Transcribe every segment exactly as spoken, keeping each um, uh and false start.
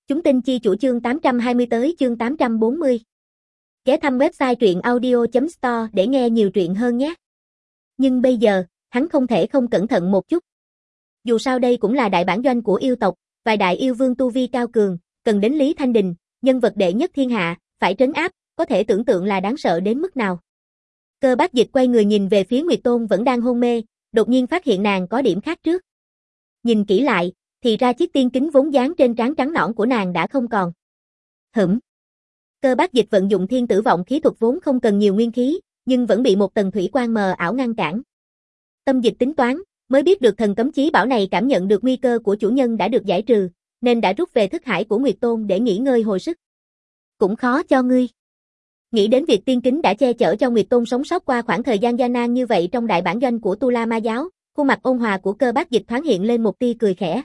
Chúng tin chi chủ chương tám trăm hai mươi tới chương tám trăm bốn mươi. Ghé thăm website truyện audio chấm store để nghe nhiều truyện hơn nhé. Nhưng bây giờ, hắn không thể không cẩn thận một chút. Dù sao đây cũng là đại bản doanh của yêu tộc, vài đại yêu vương tu vi cao cường, cần đến Lý Thanh Đình, nhân vật đệ nhất thiên hạ, phải trấn áp, có thể tưởng tượng là đáng sợ đến mức nào. Cơ Bác Dịch quay người nhìn về phía Nguyệt Tôn vẫn đang hôn mê, đột nhiên phát hiện nàng có điểm khác trước. Nhìn kỹ lại, thì ra chiếc tiên kính vốn dán trên trán trắng nõn của nàng đã không còn. Hửm. Cơ Bác Dịch vận dụng thiên tử vọng khí thuật vốn không cần nhiều nguyên khí, nhưng vẫn bị một tầng thủy quang mờ ảo ngăn cản. Tâm Dịch tính toán, mới biết được thần cấm chí bảo này cảm nhận được nguy cơ của chủ nhân đã được giải trừ, nên đã rút về thức hải của Nguyệt Tôn để nghỉ ngơi hồi sức. Cũng khó cho ngươi. Nghĩ đến việc tiên kính đã che chở cho Nguyệt Tôn sống sót qua khoảng thời gian gian nan như vậy trong đại bản doanh của Tu La Ma giáo, khuôn mặt ôn hòa của Cơ Bác Dịch thoáng hiện lên một tia cười khẽ.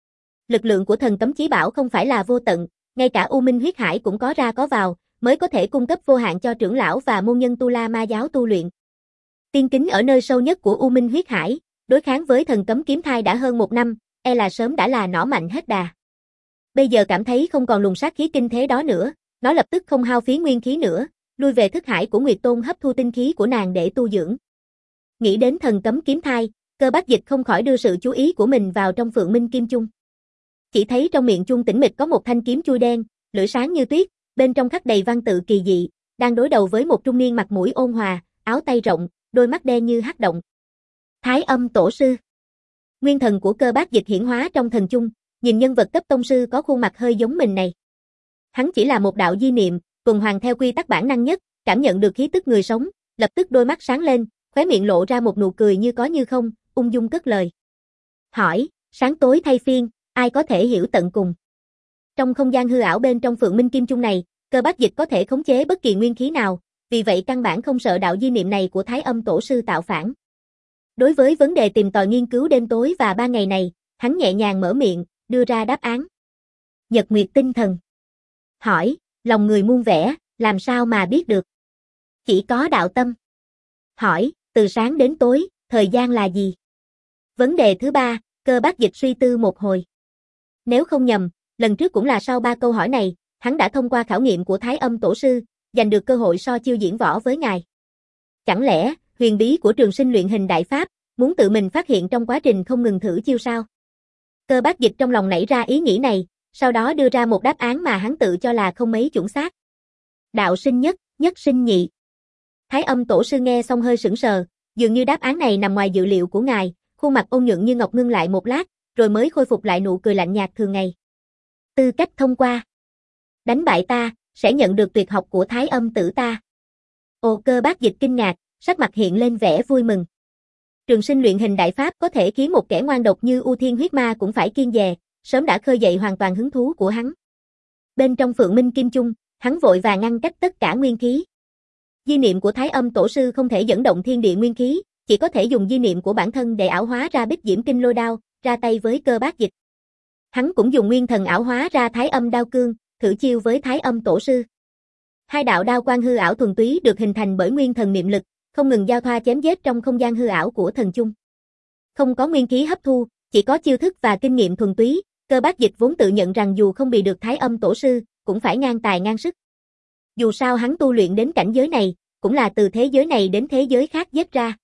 Lực lượng của thần cấm chí bảo không phải là vô tận, ngay cả U Minh huyết hải cũng có ra có vào, mới có thể cung cấp vô hạn cho trưởng lão và môn nhân Tu La Ma giáo tu luyện. Tiên kính ở nơi sâu nhất của U Minh huyết hải, đối kháng với thần cấm kiếm thai đã hơn một năm, e là sớm đã là nỏ mạnh hết đà. Bây giờ cảm thấy không còn luồng sát khí kinh thế đó nữa, nó lập tức không hao phí nguyên khí nữa, lui về thức hải của Nguyệt Tôn hấp thu tinh khí của nàng để tu dưỡng. Nghĩ đến thần cấm kiếm thai, Cơ Bác Dịch không khỏi đưa sự chú ý của mình vào trong Phượng Minh Kim Chung. Chỉ thấy trong miệng chung tĩnh mịch có một thanh kiếm chui đen, lưỡi sáng như tuyết, bên trong khắc đầy văn tự kỳ dị, đang đối đầu với một trung niên mặt mũi ôn hòa, áo tay rộng, đôi mắt đen như hắc động. Thái Âm Tổ sư. Nguyên thần của Cơ Bác Dịch hiển hóa trong thần chung, nhìn nhân vật cấp tông sư có khuôn mặt hơi giống mình này. Hắn chỉ là một đạo di niệm, tuần hoàn theo quy tắc bản năng nhất, cảm nhận được khí tức người sống, lập tức đôi mắt sáng lên, khóe miệng lộ ra một nụ cười như có như không, ung dung cất lời. Hỏi, sáng tối thay phiên, ai có thể hiểu tận cùng? Trong không gian hư ảo bên trong Phượng Minh Kim Chung này, Cơ Bác Dịch có thể khống chế bất kỳ nguyên khí nào, vì vậy căn bản không sợ đạo di niệm này của Thái Âm Tổ sư tạo phản. Đối với vấn đề tìm tòi nghiên cứu đêm tối và ba ngày này, hắn nhẹ nhàng mở miệng, đưa ra đáp án. Nhật Nguyệt tinh thần. Hỏi, lòng người muôn vẻ, làm sao mà biết được? Chỉ có đạo tâm. Hỏi, từ sáng đến tối, thời gian là gì? Vấn đề thứ ba, Cơ Bác Dịch suy tư một hồi. Nếu không nhầm, lần trước cũng là sau ba câu hỏi này, hắn đã thông qua khảo nghiệm của Thái Âm Tổ sư, giành được cơ hội so chiêu diễn võ với ngài. Chẳng lẽ, huyền bí của trường sinh luyện hình đại pháp, muốn tự mình phát hiện trong quá trình không ngừng thử chiêu sao? Cơ Bác Dịch trong lòng nảy ra ý nghĩ này, sau đó đưa ra một đáp án mà hắn tự cho là không mấy chuẩn xác. Đạo sinh nhất, nhất sinh nhị. Thái Âm Tổ sư nghe xong hơi sững sờ, dường như đáp án này nằm ngoài dự liệu của ngài, khuôn mặt ôn nhuận như ngọc ngưng lại một lát, rồi mới khôi phục lại nụ cười lạnh nhạt thường ngày. Tư cách thông qua. Đánh bại ta, sẽ nhận được tuyệt học của Thái Âm tử ta. Ồ, Cơ Bác Dịch kinh ngạc, sắc mặt hiện lên vẻ vui mừng. Trường sinh luyện hình đại pháp có thể khiến một kẻ ngoan độc như U Thiên huyết ma cũng phải kiêng dè, sớm đã khơi dậy hoàn toàn hứng thú của hắn. Bên trong Phượng Minh Kim Chung, hắn vội vàng ngăn cách tất cả nguyên khí. Di niệm của Thái Âm Tổ sư không thể dẫn động thiên địa nguyên khí, chỉ có thể dùng di niệm của bản thân để ảo hóa ra Bích Diễm Kinh Lôi Đao, ra tay với Cơ Bác Dịch. Hắn cũng dùng nguyên thần ảo hóa ra Thái Âm Đao Cương, thử chiêu với Thái Âm Tổ sư. Hai đạo đao quang hư ảo thuần túy được hình thành bởi nguyên thần niệm lực, không ngừng giao thoa chém giết trong không gian hư ảo của thần chung. Không có nguyên khí hấp thu, chỉ có chiêu thức và kinh nghiệm thuần túy, Cơ Bác Dịch vốn tự nhận rằng dù không bị được Thái Âm Tổ sư, cũng phải ngang tài ngang sức. Dù sao hắn tu luyện đến cảnh giới này, cũng là từ thế giới này đến thế giới khác giết ra.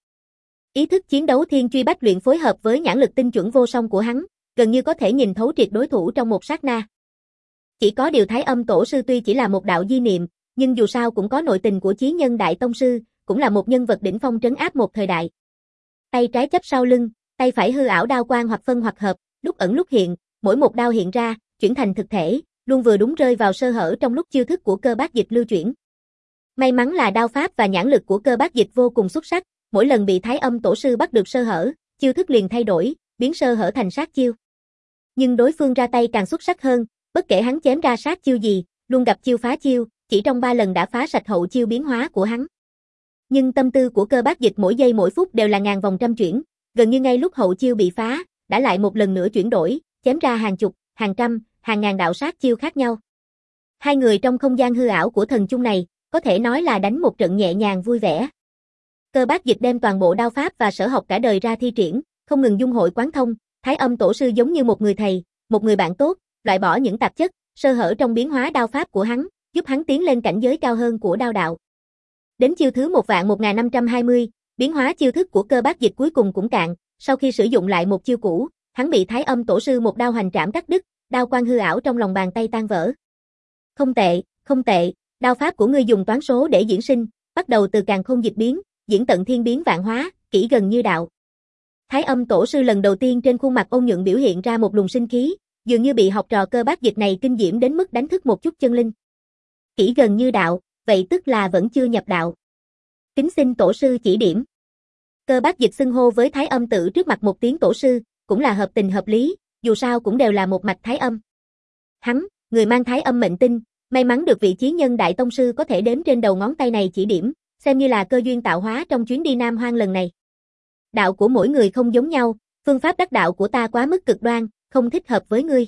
Ý thức chiến đấu thiên truy bách luyện phối hợp với nhãn lực tinh chuẩn vô song của hắn, gần như có thể nhìn thấu triệt đối thủ trong một sát na. Chỉ có điều Thái Âm Tổ sư tuy chỉ là một đạo di niệm, nhưng dù sao cũng có nội tình của chí nhân đại tông sư, cũng là một nhân vật đỉnh phong trấn áp một thời đại. Tay trái chấp sau lưng, tay phải hư ảo đao quang hoặc phân hoặc hợp, lúc ẩn lúc hiện, mỗi một đao hiện ra, chuyển thành thực thể, luôn vừa đúng rơi vào sơ hở trong lúc chiêu thức của Cơ Bác Dịch lưu chuyển. May mắn là đao pháp và nhãn lực của Cơ Bác Dịch vô cùng xuất sắc, mỗi lần bị Thái Âm Tổ sư bắt được sơ hở, chiêu thức liền thay đổi, biến sơ hở thành sát chiêu. Nhưng đối phương ra tay càng xuất sắc hơn, bất kể hắn chém ra sát chiêu gì, luôn gặp chiêu phá chiêu, chỉ trong ba lần đã phá sạch hậu chiêu biến hóa của hắn. Nhưng tâm tư của Cơ Bác Dịch mỗi giây mỗi phút đều là ngàn vòng trăm chuyển, gần như ngay lúc hậu chiêu bị phá, đã lại một lần nữa chuyển đổi, chém ra hàng chục, hàng trăm, hàng ngàn đạo sát chiêu khác nhau. Hai người trong không gian hư ảo của thần chung này, có thể nói là đánh một trận nhẹ nhàng vui vẻ. Cơ Bác Dịch đem toàn bộ đao pháp và sở học cả đời ra thi triển, không ngừng dung hội quán thông, Thái Âm Tổ sư giống như một người thầy, một người bạn tốt, loại bỏ những tạp chất, sơ hở trong biến hóa đao pháp của hắn, giúp hắn tiến lên cảnh giới cao hơn của đao đạo. Đến chiêu thứ một vạn một nghìn năm trăm hai mươi, biến hóa chiêu thức của Cơ Bác Dịch cuối cùng cũng cạn, sau khi sử dụng lại một chiêu cũ, hắn bị Thái Âm Tổ sư một đao hoành trảm cắt đứt, đao quang hư ảo trong lòng bàn tay tan vỡ. Không tệ, không tệ, đao pháp của ngươi dùng toán số để diễn sinh, bắt đầu từ càn khôn dịch biến, diễn tận thiên biến vạn hóa, kỹ gần như đạo. Thái Âm Tổ sư lần đầu tiên trên khuôn mặt ôn nhuận biểu hiện ra một luồng sinh khí, dường như bị học trò Cơ Bác Dịch này kinh diễm đến mức đánh thức một chút chân linh. Kỹ gần như đạo, vậy tức là vẫn chưa nhập đạo. Kính xin tổ sư chỉ điểm. Cơ Bác Dịch xưng hô với Thái Âm Tử trước mặt một tiếng tổ sư, cũng là hợp tình hợp lý, dù sao cũng đều là một mạch Thái Âm. Hắn, người mang Thái Âm mệnh tinh, may mắn được vị chí nhân đại tông sư có thể đếm trên đầu ngón tay này chỉ điểm, xem như là cơ duyên tạo hóa trong chuyến đi Nam Hoang lần này. Đạo của mỗi người không giống nhau, phương pháp đắc đạo của ta quá mức cực đoan, không thích hợp với ngươi.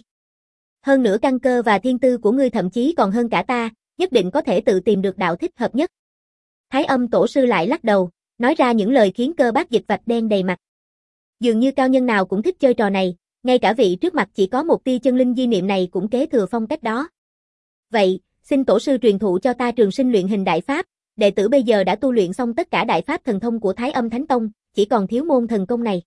Hơn nữa căn cơ và thiên tư của ngươi thậm chí còn hơn cả ta, nhất định có thể tự tìm được đạo thích hợp nhất. Thái Âm Tổ sư lại lắc đầu, nói ra những lời khiến Cơ Bác Dịch vạch đen đầy mặt. Dường như cao nhân nào cũng thích chơi trò này, ngay cả vị trước mặt chỉ có một tia chân linh di niệm này cũng kế thừa phong cách đó. Vậy, xin tổ sư truyền thụ cho ta Trường Sinh luyện hình đại pháp, đệ tử bây giờ đã tu luyện xong tất cả đại pháp thần thông của Thái Âm Thánh Tông, chỉ còn thiếu môn thần công này.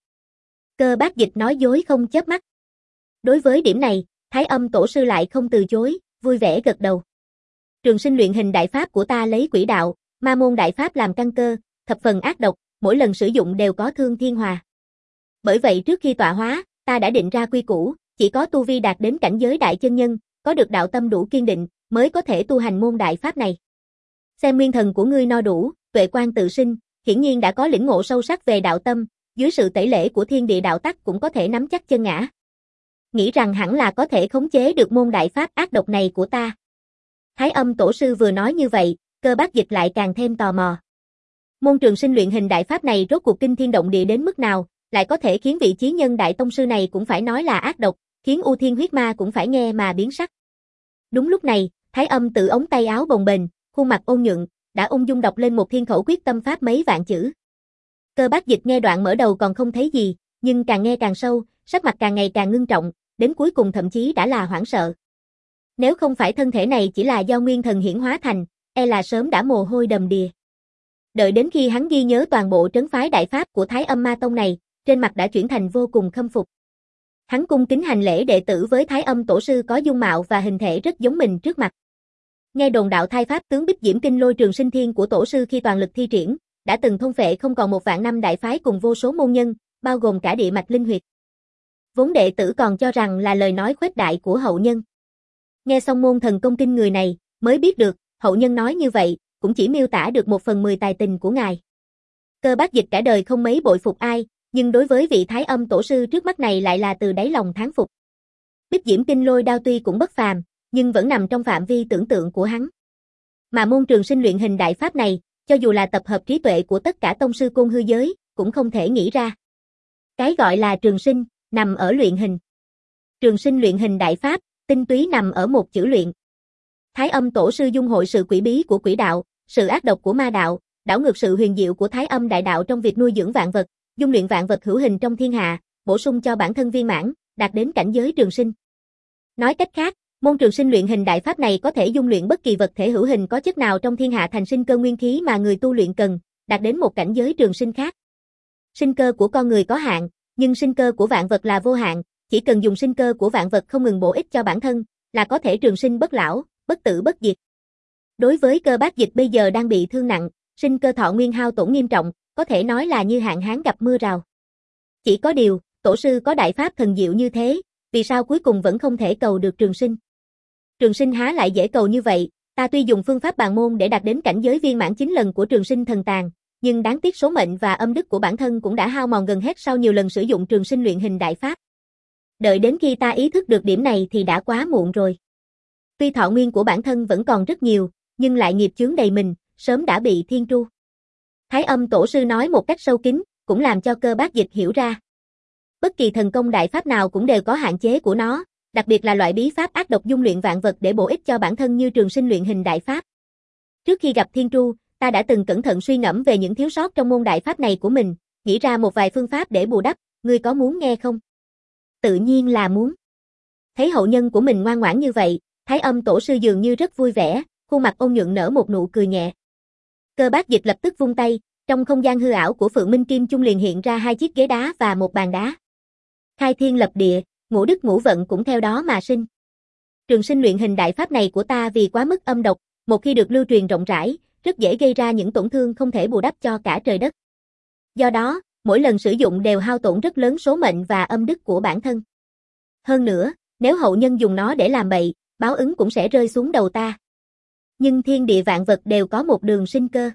Cơ Bác Dịch nói dối không chớp mắt. Đối với điểm này, Thái Âm Tổ sư lại không từ chối, vui vẻ gật đầu. Trường Sinh luyện hình đại pháp của ta lấy quỷ đạo, ma môn đại pháp làm căn cơ, thập phần ác độc, mỗi lần sử dụng đều có thương thiên hòa. Bởi vậy trước khi tọa hóa, ta đã định ra quy củ, chỉ có tu vi đạt đến cảnh giới đại chân nhân, có được đạo tâm đủ kiên định, mới có thể tu hành môn đại pháp này. Xem nguyên thần của ngươi no đủ, tuệ quan tự sinh, hiển nhiên đã có lĩnh ngộ sâu sắc về đạo tâm, dưới sự tẩy lễ của thiên địa đạo tắc cũng có thể nắm chắc chân ngã. Nghĩ rằng hẳn là có thể khống chế được môn đại pháp ác độc này của ta. Thái Âm Tổ sư vừa nói như vậy, Cơ Bác Dịch lại càng thêm tò mò. Môn Trường Sinh luyện hình đại pháp này rốt cuộc kinh thiên động địa đến mức nào, lại có thể khiến vị chí nhân đại tông sư này cũng phải nói là ác độc, khiến U Thiên huyết ma cũng phải nghe mà biến sắc. Đúng lúc này, Thái Âm tự ống tay áo bồng bềnh, khuôn mặt ôn nhuận, đã ung dung đọc lên một thiên khẩu quyết tâm pháp mấy vạn chữ. Cơ Bác Dịch nghe đoạn mở đầu còn không thấy gì, nhưng càng nghe càng sâu, sắc mặt càng ngày càng ngưng trọng, đến cuối cùng thậm chí đã là hoảng sợ. Nếu không phải thân thể này chỉ là do nguyên thần hiển hóa thành, e là sớm đã mồ hôi đầm đìa. Đợi đến khi hắn ghi nhớ toàn bộ trấn phái đại pháp của Thái Âm Ma Tông này, trên mặt đã chuyển thành vô cùng khâm phục. Hắn cung kính hành lễ đệ tử với Thái Âm Tổ sư có dung mạo và hình thể rất giống mình trước mặt. Nghe đồn đạo thai pháp tướng Bích Diễm Kinh Lôi Trường Sinh Thiên của tổ sư khi toàn lực thi triển, đã từng thôn phệ không còn một vạn năm đại phái cùng vô số môn nhân, bao gồm cả địa mạch linh huyệt. Vốn đệ tử còn cho rằng là lời nói khuếch đại của hậu nhân. Nghe xong môn thần công kinh người này, mới biết được, hậu nhân nói như vậy, cũng chỉ miêu tả được một phần mười tài tình của ngài. Cơ Bác Dịch cả đời không mấy bội phục ai, nhưng đối với vị Thái Âm Tổ sư trước mắt này lại là từ đáy lòng thán phục. Bích Diễm Kinh Lôi đao tuy cũng bất phàm, nhưng vẫn nằm trong phạm vi tưởng tượng của hắn. Mà môn Trường Sinh luyện hình đại pháp này, cho dù là tập hợp trí tuệ của tất cả tông sư côn hư giới, cũng không thể nghĩ ra. Cái gọi là trường sinh, nằm ở luyện hình. Trường Sinh luyện hình đại pháp, tinh túy nằm ở một chữ luyện. Thái Âm Tổ sư dung hội sự quỷ bí của quỷ đạo, sự ác độc của ma đạo, đảo ngược sự huyền diệu của Thái Âm đại đạo trong việc nuôi dưỡng vạn vật, dung luyện vạn vật hữu hình trong thiên hạ, bổ sung cho bản thân viên mãn, đạt đến cảnh giới trường sinh. Nói cách khác, môn Trường Sinh luyện hình đại pháp này có thể dung luyện bất kỳ vật thể hữu hình có chất nào trong thiên hạ thành sinh cơ nguyên khí mà người tu luyện cần, đạt đến một cảnh giới trường sinh khác. Sinh cơ của con người có hạn, nhưng sinh cơ của vạn vật là vô hạn, chỉ cần dùng sinh cơ của vạn vật không ngừng bổ ích cho bản thân, là có thể trường sinh bất lão, bất tử bất diệt. Đối với Cơ Bác Dịch bây giờ đang bị thương nặng, sinh cơ thọ nguyên hao tổn nghiêm trọng, có thể nói là như hạn hán gặp mưa rào. Chỉ có điều, tổ sư có đại pháp thần diệu như thế, vì sao cuối cùng vẫn không thể cầu được trường sinh? Trường sinh há lại dễ cầu như vậy, ta tuy dùng phương pháp bàn môn để đạt đến cảnh giới viên mãn chín lần của Trường Sinh thần tàng, nhưng đáng tiếc số mệnh và âm đức của bản thân cũng đã hao mòn gần hết sau nhiều lần sử dụng Trường Sinh luyện hình đại pháp. Đợi đến khi ta ý thức được điểm này thì đã quá muộn rồi. Tuy thọ nguyên của bản thân vẫn còn rất nhiều, nhưng lại nghiệp chướng đầy mình, sớm đã bị thiên tru. Thái Âm Tổ sư nói một cách sâu kín, cũng làm cho Cơ Bác Dịch hiểu ra. Bất kỳ thần công đại pháp nào cũng đều có hạn chế của nó, đặc biệt là loại bí pháp ác độc dung luyện vạn vật để bổ ích cho bản thân như Trường Sinh luyện hình đại pháp. Trước khi gặp thiên tru, ta đã từng cẩn thận suy ngẫm về những thiếu sót trong môn đại pháp này của mình, nghĩ ra một vài phương pháp để bù đắp, ngươi có muốn nghe không? Tự nhiên là muốn. Thấy hậu nhân của mình ngoan ngoãn như vậy, Thái Âm tổ sư dường như rất vui vẻ, khuôn mặt ôn nhuận nở một nụ cười nhẹ. Cơ Bác Dịch lập tức vung tay, trong không gian hư ảo của Phượng Minh Kim Chung liền hiện ra hai chiếc ghế đá và một bàn đá. Khai thiên lập địa, ngũ đức ngũ vận cũng theo đó mà sinh. Trường sinh luyện hình đại pháp này của ta vì quá mức âm độc, một khi được lưu truyền rộng rãi, rất dễ gây ra những tổn thương không thể bù đắp cho cả trời đất. Do đó, mỗi lần sử dụng đều hao tổn rất lớn số mệnh và âm đức của bản thân. Hơn nữa, nếu hậu nhân dùng nó để làm bậy, báo ứng cũng sẽ rơi xuống đầu ta. Nhưng thiên địa vạn vật đều có một đường sinh cơ.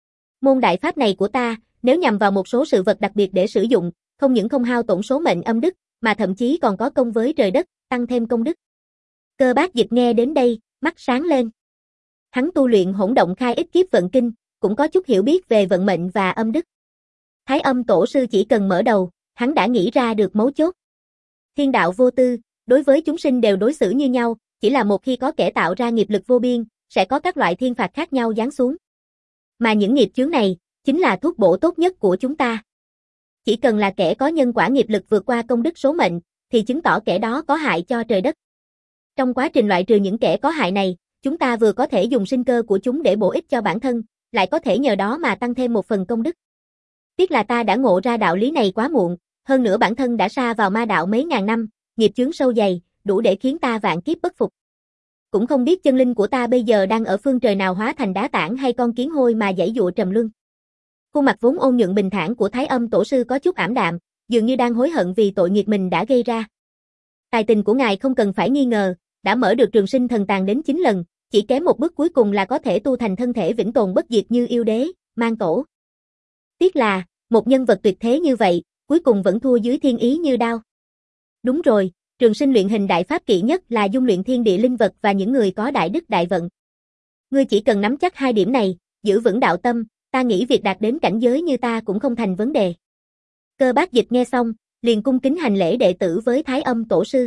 Môn đại pháp này của ta, nếu nhằm vào một số sự vật đặc biệt để sử dụng, không những không hao tổn số mệnh âm đức, mà thậm chí còn có công với trời đất, tăng thêm công đức. Cơ Bác Dịch nghe đến đây, mắt sáng lên. Hắn tu luyện hỗn động khai ích kiếp vận kinh, cũng có chút hiểu biết về vận mệnh và âm đức. Thái Âm tổ sư chỉ cần mở đầu, hắn đã nghĩ ra được mấu chốt. Thiên đạo vô tư, đối với chúng sinh đều đối xử như nhau, chỉ là một khi có kẻ tạo ra nghiệp lực vô biên, sẽ có các loại thiên phạt khác nhau giáng xuống. Mà những nghiệp chướng này, chính là thuốc bổ tốt nhất của chúng ta. Chỉ cần là kẻ có nhân quả nghiệp lực vượt qua công đức số mệnh, thì chứng tỏ kẻ đó có hại cho trời đất. Trong quá trình loại trừ những kẻ có hại này, chúng ta vừa có thể dùng sinh cơ của chúng để bổ ích cho bản thân, lại có thể nhờ đó mà tăng thêm một phần công đức. Tiếc là ta đã ngộ ra đạo lý này quá muộn, hơn nữa bản thân đã sa vào ma đạo mấy ngàn năm, nghiệp chướng sâu dày, đủ để khiến ta vạn kiếp bất phục. Cũng không biết chân linh của ta bây giờ đang ở phương trời nào hóa thành đá tảng hay con kiến hôi mà giãy giụa trầm luân. Khuôn mặt vốn ôn nhuận bình thản của Thái Âm tổ sư có chút ảm đạm, dường như đang hối hận vì tội nghiệp mình đã gây ra. Tài tình của ngài không cần phải nghi ngờ, đã mở được trường sinh thần tàng đến chín lần, chỉ kém một bước cuối cùng là có thể tu thành thân thể vĩnh tồn bất diệt như yêu đế, mang tổ. Tiếc là, một nhân vật tuyệt thế như vậy, cuối cùng vẫn thua dưới thiên ý như đao. Đúng rồi, trường sinh luyện hình đại pháp kỵ nhất là dung luyện thiên địa linh vật và những người có đại đức đại vận. Ngươi chỉ cần nắm chắc hai điểm này, giữ vững đạo tâm, ta nghĩ việc đạt đến cảnh giới như ta cũng không thành vấn đề. Cơ Bác Dịch nghe xong, liền cung kính hành lễ đệ tử với Thái Âm tổ sư.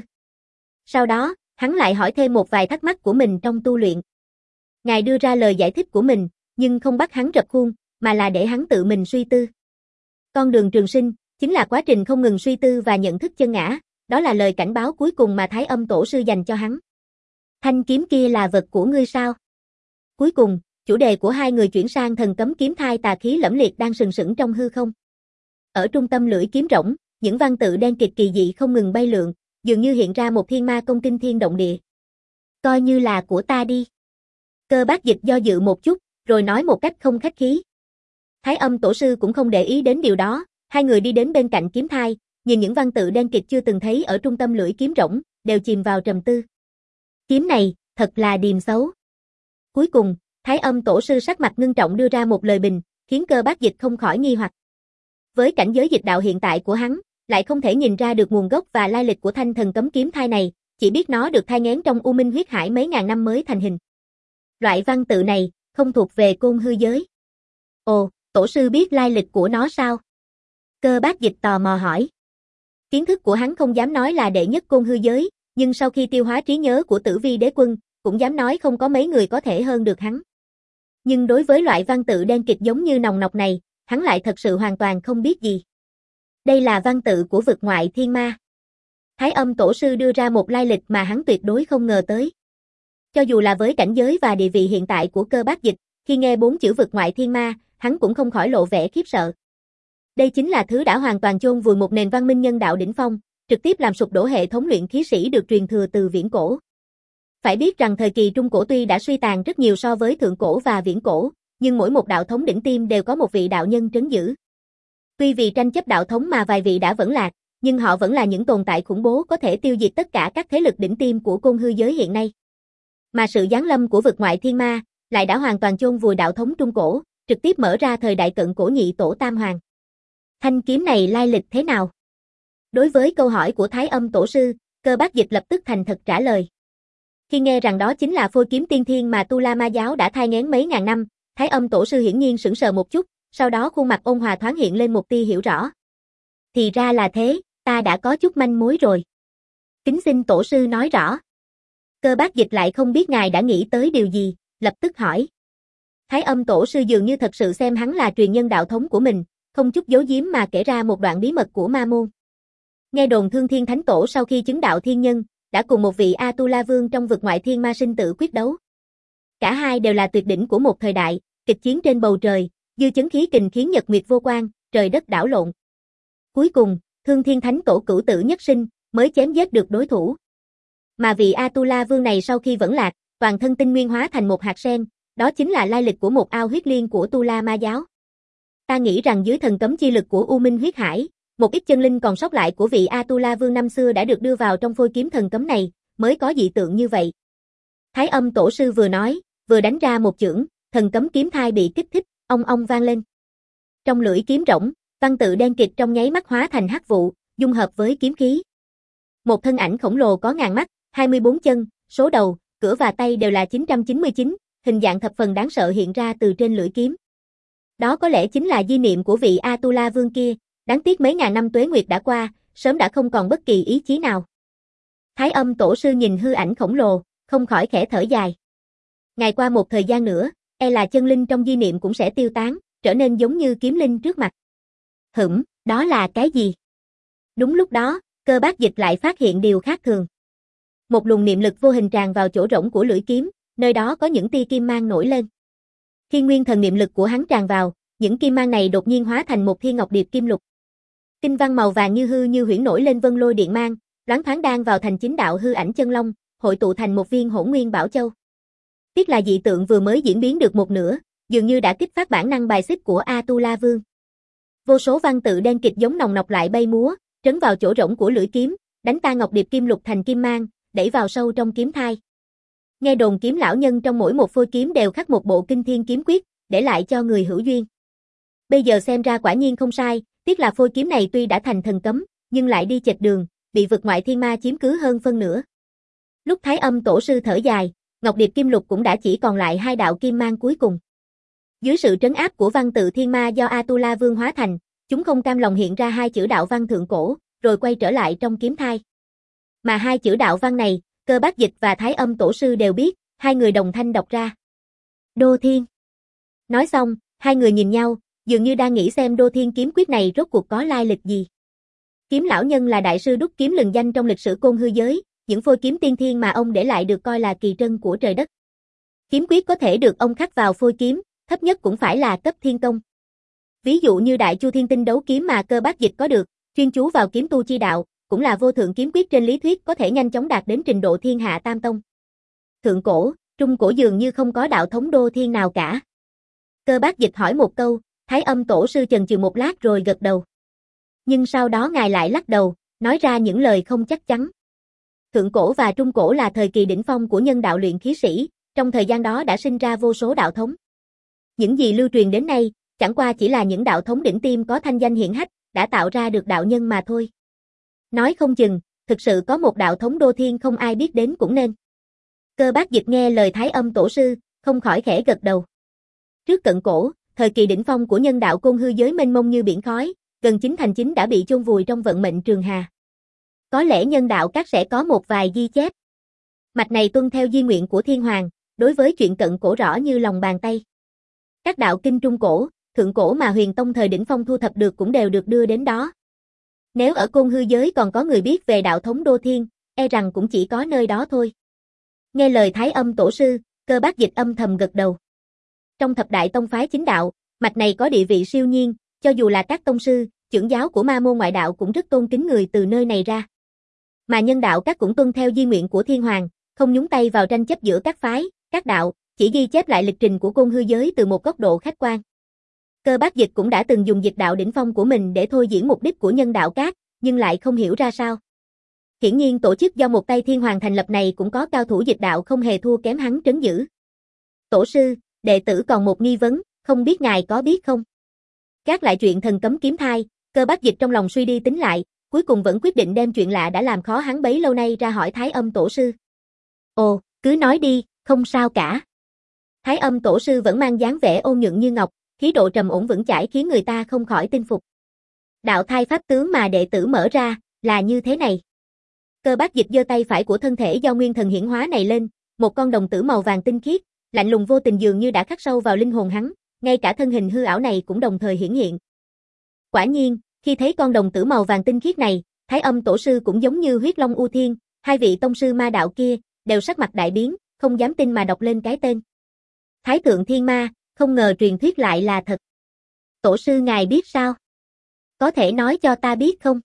Sau đó, hắn lại hỏi thêm một vài thắc mắc của mình trong tu luyện. Ngài đưa ra lời giải thích của mình, nhưng không bắt hắn rập khuôn, mà là để hắn tự mình suy tư. Con đường trường sinh, chính là quá trình không ngừng suy tư và nhận thức chân ngã, đó là lời cảnh báo cuối cùng mà Thái Âm tổ sư dành cho hắn. Thanh kiếm kia là vật của ngươi sao? Cuối cùng, chủ đề của hai người chuyển sang thần cấm kiếm thai tà khí lẫm liệt đang sừng sững trong hư không. Ở trung tâm lưỡi kiếm rỗng, những văn tự đen kịt kỳ dị không ngừng bay lượn, dường như hiện ra một thiên ma công kinh thiên động địa. Coi như là của ta đi. Cơ Bác Dịch do dự một chút, rồi nói một cách không khách khí. Thái Âm tổ sư cũng không để ý đến điều đó, hai người đi đến bên cạnh kiếm thai, nhìn những văn tự đen kịt chưa từng thấy ở trung tâm lưỡi kiếm rỗng, đều chìm vào trầm tư. Kiếm này, thật là điềm xấu. Cuối cùng, Thái Âm tổ sư sắc mặt ngưng trọng đưa ra một lời bình, khiến Cơ Bác Dịch không khỏi nghi hoặc. Với cảnh giới dịch đạo hiện tại của hắn, lại không thể nhìn ra được nguồn gốc và lai lịch của thanh thần cấm kiếm thai này, chỉ biết nó được thai nghén trong U Minh huyết hải mấy ngàn năm mới thành hình. Loại văn tự này, không thuộc về côn hư giới. Ồ, tổ sư biết lai lịch của nó sao? Cơ Bác Dịch tò mò hỏi. Kiến thức của hắn không dám nói là đệ nhất côn hư giới, nhưng sau khi tiêu hóa trí nhớ của Tử Vi Đế Quân, cũng dám nói không có mấy người có thể hơn được hắn. Nhưng đối với loại văn tự đen kịt giống như nòng nọc này, hắn lại thật sự hoàn toàn không biết gì. Đây là văn tự của vực ngoại thiên ma. Thái Âm tổ sư đưa ra một lai lịch mà hắn tuyệt đối không ngờ tới. Cho dù là với cảnh giới và địa vị hiện tại của Cơ Bác Dịch, khi nghe bốn chữ vực ngoại thiên ma, hắn cũng không khỏi lộ vẻ khiếp sợ. Đây chính là thứ đã hoàn toàn chôn vùi một nền văn minh nhân đạo đỉnh phong, trực tiếp làm sụp đổ hệ thống luyện khí sĩ được truyền thừa từ viễn cổ. Phải biết rằng thời kỳ Trung Cổ tuy đã suy tàn rất nhiều so với Thượng Cổ và Viễn Cổ, nhưng mỗi một đạo thống đỉnh tiêm đều có một vị đạo nhân trấn giữ. Tuy vì tranh chấp đạo thống mà vài vị đã vẫn lạc, nhưng họ vẫn là những tồn tại khủng bố có thể tiêu diệt tất cả các thế lực đỉnh tiêm của côn hư giới hiện nay. Mà sự giáng lâm của vực ngoại thiên ma lại đã hoàn toàn chôn vùi đạo thống Trung Cổ, trực tiếp mở ra thời đại cận cổ nhị tổ tam hoàng. Thanh kiếm này lai lịch thế nào? Đối với câu hỏi của Thái Âm tổ sư, Cơ Bác Dịch lập tức thành thật trả lời. Khi nghe rằng đó chính là phôi kiếm tiên thiên mà Tu La Ma giáo đã thai nghén mấy ngàn năm, Thái Âm tổ sư hiển nhiên sững sờ một chút, sau đó khuôn mặt ôn hòa thoáng hiện lên một tia hiểu rõ. Thì ra là thế, ta đã có chút manh mối rồi. Kính xin tổ sư nói rõ. Cơ Bác Dịch lại không biết ngài đã nghĩ tới điều gì, lập tức hỏi. Thái Âm tổ sư dường như thật sự xem hắn là truyền nhân đạo thống của mình, không chút giấu giếm mà kể ra một đoạn bí mật của ma môn. Nghe đồn Thương Thiên Thánh Tổ sau khi chứng đạo thiên nhân, đã cùng một vị Atula Vương trong vực ngoại thiên ma sinh tử quyết đấu. Cả hai đều là tuyệt đỉnh của một thời đại, kịch chiến trên bầu trời, dư chấn khí kình khiến nhật nguyệt vô quang, trời đất đảo lộn. Cuối cùng, Thương Thiên Thánh Tổ cửu tử nhất sinh, mới chém giết được đối thủ. Mà vị Atula Vương này sau khi vẫn lạc, toàn thân tinh nguyên hóa thành một hạt sen, đó chính là lai lịch của một ao huyết liên của Tu La Ma giáo. Ta nghĩ rằng dưới thần cấm chi lực của U Minh huyết hải, một ít chân linh còn sót lại của vị Atula Vương năm xưa đã được đưa vào trong phôi kiếm thần cấm này, mới có dị tượng như vậy. Thái Âm Tổ sư vừa nói, vừa đánh ra một chưởng, thần cấm kiếm thai bị kích thích, ong ong vang lên. Trong lưỡi kiếm rỗng, văn tự đen kịt trong nháy mắt hóa thành hắc vụ, dung hợp với kiếm khí. Một thân ảnh khổng lồ có ngàn mắt, hai mươi bốn chân, số đầu, cửa và tay đều là chín trăm chín mươi chín, hình dạng thập phần đáng sợ hiện ra từ trên lưỡi kiếm. Đó có lẽ chính là di niệm của vị Atula Vương kia, đáng tiếc mấy ngàn năm tuế nguyệt đã qua, sớm đã không còn bất kỳ ý chí nào. Thái Âm Tổ sư nhìn hư ảnh khổng lồ, không khỏi khẽ thở dài. Ngày qua một thời gian nữa, e là chân linh trong di niệm cũng sẽ tiêu tán, trở nên giống như kiếm linh trước mặt. Hửm, đó là cái gì? Đúng lúc đó, Cơ Bác Dịch lại phát hiện điều khác thường. Một luồng niệm lực vô hình tràn vào chỗ rỗng của lưỡi kiếm, nơi đó có những tia kim mang nổi lên. Khi nguyên thần niệm lực của hắn tràn vào, những kim mang này đột nhiên hóa thành một thiên ngọc điệp kim lục. Tinh văn màu vàng như hư như huyễn nổi lên vân lôi điện mang, loáng thoáng đang vào thành chính đạo hư ảnh chân long, hội tụ thành một viên hỗn nguyên bảo châu. Tiếc là dị tượng vừa mới diễn biến được một nửa, dường như đã kích phát bản năng bài xích của Atula Vương. Vô số văn tự đen kịt giống nòng nọc lại bay múa, trấn vào chỗ rỗng của lưỡi kiếm, đánh tan ngọc điệp kim lục thành kim mang, đẩy vào sâu trong kiếm thai. Nghe đồn kiếm lão nhân trong mỗi một phôi kiếm đều khắc một bộ kinh thiên kiếm quyết, để lại cho người hữu duyên. Bây giờ xem ra quả nhiên không sai, tiếc là phôi kiếm này tuy đã thành thần cấm, nhưng lại đi chệch đường, bị vực ngoại thiên ma chiếm cứ hơn phân nửa. Lúc Thái Âm Tổ sư thở dài, ngọc điệp kim lục cũng đã chỉ còn lại hai đạo kim mang cuối cùng. Dưới sự trấn áp của văn tự thiên ma do Atula Vương hóa thành, chúng không cam lòng hiện ra hai chữ đạo văn thượng cổ, rồi quay trở lại trong kiếm thai. Mà hai chữ đạo văn này, Cơ Bác Dịch và Thái Âm Tổ sư đều biết, hai người đồng thanh đọc ra. Đô Thiên. Nói xong, hai người nhìn nhau, dường như đang nghĩ xem Đô Thiên kiếm quyết này rốt cuộc có lai lịch gì. Kiếm lão nhân là đại sư đúc kiếm lừng danh trong lịch sử côn hư giới, những phôi kiếm tiên thiên mà ông để lại được coi là kỳ trân của trời đất. Kiếm quyết có thể được ông khắc vào phôi kiếm, thấp nhất cũng phải là cấp thiên công. Ví dụ như Đại Chu Thiên Tinh đấu kiếm mà Cơ Bác Dịch có được, chuyên chú vào kiếm tu chi đạo, cũng là vô thượng kiếm quyết trên lý thuyết có thể nhanh chóng đạt đến trình độ thiên hạ tam tông. Thượng cổ, trung cổ dường như không có đạo thống Đô Thiên nào cả. Cơ Bác Dịch hỏi một câu, Thái Âm Tổ sư chần chừ một lát rồi gật đầu. Nhưng sau đó ngài lại lắc đầu, nói ra những lời không chắc chắn. Thượng cổ và trung cổ là thời kỳ đỉnh phong của nhân đạo luyện khí sĩ, trong thời gian đó đã sinh ra vô số đạo thống. Những gì lưu truyền đến nay, chẳng qua chỉ là những đạo thống đỉnh tiêm có thanh danh hiển hách, đã tạo ra được đạo nhân mà thôi. Nói không chừng, thực sự có một đạo thống Đô Thiên không ai biết đến cũng nên. Cơ Bác Dịch nghe lời Thái Âm Tổ sư, không khỏi khẽ gật đầu. Trước cận cổ, thời kỳ đỉnh phong của nhân đạo côn hư giới mênh mông như biển khói, gần chín thành chín đã bị chôn vùi trong vận mệnh trường hà. Có lẽ nhân đạo các sẽ có một vài ghi chép. Mạch này tuân theo di nguyện của Thiên Hoàng, đối với chuyện cận cổ rõ như lòng bàn tay. Các đạo kinh trung cổ, thượng cổ mà Huyền Tông thời đỉnh phong thu thập được cũng đều được đưa đến đó. Nếu ở côn hư giới còn có người biết về đạo thống Đô Thiên, e rằng cũng chỉ có nơi đó thôi. Nghe lời Thái Âm Tổ sư, Cơ Bác Dịch âm thầm gật đầu. Trong thập đại tông phái chính đạo, mạch này có địa vị siêu nhiên, cho dù là các tông sư, trưởng giáo của ma môn ngoại đạo cũng rất tôn kính người từ nơi này ra. Mà nhân đạo các cũng tuân theo di nguyện của Thiên Hoàng, không nhúng tay vào tranh chấp giữa các phái, các đạo, chỉ ghi chép lại lịch trình của côn hư giới từ một góc độ khách quan. Cơ Bác Dịch cũng đã từng dùng dịch đạo đỉnh phong của mình để thôi diễn mục đích của nhân đạo các, nhưng lại không hiểu ra sao. Hiển nhiên tổ chức do một tay Thiên Hoàng thành lập này cũng có cao thủ dịch đạo không hề thua kém hắn trấn giữ. Tổ sư, đệ tử còn một nghi vấn, không biết ngài có biết không? Gác lại chuyện thần cấm kiếm thai, Cơ Bác Dịch trong lòng suy đi tính lại, cuối cùng vẫn quyết định đem chuyện lạ đã làm khó hắn bấy lâu nay ra hỏi Thái Âm Tổ sư. Ồ, cứ nói đi, không sao cả. Thái Âm Tổ sư vẫn mang dáng vẻ ôn nhuận như ngọc, khí độ trầm ổn vững chãi khiến người ta không khỏi tin phục. Đạo thai pháp tướng mà đệ tử mở ra, là như thế này. Cơ Bác Dịch giơ tay phải của thân thể do nguyên thần hiển hóa này lên, một con đồng tử màu vàng tinh khiết, lạnh lùng vô tình dường như đã khắc sâu vào linh hồn hắn, ngay cả thân hình hư ảo này cũng đồng thời hiển hiện. Quả nhiên, khi thấy con đồng tử màu vàng tinh khiết này, Thái Âm Tổ sư cũng giống như huyết long u thiên, Hai vị tông sư ma đạo kia, đều sắc mặt đại biến, không dám tin mà đọc lên cái tên. Thái thượng thiên ma, không ngờ truyền thuyết lại là thật. Tổ sư ngài biết sao? Có thể nói cho ta biết không?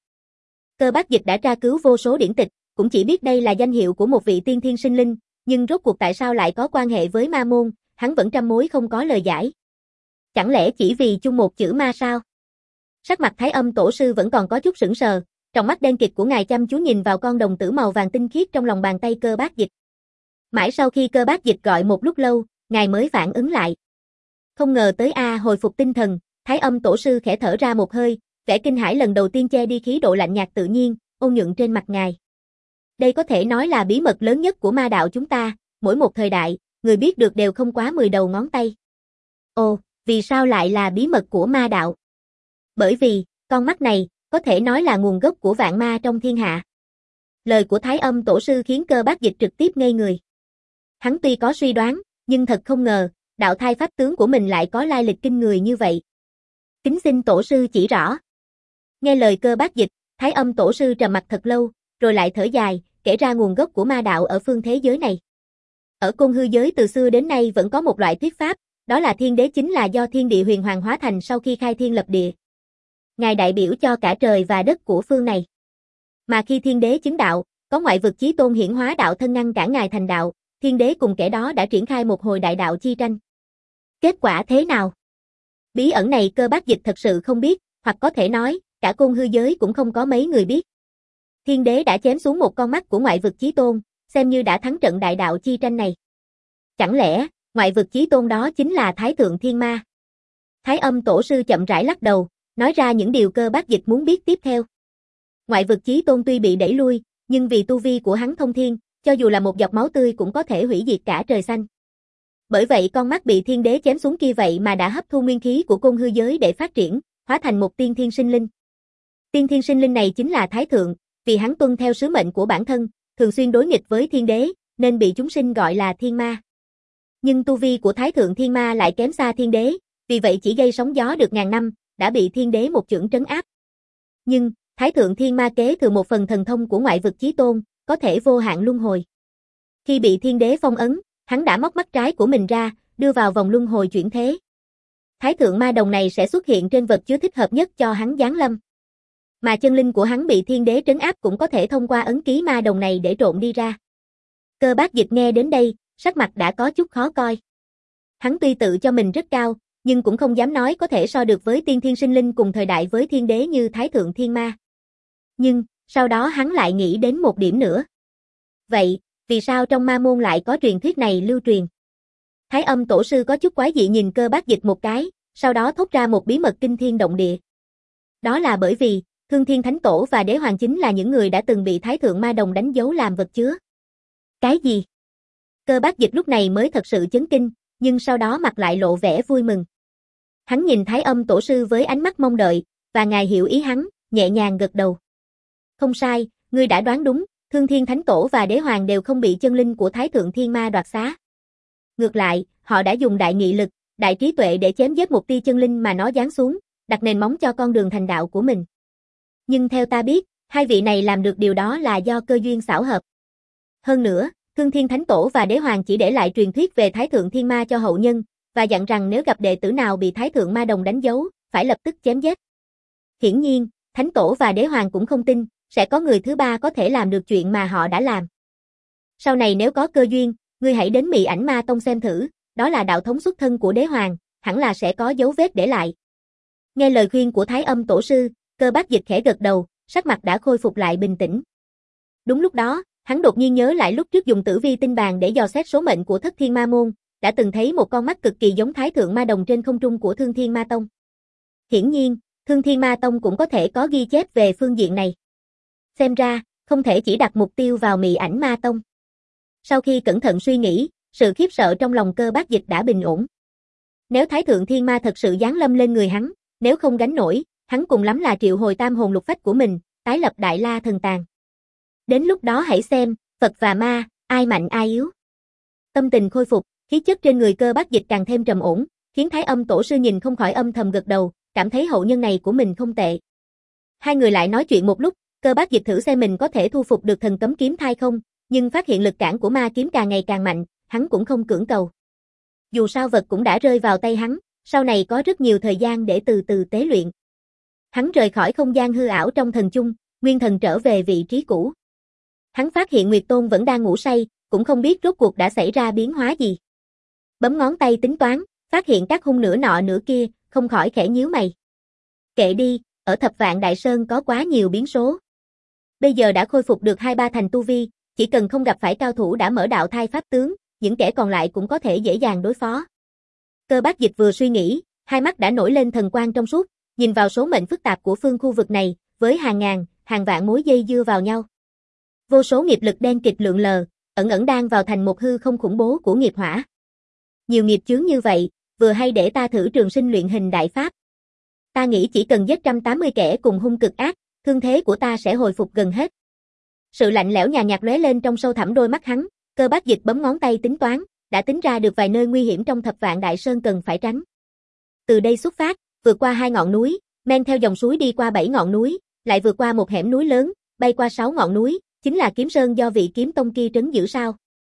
Cơ Bác Dịch đã tra cứu vô số điển tịch, cũng chỉ biết đây là danh hiệu của một vị tiên thiên sinh linh, nhưng rốt cuộc tại sao lại có quan hệ với ma môn, hắn vẫn trăm mối không có lời giải. Chẳng lẽ chỉ vì chung một chữ ma sao? Sắc mặt Thái Âm tổ sư vẫn còn có chút sững sờ, trong mắt đen kịt của ngài chăm chú nhìn vào con đồng tử màu vàng tinh khiết trong lòng bàn tay Cơ Bác Dịch. Mãi sau khi Cơ Bác Dịch gọi một lúc lâu, ngài mới phản ứng lại. Không ngờ tới a, hồi phục tinh thần, Thái Âm tổ sư khẽ thở ra một hơi, vẻ kinh hãi lần đầu tiên che đi khí độ lạnh nhạt tự nhiên, ôn nhuận trên mặt ngài. Đây có thể nói là bí mật lớn nhất của ma đạo chúng ta, mỗi một thời đại, người biết được đều không quá mười đầu ngón tay. Ồ, vì sao lại là bí mật của ma đạo? Bởi vì, con mắt này, có thể nói là nguồn gốc của vạn ma trong thiên hạ. Lời của Thái Âm tổ sư khiến Cơ Bác Dịch trực tiếp ngây người. Hắn tuy có suy đoán, nhưng thật không ngờ, đạo thai pháp tướng của mình lại có lai lịch kinh người như vậy. Kính xin tổ sư chỉ rõ. Nghe lời Cơ Bác Dịch, Thái Âm tổ sư trầm mặt thật lâu, rồi lại thở dài, kể ra nguồn gốc của ma đạo ở phương thế giới này. Ở Côn Hư giới từ xưa đến nay vẫn có một loại thuyết pháp, đó là thiên đế chính là do thiên địa huyền hoàng hóa thành sau khi khai thiên lập địa. Ngài đại biểu cho cả trời và đất của phương này. Mà khi thiên đế chứng đạo, có ngoại vực chí tôn hiển hóa đạo thân ngăn cản ngài thành đạo, thiên đế cùng kẻ đó đã triển khai một hồi đại đạo chi tranh. Kết quả thế nào? Bí ẩn này Cơ Bác Dịch thật sự không biết, hoặc có thể nói, cả Côn Hư giới cũng không có mấy người biết. Thiên đế đã chém xuống một con mắt của ngoại vực chí tôn, xem như đã thắng trận đại đạo chi tranh này. Chẳng lẽ, ngoại vực chí tôn đó chính là Thái Thượng Thiên Ma? Thái Âm tổ sư chậm rãi lắc đầu, nói ra những điều Cơ Bác Dịch muốn biết tiếp theo. Ngoại vực chí tôn tuy bị đẩy lui, nhưng vì tu vi của hắn thông thiên, cho dù là một giọt máu tươi cũng có thể hủy diệt cả trời xanh. Bởi vậy con mắt bị thiên đế chém xuống kia vậy mà đã hấp thu nguyên khí của Côn Hư giới để phát triển, hóa thành một tiên thiên sinh linh. Tiên thiên sinh linh này chính là Thái Thượng, vì hắn tuân theo sứ mệnh của bản thân, thường xuyên đối nghịch với thiên đế, nên bị chúng sinh gọi là thiên ma. Nhưng tu vi của Thái Thượng Thiên Ma lại kém xa thiên đế, vì vậy chỉ gây sóng gió được ngàn năm, đã bị thiên đế một chưởng trấn áp. Nhưng, Thái Thượng Thiên Ma kế thừa một phần thần thông của ngoại vực chí tôn, có thể vô hạn luân hồi. Khi bị thiên đế phong ấn, hắn đã móc mắt trái của mình ra, đưa vào vòng luân hồi chuyển thế. Thái Thượng Ma Đồng này sẽ xuất hiện trên vật chứa thích hợp nhất cho hắn giáng lâm. Mà chân linh của hắn bị thiên đế trấn áp cũng có thể thông qua ấn ký ma đồng này để trộn đi ra. Cơ Bác Dịch nghe đến đây, sắc mặt đã có chút khó coi. Hắn tuy tự cho mình rất cao, nhưng cũng không dám nói có thể so được với tiên thiên sinh linh cùng thời đại với thiên đế như Thái Thượng Thiên Ma. Nhưng, sau đó hắn lại nghĩ đến một điểm nữa. Vậy, vì sao trong ma môn lại có truyền thuyết này lưu truyền? Thái Âm tổ sư có chút quái dị nhìn Cơ Bác Dịch một cái, sau đó thốt ra một bí mật kinh thiên động địa. Đó là bởi vì, Thương Thiên Thánh Tổ và Đế Hoàng chính là những người đã từng bị Thái Thượng Ma Đồng đánh dấu làm vật chứa. Cái gì? Cơ Bác Dịch lúc này mới thật sự chấn kinh, nhưng sau đó mặt lại lộ vẻ vui mừng. Hắn nhìn Thái Âm tổ sư với ánh mắt mong đợi, và ngài hiểu ý hắn, nhẹ nhàng gật đầu. Không sai, ngươi đã đoán đúng, Thương Thiên Thánh Tổ và Đế Hoàng đều không bị chân linh của Thái Thượng Thiên Ma đoạt xá. Ngược lại, họ đã dùng đại nghị lực, đại trí tuệ để chém giết một tia chân linh mà nó giáng xuống, đặt nền móng cho con đường thành đạo của mình. Nhưng theo ta biết, hai vị này làm được điều đó là do cơ duyên xảo hợp. Hơn nữa, Thương Thiên Thánh Tổ và Đế Hoàng chỉ để lại truyền thuyết về Thái Thượng Thiên Ma cho hậu nhân, và dặn rằng nếu gặp đệ tử nào bị Thái Thượng Ma Đồng đánh dấu, phải lập tức chém giết. Hiển nhiên, Thánh Tổ và Đế Hoàng cũng không tin, sẽ có người thứ ba có thể làm được chuyện mà họ đã làm. Sau này nếu có cơ duyên, ngươi hãy đến Mị Ảnh Ma Tông xem thử, đó là đạo thống xuất thân của Đế Hoàng, hẳn là sẽ có dấu vết để lại. Nghe lời khuyên của Thái Âm tổ sư, Cơ Bác Dịch khẽ gật đầu, sắc mặt đã khôi phục lại bình tĩnh. Đúng lúc đó, hắn đột nhiên nhớ lại lúc trước dùng tử vi tinh bàn để dò xét số mệnh của Thất Thiên Ma Môn, đã từng thấy một con mắt cực kỳ giống Thái Thượng Ma Đồng trên không trung của Thương Thiên Ma Tông. Hiển nhiên, Thương Thiên Ma Tông cũng có thể có ghi chép về phương diện này. Xem ra, không thể chỉ đặt mục tiêu vào Mị Ảnh Ma Tông. Sau khi cẩn thận suy nghĩ, sự khiếp sợ trong lòng Cơ Bác Dịch đã bình ổn. Nếu Thái Thượng Thiên Ma thật sự giáng lâm lên người hắn, nếu không gánh nổi, hắn cùng lắm là triệu hồi tam hồn lục phách của mình, tái lập Đại La Thần Tàng. Đến lúc đó hãy xem, Phật và ma, ai mạnh ai yếu. Tâm tình khôi phục, khí chất trên người Cơ Bác Dịch càng thêm trầm ổn, khiến Thái Âm tổ sư nhìn không khỏi âm thầm gật đầu, cảm thấy hậu nhân này của mình không tệ. Hai người lại nói chuyện một lúc, Cơ Bác Dịch thử xem mình có thể thu phục được thần cấm kiếm thai không, nhưng phát hiện lực cản của ma kiếm càng ngày càng mạnh, hắn cũng không cưỡng cầu. Dù sao vật cũng đã rơi vào tay hắn, sau này có rất nhiều thời gian để từ từ tế luyện. Hắn rời khỏi không gian hư ảo trong thần chung, nguyên thần trở về vị trí cũ. Hắn phát hiện Nguyệt Tôn vẫn đang ngủ say, cũng không biết rốt cuộc đã xảy ra biến hóa gì. Bấm ngón tay tính toán, phát hiện các hung nửa nọ nửa kia, không khỏi khẽ nhíu mày. Kệ đi, ở Thập Vạn Đại Sơn có quá nhiều biến số. Bây giờ đã khôi phục được hai ba thành tu vi, chỉ cần không gặp phải cao thủ đã mở đạo thai pháp tướng, những kẻ còn lại cũng có thể dễ dàng đối phó. Cơ Bác Dịch vừa suy nghĩ, hai mắt đã nổi lên thần quang trong suốt, nhìn vào số mệnh phức tạp của phương khu vực này, với hàng ngàn, hàng vạn mối dây dưa vào nhau. Vô số nghiệp lực đen kịt lượn lờ, ẩn ẩn đang vào thành một hư không khủng bố của nghiệp hỏa. Nhiều nghiệp chướng như vậy, vừa hay để ta thử trường sinh luyện hình đại pháp. Ta nghĩ chỉ cần giết một trăm tám mươi kẻ cùng hung cực ác, thương thế của ta sẽ hồi phục gần hết. Sự lạnh lẽo nhàn nhạt lóe lên trong sâu thẳm đôi mắt hắn, Cơ Bác Dịch bấm ngón tay tính toán, đã tính ra được vài nơi nguy hiểm trong Thập Vạn Đại Sơn cần phải tránh. Từ đây xuất phát, vượt qua hai ngọn núi, men theo dòng suối đi qua bảy ngọn núi, lại vượt qua một hẻm núi lớn, bay qua sáu ngọn núi, chính là Kiếm Sơn do vị kiếm tông kia trấn giữ sao?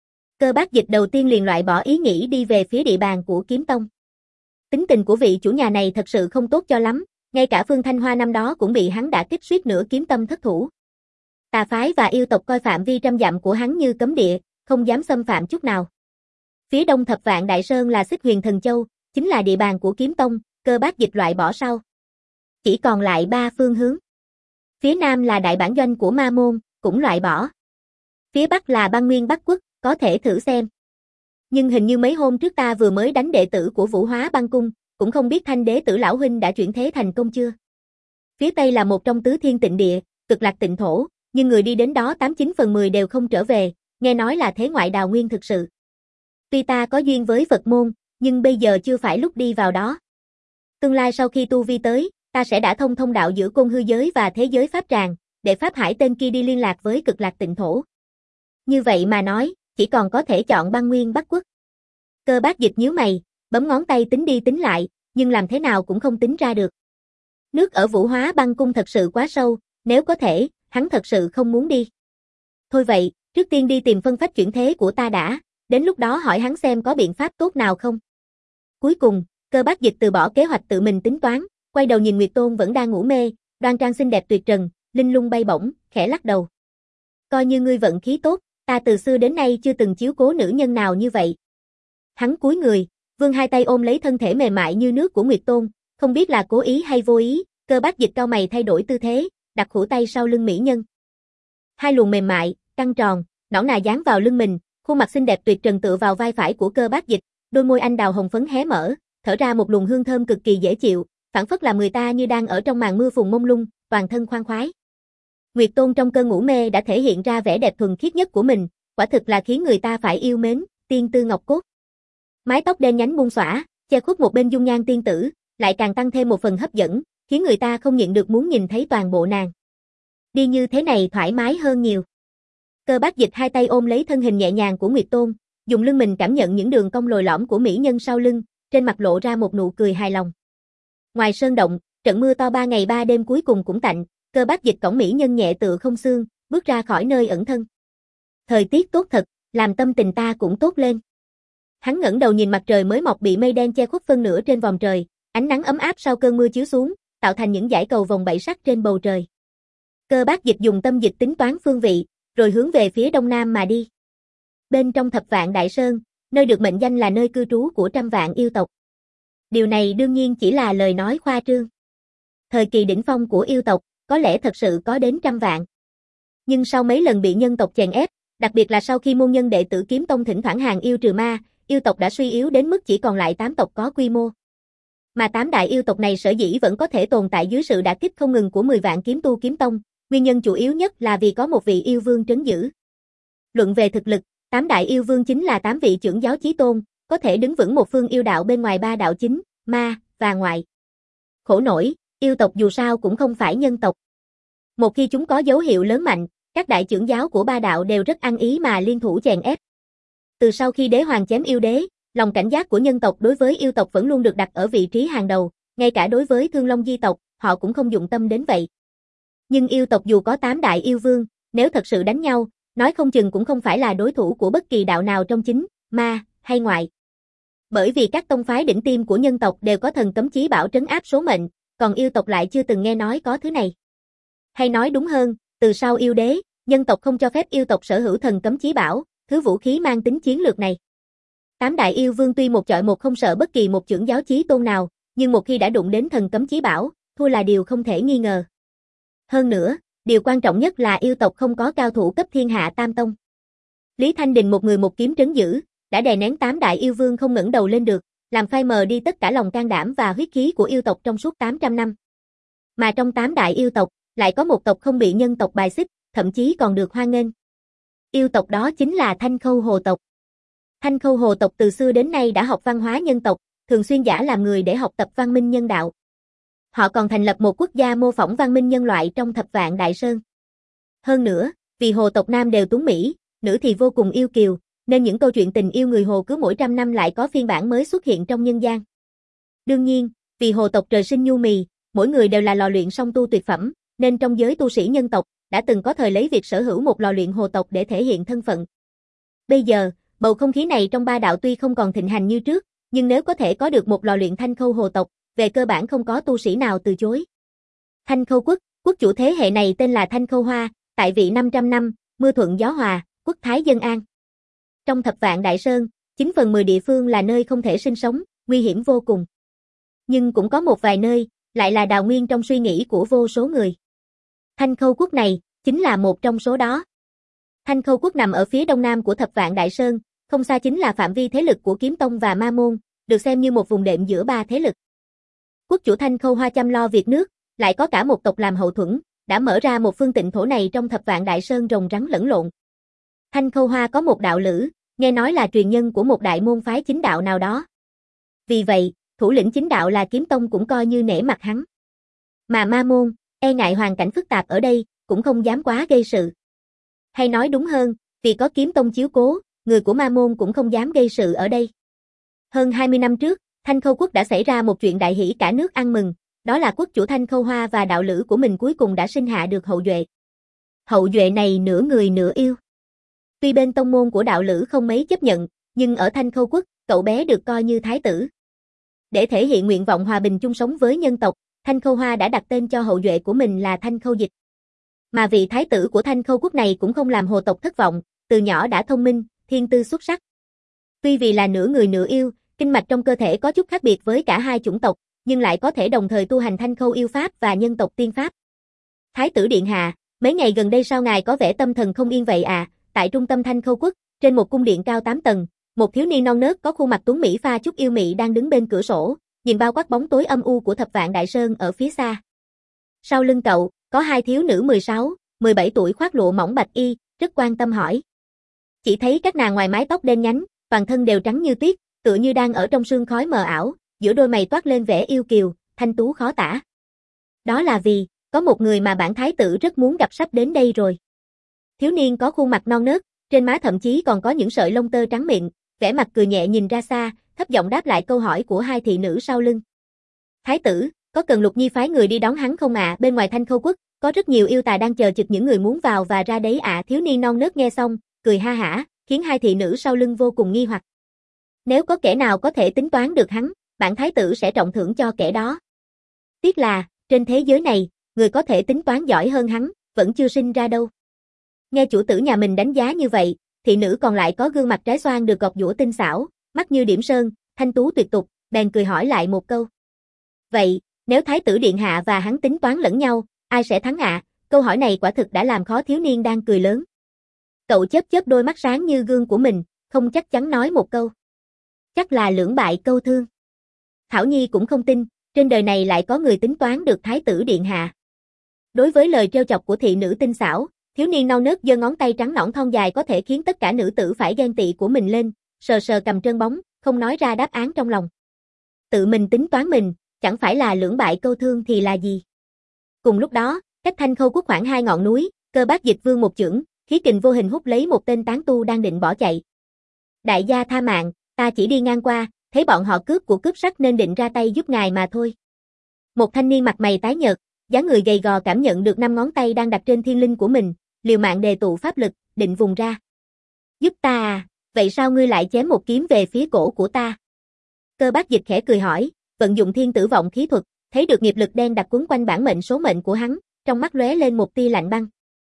Cơ Bác Dịch đầu tiên liền loại bỏ ý nghĩ đi về phía địa bàn của kiếm tông. Tính tình của vị chủ nhà này thật sự không tốt cho lắm, ngay cả Phương Thanh Hoa năm đó cũng bị hắn đả kích suýt nữa kiếm tâm thất thủ. Tà phái và yêu tộc coi phạm vi trăm dặm của hắn như cấm địa, không dám xâm phạm chút nào. Phía đông Thập Vạn Đại Sơn là Xích Huyền Thần Châu, chính là địa bàn của kiếm tông, Cơ Bác Dịch loại bỏ sau. Chỉ còn lại ba phương hướng. Phía nam là đại bản doanh của Ma Môn, cũng loại bỏ. Phía bắc là Băng Nguyên Bắc Quốc, có thể thử xem. Nhưng hình như mấy hôm trước ta vừa mới đánh đệ tử của Vũ Hóa Băng Cung, cũng không biết Thanh Đế Tử lão huynh đã chuyển thế thành công chưa. Phía tây là một trong tứ thiên tịnh địa, Cực Lạc Tịnh Thổ, nhưng người đi đến đó tám chín phần mười đều không trở về, nghe nói là thế ngoại đào nguyên thực sự. Tuy ta có duyên với Phật môn, nhưng bây giờ chưa phải lúc đi vào đó. Tương lai sau khi tu vi tới, ta sẽ đã thông thông đạo giữa côn hư giới và thế giới pháp tràng, để Pháp Hải tên kia đi liên lạc với Cực Lạc Tịnh Thổ. Như vậy mà nói, chỉ còn có thể chọn Băng Nguyên Bắc Quốc. Cơ Bác Dịch nhíu mày, bấm ngón tay tính đi tính lại, nhưng làm thế nào cũng không tính ra được. Nước ở Vũ Hóa Băng Cung thật sự quá sâu, nếu có thể, hắn thật sự không muốn đi. Thôi vậy, trước tiên đi tìm phân phách chuyển thế của ta đã, đến lúc đó hỏi hắn xem có biện pháp tốt nào không. Cuối cùng, Cơ Bác Dịch từ bỏ kế hoạch tự mình tính toán, quay đầu nhìn Nguyệt Tôn vẫn đang ngủ mê, đoan trang xinh đẹp tuyệt trần, linh lung bay bổng, khẽ lắc đầu. Coi như ngươi vận khí tốt, ta từ xưa đến nay chưa từng chiếu cố nữ nhân nào như vậy. Hắn cúi người, vươn hai tay ôm lấy thân thể mềm mại như nước của Nguyệt Tôn, không biết là cố ý hay vô ý, Cơ Bác Dịch cau mày thay đổi tư thế, đặt khuỷu tay sau lưng mỹ nhân. Hai luồng mềm mại, căng tròn, nõn nà dán vào lưng mình, khuôn mặt xinh đẹp tuyệt trần tựa vào vai phải của Cơ Bác Dịch, đôi môi anh đào hồng phấn hé mở, thở ra một luồng hương thơm cực kỳ dễ chịu, phảng phất làm người ta như đang ở trong màn mưa phùn mông lung, toàn thân khoan khoái. Nguyệt Tôn trong cơn ngủ mê đã thể hiện ra vẻ đẹp thuần khiết nhất của mình, quả thực là khiến người ta phải yêu mến, tiên tư ngọc cốt. Mái tóc đen nhánh buông xõa, che khuất một bên dung nhan tiên tử, lại càng tăng thêm một phần hấp dẫn, khiến người ta không nhịn được muốn nhìn thấy toàn bộ nàng. Đi như thế này thoải mái hơn nhiều. Cơ Bác Dịch hai tay ôm lấy thân hình nhẹ nhàng của Nguyệt Tôn, dùng lưng mình cảm nhận những đường cong lồi lõm của mỹ nhân sau lưng, trên mặt lộ ra một nụ cười hài lòng. Ngoài sơn động, trận mưa to ba ngày ba đêm cuối cùng cũng tạnh, Cơ Bác Dịch cõng mỹ nhân nhẹ tựa không xương, bước ra khỏi nơi ẩn thân. Thời tiết tốt thật, làm tâm tình ta cũng tốt lên. Hắn ngẩng đầu nhìn mặt trời mới mọc bị mây đen che khuất phân nửa trên vòm trời, ánh nắng ấm áp sau cơn mưa chiếu xuống, tạo thành những dải cầu vồng bảy sắc trên bầu trời. Cơ Bác Dịch dùng tâm dịch tính toán phương vị, rồi hướng về phía đông nam mà đi. Bên trong Thập Vạn Đại Sơn, nơi được mệnh danh là nơi cư trú của trăm vạn yêu tộc. Điều này đương nhiên chỉ là lời nói khoa trương. Thời kỳ đỉnh phong của yêu tộc, có lẽ thật sự có đến trăm vạn. Nhưng sau mấy lần bị nhân tộc chèn ép, đặc biệt là sau khi môn nhân đệ tử Kiếm Tông thỉnh thoảng hàng yêu trừ ma, yêu tộc đã suy yếu đến mức chỉ còn lại tám tộc có quy mô. Mà tám đại yêu tộc này sở dĩ vẫn có thể tồn tại dưới sự đả kích không ngừng của mười vạn kiếm tu kiếm tông, nguyên nhân chủ yếu nhất là vì có một vị yêu vương trấn giữ. Luận về thực lực, tám đại yêu vương chính là tám vị trưởng giáo chí tôn, có thể đứng vững một phương yêu đạo bên ngoài ba đạo chính, ma và ngoại. Khổ nổi, yêu tộc dù sao cũng không phải nhân tộc. Một khi chúng có dấu hiệu lớn mạnh, các đại trưởng giáo của ba đạo đều rất ăn ý mà liên thủ chèn ép. Từ sau khi đế hoàng chém yêu đế, lòng cảnh giác của nhân tộc đối với yêu tộc vẫn luôn được đặt ở vị trí hàng đầu, ngay cả đối với Thương Long Di tộc, họ cũng không dụng tâm đến vậy. Nhưng yêu tộc dù có tám đại yêu vương, nếu thật sự đánh nhau, nói không chừng cũng không phải là đối thủ của bất kỳ đạo nào trong chính, ma, hay ngoại. Bởi vì các tông phái đỉnh tiêm của nhân tộc đều có thần cấm chí bảo trấn áp số mệnh, còn yêu tộc lại chưa từng nghe nói có thứ này. Hay nói đúng hơn, từ sau yêu đế, nhân tộc không cho phép yêu tộc sở hữu thần cấm chí bảo, thứ vũ khí mang tính chiến lược này. Tám đại yêu vương tuy một chọi một không sợ bất kỳ một chưởng giáo chí tôn nào, nhưng một khi đã đụng đến thần cấm chí bảo, thua là điều không thể nghi ngờ. Hơn nữa, điều quan trọng nhất là yêu tộc không có cao thủ cấp thiên hạ tam tông. Lý Thanh Đình một người một kiếm trấn giữ, đã đè nén tám đại yêu vương không ngẩng đầu lên được, làm phai mờ đi tất cả lòng can đảm và huyết khí của yêu tộc trong suốt tám trăm năm. Mà trong tám đại yêu tộc, lại có một tộc không bị nhân tộc bài xích, thậm chí còn được hoan nghênh. Yêu tộc đó chính là Thanh Khâu Hồ tộc. Thanh Khâu Hồ tộc từ xưa đến nay đã học văn hóa nhân tộc, thường xuyên giả làm người để học tập văn minh nhân đạo. Họ còn thành lập một quốc gia mô phỏng văn minh nhân loại trong Thập Vạn Đại Sơn. Hơn nữa, vì Hồ tộc nam đều tuấn mỹ, nữ thì vô cùng yêu kiều, nên những câu chuyện tình yêu người Hồ cứ mỗi trăm năm lại có phiên bản mới xuất hiện trong nhân gian. Đương nhiên, vì Hồ tộc trời sinh nhu mì, mỗi người đều là lò luyện song tu tuyệt phẩm, nên trong giới tu sĩ nhân tộc, đã từng có thời lấy việc sở hữu một lò luyện Hồ tộc để thể hiện thân phận. Bây giờ, bầu không khí này trong ba đạo tuy không còn thịnh hành như trước, nhưng nếu có thể có được một lò luyện Thanh Khâu Hồ tộc, về cơ bản không có tu sĩ nào từ chối. Thanh Khâu quốc, quốc chủ thế hệ này tên là Thanh Khâu Hoa, tại vị năm trăm năm, mưa thuận gió hòa, quốc thái dân an. Trong Thập Vạn Đại Sơn, chín phần mười địa phương là nơi không thể sinh sống, nguy hiểm vô cùng. Nhưng cũng có một vài nơi, lại là đào nguyên trong suy nghĩ của vô số người. Thanh Khâu quốc này, chính là một trong số đó. Thanh Khâu quốc nằm ở phía đông nam của Thập Vạn Đại Sơn, không xa chính là phạm vi thế lực của Kiếm Tông và Ma Môn, được xem như một vùng đệm giữa ba thế lực. Quốc chủ Thanh Khâu Hoa chăm lo việc nước, lại có cả một tộc làm hậu thuẫn, đã mở ra một phương tịnh thổ này trong Thập Vạn Đại Sơn rồng rắn lẫn lộn. Thanh Khâu Hoa có một đạo lữ, nghe nói là truyền nhân của một đại môn phái chính đạo nào đó. Vì vậy, thủ lĩnh chính đạo là Kiếm Tông cũng coi như nể mặt hắn. Mà Ma Môn, e ngại hoàn cảnh phức tạp ở đây, cũng không dám quá gây sự. Hay nói đúng hơn, vì có Kiếm Tông chiếu cố, người của Ma Môn cũng không dám gây sự ở đây. Hơn hai mươi năm trước, Thanh Khâu quốc đã xảy ra một chuyện đại hỷ cả nước ăn mừng, đó là quốc chủ Thanh Khâu Hoa và đạo lữ của mình cuối cùng đã sinh hạ được hậu duệ. Hậu duệ này nửa người nửa yêu. Tuy bên tông môn của đạo lữ không mấy chấp nhận, nhưng ở Thanh Khâu quốc, cậu bé được coi như thái tử. Để thể hiện nguyện vọng hòa bình chung sống với nhân tộc, Thanh Khâu Hoa đã đặt tên cho hậu duệ của mình là Thanh Khâu Dịch. Mà vị thái tử của Thanh Khâu quốc này cũng không làm Hồ tộc thất vọng, từ nhỏ đã thông minh, thiên tư xuất sắc. Tuy vì là nửa người nửa yêu, kinh mạch trong cơ thể có chút khác biệt với cả hai chủng tộc, nhưng lại có thể đồng thời tu hành Thanh Khâu yêu pháp và nhân tộc tiên pháp. Thái tử điện hạ, mấy ngày gần đây sao ngài có vẻ tâm thần không yên vậy à? Tại trung tâm Thanh Khâu quốc, trên một cung điện cao tám tầng, một thiếu niên non nớt có khuôn mặt tuấn mỹ pha chút yêu mị đang đứng bên cửa sổ, nhìn bao quát bóng tối âm u của Thập Vạn Đại Sơn ở phía xa. Sau lưng cậu, có hai thiếu nữ mười sáu, mười bảy tuổi khoác lụa mỏng bạch y, rất quan tâm hỏi. Chỉ thấy các nàng ngoài mái tóc đen nhánh, toàn thân đều trắng như tuyết, tựa như đang ở trong sương khói mờ ảo, giữa đôi mày toát lên vẻ yêu kiều, thanh tú khó tả. Đó là vì, có một người mà bản thái tử rất muốn gặp sắp đến đây rồi. Thiếu niên có khuôn mặt non nớt, trên má thậm chí còn có những sợi lông tơ trắng mịn, vẻ mặt cười nhẹ nhìn ra xa, thấp giọng đáp lại câu hỏi của hai thị nữ sau lưng. Thái tử, có cần Lục Nhi phái người đi đón hắn không ạ? À? Bên ngoài Thanh Khâu quốc, có rất nhiều yêu tà đang chờ chực những người muốn vào và ra đấy ạ. À. Thiếu niên non nớt nghe xong, cười ha hả, khiến hai thị nữ sau lưng vô cùng nghi hoặc. Nếu có kẻ nào có thể tính toán được hắn, bản thái tử sẽ trọng thưởng cho kẻ đó. Tiếc là, trên thế giới này, người có thể tính toán giỏi hơn hắn, vẫn chưa sinh ra đâu. Nghe chủ tử nhà mình đánh giá như vậy, thị nữ còn lại có gương mặt trái xoan được gọt giũa tinh xảo, mắt như điểm sơn, thanh tú tuyệt tục, bèn cười hỏi lại một câu. Vậy, nếu thái tử điện hạ và hắn tính toán lẫn nhau, ai sẽ thắng ạ? À? Câu hỏi này quả thực đã làm khó thiếu niên đang cười lớn. Cậu chớp chớp đôi mắt sáng như gương của mình, không chắc chắn nói một câu. Chắc là lưỡng bại câu thương. Thảo Nhi cũng không tin, trên đời này lại có người tính toán được thái tử điện hạ. Đối với lời trêu chọc của thị nữ tinh xảo, thiếu niên non nớt giơ ngón tay trắng nõn thon dài có thể khiến tất cả nữ tử phải ghen tị của mình lên, sờ sờ cầm trơn bóng, không nói ra đáp án trong lòng. Tự mình tính toán mình, chẳng phải là lưỡng bại câu thương thì là gì? Cùng lúc đó, cách Thanh Khâu quốc khoảng hai ngọn núi, Cơ Bác Dịch Vương một chưởng, khí kình vô hình hút lấy một tên tán tu đang định bỏ chạy. Đại gia tha mạng, ta chỉ đi ngang qua, thấy bọn họ cướp của cướp sắc nên định ra tay giúp ngài mà thôi. Một thanh niên mặt mày tái nhợt, dáng người gầy gò cảm nhận được năm ngón tay đang đặt trên thiên linh của mình, liều mạng đề tụ pháp lực, định vùng ra. Giúp ta à, vậy sao ngươi lại chém một kiếm về phía cổ của ta? Cơ Bác Dịch khẽ cười hỏi, vận dụng thiên tử vọng khí thuật, thấy được nghiệp lực đen đặc quấn quanh bản mệnh số mệnh của hắn, trong mắt lóe lên một tia lạnh băng.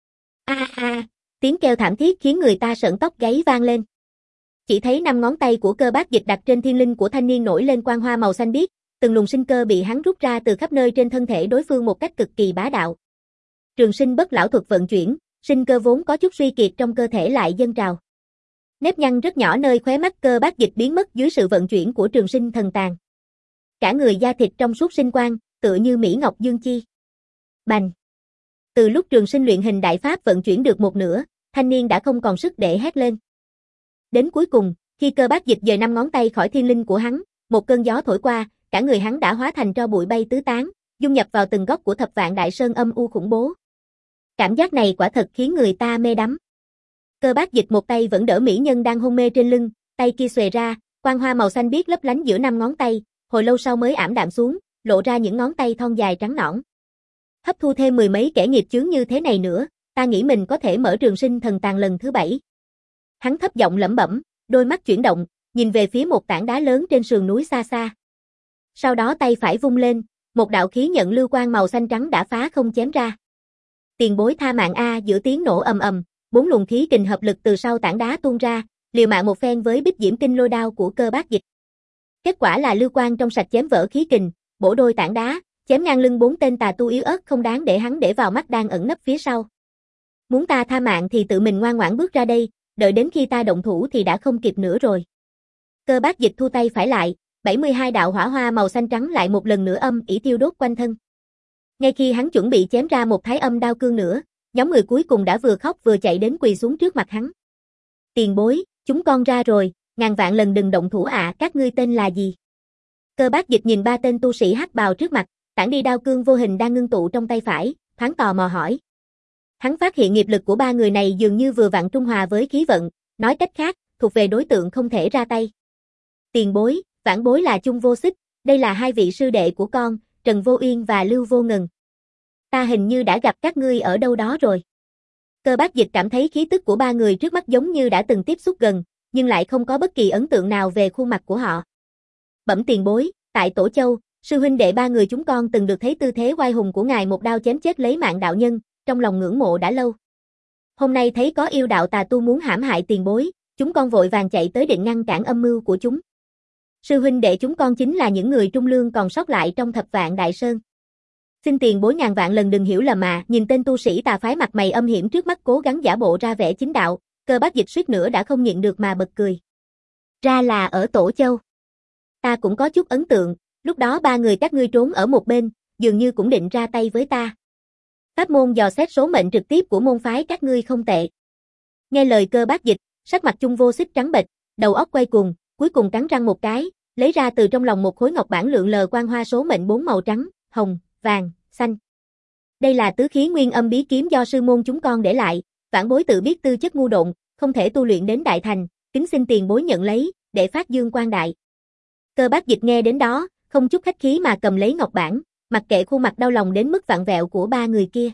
A a, tiếng kêu thảm thiết khiến người ta sởn tóc gáy vang lên. Chỉ thấy năm ngón tay của Cơ Bác Dịch đặt trên thiên linh của thanh niên nổi lên quang hoa màu xanh biếc, từng luồng sinh cơ bị hắn rút ra từ khắp nơi trên thân thể đối phương một cách cực kỳ bá đạo. Trường sinh bất lão thuật vận chuyển, sinh cơ vốn có chút suy kiệt trong cơ thể lại dâng trào. Nếp nhăn rất nhỏ nơi khóe mắt Cơ Bác Dịch biến mất dưới sự vận chuyển của trường sinh thần tàn. Cả người da thịt trong suốt sinh quang, tựa như mỹ ngọc dương chi. Bành! Từ lúc trường sinh luyện hình đại pháp vận chuyển được một nửa, thanh niên đã không còn sức để hét lên. Đến cuối cùng, khi Cơ Bác Dịch dời năm ngón tay khỏi thiên linh của hắn, một cơn gió thổi qua, cả người hắn đã hóa thành tro bụi bay tứ tán, dung nhập vào từng góc của thập vạn đại sơn âm u khủng bố. Cảm giác này quả thật khiến người ta mê đắm. Cơ Bác Dịch một tay vẫn đỡ mỹ nhân đang hôn mê trên lưng, tay kia xòe ra, quang hoa màu xanh biếc lấp lánh giữa năm ngón tay, hồi lâu sau mới ảm đạm xuống, lộ ra những ngón tay thon dài trắng nõn. Hấp thu thêm mười mấy kẻ nghiệp chướng như thế này nữa, ta nghĩ mình có thể mở trường sinh thần tàn lần thứ bảy. Hắn thấp giọng lẩm bẩm, đôi mắt chuyển động, nhìn về phía một tảng đá lớn trên sườn núi xa xa. Sau đó tay phải vung lên, một đạo khí nhận lưu quang màu xanh trắng đã phá không chém ra. Tiền bối tha mạng a, giữa tiếng nổ ầm ầm, bốn luồng khí kình hợp lực từ sau tảng đá tuôn ra, liều mạng một phen với bích diễm kinh lôi đao của Cơ Bác Dịch. Kết quả là lưu quang trong sạch chém vỡ khí kình, bổ đôi tảng đá, chém ngang lưng bốn tên tà tu yếu ớt không đáng để hắn để vào mắt đang ẩn nấp phía sau. Muốn ta tha mạng thì tự mình ngoan ngoãn bước ra đây, đợi đến khi ta động thủ thì đã không kịp nữa rồi. Cơ Bác Dịch thu tay phải lại, bảy mươi hai đạo hỏa hoa màu xanh trắng lại một lần nữa âm ỉ tiêu đốt quanh thân. Ngay khi hắn chuẩn bị chém ra một thái âm đao cương nữa, nhóm người cuối cùng đã vừa khóc vừa chạy đến quỳ xuống trước mặt hắn. Tiền bối, chúng con ra rồi, ngàn vạn lần đừng động thủ ạ, à, các ngươi tên là gì? Cơ Bác Dịch nhìn ba tên tu sĩ hắc bào trước mặt, tản đi đao cương vô hình đang ngưng tụ trong tay phải, thoáng tò mò hỏi. Hắn phát hiện nghiệp lực của ba người này dường như vừa vặn trung hòa với khí vận, nói cách khác, thuộc về đối tượng không thể ra tay. Tiền bối, vãn bối là Chung Vô Xích, đây là hai vị sư đệ của con, Trần Vô Uyên và Lưu Vô Ngần. Ta hình như đã gặp các ngươi ở đâu đó rồi. Cơ Bác Dịch cảm thấy khí tức của ba người trước mắt giống như đã từng tiếp xúc gần, nhưng lại không có bất kỳ ấn tượng nào về khuôn mặt của họ. Bẩm tiền bối, tại Tổ Châu, sư huynh đệ ba người chúng con từng được thấy tư thế oai hùng của ngài một đao chém chết lấy mạng đạo nhân, trong lòng ngưỡng mộ đã lâu. Hôm nay thấy có yêu đạo tà tu muốn hãm hại tiền bối, chúng con vội vàng chạy tới định ngăn cản âm mưu của chúng. Sư huynh đệ chúng con chính là những người trung lương còn sót lại trong thập vạn đại sơn. Xin tiền bối ngàn vạn lần đừng hiểu lầm mà, nhìn tên tu sĩ tà phái mặt mày âm hiểm trước mắt cố gắng giả bộ ra vẻ chính đạo, Cơ Bác Dịch suýt nữa đã không nhịn được mà bật cười. Ra là ở Tổ Châu. Ta cũng có chút ấn tượng, lúc đó ba người các ngươi trốn ở một bên, dường như cũng định ra tay với ta. Pháp môn dò xét số mệnh trực tiếp của môn phái các ngươi không tệ. Nghe lời Cơ Bác Dịch, sắc mặt Chung Vô Xích trắng bệch, đầu óc quay cuồng, cuối cùng cắn răng một cái, lấy ra từ trong lòng một khối ngọc bản lượn lờ quang hoa số mệnh bốn màu trắng, hồng, vàng, xanh. Đây là tứ khí nguyên âm bí kiếm do sư môn chúng con để lại, vãn bối tự biết tư chất ngu độn, không thể tu luyện đến đại thành, kính xin tiền bối nhận lấy, để phát dương quang đại. Cơ Bác Dịch nghe đến đó, không chút khách khí mà cầm lấy ngọc bản, mặc kệ khuôn mặt đau lòng đến mức vặn vẹo của ba người kia.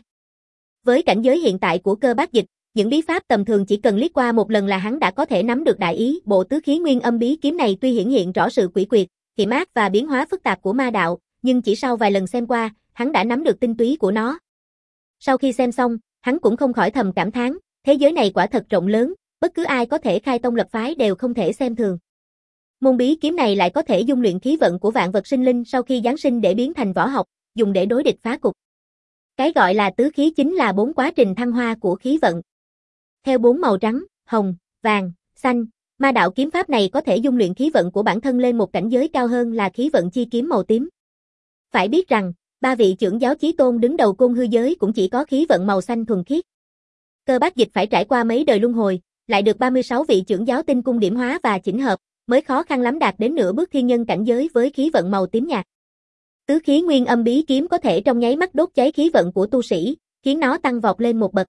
Với cảnh giới hiện tại của Cơ Bác Dịch, những bí pháp tầm thường chỉ cần liếc qua một lần là hắn đã có thể nắm được đại ý. Bộ tứ khí nguyên âm bí kiếm này tuy hiển hiện rõ sự quỷ quyệt, hiểm ác và biến hóa phức tạp của ma đạo, nhưng chỉ sau vài lần xem qua, hắn đã nắm được tinh túy của nó. Sau khi xem xong, hắn cũng không khỏi thầm cảm thán, thế giới này quả thật rộng lớn, bất cứ ai có thể khai tông lập phái đều không thể xem thường. Môn bí kiếm này lại có thể dung luyện khí vận của vạn vật sinh linh sau khi giáng sinh để biến thành võ học, dùng để đối địch phá cục. Cái gọi là tứ khí chính là bốn quá trình thăng hoa của khí vận. Theo bốn màu trắng, hồng, vàng, xanh, ma đạo kiếm pháp này có thể dung luyện khí vận của bản thân lên một cảnh giới cao hơn là khí vận chi kiếm màu tím. Phải biết rằng, ba vị trưởng giáo chí tôn đứng đầu côn hư giới cũng chỉ có khí vận màu xanh thuần khiết. Cơ Bác Dịch phải trải qua mấy đời luân hồi, lại được ba mươi sáu vị trưởng giáo tinh cung điểm hóa và chỉnh hợp, mới khó khăn lắm đạt đến nửa bước thiên nhân cảnh giới với khí vận màu tím nhạt. Tứ khí nguyên âm bí kiếm có thể trong nháy mắt đốt cháy khí vận của tu sĩ, khiến nó tăng vọt lên một bậc.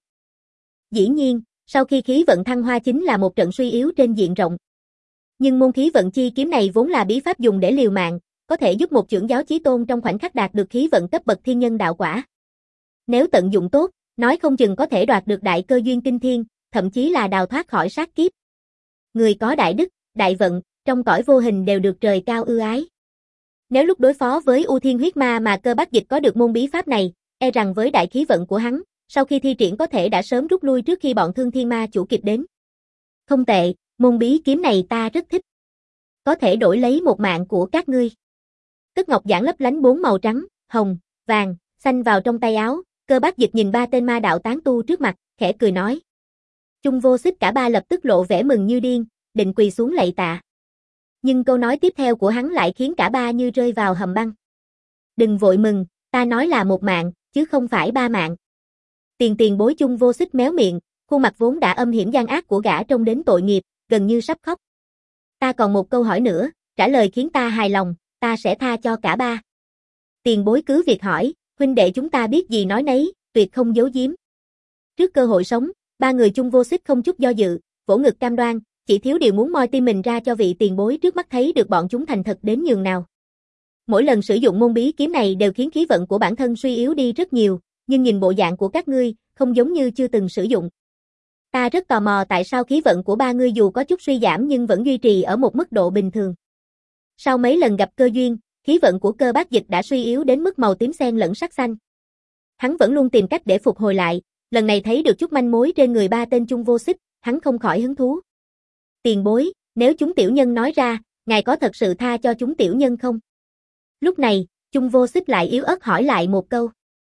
Dĩ nhiên, sau khi khí vận thăng hoa chính là một trận suy yếu trên diện rộng. Nhưng môn khí vận chi kiếm này vốn là bí pháp dùng để liều mạng, có thể giúp một trưởng giáo chí tôn trong khoảnh khắc đạt được khí vận cấp bậc thiên nhân đạo quả. Nếu tận dụng tốt, nói không chừng có thể đoạt được đại cơ duyên kinh thiên, thậm chí là đào thoát khỏi sát kiếp. Người có đại đức, đại vận, trong cõi vô hình đều được trời cao ưu ái. Nếu lúc đối phó với U Thiên huyết ma mà Cơ Bác Dịch có được môn bí pháp này, e rằng với đại khí vận của hắn, sau khi thi triển có thể đã sớm rút lui trước khi bọn Thương Thiên Ma chủ kịp đến. Không tệ, môn bí kiếm này ta rất thích. Có thể đổi lấy một mạng của các ngươi. Cất ngọc giản lấp lánh bốn màu trắng, hồng, vàng, xanh vào trong tay áo, Cơ Bác Dịch nhìn ba tên ma đạo tán tu trước mặt, khẽ cười nói. Chung Vô Xích cả ba lập tức lộ vẻ mừng như điên, định quỳ xuống lạy tạ. Nhưng câu nói tiếp theo của hắn lại khiến cả ba như rơi vào hầm băng. Đừng vội mừng, ta nói là một mạng, chứ không phải ba mạng. Tiền tiền bối Chung Vô Xích méo miệng, khuôn mặt vốn đã âm hiểm gian ác của gã trông đến tội nghiệp, gần như sắp khóc. Ta còn một câu hỏi nữa, trả lời khiến ta hài lòng, ta sẽ tha cho cả ba. Tiền bối cứ việc hỏi, huynh đệ chúng ta biết gì nói nấy, tuyệt không giấu giếm. Trước cơ hội sống, ba người Chung Vô Xích không chút do dự, vỗ ngực cam đoan, chỉ thiếu điều muốn moi tim mình ra cho vị tiền bối trước mắt thấy được bọn chúng thành thật đến nhường nào. Mỗi lần sử dụng môn bí kiếm này đều khiến khí vận của bản thân suy yếu đi rất nhiều, nhưng nhìn bộ dạng của các ngươi, không giống như chưa từng sử dụng. Ta rất tò mò tại sao khí vận của ba ngươi dù có chút suy giảm nhưng vẫn duy trì ở một mức độ bình thường. Sau mấy lần gặp cơ duyên, khí vận của Cơ Bác Dịch đã suy yếu đến mức màu tím xen lẫn sắc xanh. Hắn vẫn luôn tìm cách để phục hồi lại, lần này thấy được chút manh mối trên người ba tên Chung Vô Xích, hắn không khỏi hứng thú. Tiền bối, nếu chúng tiểu nhân nói ra, ngài có thật sự tha cho chúng tiểu nhân không? Lúc này, Chung Vô Xích lại yếu ớt hỏi lại một câu.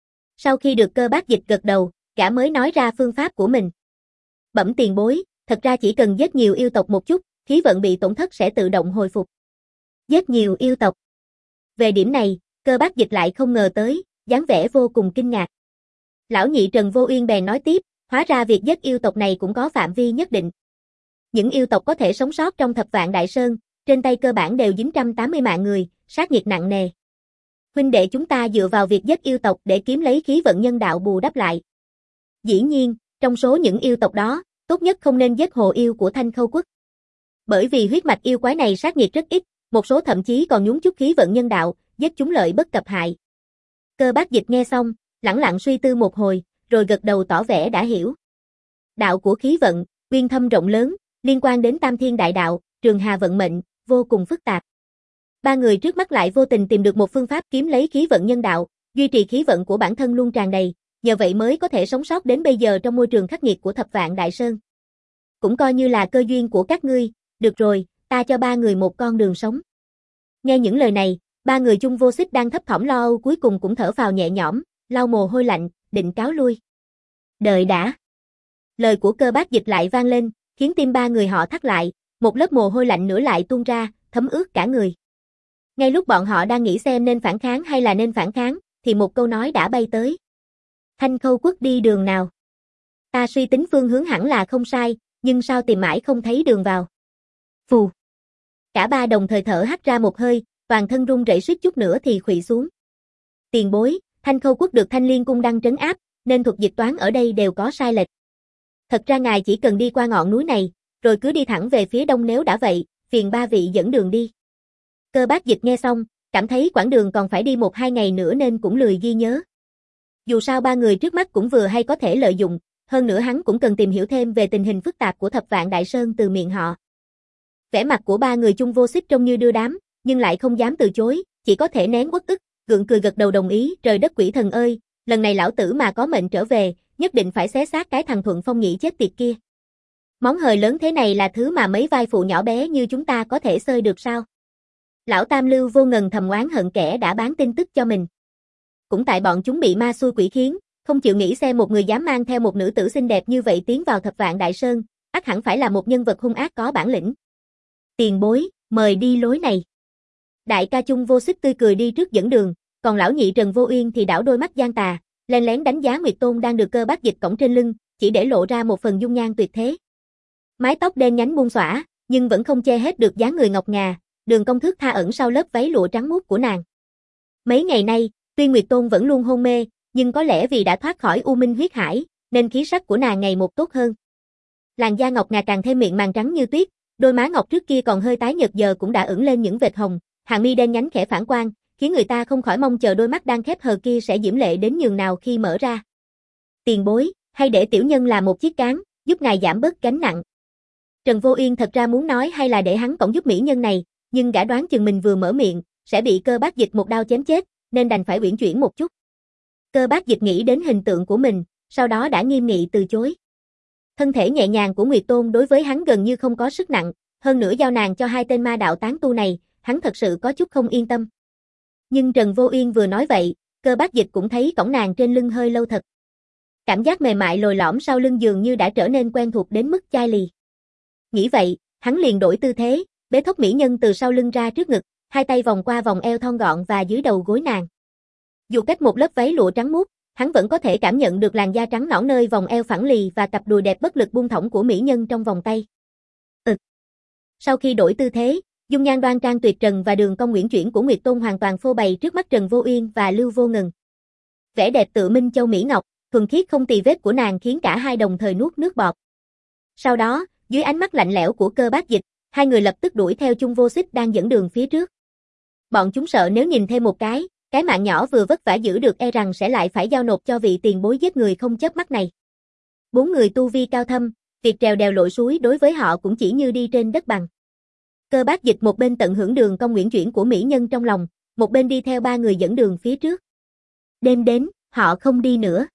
Sau khi được Cơ Bác Dịch gật đầu, gã mới nói ra phương pháp của mình. Bẩm tiền bối, thật ra chỉ cần giết nhiều yêu tộc một chút, khí vận bị tổn thất sẽ tự động hồi phục. Giết nhiều yêu tộc. Về điểm này, Cơ Bác Dịch lại không ngờ tới, dáng vẻ vô cùng kinh ngạc. Lão nhị Trần Vô Uyên bèn nói tiếp, hóa ra việc giết yêu tộc này cũng có phạm vi nhất định. Những yêu tộc có thể sống sót trong Thập Vạn Đại Sơn, trên tay cơ bản đều dính trăm tám mươi mạng người, sát nghiệt nặng nề. Huynh đệ chúng ta dựa vào việc giết yêu tộc để kiếm lấy khí vận nhân đạo bù đắp lại. Dĩ nhiên, trong số những yêu tộc đó, tốt nhất không nên giết hồ yêu của Thanh Khâu Quốc. Bởi vì huyết mạch yêu quái này sát nghiệt rất ít, một số thậm chí còn nhúng chút khí vận nhân đạo, giết chúng lợi bất cập hại. Cơ Bác Dịch nghe xong, lẳng lặng suy tư một hồi, rồi gật đầu tỏ vẻ đã hiểu. Đạo của khí vận, uyên thâm rộng lớn, liên quan đến Tam Thiên Đại Đạo, Trường Hà vận mệnh, vô cùng phức tạp. Ba người trước mắt lại vô tình tìm được một phương pháp kiếm lấy khí vận nhân đạo, duy trì khí vận của bản thân luôn tràn đầy, nhờ vậy mới có thể sống sót đến bây giờ trong môi trường khắc nghiệt của Thập Vạn Đại Sơn. Cũng coi như là cơ duyên của các ngươi, được rồi, ta cho ba người một con đường sống. Nghe những lời này, ba người Chung Vô Xích đang thấp thỏm lo âu cuối cùng cũng thở phào nhẹ nhõm, lau mồ hôi lạnh, định cáo lui. Đợi đã. Lời của Cơ Bác Dịch lại vang lên, khiến tim ba người họ thắt lại, một lớp mồ hôi lạnh nữa lại tuôn ra, thấm ướt cả người. Ngay lúc bọn họ đang nghĩ xem nên phản kháng hay là nên phản kháng, thì một câu nói đã bay tới. Thanh Khâu Quốc đi đường nào? Ta suy tính phương hướng hẳn là không sai, nhưng sao tìm mãi không thấy đường vào. Phù. Cả ba đồng thời thở hắt ra một hơi, toàn thân run rẩy suýt chút nữa thì khuỵu xuống. Tiền bối, Thanh Khâu Quốc được Thanh Liên Cung đăng trấn áp, nên thuật dịch toán ở đây đều có sai lệch. Thật ra ngài chỉ cần đi qua ngọn núi này, rồi cứ đi thẳng về phía đông nếu đã vậy, phiền ba vị dẫn đường đi. Cơ Bác Dịch nghe xong, cảm thấy quãng đường còn phải đi một hai ngày nữa nên cũng lười ghi nhớ. Dù sao ba người trước mắt cũng vừa hay có thể lợi dụng, hơn nữa hắn cũng cần tìm hiểu thêm về tình hình phức tạp của Thập Vạn Đại Sơn từ miệng họ. Vẻ mặt của ba người Chung Vô Xích trông như đưa đám, nhưng lại không dám từ chối, chỉ có thể nén uất ức, gượng cười gật đầu đồng ý. Trời đất quỷ thần ơi, lần này lão tử mà có mệnh trở về, nhất định phải xé xác cái thằng Thuận Phong nhĩ chết tiệt kia. Món hời lớn thế này là thứ mà mấy vai phụ nhỏ bé như chúng ta có thể xơi được sao? Lão Tam Lưu vô ngần thầm oán hận kẻ đã bán tin tức cho mình. Cũng tại bọn chúng bị ma xui quỷ khiến, không chịu nghĩ xem một người dám mang theo một nữ tử xinh đẹp như vậy tiến vào Thập Vạn Đại Sơn, ắt hẳn phải là một nhân vật hung ác có bản lĩnh. Tiền bối, mời đi lối này. Đại ca Chung Vô Xích tươi cười đi trước dẫn đường, còn lão nhị Trần Vô Uyên thì đảo đôi mắt gian tà, len lén đánh giá Nguyệt Tôn đang được Cơ Bác Dịch cõng trên lưng, chỉ để lộ ra một phần dung nhan tuyệt thế. Mái tóc đen nhánh buông xõa, nhưng vẫn không che hết được dáng người ngọc ngà, đường cong thước tha ẩn sau lớp váy lụa trắng muốt của nàng. Mấy ngày nay, tuy Nguyệt Tôn vẫn luôn hôn mê, nhưng có lẽ vì đã thoát khỏi u minh huyết hải, nên khí sắc của nàng ngày một tốt hơn. Làn da ngọc ngà càng thêm mịn màng trắng như tuyết, đôi má ngọc trước kia còn hơi tái nhợt giờ cũng đã ửng lên những vệt hồng, hàng mi đen nhánh khẽ phản quang, khiến người ta không khỏi mong chờ đôi mắt đang khép hờ kia sẽ diễm lệ đến nhường nào khi mở ra. Tiền bối, hay để tiểu nhân làm một chiếc cán, giúp ngài giảm bớt gánh nặng. Trần Vô Uyên thật ra muốn nói hay là để hắn cõng giúp mỹ nhân này, nhưng gã đoán chừng mình vừa mở miệng, sẽ bị Cơ Bác Dịch một đao chém chết, nên đành phải uyển chuyển một chút. Cơ Bác Dịch nghĩ đến hình tượng của mình, sau đó đã nghiêm nghị từ chối. Thân thể nhẹ nhàng của Nguyệt Tôn đối với hắn gần như không có sức nặng, hơn nữa giao nàng cho hai tên ma đạo tán tu này, hắn thật sự có chút không yên tâm. Nhưng Trần Vô Uyên vừa nói vậy, Cơ Bác Dịch cũng thấy cõng nàng trên lưng hơi lâu thật. Cảm giác mềm mại lồi lõm sau lưng dường như đã trở nên quen thuộc đến mức chai lì. Nghĩ vậy, hắn liền đổi tư thế, bế thốc mỹ nhân từ sau lưng ra trước ngực, hai tay vòng qua vòng eo thon gọn và dưới đầu gối nàng. Dù cách một lớp váy lụa trắng muốt, hắn vẫn có thể cảm nhận được làn da trắng nõn nơi vòng eo phẳng lì và cặp đùi đẹp bất lực buông thõng của mỹ nhân trong vòng tay. Ừ. Sau khi đổi tư thế, dung nhan đoan trang tuyệt trần và đường cong uyển chuyển của Nguyệt Tôn hoàn toàn phô bày trước mắt Trần Vô Uyên và Lưu Vô Ngần. Vẻ đẹp tự minh châu mỹ ngọc, thuần khiết không tì vết của nàng khiến cả hai đồng thời nuốt nước bọt. Sau đó, dưới ánh mắt lạnh lẽo của Cơ Bác Dịch, hai người lập tức đuổi theo Chung Vô Xích đang dẫn đường phía trước. Bọn chúng sợ nếu nhìn thêm một cái, cái mạng nhỏ vừa vất vả giữ được e rằng sẽ lại phải giao nộp cho vị tiền bối giết người không chớp mắt này. Bốn người tu vi cao thâm, việc trèo đèo lội suối đối với họ cũng chỉ như đi trên đất bằng. Cơ Bác Dịch một bên tận hưởng đường cong uyển chuyển của mỹ nhân trong lòng, một bên đi theo ba người dẫn đường phía trước. Đêm đến, họ không đi nữa.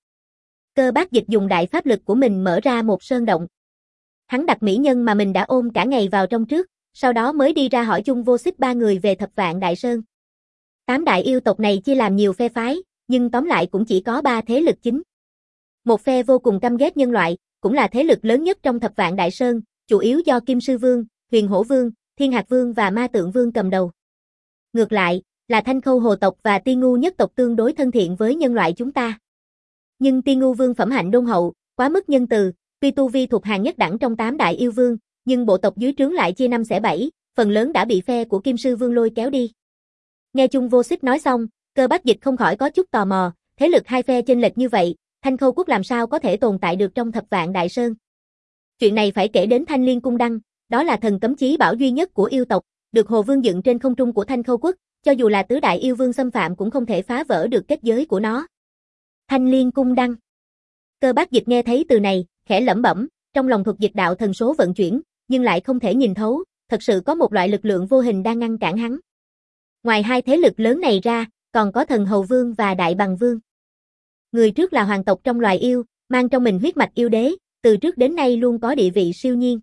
Cơ Bác Dịch dùng đại pháp lực của mình mở ra một sơn động. Hắn đặt mỹ nhân mà mình đã ôm cả ngày vào trong trước, sau đó mới đi ra hỏi Chung Vô Xích ba người về Thập Vạn Đại Sơn. Tám đại yêu tộc này chia làm nhiều phe phái, nhưng tóm lại cũng chỉ có ba thế lực chính. Một phe vô cùng căm ghét nhân loại, cũng là thế lực lớn nhất trong Thập Vạn Đại Sơn, chủ yếu do Kim Sư Vương, Huyền Hổ Vương, Thiên Hạc Vương và Ma Tượng Vương cầm đầu. Ngược lại, là Thanh Khâu Hồ tộc và Ti Ngu nhất tộc tương đối thân thiện với nhân loại chúng ta. Nhưng Ti Ngu Vương phẩm hạnh đôn hậu, quá mức nhân từ, tuy tu vi thuộc hàng nhất đẳng trong tám đại yêu vương, nhưng bộ tộc dưới trướng lại chia năm xẻ bảy, phần lớn đã bị phe của Kim Sư Vương lôi kéo đi. Nghe Chung Vô Xích nói xong, Cơ Bác Dịch không khỏi có chút tò mò, thế lực hai phe chênh lệch như vậy, Thanh Khâu Quốc làm sao có thể tồn tại được trong Thập Vạn Đại Sơn. Chuyện này phải kể đến Thanh Liên Cung Đăng, đó là thần cấm chí bảo duy nhất của yêu tộc, được Hồ Vương dựng trên không trung của Thanh Khâu Quốc, cho dù là tứ đại yêu vương xâm phạm cũng không thể phá vỡ được kết giới của nó. Thanh Liên Cung Đăng. Cơ Bác Dịch nghe thấy từ này, khẽ lẩm bẩm, trong lòng thuật dịch đạo thần số vận chuyển, nhưng lại không thể nhìn thấu, thật sự có một loại lực lượng vô hình đang ngăn cản hắn. Ngoài hai thế lực lớn này ra, còn có Thần Hầu Vương và Đại Bằng Vương. Người trước là hoàng tộc trong loài yêu, mang trong mình huyết mạch yêu đế, từ trước đến nay luôn có địa vị siêu nhiên.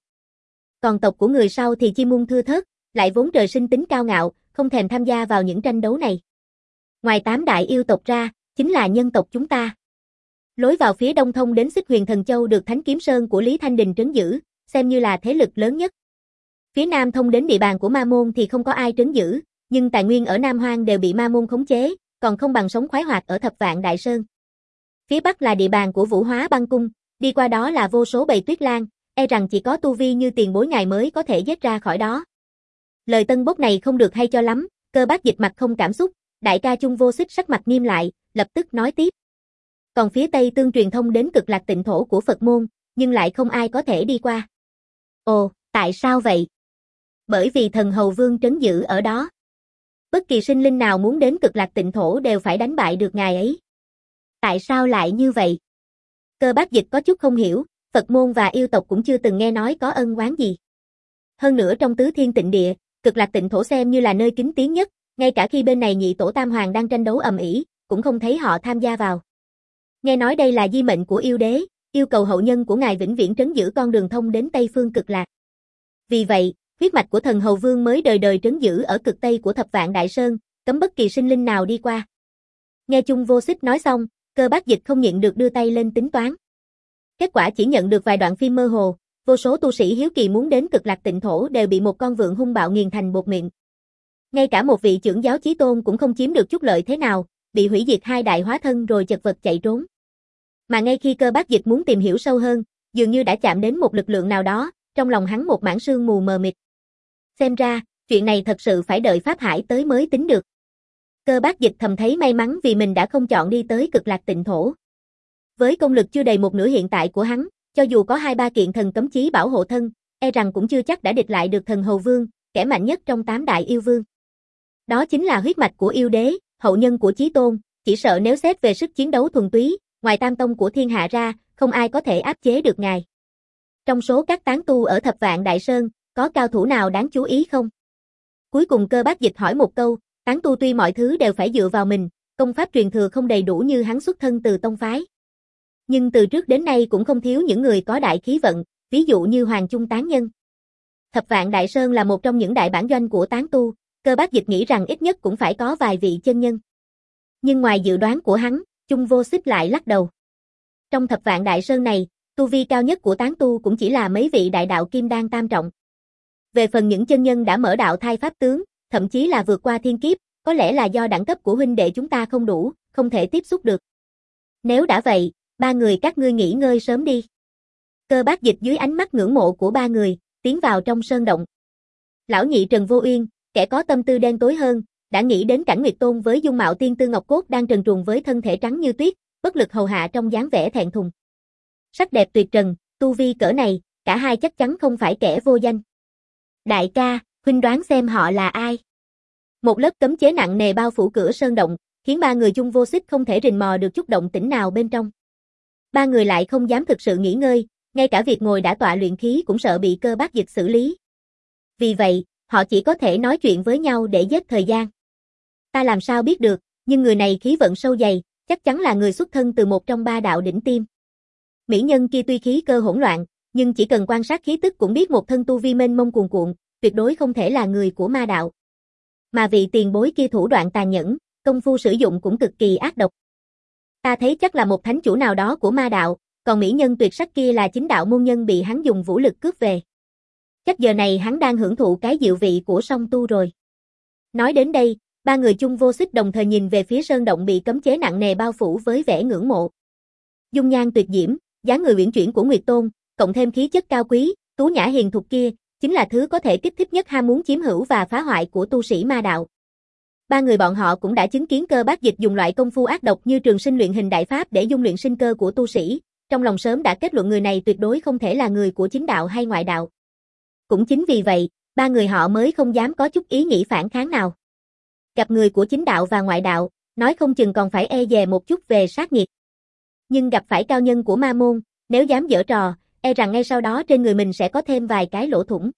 Còn tộc của người sau thì chi môn thưa thớt, lại vốn trời sinh tính cao ngạo, không thèm tham gia vào những tranh đấu này. Ngoài tám đại yêu tộc ra, chính là nhân tộc chúng ta. Lối vào phía đông thông đến Xích Huyền Thần Châu được Thánh Kiếm Sơn của Lý Thanh Đình trấn giữ, xem như là thế lực lớn nhất. Phía nam thông đến địa bàn của Ma Môn thì không có ai trấn giữ, nhưng tài nguyên ở Nam Hoang đều bị Ma Môn khống chế, còn không bằng sống khoái hoạt ở Thập Vạn Đại Sơn. Phía bắc là địa bàn của Vũ Hóa Băng Cung, đi qua đó là vô số bầy tuyết lang, e rằng chỉ có tu vi như tiền bối ngài mới có thể giết ra khỏi đó. Lời tân bốc này không được hay cho lắm, Cơ Bác Dịch mặt không cảm xúc, đại ca Chung Vô Xích sắc mặt nghiêm lại, lập tức nói tiếp. Còn phía tây tương truyền thông đến Cực Lạc Tịnh thổ của Phật môn, nhưng lại không ai có thể đi qua. Ồ, tại sao vậy? Bởi vì Thần Hầu Vương trấn giữ ở đó. Bất kỳ sinh linh nào muốn đến Cực Lạc Tịnh thổ đều phải đánh bại được ngài ấy. Tại sao lại như vậy? Cơ Bác Dịch có chút không hiểu, Phật môn và yêu tộc cũng chưa từng nghe nói có ân oán gì. Hơn nữa trong Tứ Thiên Tịnh Địa, Cực Lạc Tịnh thổ xem như là nơi kín tiếng nhất, ngay cả khi bên này nhị tổ Tam Hoàng đang tranh đấu ầm ĩ, cũng không thấy họ tham gia vào. Nghe nói đây là di mệnh của yêu đế, yêu cầu hậu nhân của ngài vĩnh viễn trấn giữ con đường thông đến Tây phương Cực Lạc. Vì vậy, huyết mạch của Thần Hầu Vương mới đời đời trấn giữ ở cực Tây của Thập Vạn Đại Sơn, cấm bất kỳ sinh linh nào đi qua. Nghe Chung Vô Xích nói xong, Cơ Bác Dịch không nhịn được đưa tay lên tính toán. Kết quả chỉ nhận được vài đoạn phim mơ hồ, vô số tu sĩ hiếu kỳ muốn đến Cực Lạc Tịnh thổ đều bị một con vượn hung bạo nghiền thành bột mịn. Ngay cả một vị trưởng giáo chí tôn cũng không chiếm được chút lợi thế nào, bị hủy diệt hai đại hóa thân rồi chật vật chạy trốn. Mà ngay khi Cơ Bác Dịch muốn tìm hiểu sâu hơn, dường như đã chạm đến một lực lượng nào đó, trong lòng hắn một mảng sương mù mờ mịt. Xem ra, chuyện này thật sự phải đợi Pháp Hải tới mới tính được. Cơ Bác Dịch thầm thấy may mắn vì mình đã không chọn đi tới Cực Lạc Tịnh thổ. Với công lực chưa đầy một nửa hiện tại của hắn, cho dù có hai ba kiện thần cấm chí bảo hộ thân, e rằng cũng chưa chắc đã địch lại được Thần Hầu Vương, kẻ mạnh nhất trong tám đại yêu vương. Đó chính là huyết mạch của yêu đế, hậu nhân của Chí Tôn, chỉ sợ nếu xét về sức chiến đấu thuần túy, ngoài tam tông của thiên hạ ra, không ai có thể áp chế được ngài. Trong số các tán tu ở Thập Vạn Đại Sơn, có cao thủ nào đáng chú ý không? Cuối cùng Cơ Bác Dịch hỏi một câu, tán tu tuy mọi thứ đều phải dựa vào mình, công pháp truyền thừa không đầy đủ như hắn xuất thân từ tông phái. Nhưng từ trước đến nay cũng không thiếu những người có đại khí vận, ví dụ như Hoàng Chung Tán Nhân. Thập Vạn Đại Sơn là một trong những đại bản doanh của tán tu, Cơ Bác Dịch nghĩ rằng ít nhất cũng phải có vài vị chân nhân. Nhưng ngoài dự đoán của hắn, Chung Vô Xích lại lắc đầu. Trong Thập Vạn Đại Sơn này, tu vi cao nhất của tán tu cũng chỉ là mấy vị đại đạo kim đan tam trọng. Về phần những chân nhân đã mở đạo thai pháp tướng, thậm chí là vượt qua thiên kiếp, có lẽ là do đẳng cấp của huynh đệ chúng ta không đủ, không thể tiếp xúc được. Nếu đã vậy, ba người các ngươi nghỉ ngơi sớm đi. Cơ Bác Dịch dưới ánh mắt ngưỡng mộ của ba người, tiến vào trong sơn động. Lão nhị Trần Vô Uyên, kẻ có tâm tư đen tối hơn, đã nghĩ đến cảnh Nguyệt Tôn với dung mạo tiên tư ngọc cốt đang trần truồng với thân thể trắng như tuyết, bất lực hầu hạ trong dáng vẻ thẹn thùng. Sắc đẹp tuyệt trần, tu vi cỡ này, cả hai chắc chắn không phải kẻ vô danh. Đại ca, huynh đoán xem họ là ai? Một lớp cấm chế nặng nề bao phủ cửa sơn động, khiến ba người Chung Vô Xích không thể rình mò được chút động tĩnh nào bên trong. Ba người lại không dám thực sự nghỉ ngơi, ngay cả việc ngồi đã tọa luyện khí cũng sợ bị Cơ Bác Dịch xử lý. Vì vậy, họ chỉ có thể nói chuyện với nhau để giết thời gian. Ta làm sao biết được, nhưng người này khí vận sâu dày, chắc chắn là người xuất thân từ một trong ba đạo đỉnh tiêm. Mỹ nhân kia tuy khí cơ hỗn loạn, nhưng chỉ cần quan sát khí tức cũng biết một thân tu vi mênh mông cuồn cuộn, tuyệt đối không thể là người của ma đạo. Mà vị tiền bối kia thủ đoạn tàn nhẫn, công phu sử dụng cũng cực kỳ ác độc. Ta thấy chắc là một thánh chủ nào đó của ma đạo, còn mỹ nhân tuyệt sắc kia là chính đạo môn nhân bị hắn dùng vũ lực cướp về. Chắc giờ này hắn đang hưởng thụ cái diệu vị của song tu rồi. Nói đến đây, ba người Chung Vô Xích đồng thời nhìn về phía sơn động bị cấm chế nặng nề bao phủ với vẻ ngưỡng mộ. Dung nhan tuyệt diễm, dáng người uyển chuyển của Nguyệt Tôn, cộng thêm khí chất cao quý, tú nhã hiền thục kia, chính là thứ có thể kích thích nhất ham muốn chiếm hữu và phá hoại của tu sĩ ma đạo. Ba người bọn họ cũng đã chứng kiến Cơ Bác Dịch dùng loại công phu ác độc như trường sinh luyện hình đại pháp để dung luyện sinh cơ của tu sĩ, trong lòng sớm đã kết luận người này tuyệt đối không thể là người của chính đạo hay ngoại đạo. Cũng chính vì vậy, ba người họ mới không dám có chút ý nghĩ phản kháng nào. Gặp người của chính đạo và ngoại đạo, nói không chừng còn phải e dè một chút về sát nghiệt. Nhưng gặp phải cao nhân của ma môn, nếu dám giở trò, e rằng ngay sau đó trên người mình sẽ có thêm vài cái lỗ thủng.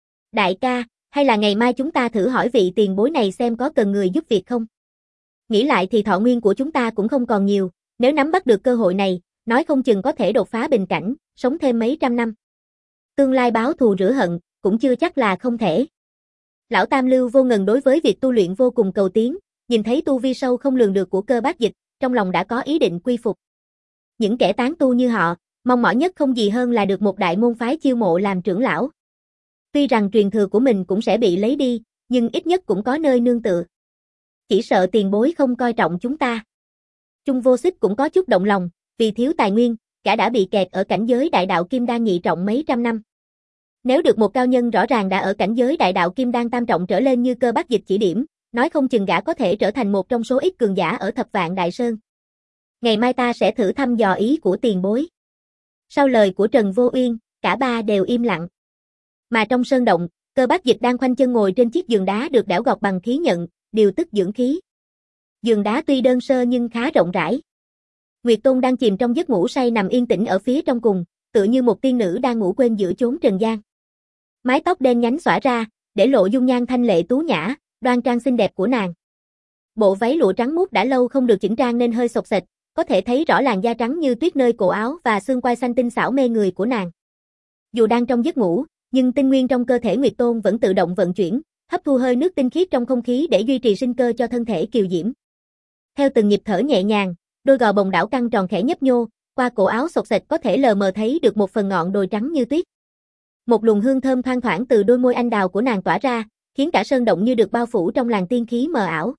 Đại ca, hay là ngày mai chúng ta thử hỏi vị tiền bối này xem có cần người giúp việc không? Nghĩ lại thì thọ nguyên của chúng ta cũng không còn nhiều, nếu nắm bắt được cơ hội này, nói không chừng có thể đột phá bình cảnh, sống thêm mấy trăm năm. Tương lai báo thù rửa hận, cũng chưa chắc là không thể. Lão Tam Lưu Vô Ngần đối với việc tu luyện vô cùng cầu tiến, nhìn thấy tu vi sâu không lường được của Cơ Bác Dịch, trong lòng đã có ý định quy phục. Những kẻ tán tu như họ, mong mỏi nhất không gì hơn là được một đại môn phái chiêu mộ làm trưởng lão. Tuy rằng truyền thừa của mình cũng sẽ bị lấy đi, nhưng ít nhất cũng có nơi nương tựa. Chỉ sợ tiền bối không coi trọng chúng ta. Chung Vô Xích cũng có chút động lòng, vì thiếu tài nguyên, cả đã bị kẹt ở cảnh giới đại đạo kim đan nhị trọng mấy trăm năm. Nếu được một cao nhân rõ ràng đã ở cảnh giới đại đạo kim đan tam trọng trở lên như Cơ Bác Dịch chỉ điểm, nói không chừng gã có thể trở thành một trong số ít cường giả ở Thập Vạn Đại Sơn. Ngày mai ta sẽ thử thăm dò ý của tiền bối. Sau lời của Trần Vô Uyên, cả ba đều im lặng. Mà trong sơn động, Cơ Bác Dịch đang khoanh chân ngồi trên chiếc giường đá được đẽo gọt bằng khí nhận, điều tức dưỡng khí. Giường đá tuy đơn sơ nhưng khá rộng rãi. Nguyệt Tôn đang chìm trong giấc ngủ say nằm yên tĩnh ở phía trong cùng, tựa như một tiên nữ đang ngủ quên giữa chốn trần gian. Mái tóc đen nhánh xõa ra, để lộ dung nhan thanh lệ tú nhã, đoan trang xinh đẹp của nàng. Bộ váy lụa trắng muốt đã lâu không được chỉnh trang nên hơi xộc xệch, có thể thấy rõ làn da trắng như tuyết nơi cổ áo và xương quai xanh tinh xảo mê người của nàng. Dù đang trong giấc ngủ, nhưng tinh nguyên trong cơ thể Nguyệt Tôn vẫn tự động vận chuyển, hấp thu hơi nước tinh khiết trong không khí để duy trì sinh cơ cho thân thể kiều diễm. Theo từng nhịp thở nhẹ nhàng, đôi gò bồng đảo căng tròn khẽ nhấp nhô, qua cổ áo xộc xệch có thể lờ mờ thấy được một phần ngọn đồi trắng như tuyết. Một luồng hương thơm thoang thoảng từ đôi môi anh đào của nàng tỏa ra, khiến cả sơn động như được bao phủ trong làn tiên khí mờ ảo.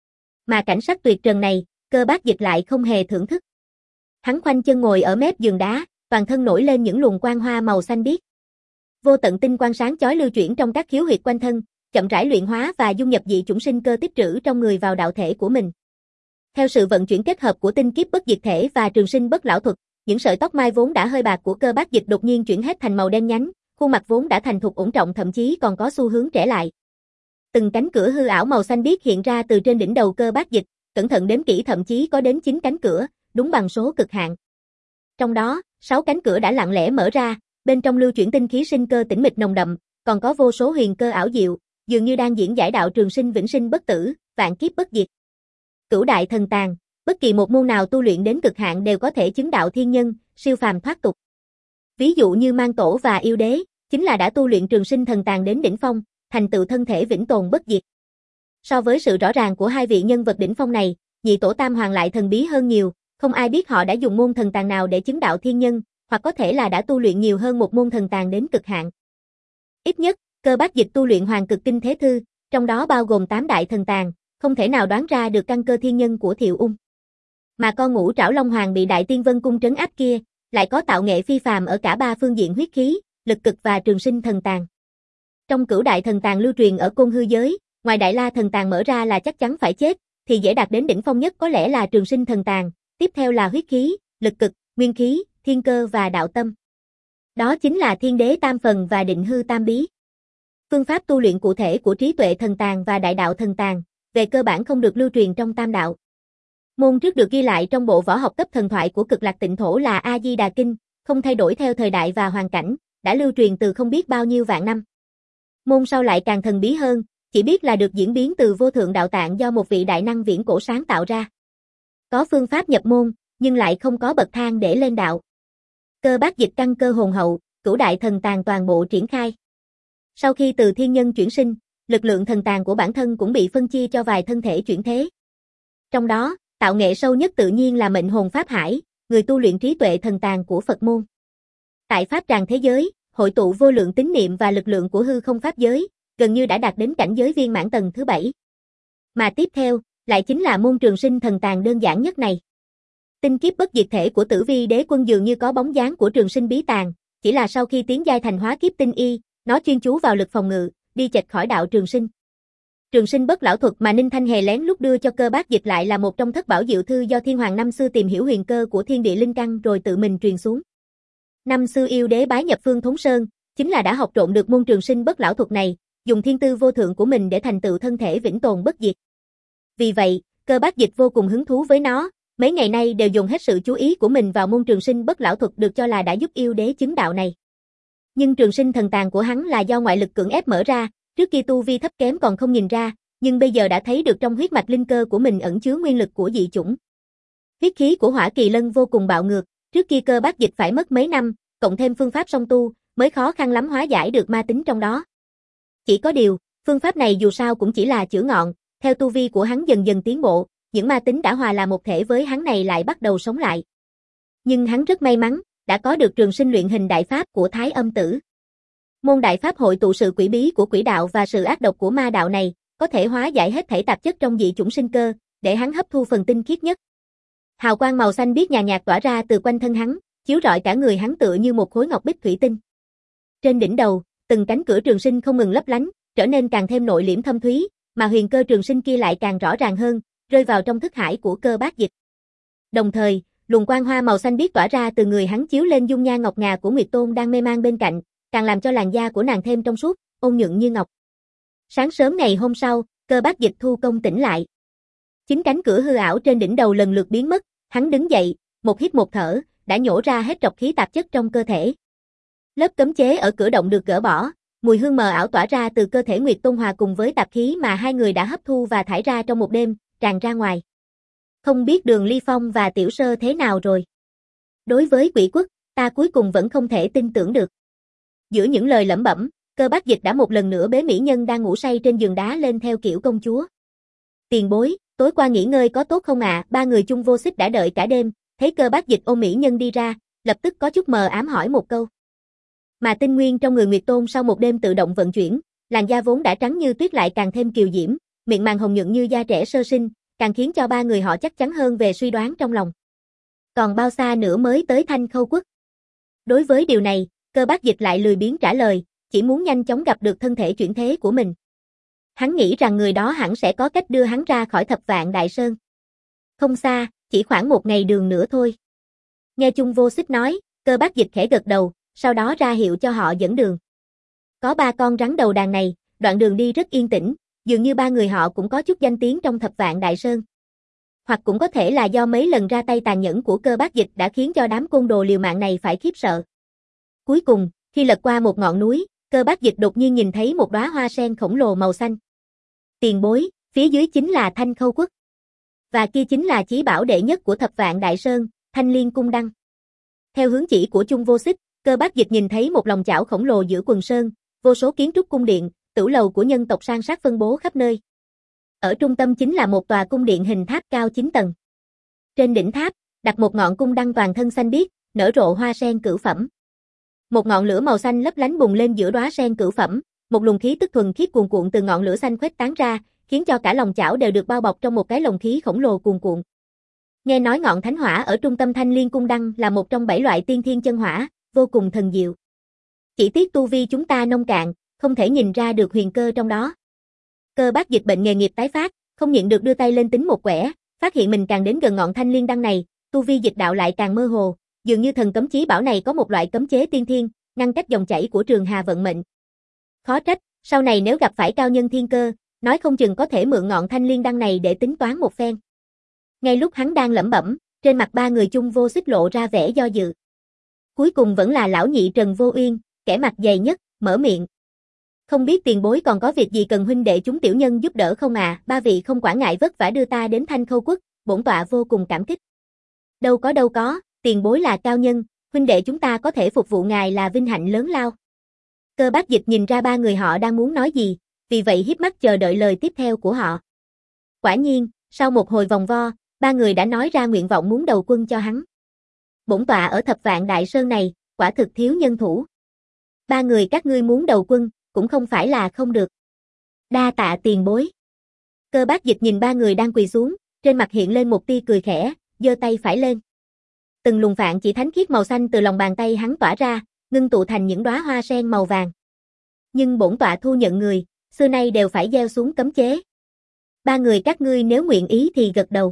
Mà cảnh sắc tuyệt trần này, Cơ Bác Dịch lại không hề thưởng thức. Hắn khoanh chân ngồi ở mép giường đá, toàn thân nổi lên những luồng quang hoa màu xanh biếc. Vô tận tinh quang sáng chói lưu chuyển trong các khiếu huyệt quanh thân, chậm rãi luyện hóa và dung nhập dị chủng sinh cơ tích trữ trong người vào đạo thể của mình. Theo sự vận chuyển kết hợp của tinh kiếp bất diệt thể và trường sinh bất lão thuật, những sợi tóc mai vốn đã hơi bạc của Cơ Bác Dịch đột nhiên chuyển hết thành màu đen nhánh, khuôn mặt vốn đã thành thục ổn trọng thậm chí còn có xu hướng trẻ lại. từng cánh cửa hư ảo màu xanh biếc hiện ra từ trên đỉnh đầu Cơ Bác Dịch, cẩn thận đếm kỹ thậm chí có đến chín cánh cửa, đúng bằng số cực hạn. Trong đó, sáu cánh cửa đã lặng lẽ mở ra, bên trong lưu chuyển tinh khí sinh cơ tĩnh mịch nồng đậm, còn có vô số huyền cơ ảo diệu, dường như đang diễn giải đạo trường sinh vĩnh sinh bất tử, vạn kiếp bất diệt. Cửu đại thần tàng, bất kỳ một môn nào tu luyện đến cực hạn đều có thể chứng đạo thiên nhân, siêu phàm thoát tục. Ví dụ như Mang Tổ và Yêu Đế, chính là đã tu luyện trường sinh thần tàng đến đỉnh phong, thành tựu thân thể vĩnh tồn bất diệt. So với sự rõ ràng của hai vị nhân vật đỉnh phong này, Nhị Tổ Tam Hoàng lại thần bí hơn nhiều, không ai biết họ đã dùng môn thần tàng nào để chứng đạo thiên nhân, hoặc có thể là đã tu luyện nhiều hơn một môn thần tàng đến cực hạn. Ít nhất, Cơ Bác Dịch tu luyện Hoàng Cực Kinh Thế Thư, trong đó bao gồm tám đại thần tàng, không thể nào đoán ra được căn cơ thiên nhân của Thiệu Ung. Mà con Ngũ Trảo Long Hoàng bị Đại Tiên Vân Cung trấn áp kia, lại có tạo nghệ phi phàm ở cả ba phương diện huyết khí, lực cực và trường sinh thần tàng. Trong cửu đại thần tàng lưu truyền ở Côn Hư giới, ngoài Đại La thần tàng mở ra là chắc chắn phải chết, thì dễ đạt đến đỉnh phong nhất có lẽ là trường sinh thần tàng, tiếp theo là huyết khí, lực cực, nguyên khí, thiên cơ và đạo tâm. Đó chính là Thiên Đế Tam Phần và Định Hư Tam Bí. Phương pháp tu luyện cụ thể của trí tuệ thần tàng và đại đạo thần tàng, về cơ bản không được lưu truyền trong tam đạo. Môn trước được ghi lại trong bộ võ học cấp thần thoại của Cực Lạc Tịnh Thổ là A Di Đà Kinh, không thay đổi theo thời đại và hoàn cảnh, đã lưu truyền từ không biết bao nhiêu vạn năm. Môn sau lại càng thần bí hơn, chỉ biết là được diễn biến từ vô thượng đạo tạng do một vị đại năng viễn cổ sáng tạo ra. Có phương pháp nhập môn, nhưng lại không có bậc thang để lên đạo. Cơ Bác Dịch căn cơ hồn hậu, cửu đại thần tàng toàn bộ triển khai. Sau khi từ thiên nhân chuyển sinh, lực lượng thần tàng của bản thân cũng bị phân chia cho vài thân thể chuyển thế. Trong đó, tạo nghệ sâu nhất tự nhiên là mệnh hồn Pháp Hải, người tu luyện trí tuệ thần tàng của Phật môn. Tại Pháp tràng thế giới, hội tụ vô lượng tín niệm và lực lượng của hư không pháp giới, gần như đã đạt đến cảnh giới viên mãn tầng thứ bảy. Mà tiếp theo, lại chính là môn trường sinh thần tàng đơn giản nhất này. Tinh kiếp bất diệt thể của Tử Vi Đế Quân dường như có bóng dáng của trường sinh bí tàng, chỉ là sau khi tiến giai thành hóa kiếp tinh y, nó chuyên chú vào lực phòng ngự, đi chệch khỏi đạo trường sinh. Trường sinh bất lão thuật mà Ninh Thanh Hề lén lút đưa cho Cơ Bác Dịch lại là một trong thất bảo diệu thư do Thiên Hoàng năm xưa tìm hiểu huyền cơ của thiên địa linh căn rồi tự mình truyền xuống. Năm xưa Yêu Đế bái nhập Phương Thốn Sơn, chính là đã học trộn được môn trường sinh bất lão thuật này, dùng thiên tư vô thượng của mình để thành tựu thân thể vĩnh tồn bất diệt. Vì vậy, Cơ Bác Dịch vô cùng hứng thú với nó, mấy ngày nay đều dùng hết sự chú ý của mình vào môn trường sinh bất lão thuật được cho là đã giúp Yêu Đế chứng đạo này. Nhưng trường sinh thần tàng của hắn là do ngoại lực cưỡng ép mở ra, trước kia tu vi thấp kém còn không nhìn ra, nhưng bây giờ đã thấy được trong huyết mạch linh cơ của mình ẩn chứa nguyên lực của dị chủng. Huyết khí của Hỏa Kỳ Lân vô cùng bạo ngược, trước kia Cơ Bác Dịch phải mất mấy năm, cộng thêm phương pháp song tu, mới khó khăn lắm hóa giải được ma tính trong đó. Chỉ có điều, phương pháp này dù sao cũng chỉ là chữa ngọn, theo tu vi của hắn dần dần tiến bộ, những ma tính đã hòa là một thể với hắn này lại bắt đầu sống lại. Nhưng hắn rất may mắn, đã có được trường sinh luyện hình đại pháp của Thái Âm Tử. Môn đại pháp hội tụ sự quỷ bí của quỷ đạo và sự ác độc của ma đạo này, có thể hóa giải hết thảy tạp chất trong dị chủng sinh cơ, để hắn hấp thu phần tinh khiết nhất. Hào quang màu xanh biếc nhàn nhạt tỏa ra từ quanh thân hắn, chiếu rọi cả người hắn tựa như một khối ngọc bích thủy tinh. Trên đỉnh đầu, từng cánh cửa trường sinh không ngừng lấp lánh, trở nên càng thêm nội liễm thâm thúy, mà huyền cơ trường sinh kia lại càng rõ ràng hơn, rơi vào trong thức hải của Cơ Bác Dịch. Đồng thời, luồng quang hoa màu xanh biếc tỏa ra từ người hắn chiếu lên dung nhan ngọc ngà của Nguyệt Tôn đang mê man bên cạnh, càng làm cho làn da của nàng thêm trong suốt, ôn nhuận như ngọc. Sáng sớm ngày hôm sau, Cơ Bác Dịch thu công tỉnh lại. Chính cánh cửa hư ảo trên đỉnh đầu lần lượt biến mất, hắn đứng dậy, một hít một thở, đã nhổ ra hết trọc khí tạp chất trong cơ thể. Lớp cấm chế ở cửa động được gỡ bỏ, mùi hương mờ ảo tỏa ra từ cơ thể Nguyệt Tôn hòa cùng với tạp khí mà hai người đã hấp thu và thải ra trong một đêm, tràn ra ngoài. Không biết Đường Ly Phong và Tiểu Sơ thế nào rồi? Đối với Quỷ Quốc, ta cuối cùng vẫn không thể tin tưởng được. Giữa những lời lẩm bẩm, Cơ Bác Dịch đã một lần nữa bế mỹ nhân đang ngủ say trên giường đá lên theo kiểu công chúa. Tiền bối, tối qua nghỉ ngơi có tốt không ạ? À? Ba người chung vô xích đã đợi cả đêm, thấy Cơ Bác Dịch ôm mỹ nhân đi ra, lập tức có chút mờ ám hỏi một câu. Mà tinh nguyên trong người Nguyệt Tôn sau một đêm tự động vận chuyển, làn da vốn đã trắng như tuyết lại càng thêm kiều diễm, miệng màng hồng nhuận như da trẻ sơ sinh, càng khiến cho ba người họ chắc chắn hơn về suy đoán trong lòng. Còn bao xa nữa mới tới Thanh Khâu Quốc? Đối với điều này, Cơ Bác Dịch lại lười biếng trả lời, chỉ muốn nhanh chóng gặp được thân thể chuyển thế của mình. Hắn nghĩ rằng người đó hẳn sẽ có cách đưa hắn ra khỏi Thập Vạn Đại Sơn. Không xa, chỉ khoảng một ngày đường nữa thôi. Nghe Chung Vô Xích nói, Cơ Bác Dịch khẽ gật đầu, sau đó ra hiệu cho họ dẫn đường. Có ba con rắn đầu đàn này, đoạn đường đi rất yên tĩnh, Dường như ba người họ cũng có chút danh tiếng trong Thập Vạn Đại Sơn. Hoặc cũng có thể là do mấy lần ra tay tàn nhẫn của Cơ Bác Dịch đã khiến cho đám côn đồ liều mạng này phải khiếp sợ. Cuối cùng, khi lật qua một ngọn núi, Cơ Bác Dịch đột nhiên nhìn thấy một đóa hoa sen khổng lồ màu xanh. Tiền bối, phía dưới chính là Thanh Khâu Quốc. Và kia chính là chí bảo đệ nhất của Thập Vạn Đại Sơn, Thanh Liên Cung Đăng. Theo hướng chỉ của Chung Vô Xích, Cơ Bác Dịch nhìn thấy một lòng chảo khổng lồ giữa quần sơn, vô số kiến trúc cung điện, tửu lầu của nhân tộc san sát phân bố khắp nơi. Ở trung tâm chính là một tòa cung điện hình tháp cao chín tầng. Trên đỉnh tháp, đặt một ngọn cung đăng toàn thân xanh biếc, nở rộ hoa sen cửu phẩm. Một ngọn lửa màu xanh lấp lánh bùng lên giữa đóa sen cửu phẩm, một luồng khí tức thuần khiết cuồn cuộn từ ngọn lửa xanh khuếch tán ra, khiến cho cả lòng chảo đều được bao bọc trong một cái lồng khí khổng lồ cuồn cuộn. Nghe nói ngọn thánh hỏa ở trung tâm Thanh Liên Cung Đăng là một trong bảy loại tiên thiên chân hỏa, vô cùng thần diệu. Chỉ tiếc tu vi chúng ta nông cạn, không thể nhìn ra được huyền cơ trong đó. Cơ Bác Dịch bệnh nghề nghiệp tái phát, không nhịn được đưa tay lên tính một quẻ, phát hiện mình càng đến gần ngọn Thanh Liên Đăng này, tu vi dịch đạo lại càng mơ hồ, dường như thần cấm chí bảo này có một loại cấm chế tiên thiên, ngăn cách dòng chảy của Trường Hà vận mệnh. Khó trách, sau này nếu gặp phải cao nhân thiên cơ, nói không chừng có thể mượn ngọn Thanh Liên Đăng này để tính toán một phen. Ngay lúc hắn đang lẩm bẩm, trên mặt ba người Chung Vô Xích lộ ra vẻ do dự. Cuối cùng vẫn là lão nhị Trần Vô Uyên, kẻ mặt dày nhất, mở miệng. Không biết tiền bối còn có việc gì cần huynh đệ chúng tiểu nhân giúp đỡ không à, ba vị không quản ngại vất vả đưa ta đến Thanh Khâu Quốc, bổn tọa vô cùng cảm kích. Đâu có đâu có, tiền bối là cao nhân, huynh đệ chúng ta có thể phục vụ ngài là vinh hạnh lớn lao. Cơ Bác Dịch nhìn ra ba người họ đang muốn nói gì, vì vậy híp mắt chờ đợi lời tiếp theo của họ. Quả nhiên, sau một hồi vòng vo, ba người đã nói ra nguyện vọng muốn đầu quân cho hắn. Bổn tọa ở Thập Vạn Đại Sơn này, quả thực thiếu nhân thủ. Ba người các ngươi muốn đầu quân, cũng không phải là không được. Đa tạ tiền bối. Cơ Bác Dịch nhìn ba người đang quỳ xuống, trên mặt hiện lên một tia cười khẽ, giơ tay phải lên. Từng luồng phạn chỉ thánh khiết màu xanh từ lòng bàn tay hắn tỏa ra, ngưng tụ thành những đóa hoa sen màu vàng. Nhưng bổn tọa thu nhận người, xưa nay đều phải gieo xuống cấm chế. Ba người các ngươi nếu nguyện ý thì gật đầu.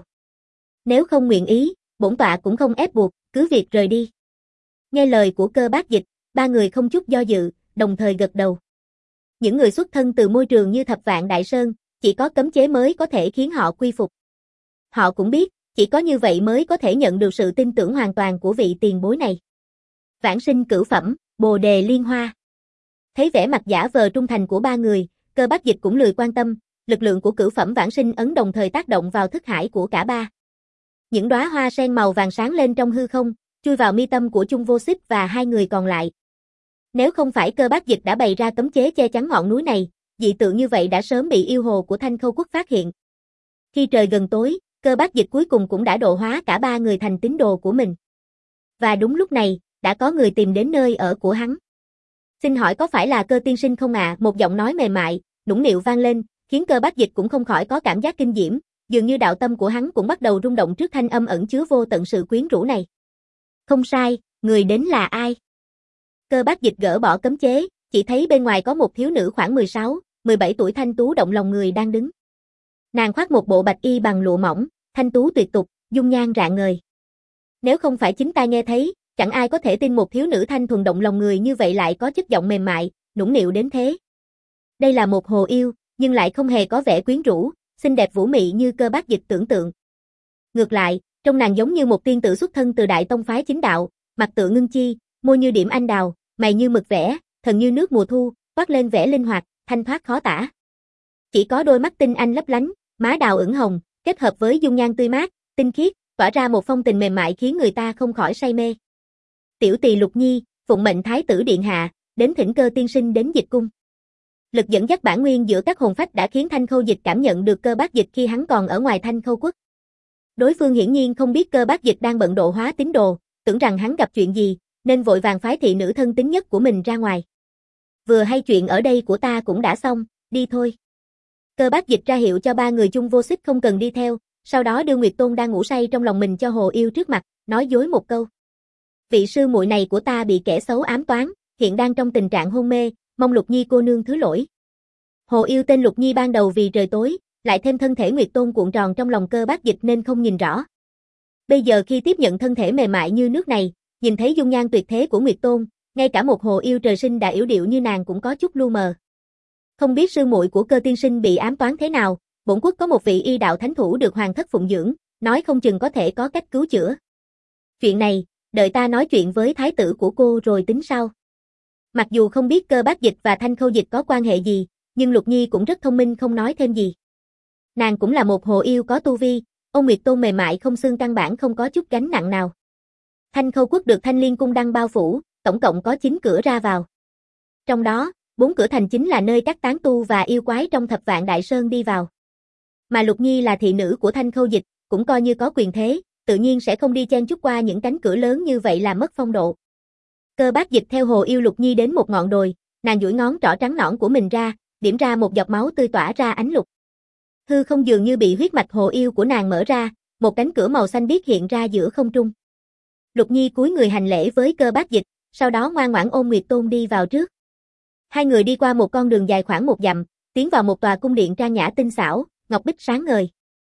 Nếu không nguyện ý, bổn tọa cũng không ép buộc, cứ việc rời đi. Nghe lời của Cơ Bác Dịch, ba người không chút do dự, đồng thời gật đầu. Những người xuất thân từ môi trường như Thập Vạn Đại Sơn, chỉ có cấm chế mới có thể khiến họ quy phục. Họ cũng biết, chỉ có như vậy mới có thể nhận được sự tin tưởng hoàn toàn của vị tiền bối này. Vãng sinh cửu phẩm, Bồ Đề Liên Hoa. Thấy vẻ mặt giả vờ trung thành của ba người, Cơ Bác Dịch cũng lười quan tâm, lực lượng của cửu phẩm vãng sinh ấn đồng thời tác động vào thức hải của cả ba. Những đóa hoa sen màu vàng sáng lên trong hư không, chui vào mi tâm của Chung Vô Xích và hai người còn lại. Nếu không phải Cơ Bác Dịch đã bày ra cấm chế che chắn ngọn núi này, dị tượng như vậy đã sớm bị yêu hồ của Thanh Khâu Quốc phát hiện. Khi trời gần tối, Cơ Bác Dịch cuối cùng cũng đã độ hóa cả ba người thành tín đồ của mình. Và đúng lúc này, đã có người tìm đến nơi ở của hắn. Xin hỏi có phải là Cơ tiên sinh không ạ? À? Một giọng nói mềm mại, nũng nịu vang lên, khiến Cơ Bác Dịch cũng không khỏi có cảm giác kinh diễm, dường như đạo tâm của hắn cũng bắt đầu rung động trước thanh âm ẩn chứa vô tận sự quyến rũ này. Không sai, người đến là ai? Cơ Bác Dịch gỡ bỏ cấm chế, chỉ thấy bên ngoài có một thiếu nữ khoảng mười sáu, mười bảy tuổi thanh tú động lòng người đang đứng. Nàng khoác một bộ bạch y bằng lụa mỏng, thanh tú tuyệt tục, dung nhan rạng ngời. Nếu không phải chính tai nghe thấy, chẳng ai có thể tin một thiếu nữ thanh thuần động lòng người như vậy lại có chất giọng mềm mại, nũng nịu đến thế. Đây là một hồ yêu, nhưng lại không hề có vẻ quyến rũ, xinh đẹp vũ mị như Cơ Bác Dịch tưởng tượng. Ngược lại, trông nàng giống như một tiên tử xuất thân từ đại tông phái chính đạo, mặt tựa ngưng chi, môi như điểm anh đào, mày như mực vẽ, thần như nước mùa thu, toát lên vẻ linh hoạt, thanh thoát khó tả. Chỉ có đôi mắt tinh anh lấp lánh, má đào ửng hồng, kết hợp với dung nhan tươi mát, tinh khiết, tỏa ra một phong tình mềm mại khiến người ta không khỏi say mê. Tiểu tỳ Lục Nhi, phụng mệnh thái tử điện hạ, đến thỉnh Cơ tiên sinh đến Dịch cung. Lực dẫn dắt bản nguyên giữa các hồn phách đã khiến Thanh Khâu Dịch cảm nhận được Cơ Bác Dịch khi hắn còn ở ngoài Thanh Khâu Quốc. Đối phương hiển nhiên không biết Cơ Bác Dịch đang bận độ hóa tín đồ, tưởng rằng hắn gặp chuyện gì, nên vội vàng phái thị nữ thân tín nhất của mình ra ngoài. Vừa hay chuyện ở đây của ta cũng đã xong, đi thôi. Cơ Bác Dịch ra hiệu cho ba người Chung Vô Xích không cần đi theo, sau đó đưa Nguyệt Tôn đang ngủ say trong lòng mình cho hồ yêu trước mặt, nói dối một câu. Vị sư muội này của ta bị kẻ xấu ám toán, hiện đang trong tình trạng hôn mê, mong Lục Nhi cô nương thứ lỗi. Hồ yêu tên Lục Nhi ban đầu vì trời tối, lại thêm thân thể Nguyệt Tôn cuộn tròn trong lòng Cơ Bác Dịch nên không nhìn rõ. Bây giờ khi tiếp nhận thân thể mềm mại như nước này, nhìn thấy dung nhan tuyệt thế của Nguyệt Tôn, ngay cả một hồ yêu trời sinh đã yểu điệu như nàng cũng có chút lu mờ. Không biết sư muội của Cơ tiên sinh bị ám toán thế nào, bổn quốc có một vị y đạo thánh thủ được hoàng thất phụng dưỡng, nói không chừng có thể có cách cứu chữa. Chuyện này, đợi ta nói chuyện với thái tử của cô rồi tính sau. Mặc dù không biết Cơ Bác Dịch và Thanh Khâu Dịch có quan hệ gì, nhưng Lục Nhi cũng rất thông minh không nói thêm gì. Nàng cũng là một hồ yêu có tu vi, Ôn Nguyệt Tôn mềm mại không xương căn bản không có chút gánh nặng nào. Thanh Khâu Quốc được Thanh Liên Cung đăng bao phủ, tổng cộng có chín cửa ra vào. Trong đó, bốn cửa thành chính là nơi các tán tu và yêu quái trong Thập Vạn Đại Sơn đi vào. Mà Lục Nhi là thị nữ của Thanh Khâu Dịch, cũng coi như có quyền thế, tự nhiên sẽ không đi chen chúc qua những cánh cửa lớn như vậy là mất phong độ. Cơ Bác Dịch theo hồ yêu Lục Nhi đến một ngọn đồi, nàng duỗi ngón trỏ trắng nõn của mình ra, điểm ra một giọt máu tươi tỏa ra ánh lục. Hư không dường như bị huyết mạch hồ yêu của nàng mở ra, một cánh cửa màu xanh biếc hiện ra giữa không trung. Lục Nhi cúi người hành lễ với Cơ Bác Dịch, sau đó ngoan ngoãn ôm Nguyệt Tôn đi vào trước. Hai người đi qua một con đường dài khoảng một dặm, tiến vào một tòa cung điện trang nhã tinh xảo, ngọc bích sáng ngời.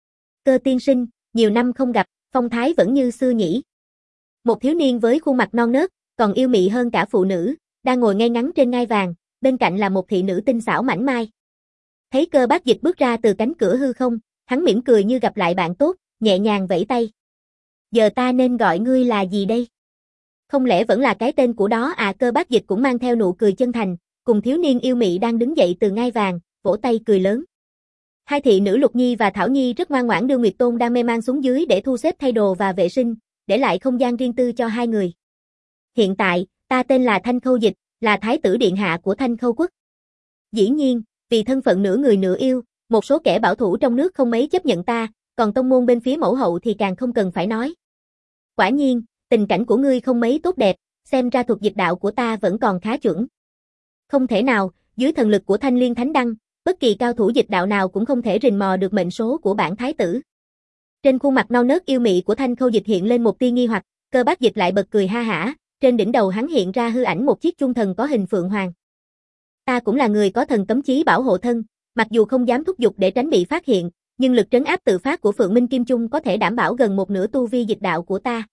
Cơ tiên sinh, nhiều năm không gặp, phong thái vẫn như xưa nhỉ. Một thiếu niên với khuôn mặt non nớt, còn yêu mị hơn cả phụ nữ, đang ngồi ngay ngắn trên ngai vàng, bên cạnh là một thị nữ tinh xảo mảnh mai. Thấy Cơ Bác Dịch bước ra từ cánh cửa hư không, hắn mỉm cười như gặp lại bạn tốt, nhẹ nhàng vẫy tay. Giờ ta nên gọi ngươi là gì đây? Không lẽ vẫn là cái tên của đó à? Cơ Bác Dịch cũng mang theo nụ cười chân thành, cùng thiếu niên yêu mị đang đứng dậy từ ngai vàng, vỗ tay cười lớn. Hai thị nữ Lục Nhi và Thảo Nhi rất ngoan ngoãn đưa Nguyệt Tôn đang mê man xuống dưới để thu xếp thay đồ và vệ sinh, để lại không gian riêng tư cho hai người. Hiện tại, ta tên là Thanh Khâu Dịch, là thái tử điện hạ của Thanh Khâu Quốc. Dĩ nhiên, vì thân phận nửa người nửa yêu, một số kẻ bảo thủ trong nước không mấy chấp nhận ta, còn tông môn bên phía mẫu hậu thì càng không cần phải nói. Quả nhiên, tình cảnh của ngươi không mấy tốt đẹp, xem ra thuật dịch đạo của ta vẫn còn khá chuẩn. Không thể nào, dưới thần lực của Thanh Liên Thánh Đăng, bất kỳ cao thủ dịch đạo nào cũng không thể rình mò được mệnh số của bản thái tử. Trên khuôn mặt non nớt yêu mị của Thanh Khâu Dịch hiện lên một tia nghi hoặc, Cơ Bác Dịch lại bật cười ha hả, trên đỉnh đầu hắn hiện ra hư ảnh một chiếc chuông thần có hình phượng hoàng. Ta cũng là người có thần cấm chí bảo hộ thân, mặc dù không dám thúc giục để tránh bị phát hiện, nhưng lực trấn áp tự phát của Phượng Minh Kim Chung có thể đảm bảo gần một nửa tu vi dịch đạo của ta.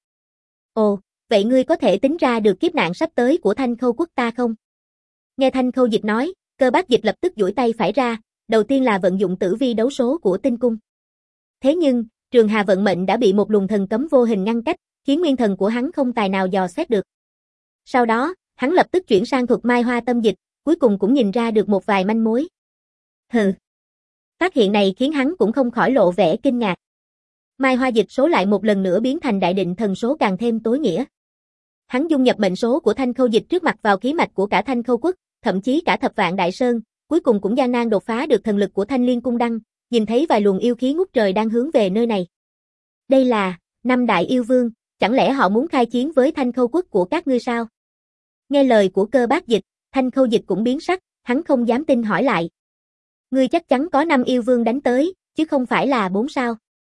Ồ, vậy ngươi có thể tính ra được kiếp nạn sắp tới của Thanh Khâu Quốc ta không? Nghe Thanh Khâu Dịch nói, Cơ Bác Dịch lập tức duỗi tay phải ra, đầu tiên là vận dụng tử vi đấu số của tinh cung. Thế nhưng, Trường Hà vận mệnh đã bị một luồng thần cấm vô hình ngăn cách, khiến nguyên thần của hắn không tài nào dò xét được. Sau đó, hắn lập tức chuyển sang thuật Mai Hoa tâm dịch, cuối cùng cũng nhìn ra được một vài manh mối. Hừ. Phát hiện này khiến hắn cũng không khỏi lộ vẻ kinh ngạc. Mai Hoa dịch số lại một lần nữa biến thành đại định thần số càng thêm tối nghĩa. Hắn dung nhập mệnh số của Thanh Khâu Dịch trước mặt vào khí mạch của cả Thanh Khâu Quốc, thậm chí cả Thập Vạn Đại Sơn, cuối cùng cũng gian nan đột phá được thần lực của Thanh Liên Cung Đăng, nhìn thấy vài luồng yêu khí ngút trời đang hướng về nơi này. Đây là năm đại yêu vương, chẳng lẽ họ muốn khai chiến với Thanh Khâu Quốc của các ngươi sao? Nghe lời của Cơ Bác Dịch, Thanh Khâu Dịch cũng biến sắc, hắn không dám tin hỏi lại. Ngươi chắc chắn có năm yêu vương đánh tới, chứ không phải là bốn sao?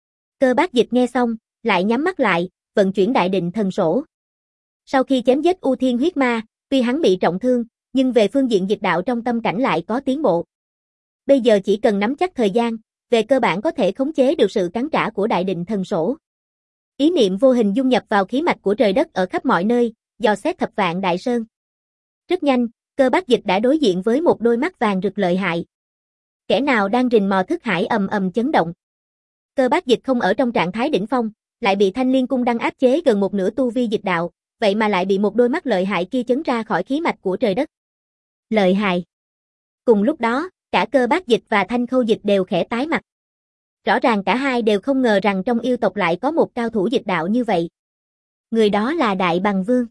Cơ Bác Dịch nghe xong, lại nhắm mắt lại, vận chuyển đại định thần sổ. Sau khi chém giết U Thiên huyết ma, tuy hắn bị trọng thương, nhưng về phương diện dịch đạo trong tâm cảnh lại có tiến bộ. Bây giờ chỉ cần nắm chắc thời gian, về cơ bản có thể khống chế được sự cắn trả của đại định thần sổ. Ý niệm vô hình dung nhập vào khí mạch của trời đất ở khắp mọi nơi, dò xét Thập Vạn Đại Sơn. Rất nhanh, Cơ Bác Dịch đã đối diện với một đôi mắt vàng rực lợi hại. Kẻ nào đang rình mò thức hải ầm ầm chấn động. Cơ Bác Dịch không ở trong trạng thái đỉnh phong, lại bị Thanh Liên Cung Đăng áp chế gần một nửa tu vi dịch đạo, vậy mà lại bị một đôi mắt lợi hại kia chấn ra khỏi khí mạch của trời đất. Lợi hại. Cùng lúc đó, cả Cơ Bác Dịch và Thanh Khâu Dịch đều khẽ tái mặt. Rõ ràng cả hai đều không ngờ rằng trong yêu tộc lại có một cao thủ dịch đạo như vậy. Người đó là Đại Bằng Vương.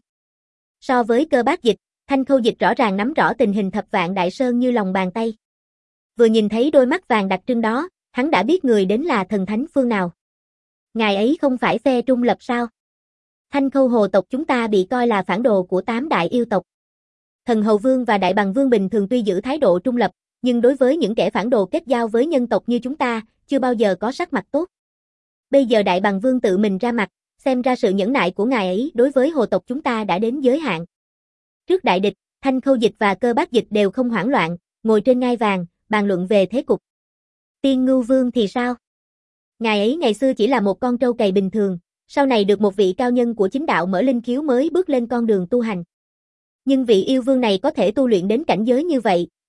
So với Cơ Bác Dịch, Thanh Khâu Dịch rõ ràng nắm rõ tình hình Thập Vạn Đại Sơn như lòng bàn tay. Vừa nhìn thấy đôi mắt vàng đặc trưng đó, hắn đã biết người đến là thần thánh phương nào. Ngài ấy không phải phe trung lập sao? Thanh Khâu hồ tộc chúng ta bị coi là phản đồ của tám đại yêu tộc. Thần Hầu Vương và Đại Bằng Vương bình thường tuy giữ thái độ trung lập, nhưng đối với những kẻ phản đồ kết giao với nhân tộc như chúng ta, chưa bao giờ có sắc mặt tốt. Bây giờ Đại Bằng Vương tự mình ra mặt, xem ra sự nhẫn nại của ngài ấy đối với hồ tộc chúng ta đã đến giới hạn. Trước đại địch, Thanh Khâu Dịch và Cơ Bác Dịch đều không hoảng loạn, ngồi trên ngai vàng, bàn luận về thế cục. Tiên Ngưu Vương thì sao? Ngài ấy ngày xưa chỉ là một con trâu cày bình thường, sau này được một vị cao nhân của chính đạo mở linh khiếu mới bước lên con đường tu hành. Nhưng vị yêu vương này có thể tu luyện đến cảnh giới như vậy,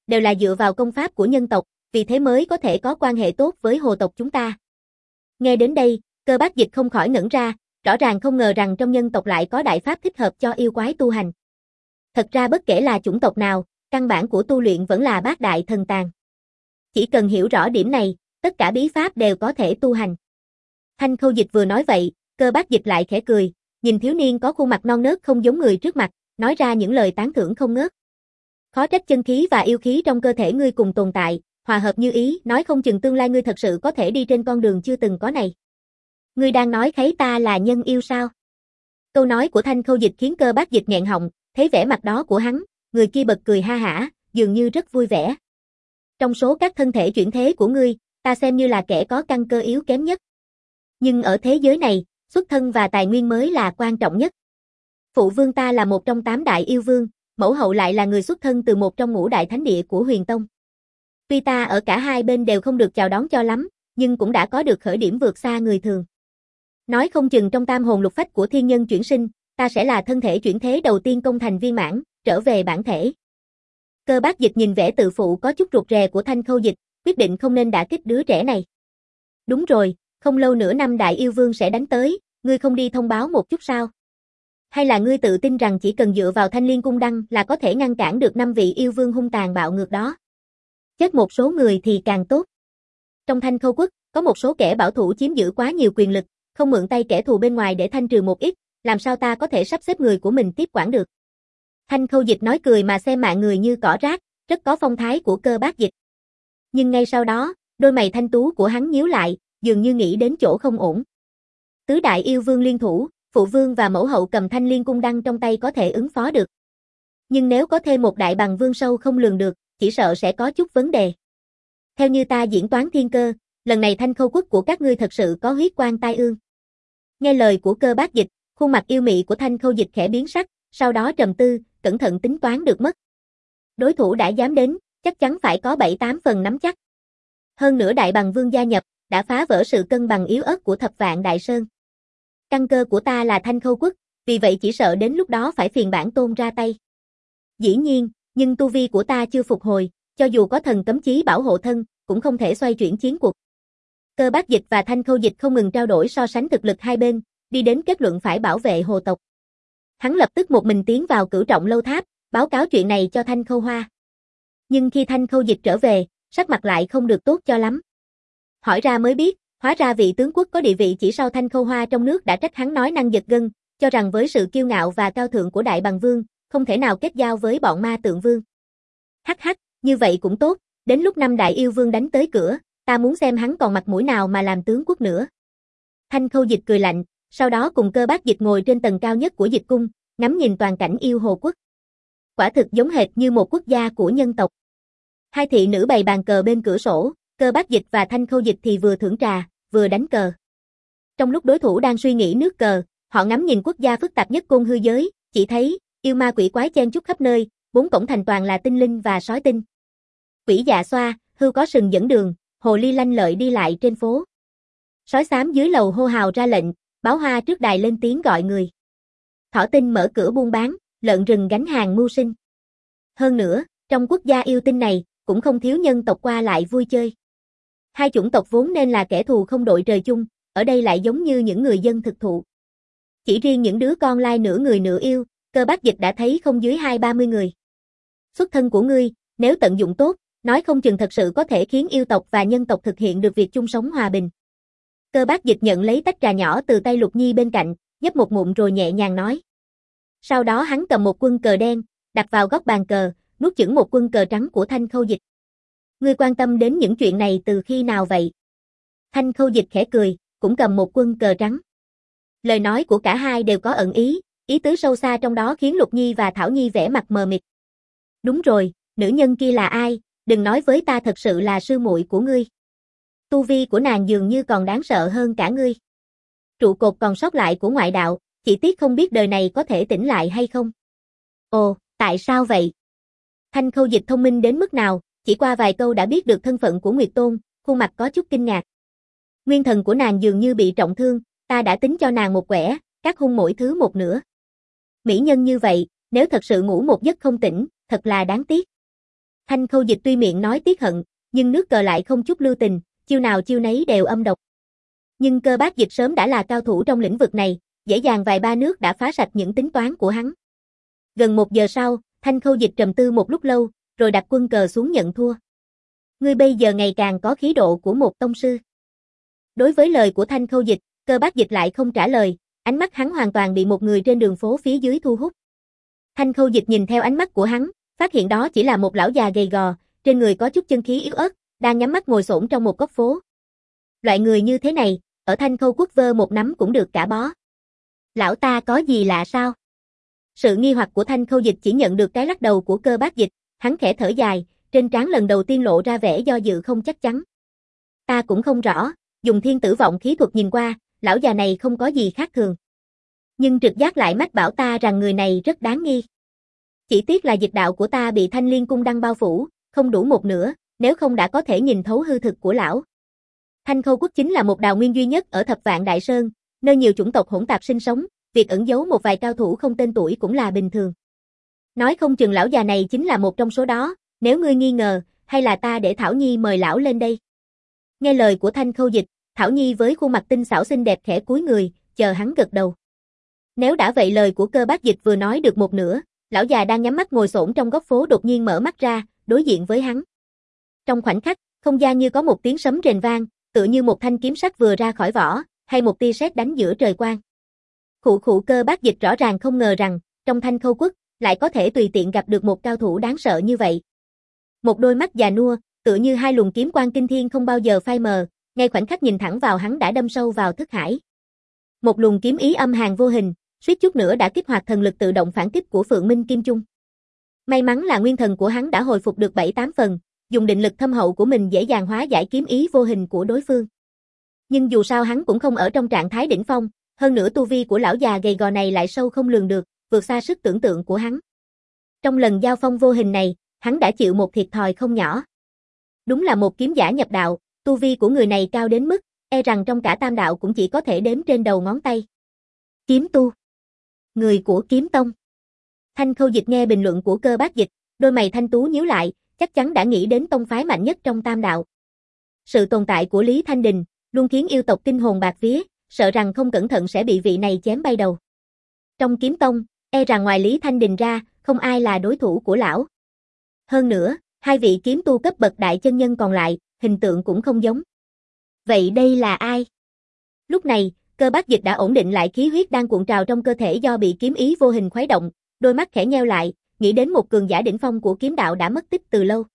đều là dựa vào công pháp của nhân tộc, vì thế mới có thể có quan hệ tốt với hồ tộc chúng ta. Nghe đến đây, Cơ Bác Dịch không khỏi ngẩn ra, rõ ràng không ngờ rằng trong nhân tộc lại có đại pháp thích hợp cho yêu quái tu hành. Thật ra bất kể là chủng tộc nào, căn bản của tu luyện vẫn là bát đại thần tàng. Chỉ cần hiểu rõ điểm này, tất cả bí pháp đều có thể tu hành. Thanh Khâu Dịch vừa nói vậy, Cơ Bác Dịch lại khẽ cười, nhìn thiếu niên có khuôn mặt non nớt không giống người trước mặt, nói ra những lời tán thưởng không ngớt. Khó trách chân khí và yêu khí trong cơ thể ngươi cùng tồn tại, hòa hợp như ý, nói không chừng tương lai ngươi thật sự có thể đi trên con đường chưa từng có này. Ngươi đang nói khấy ta là nhân yêu sao? Câu nói của Thanh Khâu Dịch khiến Cơ Bác Dịch nghẹn họng, thấy vẻ mặt đó của hắn, người kia bật cười ha hả, dường như rất vui vẻ. Trong số các thân thể chuyển thế của ngươi, ta xem như là kẻ có căn cơ yếu kém nhất. Nhưng ở thế giới này, xuất thân và tài nguyên mới là quan trọng nhất. Phụ vương ta là một trong tám đại yêu vương, mẫu hậu lại là người xuất thân từ một trong ngũ đại thánh địa của Huyền Tông. Tuy ta ở cả hai bên đều không được chào đón cho lắm, nhưng cũng đã có được khởi điểm vượt xa người thường. Nói không chừng trong tam hồn lục phách của thiên nhân chuyển sinh, ta sẽ là thân thể chuyển thế đầu tiên công thành viên mãn, trở về bản thể. Cơ Bác Dịch nhìn vẻ tự phụ có chút rụt rè của Thanh Khâu Dịch, quyết định không nên đả kích đứa trẻ này. Đúng rồi, không lâu nữa năm đại yêu vương sẽ đánh tới, ngươi không đi thông báo một chút sao? Hay là ngươi tự tin rằng chỉ cần dựa vào Thanh Liên Cung Đăng là có thể ngăn cản được năm vị yêu vương hung tàn bạo ngược đó? Chết một số người thì càng tốt. Trong Thanh Khâu Quốc, có một số kẻ bảo thủ chiếm giữ quá nhiều quyền lực, không mượn tay kẻ thù bên ngoài để thanh trừ một ít, làm sao ta có thể sắp xếp người của mình tiếp quản được? Thanh Khâu Dịch nói cười mà xem mạng người như cỏ rác, rất có phong thái của Cơ Bác Dịch. Nhưng ngay sau đó, đôi mày thanh tú của hắn nhíu lại, dường như nghĩ đến chỗ không ổn. Tứ đại yêu vương liên thủ, phụ vương và mẫu hậu cầm Thanh Liên Cung Đăng trong tay có thể ứng phó được. Nhưng nếu có thêm một đại bằng vương sâu không lường được, chỉ sợ sẽ có chút vấn đề. Theo như ta diễn toán thiên cơ, lần này Thanh Khâu Quốc của các ngươi thật sự có huyết quan tai ương. Nghe lời của Cơ Bác Dịch, khuôn mặt yêu mị của Thanh Khâu Dịch khẽ biến sắc, sau đó trầm tư, cẩn thận tính toán được mất. Đối thủ đã dám đến, chắc chắn phải có bảy tám phần nắm chắc. Hơn nữa đại bằng vương gia nhập, đã phá vỡ sự cân bằng yếu ớt của thập vạn đại sơn. Căn cơ của ta là Thanh Khâu Quốc, vì vậy chỉ sợ đến lúc đó phải phiền bản tôn ra tay. Dĩ nhiên, nhưng tu vi của ta chưa phục hồi, cho dù có thần cấm chí bảo hộ thân, cũng không thể xoay chuyển chiến cuộc. Cơ Bác Dịch và Thanh Khâu Dịch không ngừng trao đổi so sánh thực lực hai bên, đi đến kết luận phải bảo vệ hồ tộc. Hắn lập tức một mình tiến vào Cửu Trọng Lâu Tháp, báo cáo chuyện này cho Thanh Khâu Hoa. Nhưng khi Thanh Khâu Dịch trở về, sắc mặt lại không được tốt cho lắm. Hỏi ra mới biết, hóa ra vị tướng quốc có địa vị chỉ sau Thanh Khâu Hoa trong nước đã trách hắn nói năng giật gân, cho rằng với sự kiêu ngạo và cao thượng của Đại Bằng Vương, không thể nào kết giao với bọn Ma Tượng Vương. Hắc hắc, như vậy cũng tốt, đến lúc năm đại yêu vương đánh tới cửa, ta muốn xem hắn còn mặt mũi nào mà làm tướng quốc nữa. Thanh Khâu Dịch cười lạnh, sau đó cùng Cơ Bác Dịch ngồi trên tầng cao nhất của Dịch cung, ngắm nhìn toàn cảnh yêu hồ quốc. Quả thực giống hệt như một quốc gia của nhân tộc. Hai thị nữ bày bàn cờ bên cửa sổ, Cơ Bác Dịch và Thanh Khâu Dịch thì vừa thưởng trà, vừa đánh cờ. Trong lúc đối thủ đang suy nghĩ nước cờ, họ ngắm nhìn quốc gia phức tạp nhất côn hư giới, chỉ thấy yêu ma quỷ quái chen chúc khắp nơi, bốn cổng thành toàn là tinh linh và sói tinh. Quỷ dạ xoa, hươu có sừng dẫn đường, hồ ly lanh lợi đi lại trên phố. Sói xám dưới lầu hô hào ra lệnh, báo hoa trước đài lên tiếng gọi người. Thỏ tinh mở cửa buôn bán, lợn rừng gánh hàng mưu sinh. Hơn nữa, trong quốc gia yêu tinh này, cũng không thiếu nhân tộc qua lại vui chơi. Hai chủng tộc vốn nên là kẻ thù không đội trời chung, ở đây lại giống như những người dân thực thụ. Chỉ riêng những đứa con lai nửa người nửa yêu, Cơ Bác Dịch đã thấy không dưới hai ba mươi người. Xuất thân của ngươi, nếu tận dụng tốt, nói không chừng thật sự có thể khiến yêu tộc và nhân tộc thực hiện được việc chung sống hòa bình. Cơ Bác Dịch nhận lấy tách trà nhỏ từ tay Lục Nhi bên cạnh, nhấp một ngụm rồi nhẹ nhàng nói. Sau đó hắn cầm một quân cờ đen, đặt vào góc bàn cờ, nuốt chửng một quân cờ trắng của Thanh Khâu Dịch. Ngươi quan tâm đến những chuyện này từ khi nào vậy? Thanh Khâu Dịch khẽ cười, cũng cầm một quân cờ trắng. Lời nói của cả hai đều có ẩn ý, ý tứ sâu xa trong đó khiến Lục Nhi và Thảo Nhi vẻ mặt mờ mịt. Đúng rồi, nữ nhân kia là ai? Đừng nói với ta thật sự là sư muội của ngươi. Tu vi của nàng dường như còn đáng sợ hơn cả ngươi. Trụ cột còn sót lại của ngoại đạo, chỉ tiếc không biết đời này có thể tỉnh lại hay không. Ồ, tại sao vậy? Thanh Khâu Dịch thông minh đến mức nào, chỉ qua vài câu đã biết được thân phận của Nguyệt Tôn, khuôn mặt có chút kinh ngạc. Nguyên thần của nàng dường như bị trọng thương, ta đã tính cho nàng một quẻ, cắt hung mỗi thứ một nửa. Mỹ nhân như vậy, nếu thật sự ngủ một giấc không tỉnh, thật là đáng tiếc. Thanh Khâu Dịch tuy miệng nói tiếc hận, nhưng nước cờ lại không chút lưu tình, chiêu nào chiêu nấy đều âm độc. Nhưng Cơ Bác Dịch sớm đã là cao thủ trong lĩnh vực này, dễ dàng vài ba nước đã phá sạch những tính toán của hắn. Gần một giờ sau, Thanh Khâu Dịch trầm tư một lúc lâu, rồi đặt quân cờ xuống nhận thua. Ngươi bây giờ ngày càng có khí độ của một tông sư. Đối với lời của Thanh Khâu Dịch, Cơ Bác Dịch lại không trả lời, ánh mắt hắn hoàn toàn bị một người trên đường phố phía dưới thu hút. Thanh Khâu Dịch nhìn theo ánh mắt của hắn, phát hiện đó chỉ là một lão già gầy gò, trên người có chút chân khí yếu ớt, đang nhắm mắt ngồi xổm trong một góc phố. Loại người như thế này, ở Thanh Khâu Quốc vơ một nắm cũng được cả bó. Lão ta có gì lạ sao? Sự nghi hoặc của Thanh Khâu Dịch chỉ nhận được cái lắc đầu của Cơ Bác Dịch, hắn khẽ thở dài, trên trán lần đầu tiên lộ ra vẻ do dự không chắc chắn. Ta cũng không rõ, dùng thiên tử vọng khí thuật nhìn qua, lão già này không có gì khác thường. Nhưng trực giác lại mách bảo ta rằng người này rất đáng nghi. Chỉ tiếc là dịch đạo của ta bị Thanh Liên Cung đăng bao phủ, không đủ một nửa, nếu không đã có thể nhìn thấu hư thực của lão. Thanh Khâu Quốc chính là một đào nguyên duy nhất ở Thập Vạn Đại Sơn, nơi nhiều chủng tộc hỗn tạp sinh sống, việc ẩn giấu một vài cao thủ không tên tuổi cũng là bình thường. Nói không chừng lão già này chính là một trong số đó, nếu ngươi nghi ngờ, hay là ta để Thảo Nhi mời lão lên đây. Nghe lời của Thanh Khâu Dịch, Thảo Nhi với khuôn mặt tinh xảo xinh đẹp khẽ cúi người, chờ hắn gật đầu. Nếu đã vậy lời của Cơ Bác Dịch vừa nói được một nửa, lão già đang nhắm mắt ngồi xổm trong góc phố đột nhiên mở mắt ra, đối diện với hắn. Trong khoảnh khắc, không gian như có một tiếng sấm rền vang, tựa như một thanh kiếm sắc vừa ra khỏi vỏ, hay một tia sét đánh giữa trời quang. Khụ khụ. Cơ Bác Dịch rõ ràng không ngờ rằng, trong Thanh Khâu Quốc, lại có thể tùy tiện gặp được một cao thủ đáng sợ như vậy. Một đôi mắt già nua, tựa như hai luồng kiếm quang kinh thiên không bao giờ phai mờ, ngay khoảnh khắc nhìn thẳng vào hắn đã đâm sâu vào thức hải. Một luồng kiếm ý âm hàn vô hình, suýt chút nữa đã kích hoạt thần lực tự động phản kích của Phượng Minh Kim Chung. May mắn là nguyên thần của hắn đã hồi phục được bảy tám phần, dùng định lực thâm hậu của mình dễ dàng hóa giải kiếm ý vô hình của đối phương. Nhưng dù sao hắn cũng không ở trong trạng thái đỉnh phong, hơn nữa tu vi của lão già gầy gò này lại sâu không lường được, vượt xa sức tưởng tượng của hắn. Trong lần giao phong vô hình này, hắn đã chịu một thiệt thòi không nhỏ. Đúng là một kiếm giả nhập đạo, tu vi của người này cao đến mức, e rằng trong cả tam đạo cũng chỉ có thể đếm trên đầu ngón tay. Kiếm tu. Người của Kiếm Tông. Thanh Khâu Dịch nghe bình luận của Cơ Bác Dịch, đôi mày thanh tú nhíu lại, chắc chắn đã nghĩ đến tông phái mạnh nhất trong tam đạo. Sự tồn tại của Lý Thanh Đình, luôn khiến yêu tộc kinh hồn bạc vía, sợ rằng không cẩn thận sẽ bị vị này chém bay đầu. Trong Kiếm Tông, e rằng ngoài Lý Thanh Đình ra, không ai là đối thủ của lão. Hơn nữa, hai vị kiếm tu cấp bậc đại chân nhân còn lại, hình tượng cũng không giống. Vậy đây là ai? Lúc này, Cơ Bác Dịch đã ổn định lại khí huyết đang cuộn trào trong cơ thể do bị kiếm ý vô hình khuấy động, đôi mắt khẽ nheo lại, nghĩ đến một cường giả đỉnh phong của kiếm đạo đã mất tích từ lâu.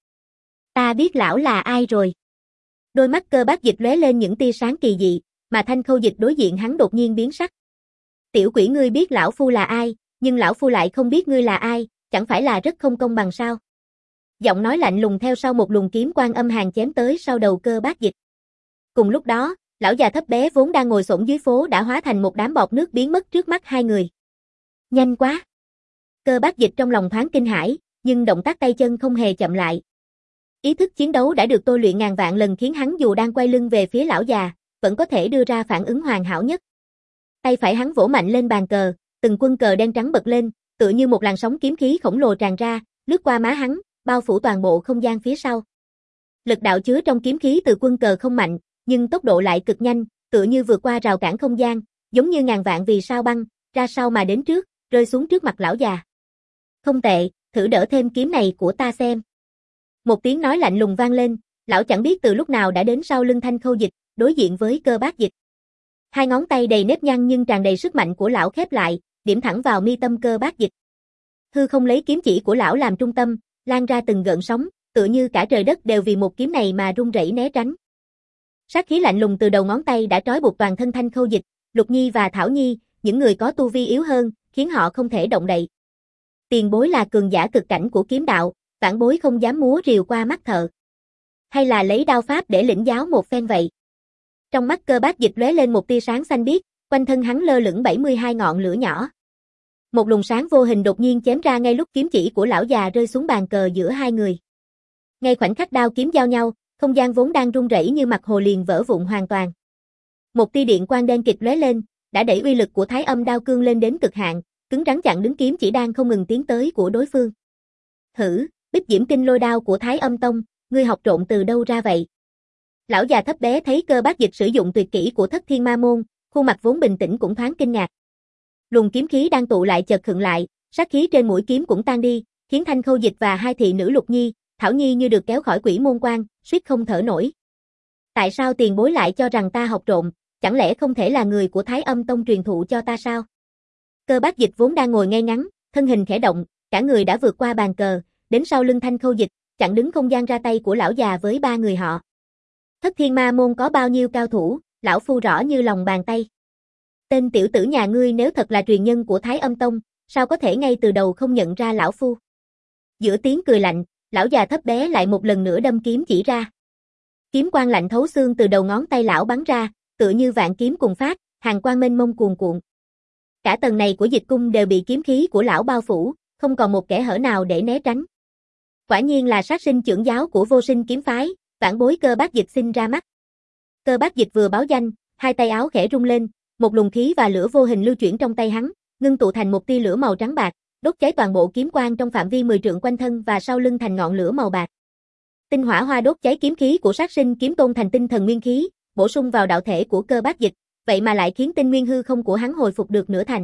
Ta biết lão là ai rồi. Đôi mắt Cơ Bác Dịch lóe lên những tia sáng kỳ dị, mà Thanh Khâu Dịch đối diện hắn đột nhiên biến sắc. Tiểu quỷ, ngươi biết lão phu là ai, nhưng lão phu lại không biết ngươi là ai, chẳng phải là rất không công bằng sao? Giọng nói lạnh lùng theo sau một luồng kiếm quang âm hàn chém tới sau đầu Cơ Bác Dịch. Cùng lúc đó, lão già thấp bé vốn đang ngồi xổm dưới phố đã hóa thành một đám bọt nước biến mất trước mắt hai người. Nhanh quá! Cơ Bác Dịch trong lòng thoáng kinh hãi, nhưng động tác tay chân không hề chậm lại. Ý thức chiến đấu đã được tôi luyện ngàn vạn lần khiến hắn dù đang quay lưng về phía lão già, vẫn có thể đưa ra phản ứng hoàn hảo nhất. Tay phải hắn vỗ mạnh lên bàn cờ, từng quân cờ đen trắng bật lên, tựa như một làn sóng kiếm khí khổng lồ tràn ra, lướt qua má hắn, bao phủ toàn bộ không gian phía sau. Lực đạo chứa trong kiếm khí từ quân cờ không mạnh, nhưng tốc độ lại cực nhanh, tựa như vượt qua rào cản không gian, giống như ngàn vạn vì sao băng, ra sau mà đến trước, rơi xuống trước mặt lão già. Không tệ, thử đỡ thêm kiếm này của ta xem. Một tiếng nói lạnh lùng vang lên, lão chẳng biết từ lúc nào đã đến sau lưng Thanh Khâu Dịch, đối diện với Cơ Bác Dịch. Hai ngón tay đầy nếp nhăn nhưng tràn đầy sức mạnh của lão khép lại, điểm thẳng vào mi tâm Cơ Bác Dịch. Hư không lấy kiếm chỉ của lão làm trung tâm, lan ra từng gợn sóng, tựa như cả trời đất đều vì một kiếm này mà run rẩy né tránh. Sát khí lạnh lùng từ đầu ngón tay đã trói buộc toàn thân Thanh Khâu Dịch, Lục Nhi và Thảo Nhi, những người có tu vi yếu hơn, khiến họ không thể động đậy. Tiền bối là cường giả cực cảnh của kiếm đạo, vãn bối không dám múa rìu qua mắt thợ. Hay là lấy đao pháp để lĩnh giáo một phen vậy? Trong mắt Cơ Bác Dịch lóe lên một tia sáng xanh biếc, quanh thân hắn lơ lửng bảy mươi hai ngọn lửa nhỏ. Một luồng sáng vô hình đột nhiên chém ra ngay lúc kiếm chỉ của lão già rơi xuống bàn cờ giữa hai người. Ngay khoảnh khắc đao kiếm giao nhau, không gian vốn đang rung rẩy như mặt hồ liền vỡ vụn hoàn toàn. Một tia điện quang đen kịt lóe lên, đã đẩy uy lực của Thái Âm đao cương lên đến cực hạn, cứng rắn chặn đứng kiếm chỉ đang không ngừng tiến tới của đối phương. Hử, Bích Diễm Kinh Lôi Đao của Thái Âm Tông, ngươi học trộn từ đâu ra vậy? Lão già thấp bé thấy Cơ Bác Dịch sử dụng tuyệt kỹ của Thất Thiên Ma Môn, khuôn mặt vốn bình tĩnh cũng thoáng kinh ngạc. Luồng kiếm khí đang tụ lại chợt khựng lại, sát khí trên mũi kiếm cũng tan đi, khiến Thanh Khâu Dịch và hai thị nữ Lục Nhi, Thảo Nhi như được kéo khỏi quỷ môn quan, suýt không thở nổi. Tại sao tiền bối lại cho rằng ta học trộm, chẳng lẽ không thể là người của Thái Âm Tông truyền thụ cho ta sao? Cơ Bác Dịch vốn đang ngồi ngay ngắn, thân hình khẽ động, cả người đã vượt qua bàn cờ, đến sau lưng Thanh Khâu Dịch, chặn đứng không gian ra tay của lão già với ba người họ. Thất Thiên Ma Môn có bao nhiêu cao thủ, lão phu rõ như lòng bàn tay. Tên tiểu tử nhà ngươi nếu thật là truyền nhân của Thái Âm Tông, sao có thể ngay từ đầu không nhận ra lão phu? Giữa tiếng cười lạnh, lão già thấp bé lại một lần nữa đâm kiếm chỉ ra. Kiếm quang lạnh thấu xương từ đầu ngón tay lão bắn ra, tựa như vạn kiếm cùng phát, hàng quang mênh mông cuồn cuộn. Cả tầng này của dịch cung đều bị kiếm khí của lão bao phủ, không còn một kẽ hở nào để né tránh. Quả nhiên là sát sinh trưởng giáo của Vô Sinh kiếm phái, vãn bối Cơ Bác Dịch sinh ra mắt. Cơ Bác Dịch vừa báo danh, hai tay áo khẽ rung lên, một luồng khí và lửa vô hình lưu chuyển trong tay hắn, ngưng tụ thành một tia lửa màu trắng bạc, đốt cháy toàn bộ kiếm quang trong phạm vi mười trượng quanh thân và sau lưng thành ngọn lửa màu bạc. Tinh hỏa hoa đốt cháy kiếm khí của sát sinh kiếm tôn thành tinh thần nguyên khí, bổ sung vào đạo thể của Cơ Bác Dịch, vậy mà lại khiến tinh nguyên hư không của hắn hồi phục được nửa thành.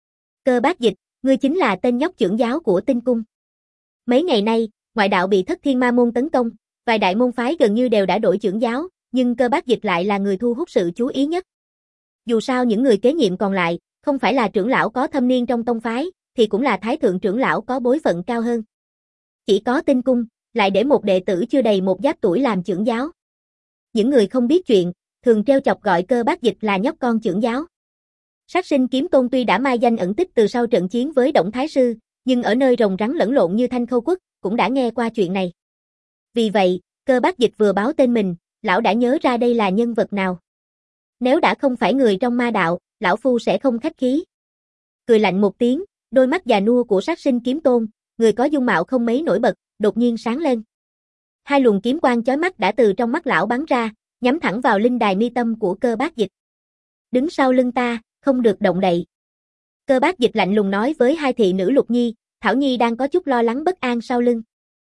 Cơ Bác Dịch, ngươi chính là tên nhóc trưởng giáo của Tinh Cung. Mấy ngày nay, ngoại đạo bị Thất Thiên Ma Môn tấn công, vài đại môn phái gần như đều đã đổi trưởng giáo, nhưng Cơ Bác Dịch lại là người thu hút sự chú ý nhất. Dù sao những người kế nhiệm còn lại, không phải là trưởng lão có thâm niên trong tông phái, thì cũng là thái thượng trưởng lão có bối phận cao hơn. Chỉ có Tinh Cung, lại để một đệ tử chưa đầy một giáp tuổi làm trưởng giáo. Những người không biết chuyện, thường trêu chọc gọi Cơ Bác Dịch là nhóc con trưởng giáo. Sát sinh kiếm tôn tuy đã mai danh ẩn tích từ sau trận chiến với Đổng Thái Sư, nhưng ở nơi rồng rắn lẫn lộn như Thanh Khâu Quốc, cũng đã nghe qua chuyện này. Vì vậy, Cơ Bác Dịch vừa báo tên mình, lão đã nhớ ra đây là nhân vật nào. Nếu đã không phải người trong ma đạo, lão phu sẽ không khách khí. Cười lạnh một tiếng, đôi mắt già nua của sát sinh kiếm tôn, người có dung mạo không mấy nổi bật, đột nhiên sáng lên. Hai luồng kiếm quang chói mắt đã từ trong mắt lão bắn ra, nhắm thẳng vào linh đài mi tâm của Cơ Bác Dịch. Đứng sau lưng ta, không được động đậy. Cơ Bác Dịch lạnh lùng nói với hai thị nữ Lục Nhi, Thảo Nhi đang có chút lo lắng bất an sau lưng.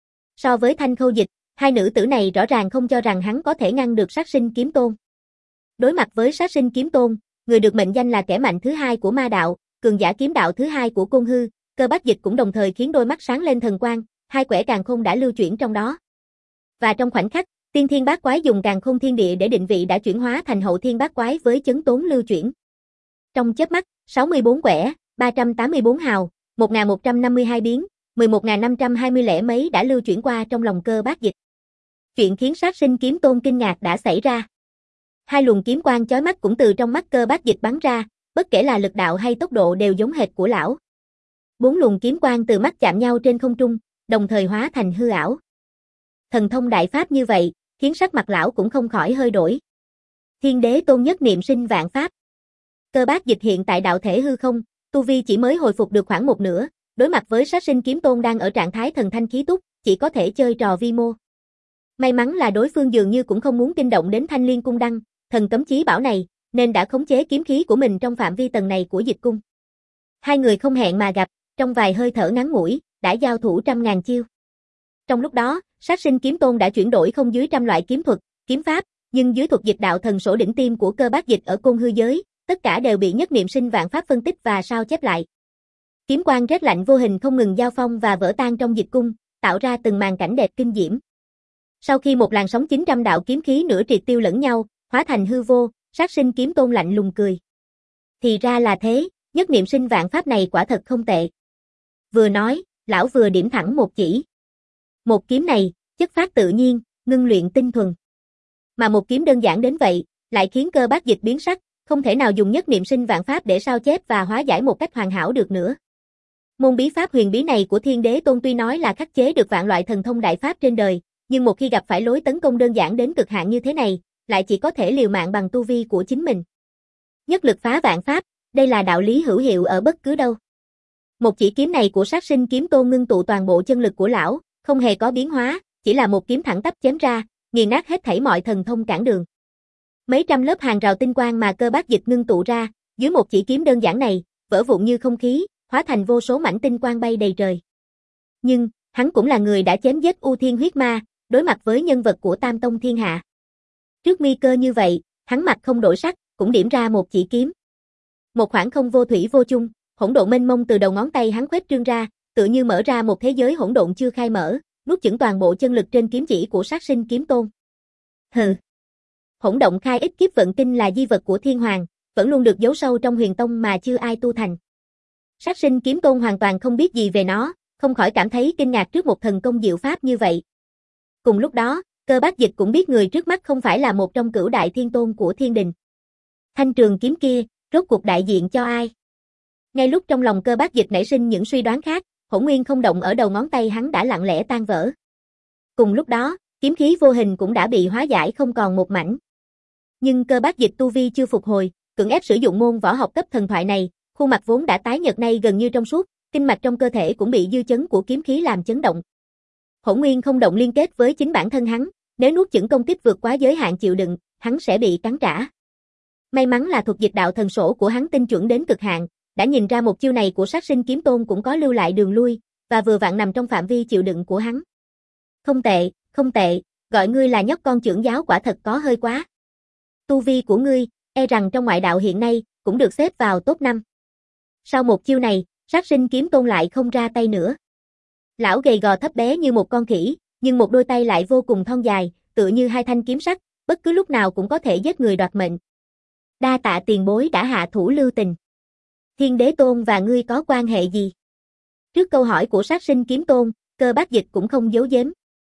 So với Thanh Khâu Dịch, hai nữ tử này rõ ràng không cho rằng hắn có thể ngăn được sát sinh kiếm tôn. Đối mặt với sát sinh kiếm tôn, người được mệnh danh là kẻ mạnh thứ hai của ma đạo, cường giả kiếm đạo thứ hai của Côn Hư, Cơ Bác Dịch cũng đồng thời khiến đôi mắt sáng lên thần quang, hai quẻ càn khôn đã lưu chuyển trong đó. Và trong khoảnh khắc, Tiên Thiên Bát Quái dùng càn khôn thiên địa để định vị đã chuyển hóa thành Hậu Thiên Bát Quái với chấn tốn lưu chuyển. Trong chớp mắt, sáu mươi bốn quẻ, ba trăm tám mươi bốn hào, một nghìn một trăm năm mươi hai biến, mười một nghìn năm trăm hai mươi lẻ mấy đã lưu chuyển qua trong lòng Cơ Bác Dịch. Chuyện khiến sát sinh kiếm tôn kinh ngạc đã xảy ra. Hai luồng kiếm quang chói mắt cũng từ trong mắt Cơ Bác Dịch bắn ra, bất kể là lực đạo hay tốc độ đều giống hệt của lão. Bốn luồng kiếm quang từ mắt chạm nhau trên không trung, đồng thời hóa thành hư ảo. Thần thông đại pháp như vậy, khiến sắc mặt lão cũng không khỏi hơi đổi. Thiên Đế Tôn nhất niệm sinh vạn pháp. Cơ Bác Dịch hiện tại đạo thể hư không, tu vi chỉ mới hồi phục được khoảng một nửa, đối mặt với sát sinh kiếm tôn đang ở trạng thái thần thanh khí túc, chỉ có thể chơi trò vi mô. May mắn là đối phương dường như cũng không muốn kinh động đến Thanh Liên cung đăng, thần cấm chí bảo này, nên đã khống chế kiếm khí của mình trong phạm vi tầng này của dịch cung. Hai người không hẹn mà gặp, trong vài hơi thở ngắn ngủi, đã giao thủ trăm ngàn chiêu. Trong lúc đó, sát sinh kiếm tôn đã chuyển đổi không dưới trăm loại kiếm thuật, kiếm pháp, nhưng dưới thuật dịch đạo thần sổ đỉnh tim của Cơ Bác Dịch ở Côn Hư giới, tất cả đều bị nhất niệm sinh vạn pháp phân tích và sao chép lại. Kiếm quang rét lạnh vô hình không ngừng giao phong và vỡ tan trong dịch cung, tạo ra từng màn cảnh đẹp kinh diễm. Sau khi một làn sóng chín trăm đạo kiếm khí nửa triệt tiêu lẫn nhau, hóa thành hư vô, sát sinh kiếm tôn lạnh lùng cười. Thì ra là thế, nhất niệm sinh vạn pháp này quả thật không tệ. Vừa nói, lão vừa điểm thẳng một chỉ. Một kiếm này, chất phát tự nhiên, ngưng luyện tinh thuần. Mà một kiếm đơn giản đến vậy, lại khiến Cơ Bác Dịch biến sắc, không thể nào dùng nhất niệm sinh vạn pháp để sao chép và hóa giải một cách hoàn hảo được nữa. Môn bí pháp huyền bí này của Thiên Đế Tôn tuy nói là khắc chế được vạn loại thần thông đại pháp trên đời, nhưng một khi gặp phải lối tấn công đơn giản đến cực hạn như thế này, lại chỉ có thể liều mạng bằng tu vi của chính mình. Nhất lực phá vạn pháp, đây là đạo lý hữu hiệu ở bất cứ đâu. Một chỉ kiếm này của sát sinh kiếm tôn ngưng tụ toàn bộ chân lực của lão, không hề có biến hóa, chỉ là một kiếm thẳng tắp chém ra, nghiền nát hết thảy mọi thần thông cản đường. Mấy trăm lớp hàng rào tinh quang mà Cơ Bác Dịch ngưng tụ ra, dưới một chỉ kiếm đơn giản này, vỡ vụn như không khí, hóa thành vô số mảnh tinh quang bay đầy trời. Nhưng, Hắn cũng là người đã chém giết U Thiên huyết ma, đối mặt với nhân vật của Tam Tông Thiên Hạ. Trước nguy cơ như vậy, hắn mặt không đổi sắc, cũng điểm ra một chỉ kiếm. Một khoảng không vô thủy vô chung, hỗn độn mênh mông từ đầu ngón tay hắn khuếch trương ra, tựa như mở ra một thế giới hỗn độn chưa khai mở, nuốt chửng toàn bộ chân lực trên kiếm chỉ của Sát Sinh Kiếm Tôn. Hừ. Hỗn động khai ích kiếp vận kinh là di vật của Thiên Hoàng, vẫn luôn được giấu sâu trong Huyền Tông mà chưa ai tu thành. Sát Sinh Kiếm Tôn hoàn toàn không biết gì về nó, không khỏi cảm thấy kinh ngạc trước một thần công diệu pháp như vậy. Cùng lúc đó, Cơ Bác Dịch cũng biết người trước mắt không phải là một trong cửu đại thiên tôn của thiên đình. Thanh trường kiếm kia, rốt cuộc đại diện cho ai? Ngay lúc trong lòng Cơ Bác Dịch nảy sinh những suy đoán khác, hỗn nguyên không động ở đầu ngón tay hắn đã lặng lẽ tan vỡ. Cùng lúc đó, kiếm khí vô hình cũng đã bị hóa giải không còn một mảnh. Nhưng Cơ Bác Dịch tu vi chưa phục hồi, cưỡng ép sử dụng môn võ học cấp thần thoại này, khuôn mặt vốn đã tái nhợt nay gần như trong suốt, kinh mạch trong cơ thể cũng bị dư chấn của kiếm khí làm chấn động. Hỗn nguyên không động liên kết với chính bản thân hắn, nếu nuốt chửng công kích vượt quá giới hạn chịu đựng, hắn sẽ bị cắn trả. May mắn là thuật dịch đạo thần sổ của hắn tinh chuẩn đến cực hạn, đã nhìn ra một chiêu này của Sát Sinh Kiếm Tôn cũng có lưu lại đường lui, và vừa vặn nằm trong phạm vi chịu đựng của hắn. Không tệ, không tệ, gọi ngươi là nhóc con trưởng giáo quả thật có hơi quá. Tu vi của ngươi, e rằng trong ngoại đạo hiện nay, cũng được xếp vào top năm. Sau một chiêu này, Sát Sinh Kiếm Tôn lại không ra tay nữa. Lão gầy gò thấp bé như một con khỉ, nhưng một đôi tay lại vô cùng thon dài, tựa như hai thanh kiếm sắc, bất cứ lúc nào cũng có thể giết người đoạt mệnh. Đa tạ tiền bối đã hạ thủ lưu tình. Thiên Đế Tôn và ngươi có quan hệ gì? Trước câu hỏi của Sát Sinh Kiếm Tôn, Cơ Bác Dịch cũng không giấu giếm.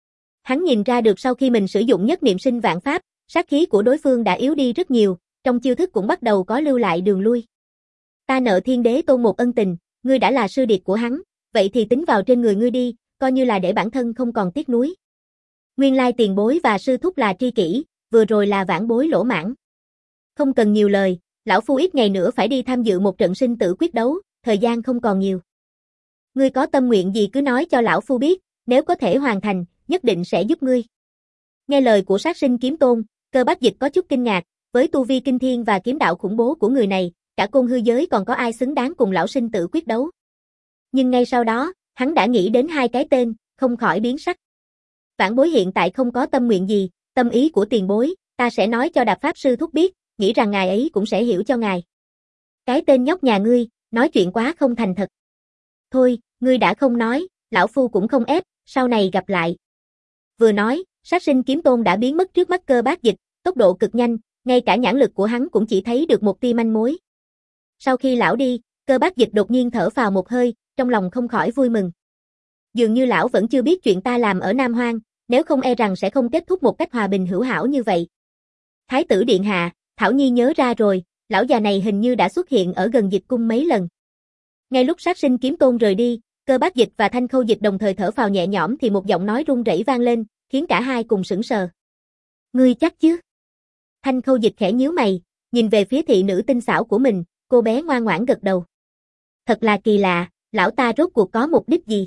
Hắn nhìn ra được sau khi mình sử dụng nhất niệm sinh vạn pháp, sát khí của đối phương đã yếu đi rất nhiều, trong chiêu thức cũng bắt đầu có lưu lại đường lui. Ta nợ Thiên Đế Tôn một ân tình, ngươi đã là sư điệt của hắn, vậy thì tính vào trên người ngươi đi, coi như là để bản thân không còn tiếc nuối. Nguyên lai tiền bối và sư thúc là tri kỷ, vừa rồi là vãn bối lỗ mãn. Không cần nhiều lời, lão phu ít ngày nữa phải đi tham dự một trận sinh tử quyết đấu, thời gian không còn nhiều. Ngươi có tâm nguyện gì cứ nói cho lão phu biết, nếu có thể hoàn thành, nhất định sẽ giúp ngươi. Nghe lời của Sát Sinh Kiếm Tôn, Cơ Bác Dịch có chút kinh ngạc, với tu vi kinh thiên và kiếm đạo khủng bố của người này, cả côn hư giới còn có ai xứng đáng cùng lão sinh tử quyết đấu. Nhưng ngay sau đó, hắn đã nghĩ đến hai cái tên, không khỏi biến sắc. Vãn bối hiện tại không có tâm nguyện gì, tâm ý của tiền bối, ta sẽ nói cho Đạp Pháp Sư thúc biết, nghĩ rằng ngài ấy cũng sẽ hiểu cho ngài. Cái tên nhóc nhà ngươi, nói chuyện quá không thành thật. Thôi, ngươi đã không nói, lão phu cũng không ép, sau này gặp lại. Vừa nói, Sát Sinh Kiếm Tôn đã biến mất trước mắt Cơ Bác Dịch, tốc độ cực nhanh, ngay cả nhãn lực của hắn cũng chỉ thấy được một tia manh mối. Sau khi lão đi, Cơ Bác Dịch đột nhiên thở phào một hơi, trong lòng không khỏi vui mừng. Dường như lão vẫn chưa biết chuyện ta làm ở Nam Hoang, nếu không e rằng sẽ không kết thúc một cách hòa bình hữu hảo như vậy. Thái tử điện hạ, Thảo Nhi nhớ ra rồi, lão già này hình như đã xuất hiện ở gần Dịch cung mấy lần. Ngay lúc Sát Sinh Kiếm Tôn rời đi, Cơ Bác Dịch và Thanh Khâu Dịch đồng thời thở phào nhẹ nhõm thì một giọng nói run rẩy vang lên, khiến cả hai cùng sững sờ. Ngươi chắc chứ? Thanh Khâu Dịch khẽ nhíu mày, nhìn về phía thị nữ tinh xảo của mình, cô bé ngoan ngoãn gật đầu. Thật là kỳ lạ, lão ta rốt cuộc có mục đích gì?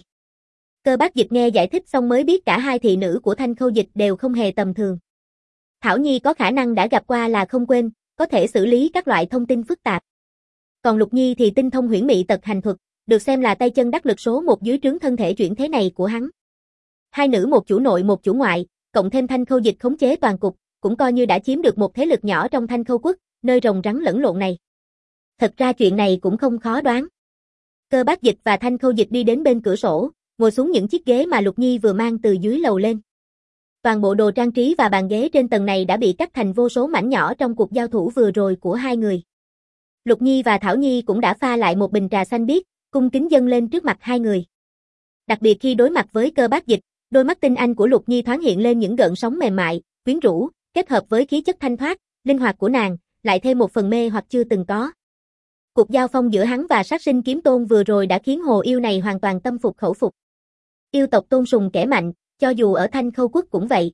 Cơ Bác Dịch nghe giải thích xong mới biết cả hai thị nữ của Thanh Khâu Dịch đều không hề tầm thường. Thảo Nhi có khả năng đã gặp qua là không quên, có thể xử lý các loại thông tin phức tạp. Còn Lục Nhi thì tinh thông huyễn mị tật hành thuật, được xem là tay chân đắc lực số một dưới trướng thân thể chuyển thế này của hắn. Hai nữ một chủ nội một chủ ngoại, cộng thêm Thanh Khâu Dịch khống chế toàn cục, cũng coi như đã chiếm được một thế lực nhỏ trong Thanh Khâu quốc, nơi rồng rắn lẫn lộn này. Thật ra chuyện này cũng không khó đoán. Cơ Bác Dịch và Thanh Khâu Dịch đi đến bên cửa sổ, ngồi xuống những chiếc ghế mà Lục Nhi vừa mang từ dưới lầu lên. Toàn bộ đồ trang trí và bàn ghế trên tầng này đã bị cắt thành vô số mảnh nhỏ trong cuộc giao thủ vừa rồi của hai người. Lục Nhi và Thảo Nhi cũng đã pha lại một bình trà xanh biếc, cung kính dâng lên trước mặt hai người. Đặc biệt khi đối mặt với Cơ Bác Dịch, đôi mắt tinh anh của Lục Nhi thoáng hiện lên những gợn sóng mềm mại, quyến rũ, kết hợp với khí chất thanh thoát, linh hoạt của nàng, lại thêm một phần mê hoặc chưa từng có. Cuộc giao phong giữa hắn và Sát Sinh Kiếm Tôn vừa rồi đã khiến hồ yêu này hoàn toàn tâm phục khẩu phục. Yêu tộc tôn sùng kẻ mạnh, cho dù ở Thanh Khâu quốc cũng vậy.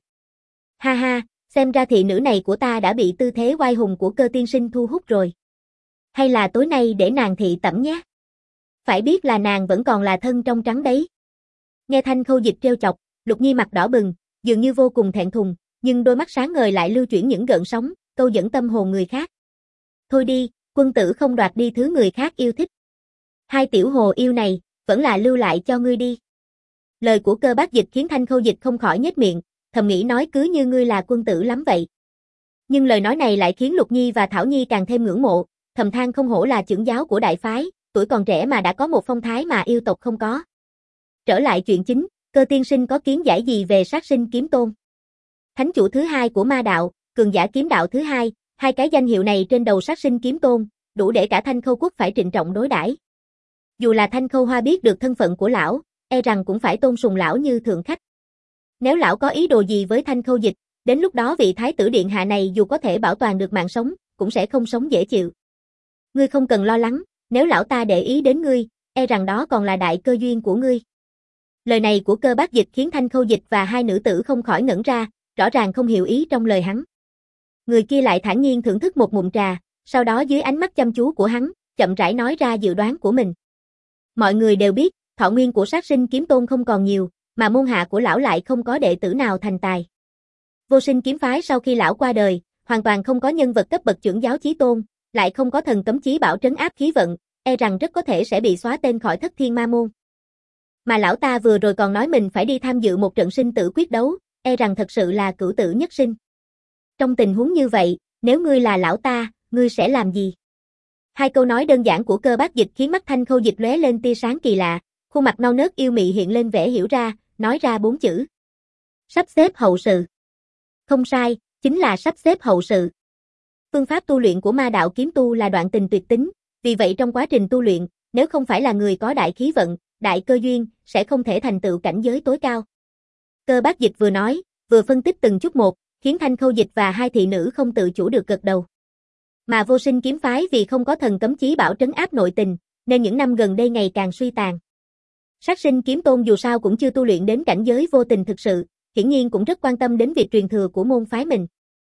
Ha ha, xem ra thị nữ này của ta đã bị tư thế oai hùng của Cơ tiên sinh thu hút rồi. Hay là tối nay để nàng thị tẩm nhé. Phải biết là nàng vẫn còn là thân trong trắng đấy. Nghe Thanh Khâu Dịch trêu chọc, Lục Nhi mặt đỏ bừng, dường như vô cùng thẹn thùng, nhưng đôi mắt sáng ngời lại lưu chuyển những gợn sóng, câu dẫn tâm hồn người khác. Thôi đi, quân tử không đoạt đi thứ người khác yêu thích. Hai tiểu hồ yêu này, vẫn là lưu lại cho ngươi đi. Lời của Cơ Bác Dịch khiến Thanh Khâu Dịch không khỏi nhếch miệng, thầm nghĩ nói cứ như ngươi là quân tử lắm vậy. Nhưng lời nói này lại khiến Lục Nhi và Thảo Nhi càng thêm ngưỡng mộ, thầm than không hổ là trưởng giáo của đại phái, tuổi còn trẻ mà đã có một phong thái mà yêu tộc không có. Trở lại chuyện chính, Cơ tiên sinh có kiến giải gì về Sát Sinh Kiếm Tôn? Thánh chủ thứ hai của ma đạo, cường giả kiếm đạo thứ hai, hai cái danh hiệu này trên đầu Sát Sinh Kiếm Tôn, đủ để cả Thanh Khâu quốc phải trịnh trọng đối đãi. Dù là Thanh Khâu Hoa biết được thân phận của lão, e rằng cũng phải tôn sùng lão như thượng khách. Nếu lão có ý đồ gì với Thanh Khâu Dịch, đến lúc đó vị thái tử điện hạ này dù có thể bảo toàn được mạng sống, cũng sẽ không sống dễ chịu. Ngươi không cần lo lắng, nếu lão ta để ý đến ngươi, e rằng đó còn là đại cơ duyên của ngươi. Lời này của Cơ Bác Dịch khiến Thanh Khâu Dịch và hai nữ tử không khỏi ngẩn ra, rõ ràng không hiểu ý trong lời hắn. Người kia lại thản nhiên thưởng thức một ngụm trà, sau đó dưới ánh mắt chăm chú của hắn, chậm rãi nói ra dự đoán của mình. Mọi người đều biết, thọ nguyên của Sát Sinh Kiếm Tôn không còn nhiều, mà môn hạ của lão lại không có đệ tử nào thành tài. Vô Sinh kiếm phái sau khi lão qua đời, hoàn toàn không có nhân vật cấp bậc trưởng giáo chí tôn, lại không có thần cấm chí bảo trấn áp khí vận, e rằng rất có thể sẽ bị xóa tên khỏi Thất Thiên Ma môn. Mà lão ta vừa rồi còn nói mình phải đi tham dự một trận sinh tử quyết đấu, e rằng thật sự là cửu tử nhất sinh. Trong tình huống như vậy, nếu ngươi là lão ta, ngươi sẽ làm gì? Hai câu nói đơn giản của Cơ Bác Dịch khiến mắt Thanh Khâu Dịch lóe lên tia sáng kỳ lạ, khuôn mặt non nớt yêu mị hiện lên vẻ hiểu ra, nói ra bốn chữ. Sắp xếp hậu sự. Không sai, chính là sắp xếp hậu sự. Phương pháp tu luyện của ma đạo kiếm tu là đoạn tình tuyệt tính, vì vậy trong quá trình tu luyện, nếu không phải là người có đại khí vận, đại cơ duyên, sẽ không thể thành tựu cảnh giới tối cao. Cơ Bác Dịch vừa nói, vừa phân tích từng chút một, khiến Thanh Khâu Dịch và hai thị nữ không tự chủ được gật đầu. Mà Vô Sinh kiếm phái vì không có thần cấm chí bảo trấn áp nội tình, nên những năm gần đây ngày càng suy tàn. Sát Sinh Kiếm Tôn dù sao cũng chưa tu luyện đến cảnh giới vô tình thực sự, hiển nhiên cũng rất quan tâm đến việc truyền thừa của môn phái mình.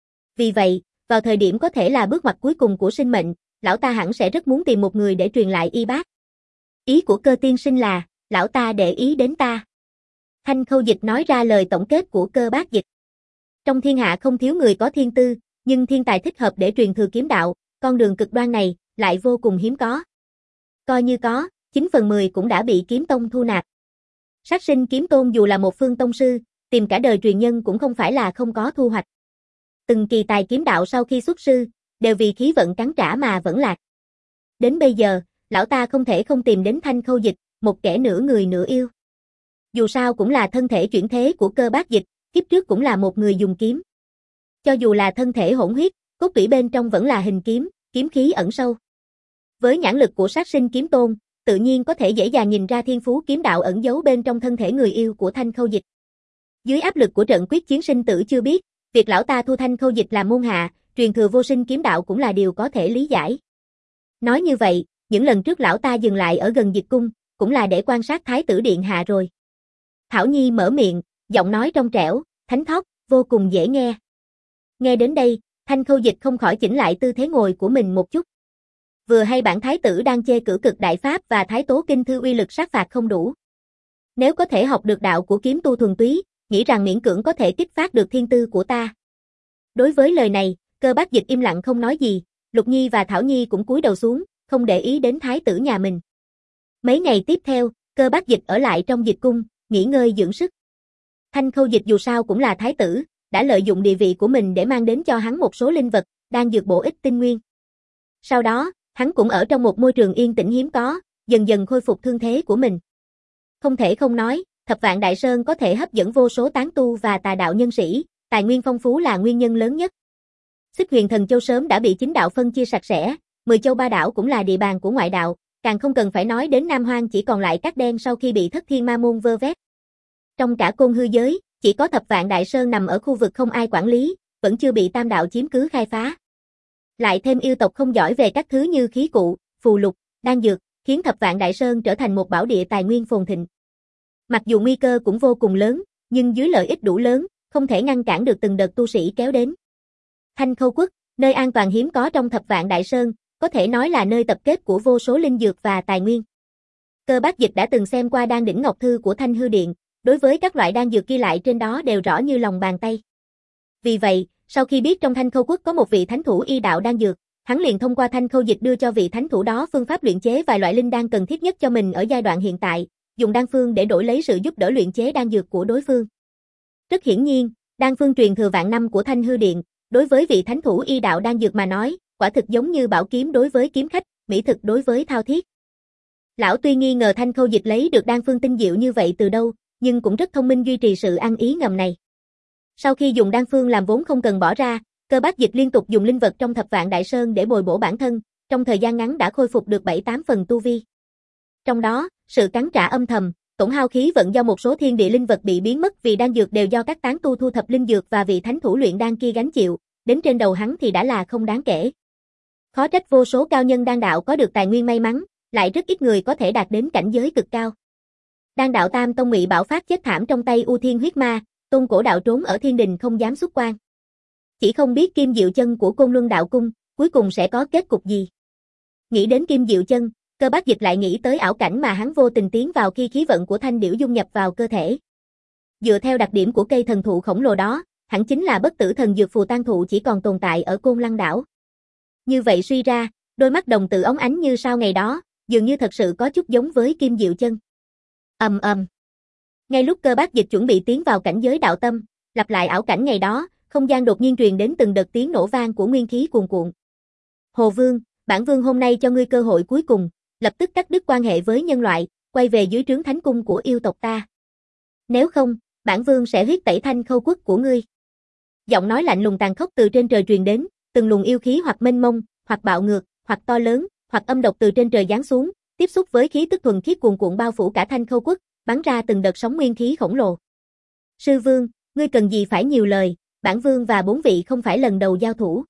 Vì vậy, vào thời điểm có thể là bước ngoặt cuối cùng của sinh mệnh, lão ta hẳn sẽ rất muốn tìm một người để truyền lại y bát. Ý của Cơ tiên sinh là, lão ta để ý đến ta. Thanh Khâu Dịch nói ra lời tổng kết của Cơ Bác Dịch. Trong thiên hạ không thiếu người có thiên tư, nhưng thiên tài thích hợp để truyền thừa kiếm đạo, con đường cực đoan này, lại vô cùng hiếm có. Coi như có, chín phần mười cũng đã bị kiếm tông thu nạp. Sát Sinh Kiếm Tôn dù là một phương tông sư, tìm cả đời truyền nhân cũng không phải là không có thu hoạch. Từng kỳ tài kiếm đạo sau khi xuất sư, đều vì khí vận cắn trả mà vẫn lạc. Đến bây giờ, lão ta không thể không tìm đến Thanh Khâu Dịch, một kẻ nửa người nửa yêu. Dù sao cũng là thân thể chuyển thế của Cơ Bác Dịch, kiếp trước cũng là một người dùng kiếm. Cho dù là thân thể hỗn huyết, cốt tủy bên trong vẫn là hình kiếm, kiếm khí ẩn sâu. Với nhãn lực của Sát Sinh Kiếm Tôn, tự nhiên có thể dễ dàng nhìn ra thiên phú kiếm đạo ẩn giấu bên trong thân thể người yêu của Thanh Khâu Dịch. Dưới áp lực của trận quyết chiến sinh tử chưa biết, việc lão ta thu Thanh Khâu Dịch làm môn hạ, truyền thừa vô sinh kiếm đạo cũng là điều có thể lý giải. Nói như vậy, những lần trước lão ta dừng lại ở gần Dịch cung, cũng là để quan sát Thái tử điện hạ rồi. Thảo Nhi mở miệng, giọng nói trong trẻo, thánh thót, vô cùng dễ nghe. Nghe đến đây, Thanh Khâu Dịch không khỏi chỉnh lại tư thế ngồi của mình một chút. Vừa hay bản thái tử đang chê cử cực đại pháp và thái tố kinh thư uy lực sát phạt không đủ. Nếu có thể học được đạo của kiếm tu thuần túy, nghĩ rằng miễn cưỡng có thể kích phát được thiên tư của ta. Đối với lời này, Cơ Bác Dịch im lặng không nói gì, Lục Nhi và Thảo Nhi cũng cúi đầu xuống, không để ý đến thái tử nhà mình. Mấy ngày tiếp theo, Cơ Bác Dịch ở lại trong Dịch cung, nghỉ ngơi dưỡng sức. Thanh Khâu Dịch dù sao cũng là thái tử, đã lợi dụng địa vị của mình để mang đến cho hắn một số linh vật, đang dược bổ ích tinh nguyên. Sau đó, hắn cũng ở trong một môi trường yên tĩnh hiếm có, dần dần khôi phục thương thế của mình. Không thể không nói, Thập Vạn Đại Sơn có thể hấp dẫn vô số tán tu và tà đạo nhân sĩ, tài nguyên phong phú là nguyên nhân lớn nhất. Xích Huyền Thần Châu sớm đã bị chính đạo phân chia sạch sẽ, Mười Châu Ba Đảo cũng là địa bàn của ngoại đạo, càng không cần phải nói đến Nam Hoang chỉ còn lại Cát Đen sau khi bị Thất Thiên Ma môn vơ vét. Trong cả Côn Hư giới, chỉ có Thập Vạn Đại Sơn nằm ở khu vực không ai quản lý, vẫn chưa bị Tam đạo chiếm cứ khai phá. Lại thêm yêu tộc không giỏi về các thứ như khí cụ, phù lục, đan dược, khiến Thập Vạn Đại Sơn trở thành một bảo địa tài nguyên phồn thịnh. Mặc dù nguy cơ cũng vô cùng lớn, nhưng dưới lợi ích đủ lớn, không thể ngăn cản được từng đợt tu sĩ kéo đến. Thanh Khâu quốc, nơi an toàn hiếm có trong Thập Vạn Đại Sơn, có thể nói là nơi tập kết của vô số linh dược và tài nguyên. Cơ Bác Dịch đã từng xem qua đan đỉnh ngọc thư của Thanh Hư Điện, đối với các loại đan dược ghi lại trên đó đều rõ như lòng bàn tay. Vì vậy, sau khi biết trong Thanh Khâu quốc có một vị thánh thủ y đạo đan dược, hắn liền thông qua Thanh Khâu Dịch đưa cho vị thánh thủ đó phương pháp luyện chế vài loại linh đan cần thiết nhất cho mình ở giai đoạn hiện tại, dùng đan phương để đổi lấy sự giúp đỡ luyện chế đan dược của đối phương. Rất hiển nhiên, đan phương truyền thừa vạn năm của Thanh Hư Điện, đối với vị thánh thủ y đạo đan dược mà nói, quả thực giống như bảo kiếm đối với kiếm khách, mỹ thực đối với thao thiết. Lão tuy nghi ngờ Thanh Khâu Dịch lấy được đan phương tinh diệu như vậy từ đâu, nhưng cũng rất thông minh duy trì sự ăn ý ngầm này. Sau khi dùng đan phương làm vốn không cần bỏ ra, Cơ Bác Dịch liên tục dùng linh vật trong Thập Vạn Đại Sơn để bồi bổ bản thân, trong thời gian ngắn đã khôi phục được bảy tám phần tu vi. Trong đó, sự cắn trả âm thầm, tổn hao khí vận do một số thiên địa linh vật bị biến mất vì đan dược đều do các tán tu thu thập linh dược và vị thánh thủ luyện đan kia gánh chịu, đến trên đầu hắn thì đã là không đáng kể. Khó trách vô số cao nhân đan đạo có được tài nguyên may mắn, lại rất ít người có thể đạt đến cảnh giới cực cao. Đan đạo Tam Tông Ngụy Bảo Phát chết thảm trong tay U Thiên huyết ma, Tôn Cổ đạo trốn ở thiên đình không dám xuất quan. Chỉ không biết Kim Diệu Chân của Côn Luân đạo cung, cuối cùng sẽ có kết cục gì. Nghĩ đến Kim Diệu Chân, Cơ Bác Dịch lại nghĩ tới ảo cảnh mà hắn vô tình tiến vào khi khí vận của thanh điểu dung nhập vào cơ thể. Dựa theo đặc điểm của cây thần thụ khổng lồ đó, hẳn chính là bất tử thần dược phù tang thụ chỉ còn tồn tại ở Côn Lăng đảo. Như vậy suy ra, đôi mắt đồng tử óng ánh như sao ngày đó, dường như thật sự có chút giống với Kim Diệu Chân. Ầm ầm. Ngay lúc Cơ Bác Dịch chuẩn bị tiến vào cảnh giới đạo tâm, lặp lại ảo cảnh ngày đó, không gian đột nhiên truyền đến từng đợt tiếng nổ vang của nguyên khí cuồn cuộn. Hồ Vương, bản vương hôm nay cho ngươi cơ hội cuối cùng, lập tức cắt đứt quan hệ với nhân loại, quay về dưới trướng thánh cung của yêu tộc ta. Nếu không, bản vương sẽ huyết tẩy Thanh Khâu quốc của ngươi. Giọng nói lạnh lùng tàn khốc từ trên trời truyền đến, từng luồng yêu khí hoặc mênh mông, hoặc bạo ngược, hoặc to lớn, hoặc âm độc từ trên trời giáng xuống, tiếp xúc với khí tức thuần khiết cuồn cuộn bao phủ cả Thanh Khâu quốc, bắn ra từng đợt sóng nguyên khí khổng lồ. Sư vương, ngươi cần gì phải nhiều lời, bản vương và bốn vị không phải lần đầu giao thủ.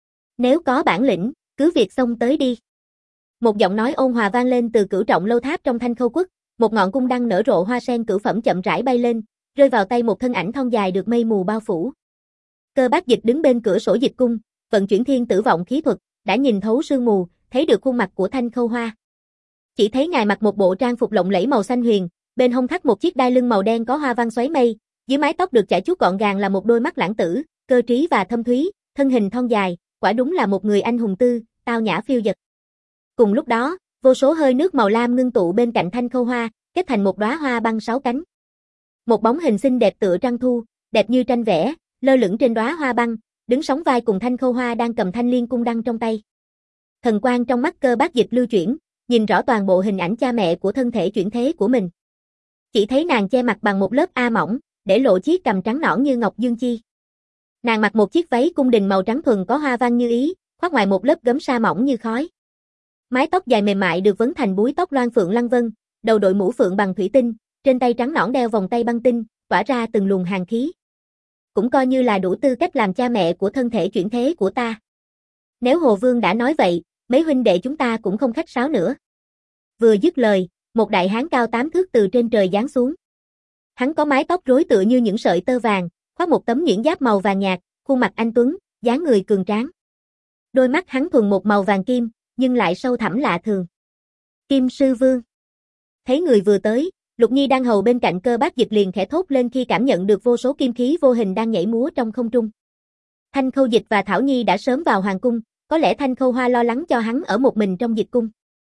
Nếu có bản lĩnh, cứ việc xông tới đi. Một giọng nói ôn hòa vang lên từ cửu trọng lâu tháp trong Thanh Khâu quốc, một ngọn cung đăng nở rộ hoa sen cửu phẩm chậm rãi bay lên, rơi vào tay một thân ảnh thon dài được mây mù bao phủ. Cơ Bác Dịch đứng bên cửa sổ dịch cung, vận chuyển thiên tử vọng khí thuật, đã nhìn thấu sương mù, thấy được khuôn mặt của Thanh Khâu Hoa. Chỉ thấy ngài mặc một bộ trang phục lộng lẫy màu xanh huyền, bên hông thắt một chiếc đai lưng màu đen có hoa văn xoáy mây, dưới mái tóc được chải chuốt gọn gàng là một đôi mắt lãng tử, cơ trí và thâm thúy, thân hình thon dài, quả đúng là một người anh hùng tư, tao nhã phiêu dật. Cùng lúc đó, vô số hơi nước màu lam ngưng tụ bên cạnh Thanh Khâu Hoa, kết thành một đóa hoa băng sáu cánh. Một bóng hình xinh đẹp tựa trăng thu, đẹp như tranh vẽ, lơ lửng trên đóa hoa băng, đứng sóng vai cùng Thanh Khâu Hoa đang cầm thanh liên cung đăng trong tay. Thần quang trong mắt Cơ Bác Dịch lưu chuyển, nhìn rõ toàn bộ hình ảnh cha mẹ của thân thể chuyển thế của mình. Chỉ thấy nàng che mặt bằng một lớp a mỏng, để lộ chiếc cằm trắng nõn như ngọc dương chi. Nàng mặc một chiếc váy cung đình màu trắng thuần có hoa văn như ý, khoác ngoài một lớp gấm sa mỏng như khói. Mái tóc dài mềm mại được vấn thành búi tóc loan phượng lăng vân, đầu đội mũ phượng bằng thủy tinh, trên tay trắng nõn đeo vòng tay băng tinh, tỏa ra từng luồng hàn khí. Cũng coi như là đủ tư cách làm cha mẹ của thân thể chuyển thế của ta. Nếu Hồ Vương đã nói vậy, mấy huynh đệ chúng ta cũng không khách sáo nữa. Vừa dứt lời, một đại hán cao tám thước từ trên trời giáng xuống. Hắn có mái tóc rối tựa như những sợi tơ vàng, khoác một tấm nhuyễn giáp màu vàng nhạt, khuôn mặt anh tuấn, dáng người cường tráng. Đôi mắt hắn thuần một màu vàng kim, nhưng lại sâu thẳm lạ thường. Kim Sư Vương. Thấy người vừa tới, Lục Nhi đang hầu bên cạnh Cơ Bác Dịch liền khẽ thốt lên khi cảm nhận được vô số kim khí vô hình đang nhảy múa trong không trung. Thanh Khâu Dịch và Thảo Nhi đã sớm vào hoàng cung, có lẽ Thanh Khâu Hoa lo lắng cho hắn ở một mình trong dịch cung.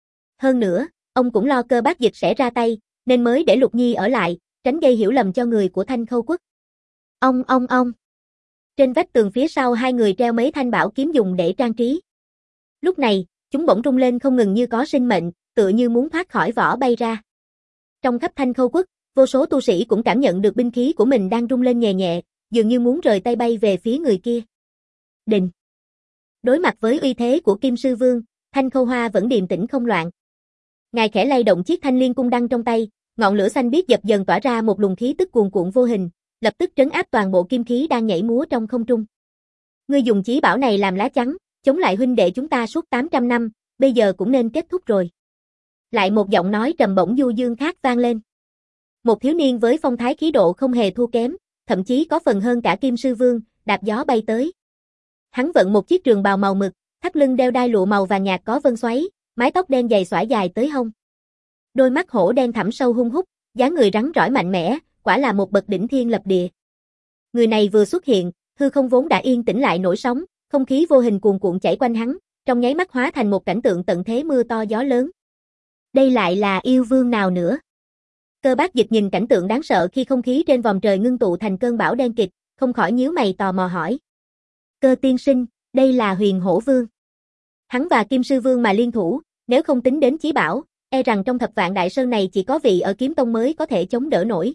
Hơn nữa, ông cũng lo Cơ Bác Dịch sẽ ra tay, nên mới để Lục Nhi ở lại, tránh gây hiểu lầm cho người của Thanh Khâu quốc. Ông ông ông. Trên vách tường phía sau hai người treo mấy thanh bảo kiếm dùng để trang trí. Lúc này, chúng bỗng rung lên không ngừng như có sinh mệnh, tựa như muốn thoát khỏi vỏ bay ra. Trong khắp Thanh Khâu quốc, vô số tu sĩ cũng cảm nhận được binh khí của mình đang rung lên nhẹ nhẹ, dường như muốn rời tay bay về phía người kia. Đình. Đối mặt với uy thế của Kim Sư Vương, Thanh Khâu Hoa vẫn điềm tĩnh không loạn. Ngài khẽ lay động chiếc thanh liên cung đăng trong tay, ngọn lửa xanh biếc dập dần tỏa ra một luồng khí tức cuồn cuộn vô hình, lập tức trấn áp toàn bộ kim khí đang nhảy múa trong không trung. Ngươi dùng chí bảo này làm lá chắn, chống lại huynh đệ chúng ta suốt tám trăm năm, bây giờ cũng nên kết thúc rồi. Lại một giọng nói trầm bổng du dương khác vang lên. Một thiếu niên với phong thái khí độ không hề thua kém, thậm chí có phần hơn cả Kim Sư Vương, đạp gió bay tới. Hắn vận một chiếc trường bào màu mực, thắt lưng đeo đai lụa màu vàng nhạt có vân xoáy, mái tóc đen dày xõa dài tới hông. Đôi mắt hổ đen thẳm sâu hung hút, dáng người rắn rỏi mạnh mẽ, quả là một bậc đỉnh thiên lập địa. Người này vừa xuất hiện, hư không vốn đã yên tĩnh lại nổi sóng, không khí vô hình cuồn cuộn chảy quanh hắn, trong nháy mắt hóa thành một cảnh tượng tận thế mưa to gió lớn. Đây lại là yêu vương nào nữa? Cơ Bác Dịch nhìn cảnh tượng đáng sợ khi không khí trên vòm trời ngưng tụ thành cơn bão đen kịt, không khỏi nhíu mày tò mò hỏi. Cơ tiên sinh, đây là Huyền Hổ Vương. Hắn và Kim Sư Vương mà liên thủ, nếu không tính đến chí bảo, e rằng trong thập vạn đại sơn này chỉ có vị ở kiếm tông mới có thể chống đỡ nổi.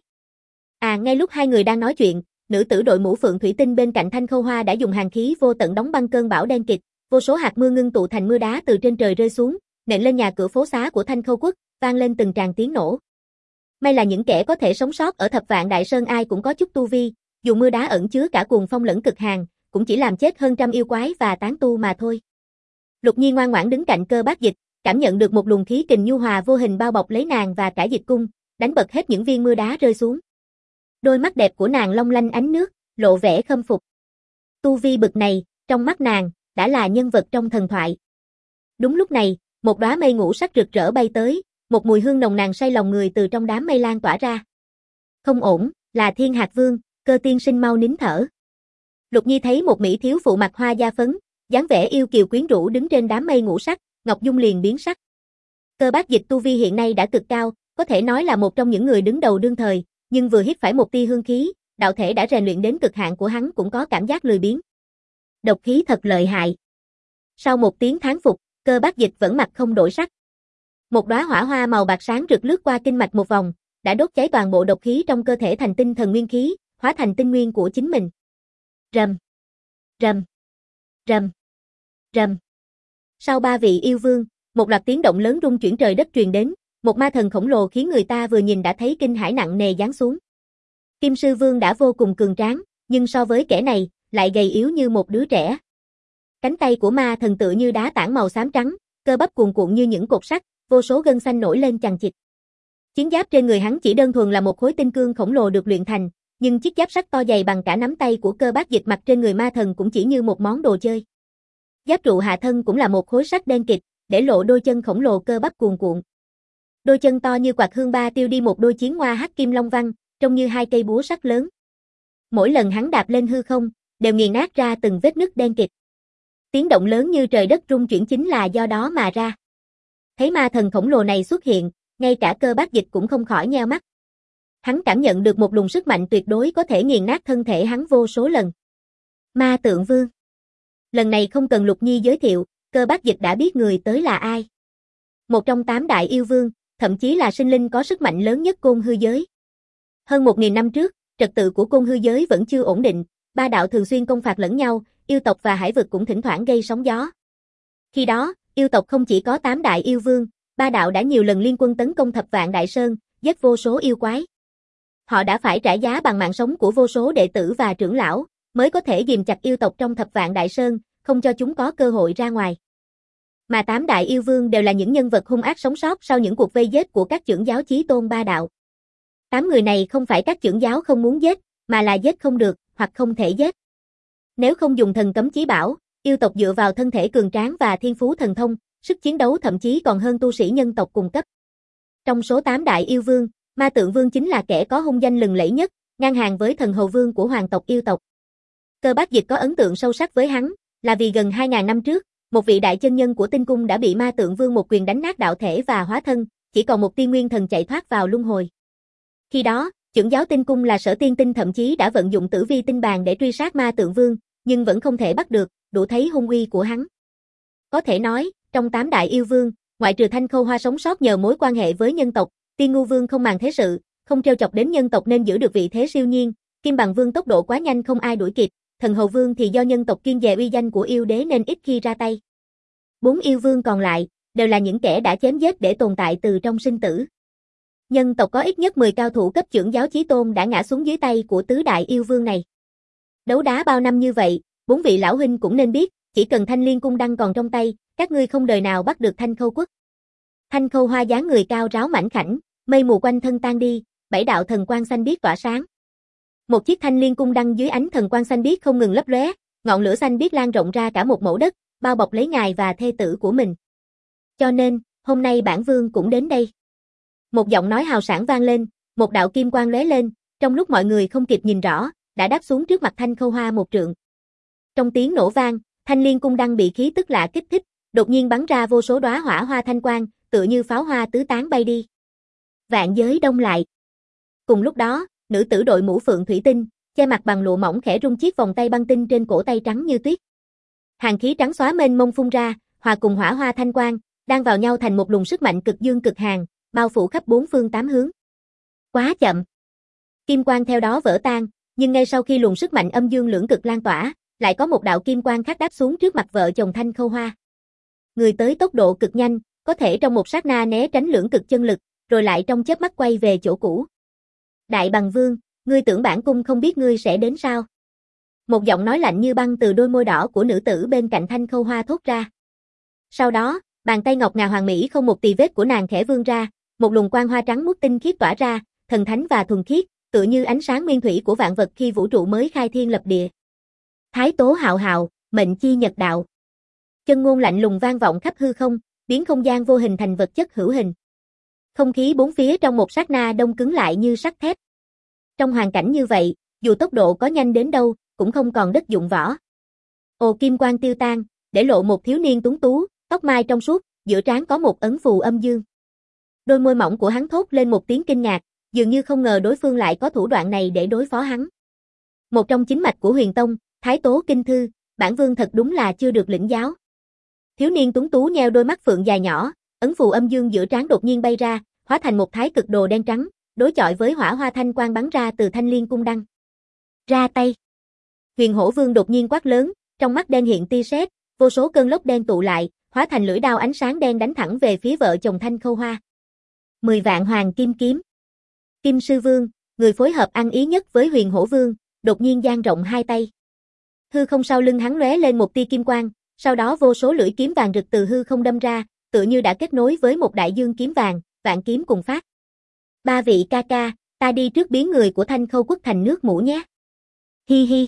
À, ngay lúc hai người đang nói chuyện, nữ tử đội mũ phượng thủy tinh bên cạnh Thanh Khâu Hoa đã dùng hàn khí vô tận đóng băng cơn bão đen kịt, vô số hạt mưa ngưng tụ thành mưa đá từ trên trời rơi xuống, nện lên nhà cửa phố xá của Thanh Khâu quốc, vang lên từng tràng tiếng nổ. May là những kẻ có thể sống sót ở thập vạn đại sơn ai cũng có chút tu vi, dù mưa đá ẩn chứa cả cuồng phong lẫn cực hàn, cũng chỉ làm chết hơn trăm yêu quái và tán tu mà thôi. Lục Nhi ngoan ngoãn đứng cạnh Cơ Bác Dịch, cảm nhận được một luồng khí kình nhu hòa vô hình bao bọc lấy nàng và cả Dịch cung, đánh bật hết những viên mưa đá rơi xuống. Đôi mắt đẹp của nàng long lanh ánh nước, lộ vẻ khâm phục. Tu vi bực này, trong mắt nàng, đã là nhân vật trong thần thoại. Đúng lúc này, một đóa mây ngũ sắc rực rỡ bay tới, một mùi hương nồng nàn say lòng người từ trong đám mây lan tỏa ra. Không ổn, là Thiên Hạc Vương, Cơ tiên sinh mau nín thở. Lục Nhi thấy một mỹ thiếu phụ mặc hoa da phấn, dáng vẻ yêu kiều quyến rũ đứng trên đám mây ngũ sắc, Ngọc Dung liền biến sắc. Cơ Bác Dịch tu vi hiện nay đã cực cao, có thể nói là một trong những người đứng đầu đương thời, nhưng vừa hít phải một tia hương khí, đạo thể đã rèn luyện đến cực hạn của hắn cũng có cảm giác lười biếng. Độc khí thật lợi hại. Sau một tiếng thán phục, Cơ Bác Dịch vẫn mặt không đổi sắc. Một đóa hỏa hoa màu bạc sáng rực lướt qua kinh mạch một vòng, đã đốt cháy toàn bộ độc khí trong cơ thể thành tinh thần nguyên khí, hóa thành tinh nguyên của chính mình. Rầm, rầm, rầm, rầm. Sau ba vị yêu vương, một loạt tiếng động lớn rung chuyển trời đất truyền đến, một ma thần khổng lồ khiến người ta vừa nhìn đã thấy kinh hãi nặng nề giáng xuống. Kim Sư Vương đã vô cùng cường tráng, nhưng so với kẻ này, lại gầy yếu như một đứa trẻ. Cánh tay của ma thần tựa như đá tảng màu xám trắng, cơ bắp cuồn cuộn như những cột sắt, vô số gân xanh nổi lên chằng chịt. Chiến giáp trên người hắn chỉ đơn thuần là một khối tinh cương khổng lồ được luyện thành, nhưng chiếc giáp sắt to dày bằng cả nắm tay của Cơ Bác Dịch mặc trên người ma thần cũng chỉ như một món đồ chơi. Giáp trụ hạ thân cũng là một khối sắt đen kịt, để lộ đôi chân khổng lồ cơ bắp cuồn cuộn. Đôi chân to như quạt hương ba tiêu đi một đôi chiến hoa hắc kim long văn, trông như hai cây búa sắt lớn. Mỗi lần hắn đạp lên hư không, đều nghiền nát ra từng vết nứt đen kịt. Tiếng động lớn như trời đất rung chuyển chính là do đó mà ra. Thấy ma thần khổng lồ này xuất hiện, ngay cả Cơ Bác Dịch cũng không khỏi nheo mắt. Hắn cảm nhận được một luồng sức mạnh tuyệt đối có thể nghiền nát thân thể hắn vô số lần. Ma Tượng Vương. Lần này không cần Lục Nhi giới thiệu, Cơ Bác Dịch đã biết người tới là ai. Một trong tám đại yêu vương, thậm chí là sinh linh có sức mạnh lớn nhất Côn Hư giới. Hơn một nghìn năm trước, trật tự của Côn Hư giới vẫn chưa ổn định, ba đạo thường xuyên công phạt lẫn nhau, yêu tộc và hải vực cũng thỉnh thoảng gây sóng gió. Khi đó, yêu tộc không chỉ có tám đại yêu vương, ba đạo đã nhiều lần liên quân tấn công thập vạn đại sơn, giết vô số yêu quái. Họ đã phải trả giá bằng mạng sống của vô số đệ tử và trưởng lão, mới có thể ghìm chặt yêu tộc trong thập vạn đại sơn, không cho chúng có cơ hội ra ngoài. Mà tám đại yêu vương đều là những nhân vật hung ác sống sót sau những cuộc vây giết của các chưởng giáo chí tôn ba đạo. Tám người này không phải các chưởng giáo không muốn giết, mà là giết không được, hoặc không thể giết. Nếu không dùng thần cấm chí bảo, yêu tộc dựa vào thân thể cường tráng và thiên phú thần thông, sức chiến đấu thậm chí còn hơn tu sĩ nhân tộc cùng cấp. Trong số tám đại yêu vương, Ma Tượng Vương chính là kẻ có hung danh lừng lẫy nhất, ngang hàng với thần hầu vương của hoàng tộc yêu tộc. Cơ Bác Dịch có ấn tượng sâu sắc với hắn, là vì gần hai nghìn năm trước, một vị đại chân nhân của tinh cung đã bị Ma Tượng Vương một quyền đánh nát đạo thể và hóa thân, chỉ còn một tia nguyên thần chạy thoát vào luân hồi. Khi đó, chưởng giáo tinh cung là Sở Tiên Tinh thậm chí đã vận dụng tử vi tinh bàn để truy sát Ma Tượng Vương, nhưng vẫn không thể bắt được, đủ thấy hung uy của hắn. Có thể nói, trong tám đại yêu vương, ngoại trừ Thanh Khâu Hoa sống sót nhờ mối quan hệ với nhân tộc, Tiên Ngu Vương không màng thế sự, không trêu chọc đến nhân tộc nên giữ được vị thế siêu nhiên, Kim Bằng Vương tốc độ quá nhanh không ai đuổi kịp, Thần Hầu Vương thì do nhân tộc kiêng dè uy danh của yêu đế nên ít khi ra tay. Bốn yêu vương còn lại, đều là những kẻ đã chém giết để tồn tại từ trong sinh tử. Nhân tộc có ít nhất mười cao thủ cấp chưởng giáo chí tôn đã ngã xuống dưới tay của tứ đại yêu vương này. Đấu đá bao năm như vậy, bốn vị lão huynh cũng nên biết, chỉ cần Thanh Liên cung đăng còn trong tay, các ngươi không đời nào bắt được Thanh Khâu quốc. Thanh Khâu Hoa dáng người cao ráo mảnh khảnh, mây mù quanh thân tan đi, bảy đạo thần quang xanh biếc tỏa sáng. Một chiếc Thanh Liên cung đăng dưới ánh thần quang xanh biếc không ngừng lấp lóe, ngọn lửa xanh biếc lan rộng ra cả một mẫu đất, bao bọc lấy ngài và thê tử của mình. Cho nên, hôm nay bản vương cũng đến đây. Một giọng nói hào sảng vang lên, một đạo kim quang lóe lên, trong lúc mọi người không kịp nhìn rõ, đã đáp xuống trước mặt Thanh Khâu Hoa một trượng. Trong tiếng nổ vang, Thanh Liên cung đăng bị khí tức lạ kích thích, đột nhiên bắn ra vô số đóa hỏa hoa thanh quang, tựa như pháo hoa tứ tán bay đi. Vạn giới đông lại. Cùng lúc đó, nữ tử đội mũ phượng thủy tinh, che mặt bằng lụa mỏng khẽ rung chiếc vòng tay băng tinh trên cổ tay trắng như tuyết. Hàng khí trắng xóa mênh mông phun ra, hòa cùng hỏa hoa thanh quang, đang vào nhau thành một luồng sức mạnh cực dương cực hàn, bao phủ khắp bốn phương tám hướng. Quá chậm. Kim quang theo đó vỡ tan, nhưng ngay sau khi luồng sức mạnh âm dương lưỡng cực lan tỏa, lại có một đạo kim quang khác đáp xuống trước mặt vợ chồng Thanh Khâu Hoa. Người tới tốc độ cực nhanh, có thể trong một sát na né tránh lưỡng cực chân lực, rồi lại trong chớp mắt quay về chỗ cũ. Đại Bằng Vương, ngươi tưởng bản cung không biết ngươi sẽ đến sao? Một giọng nói lạnh như băng từ đôi môi đỏ của nữ tử bên cạnh Thanh Khâu Hoa thốt ra. Sau đó, bàn tay ngọc ngà hoàng mỹ không một tì vết của nàng khẽ vươn ra, một luồng quang hoa trắng muốt tinh khiết tỏa ra, thần thánh và thuần khiết, tựa như ánh sáng nguyên thủy của vạn vật khi vũ trụ mới khai thiên lập địa. Thái tố hạo hạo, mệnh chi nhật đạo. Chân ngôn lạnh lùng vang vọng khắp hư không, biến không gian vô hình thành vật chất hữu hình. Không khí bốn phía trong một sát na đông cứng lại như sắt thép. Trong hoàn cảnh như vậy, dù tốc độ có nhanh đến đâu, cũng không còn đất dụng võ. Ồ kim quang tiêu tan, để lộ một thiếu niên tuấn tú, tóc mai trong suốt, giữa trán có một ấn phù âm dương. Đôi môi mỏng của hắn thốt lên một tiếng kinh ngạc, dường như không ngờ đối phương lại có thủ đoạn này để đối phó hắn. Một trong chính mạch của Huyền Tông, Thái Tố Kinh Thư, bản vương thật đúng là chưa được lĩnh giáo. Thiếu niên tuấn tú nheo đôi mắt phượng dài nhỏ, ấn phù âm dương giữa trán đột nhiên bay ra, hóa thành một thái cực đồ đen trắng, đối chọi với hỏa hoa thanh quang bắn ra từ Thanh Liên cung đăng. Ra tay. Huyền Hổ Vương đột nhiên quát lớn, trong mắt đen hiện tia sét, vô số cơn lốc đen tụ lại, hóa thành lưỡi đao ánh sáng đen đánh thẳng về phía vợ chồng Thanh Khâu Hoa. Mười vạn hoàng kim kiếm. Kim Sư Vương, người phối hợp ăn ý nhất với Huyền Hổ Vương, đột nhiên dang rộng hai tay. Hư không sau lưng hắn lóe lên một tia kim quang, sau đó vô số lưỡi kiếm vàng rực từ hư không đâm ra, tựa như đã kết nối với một đại dương kiếm vàng, vạn kiếm cùng phát. Ba vị ca ca, ta đi trước biến người của Thanh Khâu quốc thành nước mũ nhé. Hi hi.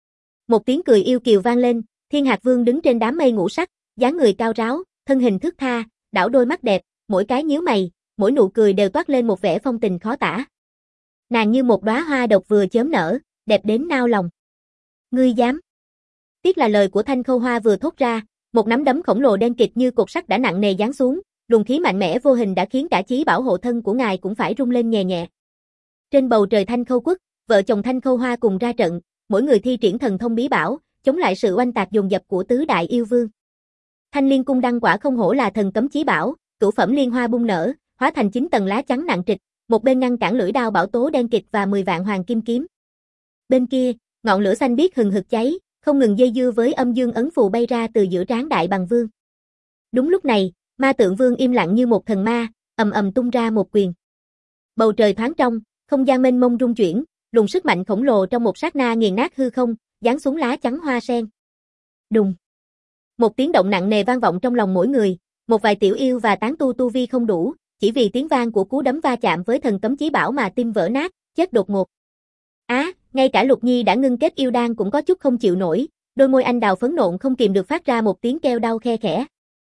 Một tiếng cười yêu kiều vang lên, Thiên Hạc Vương đứng trên đám mây ngũ sắc, dáng người cao ráo, thân hình thướt tha, đảo đôi mắt đẹp, mỗi cái nhíu mày, mỗi nụ cười đều toát lên một vẻ phong tình khó tả. Nàng như một đóa hoa độc vừa chớm nở, đẹp đến nao lòng. Ngươi dám? Tiếc là lời của Thanh Khâu Hoa vừa thốt ra, một nắm đấm khổng lồ đen kịt như cột sắt đã nặng nề giáng xuống, luồng khí mạnh mẽ vô hình đã khiến cả chí bảo hộ thân của ngài cũng phải rung lên nhẹ nhẹ. Trên bầu trời Thanh Khâu quốc, vợ chồng Thanh Khâu Hoa cùng ra trận, mỗi người thi triển thần thông bí bảo, chống lại sự oanh tạc dồn dập của tứ đại yêu vương. Thanh Liên cung đăng quả không hổ là thần cấm chí bảo, cửu phẩm liên hoa bung nở, hóa thành chín tầng lá trắng nặng trịch, một bên ngăn cản lưỡi đao bảo tố đen kịt và mười vạn hoàng kim kiếm. Bên kia, ngọn lửa xanh biếc hừng hực cháy, không ngừng dây dưa với âm dương ấn phù bay ra từ giữa trán Đại Bằng Vương. Đúng lúc này, Ma Tượng Vương im lặng như một thần ma, ầm ầm tung ra một quyền. Bầu trời thoáng trong, không gian mênh mông rung chuyển, luồng sức mạnh khổng lồ trong một sát na nghiền nát hư không, giáng xuống lá trắng hoa sen. Đùng. Một tiếng động nặng nề vang vọng trong lòng mỗi người, một vài tiểu yêu và tán tu tu vi không đủ, chỉ vì tiếng vang của cú đấm va chạm với thần cấm chí bảo mà tim vỡ nát, chết đột ngột. Á, à, ngay cả Lục Nhi đã ngưng kết yêu đan cũng có chút không chịu nổi, đôi môi anh đào phấn nộn không kìm được phát ra một tiếng kêu đau khe khẽ.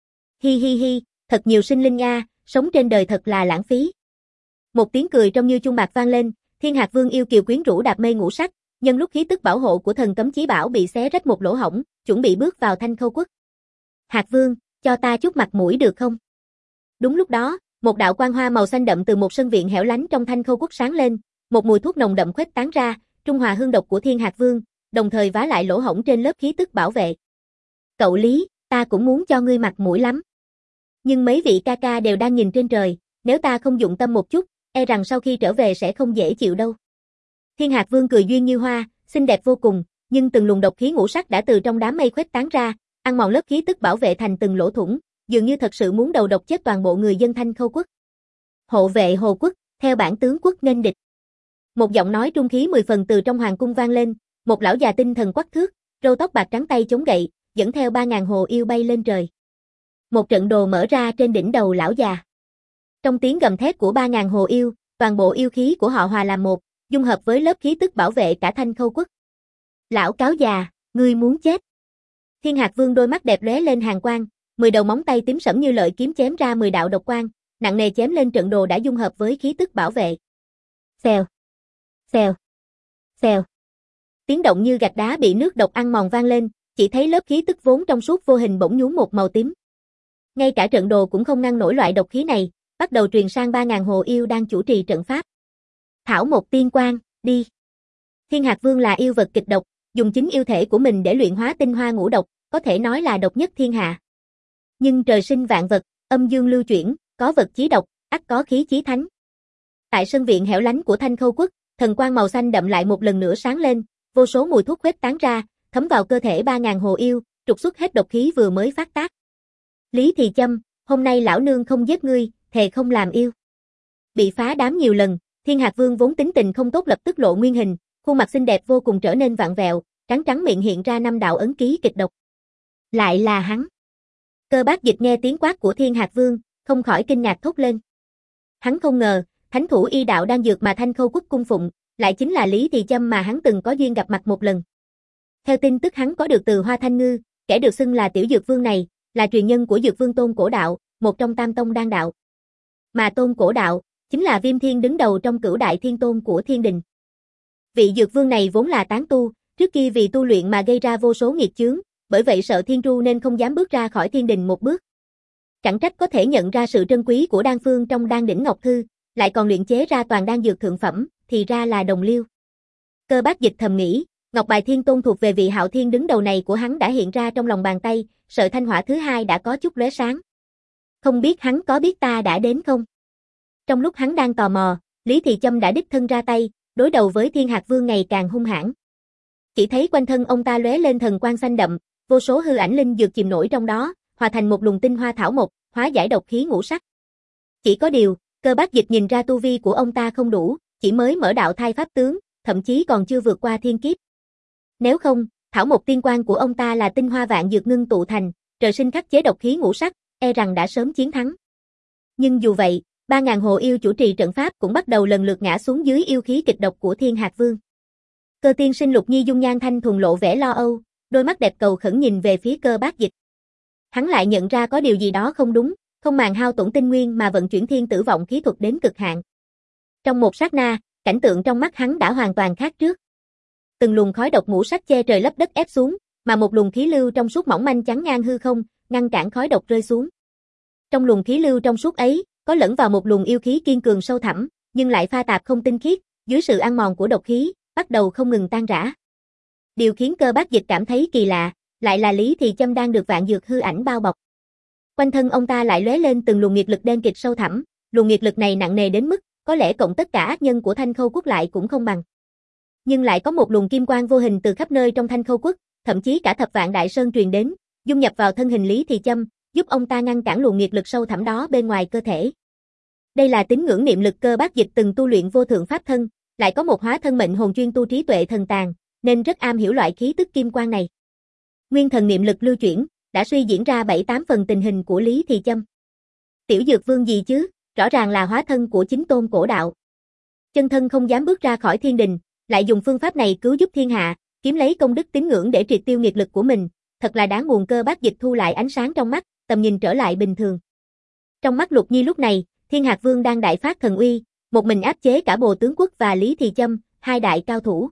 Hi hi hi, thật nhiều sinh linh a, sống trên đời thật là lãng phí. Một tiếng cười trong như chuông bạc vang lên, Thiên Hạc Vương yêu kiều quyến rũ đạp mây ngũ sắc, nhân lúc khí tức bảo hộ của thần cấm chí bảo bị xé rách một lỗ hổng, chuẩn bị bước vào Thanh Khâu quốc. Hạc Vương, cho ta chút mặt mũi được không? Đúng lúc đó, một đạo quang hoa màu xanh đậm từ một sân viện hẻo lánh trong Thanh Khâu quốc sáng lên, một mùi thuốc nồng đậm khuếch tán ra, trung hòa hương độc của Thiên Hạc Vương, đồng thời vá lại lỗ hổng trên lớp khí tức bảo vệ. Cậu Lý, ta cũng muốn cho ngươi mặt mũi lắm. Nhưng mấy vị ca ca đều đang nhìn trên trời, nếu ta không dụng tâm một chút, e rằng sau khi trở về sẽ không dễ chịu đâu. Thiên Hạc Vương cười duyên như hoa, xinh đẹp vô cùng, nhưng từng luồng độc khí ngũ sắc đã từ trong đám mây khuếch tán ra, ăn mòn lớp khí tức bảo vệ thành từng lỗ thủng, dường như thật sự muốn đầu độc chết toàn bộ người dân Thanh Khâu quốc. Hộ vệ Hồ quốc, theo bản tướng quốc nghênh địch. Một giọng nói trung khí mười phần từ trong hoàng cung vang lên, một lão già tinh thần quắc thước, râu tóc bạc trắng tay chống gậy, dẫn theo ba ngàn hồ yêu bay lên trời. Một trận đồ mở ra trên đỉnh đầu lão già. Trong tiếng gầm thét của ba ngàn hồ yêu, toàn bộ yêu khí của họ hòa làm một, dung hợp với lớp khí tức bảo vệ cả Thanh Khâu quốc. Lão cáo già, ngươi muốn chết. Thiên Hạc Vương đôi mắt đẹp lóe lên hàn quang, mười đầu móng tay tím sẫm như lợi kiếm chém ra mười đạo độc quang, nặng nề chém lên trận đồ đã dung hợp với khí tức bảo vệ. Xèo, xèo, xèo. Tiếng động như gạch đá bị nước độc ăn mòn vang lên, chỉ thấy lớp khí tức vốn trong suốt vô hình bỗng nhuốm một màu tím. Ngay cả trận đồ cũng không ngăn nổi loại độc khí này, bắt đầu truyền sang ba ngàn hồ yêu đang chủ trì trận pháp. Thảo một tiên quang, đi. Thiên Hạc Vương là yêu vật kịch độc, dùng chính yêu thể của mình để luyện hóa tinh hoa ngũ độc, có thể nói là độc nhất thiên hạ. Nhưng trời sinh vạn vật, âm dương lưu chuyển, có vật chí độc, ắt có khí chí thánh. Tại sân viện hẻo lánh của Thanh Khâu Quốc, thần quang màu xanh đậm lại một lần nữa sáng lên, vô số mùi thuốc khuếch tán ra, thấm vào cơ thể ba ngàn hồ yêu, trục xuất hết độc khí vừa mới phát tác. Lý Thì Châm, hôm nay lão nương không giết ngươi, thề không làm yêu. Bị phá đám nhiều lần, Thiên Hạc Vương vốn tính tình không tốt lập tức lộ nguyên hình, khuôn mặt xinh đẹp vô cùng trở nên vặn vẹo, trắng trắng miệng hiện ra năm đạo ấn ký kịch độc. Lại là hắn. Cơ Bác Dịch nghe tiếng quát của Thiên Hạc Vương, không khỏi kinh ngạc thốt lên. Hắn không ngờ, thánh thủ y đạo đang dược mà Thanh Khâu Quốc cung phụng, lại chính là Lý Thì Châm mà hắn từng có duyên gặp mặt một lần. Theo tin tức hắn có được từ Hoa Thanh Ngư, kẻ được xưng là Tiểu Dược Vương này, là truyền nhân của Dược Vương Tôn Cổ Đạo, một trong tam tông đan đạo. Mà Tôn Cổ Đạo, chính là Viêm Thiên đứng đầu trong cửu đại thiên tôn của thiên đình. Vị Dược Vương này vốn là tán tu, trước kia vì tu luyện mà gây ra vô số nghiệp chướng, bởi vậy sợ thiên tru nên không dám bước ra khỏi thiên đình một bước. Chẳng trách có thể nhận ra sự trân quý của đan phương trong đan đỉnh Ngọc Thư, lại còn luyện chế ra toàn đan dược thượng phẩm, thì ra là đồng liêu. Cơ Bác Dịch thầm nghĩ, ngọc bài thiên tôn thuộc về vị Hạo Thiên đứng đầu này của hắn đã hiện ra trong lòng bàn tay, sợi thanh hỏa thứ hai đã có chút lóe sáng. Không biết hắn có biết ta đã đến không? Trong lúc hắn đang tò mò, Lý Thì Châm đã đích thân ra tay, đối đầu với Thiên Hạc Vương ngày càng hung hãn. Chỉ thấy quanh thân ông ta lóe lên thần quang xanh đậm, vô số hư ảnh linh dược chìm nổi trong đó, hòa thành một luồng tinh hoa thảo mộc, hóa giải độc khí ngũ sắc. Chỉ có điều, Cơ Bác Dịch nhìn ra tu vi của ông ta không đủ, chỉ mới mở đạo thai pháp tướng, thậm chí còn chưa vượt qua thiên kiếp. Nếu không, thảo mộc tiên quang của ông ta là tinh hoa vạn dược ngưng tụ thành, trời sinh khắc chế độc khí ngũ sắc, e rằng đã sớm chiến thắng. Nhưng dù vậy, ba ngàn hồ yêu chủ trì trận pháp cũng bắt đầu lần lượt ngã xuống dưới yêu khí kịch độc của Thiên Hạc Vương. Cơ Tiên Sinh Lục Nhi dung nhan thanh thuần lộ vẻ lo âu, đôi mắt đẹp cầu khẩn nhìn về phía Cơ Bác Dịch. Hắn lại nhận ra có điều gì đó không đúng, không màng hao tổn tinh nguyên mà vận chuyển thiên tử vọng khí thuật đến cực hạn. Trong một sát na, cảnh tượng trong mắt hắn đã hoàn toàn khác trước. Từng luồng khói độc ngũ sắc che trời lấp đất ép xuống, mà một luồng khí lưu trong suốt mỏng manh chắn ngang hư không, ngăn cản khói độc rơi xuống. Trong luồng khí lưu trong suốt ấy, có lẫn vào một luồng yêu khí kiên cường sâu thẳm, nhưng lại pha tạp không tinh khiết, dưới sự ăn mòn của độc khí, bắt đầu không ngừng tan rã. Điều khiến Cơ Bác Dịch cảm thấy kỳ lạ, lại là Lý Thì Châm đang được vạn dược hư ảnh bao bọc. Quanh thân ông ta lại lóe lên từng luồng nhiệt lực đen kịt sâu thẳm, luồng nhiệt lực này nặng nề đến mức, có lẽ cộng tất cả ác nhân của Thanh Khâu Quốc lại cũng không bằng. Nhưng lại có một luồng kim quang vô hình từ khắp nơi trong Thanh Khâu Quốc, thậm chí cả thập vạn đại sơn truyền đến, dung nhập vào thân hình Lý Thì Châm, giúp ông ta ngăn cản luồng nhiệt lực sâu thẳm đó bên ngoài cơ thể. Đây là tín ngưỡng niệm lực Cơ Bác Dịch từng tu luyện vô thượng pháp thân, lại có một hóa thân mệnh hồn chuyên tu trí tuệ thần tàng, nên rất am hiểu loại khí tức kim quang này. Nguyên thần niệm lực lưu chuyển, đã suy diễn ra bảy tám phần tình hình của Lý Thì Châm. Tiểu Dược Vương gì chứ, rõ ràng là hóa thân của chính Tôn Cổ Đạo. Chân thân không dám bước ra khỏi thiên đình, lại dùng phương pháp này cứu giúp thiên hạ, kiếm lấy công đức tín ngưỡng để triệt tiêu nghiệt lực của mình, thật là đáng buồn. Cơ Bác Dịch thu lại ánh sáng trong mắt, tầm nhìn trở lại bình thường. Trong mắt Lục Nhi lúc này, Thiên Hạc Vương đang đại phát thần uy, một mình áp chế cả Bồ Tướng Quốc và Lý Thì Châm, hai đại cao thủ.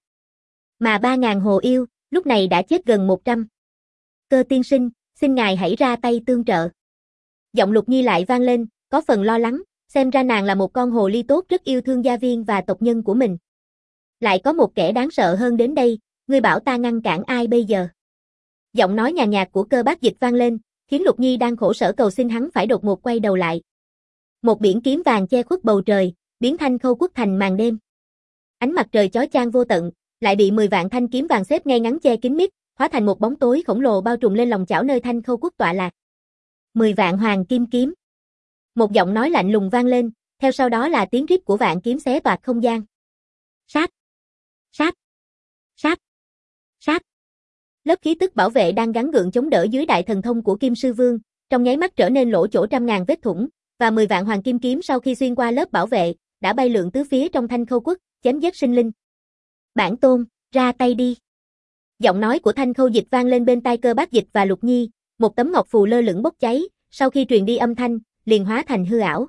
Mà ba ngàn hồ yêu, lúc này đã chết gần một trăm. Cơ tiên sinh, xin ngài hãy ra tay tương trợ. Giọng Lục Nhi lại vang lên, có phần lo lắng, xem ra nàng là một con hồ ly tốt rất yêu thương gia viên và tộc nhân của mình. Lại có một kẻ đáng sợ hơn đến đây, ngươi bảo ta ngăn cản ai bây giờ? Giọng nói nhàn nhạt của Cơ Bác Dịch vang lên, khiến Lục Nhi đang khổ sở cầu xin hắn phải đột ngột quay đầu lại. Một biển kiếm vàng che khuất bầu trời, biến Thanh Khâu Quốc thành màn đêm. Ánh mặt trời chói chang vô tận, lại bị mười vạn thanh kiếm vàng xếp ngay ngắn che kín mít, hóa thành một bóng tối khổng lồ bao trùm lên lòng chảo nơi Thanh Khâu Quốc tọa lạc. Mười vạn hoàng kim kiếm. Một giọng nói lạnh lùng vang lên, theo sau đó là tiếng rít của vạn kiếm xé toạc không gian. Sát! Sát! Sát! Sát! Lớp khí tức bảo vệ đang gắng gượng chống đỡ dưới đại thần thông của Kim Sư Vương, trong nháy mắt trở nên lỗ chỗ trăm ngàn vết thủng, và mười vạn hoàng kim kiếm sau khi xuyên qua lớp bảo vệ, đã bay lượn tứ phía trong Thanh Khâu Quốc, chém giết sinh linh. Bản tôn, ra tay đi. Giọng nói của Thanh Khâu Dịch vang lên bên tai Cơ Bác Dịch và Lục Nhi, một tấm ngọc phù lơ lửng bốc cháy, sau khi truyền đi âm thanh, liền hóa thành hư ảo.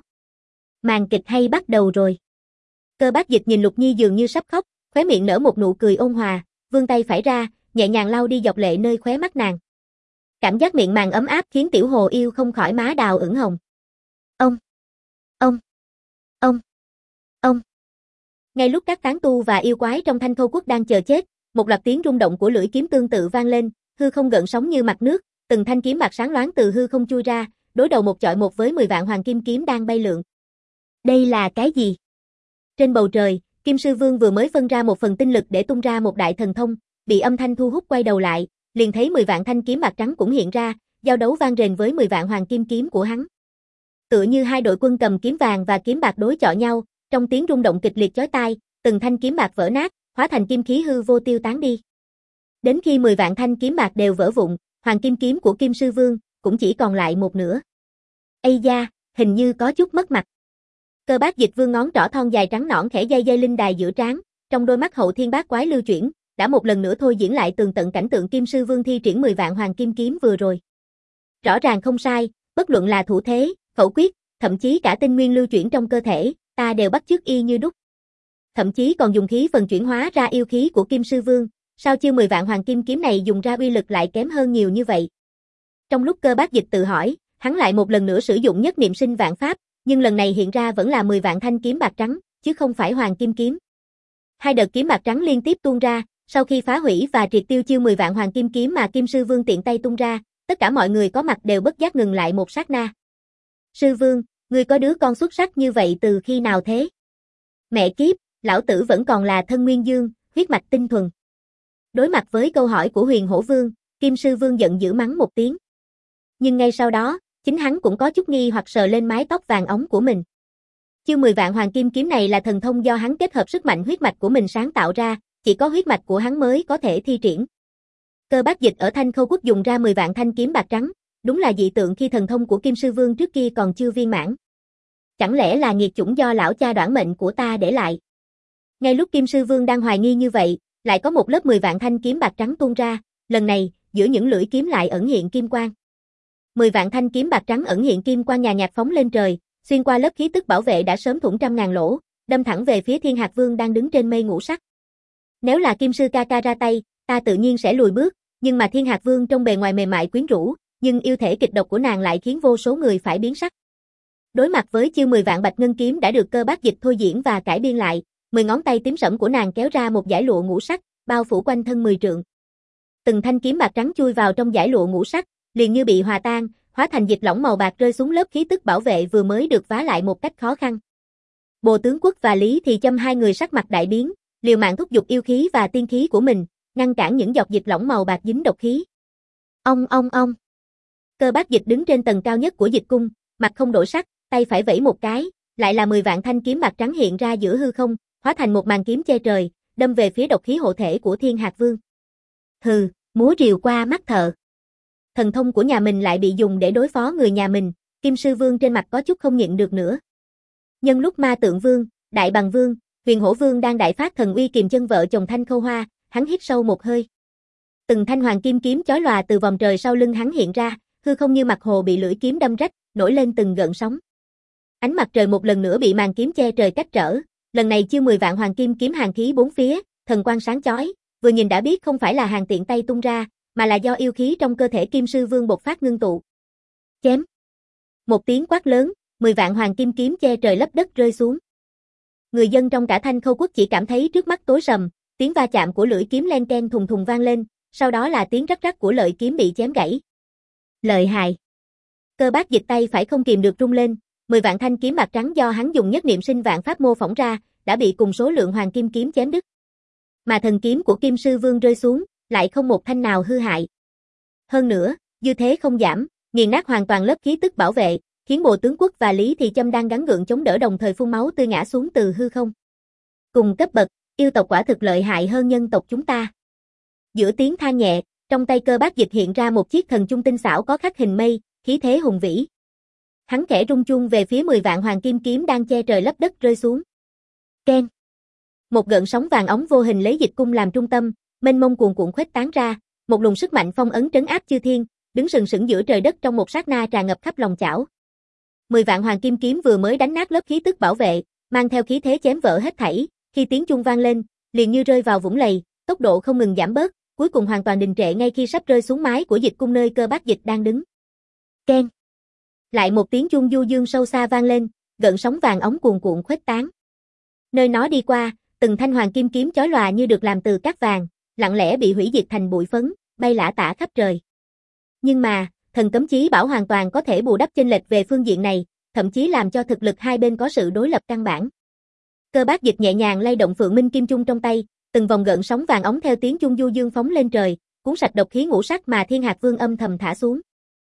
Màn kịch hay bắt đầu rồi. Cơ Bác Dịch nhìn Lục Nhi dường như sắp khóc, khóe miệng nở một nụ cười ôn hòa, vươn tay phải ra, nhẹ nhàng lau đi giọt lệ nơi khóe mắt nàng. Cảm giác miệng màng ấm áp khiến tiểu hồ yêu không khỏi má đào ửng hồng. Ông! Ông, ông, ông. Ngay lúc các tán tu và yêu quái trong Thanh Khâu Quốc đang chờ chết, một loạt tiếng rung động của lưỡi kiếm tương tự vang lên, hư không gợn sóng như mặt nước, từng thanh kiếm bạc sáng loáng từ hư không chui ra, đối đầu một chọi một với mười vạn hoàng kim kiếm đang bay lượn. Đây là cái gì? Trên bầu trời, Kim Sư Vương vừa mới phân ra một phần tinh lực để tung ra một đại thần thông, bị âm thanh thu hút quay đầu lại, liền thấy mười vạn thanh kiếm bạc trắng cũng hiện ra, giao đấu vang rền với mười vạn hoàng kim kiếm của hắn. Tựa như hai đội quân cầm kiếm vàng và kiếm bạc đối chọi nhau, trong tiếng rung động kịch liệt chói tai, từng thanh kiếm bạc vỡ nát, hóa thành kim khí hư vô tiêu tán đi. Đến khi mười vạn thanh kiếm bạc đều vỡ vụn, hoàng kim kiếm của Kim Sư Vương cũng chỉ còn lại một nửa. Ây da, hình như có chút mất mặt. Cơ Bác Dịch Vương ngón trỏ thon dài trắng nõn khẽ dây dây linh đài giữa trán, trong đôi mắt hậu thiên bát quái lưu chuyển, đã một lần nữa thôi diễn lại tường tận cảnh tượng Kim Sư Vương thi triển mười vạn hoàng kim kiếm vừa rồi. Rõ ràng không sai, bất luận là thủ thế, khẩu quyết, thậm chí cả tinh nguyên lưu chuyển trong cơ thể, ta đều bắt chước y như đúc. Thậm chí còn dùng khí phần chuyển hóa ra yêu khí của Kim Sư Vương, sao chưa mười vạn hoàng kim kiếm này dùng ra uy lực lại kém hơn nhiều như vậy? Trong lúc Cơ Bác Dịch tự hỏi, hắn lại một lần nữa sử dụng nhất niệm sinh vạn pháp, nhưng lần này hiện ra vẫn là mười vạn thanh kiếm bạc trắng, chứ không phải hoàng kim kiếm. Hai đợt kiếm bạc trắng liên tiếp tuôn ra, sau khi phá hủy và triệt tiêu chiêu mười vạn hoàng kim kiếm mà Kim Sư Vương tiện tay tung ra, tất cả mọi người có mặt đều bất giác ngừng lại một sát na. Sư Vương, ngươi có đứa con xuất sắc như vậy từ khi nào thế? Mẹ kiếp, lão tử vẫn còn là thân nguyên dương, huyết mạch tinh thuần. Đối mặt với câu hỏi của Huyền Hổ Vương, Kim Sư Vương giận dữ mắng một tiếng. Nhưng ngay sau đó, chính hắn cũng có chút nghi hoặc sờ lên mái tóc vàng óng của mình. Chiêu mười vạn hoàng kim kiếm này là thần thông do hắn kết hợp sức mạnh huyết mạch của mình sáng tạo ra, chỉ có huyết mạch của hắn mới có thể thi triển. Cơ Bác Dịch ở Thanh Khâu Quốc dùng ra mười vạn thanh kiếm bạc trắng, đúng là dị tượng khi thần thông của Kim Sư Vương trước kia còn chưa viên mãn. Chẳng lẽ là nghiệt chủng do lão cha đoản mệnh của ta để lại? Ngay lúc Kim Sư Vương đang hoài nghi như vậy, lại có một lớp mười vạn thanh kiếm bạc trắng tuôn ra, lần này, giữa những lưỡi kiếm lại ẩn hiện kim quang. mười vạn thanh kiếm bạc trắng ẩn hiện kim quang nhà nhạt phóng lên trời, xuyên qua lớp khí tức bảo vệ đã sớm thủng trăm ngàn lỗ, đâm thẳng về phía Thiên Hạc Vương đang đứng trên mây ngũ sắc. Nếu là Kim Sư ca ca ra tay, ta tự nhiên sẽ lùi bước, nhưng mà Thiên Hạc Vương trong bề ngoài mềm mại quyến rũ, nhưng yêu thể kịch độc của nàng lại khiến vô số người phải biến sắc. Đối mặt với chiêu mười vạn bạch ngân kiếm đã được Cơ Bác Dịch thôi diễn và cải biên lại, mười ngón tay tím sẫm của nàng kéo ra một dải lụa ngũ sắc, bao phủ quanh thân mười trượng. Từng thanh kiếm bạc trắng chui vào trong dải lụa ngũ sắc, liền như bị hòa tan, hóa thành dịch lỏng màu bạc rơi xuống lớp khí tức bảo vệ vừa mới được vá lại một cách khó khăn. Bồ Tướng Quốc và Lý Thì Châm hai người sắc mặt đại biến, liều mạng thúc giục yêu khí và tiên khí của mình, ngăn cản những giọt dịch lỏng màu bạc dính độc khí. Ong ong ong. Cơ Bác Dịch đứng trên tầng cao nhất của dịch cung, mặt không đổi sắc, tay phải vẫy một cái, lại là mười vạn thanh kiếm bạc trắng hiện ra giữa hư không, hóa thành một màn kiếm che trời, đâm về phía độc khí hộ thể của Thiên Hạc Vương. Hừ, múa rìu qua mắt thợ. Thần thông của nhà mình lại bị dùng để đối phó người nhà mình, Kim Sư Vương trên mặt có chút không nhịn được nữa. Nhân lúc Ma Tượng Vương, Đại Bằng Vương, Huyền Hổ Vương đang đại phát thần uy kìm chân vợ chồng Thanh Khâu Hoa, hắn hít sâu một hơi. Từng thanh hoàng kim kiếm chói lòa từ vòng trời sau lưng hắn hiện ra, hư không như mặt hồ bị lưỡi kiếm đâm rách, nổi lên từng gợn sóng. Ánh mặt trời một lần nữa bị màn kiếm che trời cách trở, lần này chiêu mười vạn hoàng kim kiếm hàn khí bốn phía, thần quang sáng chói, vừa nhìn đã biết không phải là hàng tiện tay tung ra, mà là do yêu khí trong cơ thể Kim Sư Vương bộc phát ngưng tụ. Chém. Một tiếng quát lớn, mười vạn hoàng kim kiếm che trời lấp đất rơi xuống. Người dân trong cả Thanh Khâu Quốc chỉ cảm thấy trước mắt tối sầm, tiếng va chạm của lưỡi kiếm len keng thùng thùng vang lên, sau đó là tiếng rắc rắc của lợi kiếm bị chém gãy. Lợi hại. Cơ Bác Dịch tay phải không kìm được rung lên, mười vạn thanh kiếm bạc trắng do hắn dùng nhất niệm sinh vạn pháp mô phỏng ra, đã bị cùng số lượng hoàng kim kiếm chém đứt. Mà thần kiếm của Kim Sư Vương rơi xuống, lại không một thanh nào hư hại. Hơn nữa, dư thế không giảm, nghiền nát hoàn toàn lớp khí tức bảo vệ, khiến Bồ Tướng Quốc và Lý Thì Châm đang gắng gượng chống đỡ đồng thời phun máu tươi ngã xuống từ hư không. Cùng cấp bậc, yêu tộc quả thực lợi hại hơn nhân tộc chúng ta. Giữa tiếng than nhẹ, trong tay Cơ Bác Dịch hiện ra một chiếc thần chung tinh xảo có khắc hình mây, khí thế hùng vĩ. Hắn khẽ rung chuông về phía mười vạn hoàng kim kiếm đang che trời lấp đất rơi xuống. Keng. Một gợn sóng vàng óng vô hình lấy dịch cung làm trung tâm, mênh mông cuồn cuộn khuếch tán ra, một luồng sức mạnh phong ấn trấn áp chư thiên, đứng sừng sững giữa trời đất trong một sát na tràn ngập khắp lòng chảo. Mười vạn hoàng kim kiếm vừa mới đánh nát lớp khí tức bảo vệ, mang theo khí thế chém vỡ hết thảy, khi tiếng chuông vang lên, liền như rơi vào vũng lầy, tốc độ không ngừng giảm bớt, cuối cùng hoàn toàn đình trệ ngay khi sắp rơi xuống mái của dịch cung nơi Cơ Bác Dịch đang đứng. Keng. Lại một tiếng chuông du dương sâu xa vang lên, gợn sóng vàng óng cuồn cuộn khuếch tán. Nơi nó đi qua, từng thanh hoàng kim kiếm chói lòa như được làm từ cát vàng, lặng lẽ bị hủy diệt thành bụi phấn, bay lả tả khắp trời. Nhưng mà, thần cấm chí bảo hoàn toàn có thể bù đắp chênh lệch về phương diện này, thậm chí làm cho thực lực hai bên có sự đối lập căn bản. Cơ Bác Dịch nhẹ nhàng lay động Phượng Minh Kim Chung trong tay, từng vòng gợn sóng vàng óng theo tiếng chung du dương phóng lên trời, cuốn sạch độc khí ngũ sắc mà Thiên Hạc Vương âm thầm thả xuống.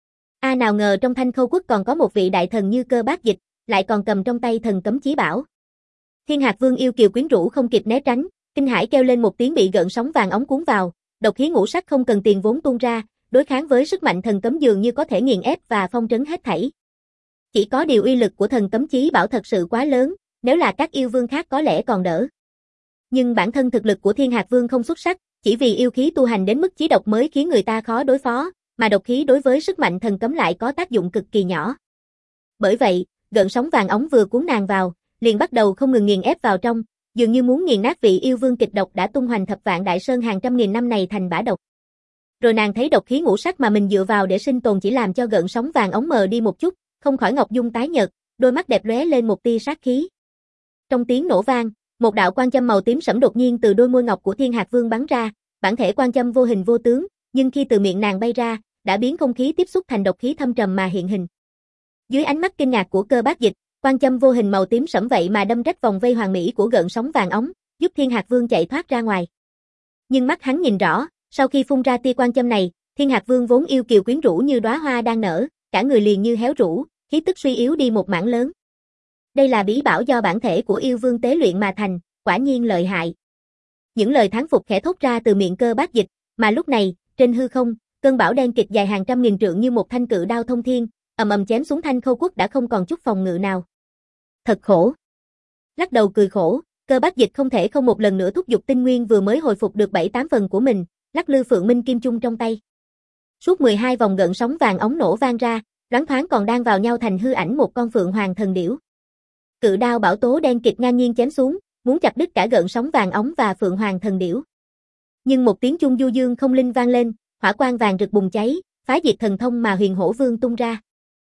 A nào ngờ trong Thanh Khâu Quốc còn có một vị đại thần như Cơ Bác Dịch, lại còn cầm trong tay thần cấm chí bảo. Thiên Hạc Vương yêu kiều quyến rũ không kịp né tránh, kinh hãi kêu lên một tiếng bị gợn sóng vàng óng cuốn vào, độc khí ngũ sắc không cần tiền vốn tuôn ra, đối kháng với sức mạnh thần cấm dường như có thể nghiền ép và phong trấn hết thảy. Chỉ có điều uy lực của thần cấm chí bảo thật sự quá lớn, nếu là các yêu vương khác có lẽ còn đỡ. Nhưng bản thân thực lực của Thiên Hạc Vương không xuất sắc, chỉ vì yêu khí tu hành đến mức chí độc mới khiến người ta khó đối phó, mà độc khí đối với sức mạnh thần cấm lại có tác dụng cực kỳ nhỏ. Bởi vậy, gợn sóng vàng óng vừa cuốn nàng vào, liền bắt đầu không ngừng nghiền ép vào trong, dường như muốn nghiền nát vị yêu vương kịch độc đã tung hoành thập vạn đại sơn hàng trăm nghìn năm này thành bã độc. Rồi nàng thấy độc khí ngũ sắc mà mình dựa vào để sinh tồn chỉ làm cho gợn sóng vàng óng mờ đi một chút, không khỏi ngọc dung tái nhợt, đôi mắt đẹp lóe lên một tia sát khí. Trong tiếng nổ vang, một đạo quan châm màu tím sẫm đột nhiên từ đôi môi ngọc của Thiên Hạc Vương bắn ra, bản thể quan châm vô hình vô tướng, nhưng khi từ miệng nàng bay ra, đã biến không khí tiếp xúc thành độc khí thâm trầm mà hiện hình. Dưới ánh mắt kinh ngạc của Cơ Bác Dịch, quan châm vô hình màu tím sẫm vậy mà đâm rách vòng vây hoàn mỹ của gợn sóng vàng óng, giúp Thiên Hạc Vương chạy thoát ra ngoài. Nhưng mắt hắn nhìn rõ, sau khi phun ra tia quan châm này, Thiên Hạc Vương vốn yêu kiều quyến rũ như đóa hoa đang nở, cả người liền như héo rũ, khí tức suy yếu đi một mảng lớn. Đây là bí bảo do bản thể của yêu vương tế luyện mà thành, quả nhiên lợi hại. Những lời thán phục khẽ thốt ra từ miệng Cơ Bác Dịch, mà lúc này, trên hư không, cơn bão đen kịch dài hàng trăm nghìn trượng như một thanh cự đao thông thiên, ầm ầm chém xuống Thanh Khâu Quốc đã không còn chút phòng ngự nào. Thật khổ. Lắc đầu cười khổ, Cơ Bác Dịch không thể không một lần nữa thúc giục tinh nguyên vừa mới hồi phục được bảy tám phần của mình, lắc lư Phượng Minh Kim Chung trong tay. Suốt mười hai vòng gợn sóng vàng óng nổ vang ra, loáng thoáng còn đang vào nhau thành hư ảnh một con phượng hoàng thần điểu. Cự đao bảo tố đen kịch ngang nhiên chém xuống, muốn chặt đứt cả gợn sóng vàng óng và phượng hoàng thần điểu. Nhưng một tiếng chung du dương không linh vang lên, hỏa quang vàng rực bùng cháy, phá diệt thần thông mà Huyền Hổ Vương tung ra.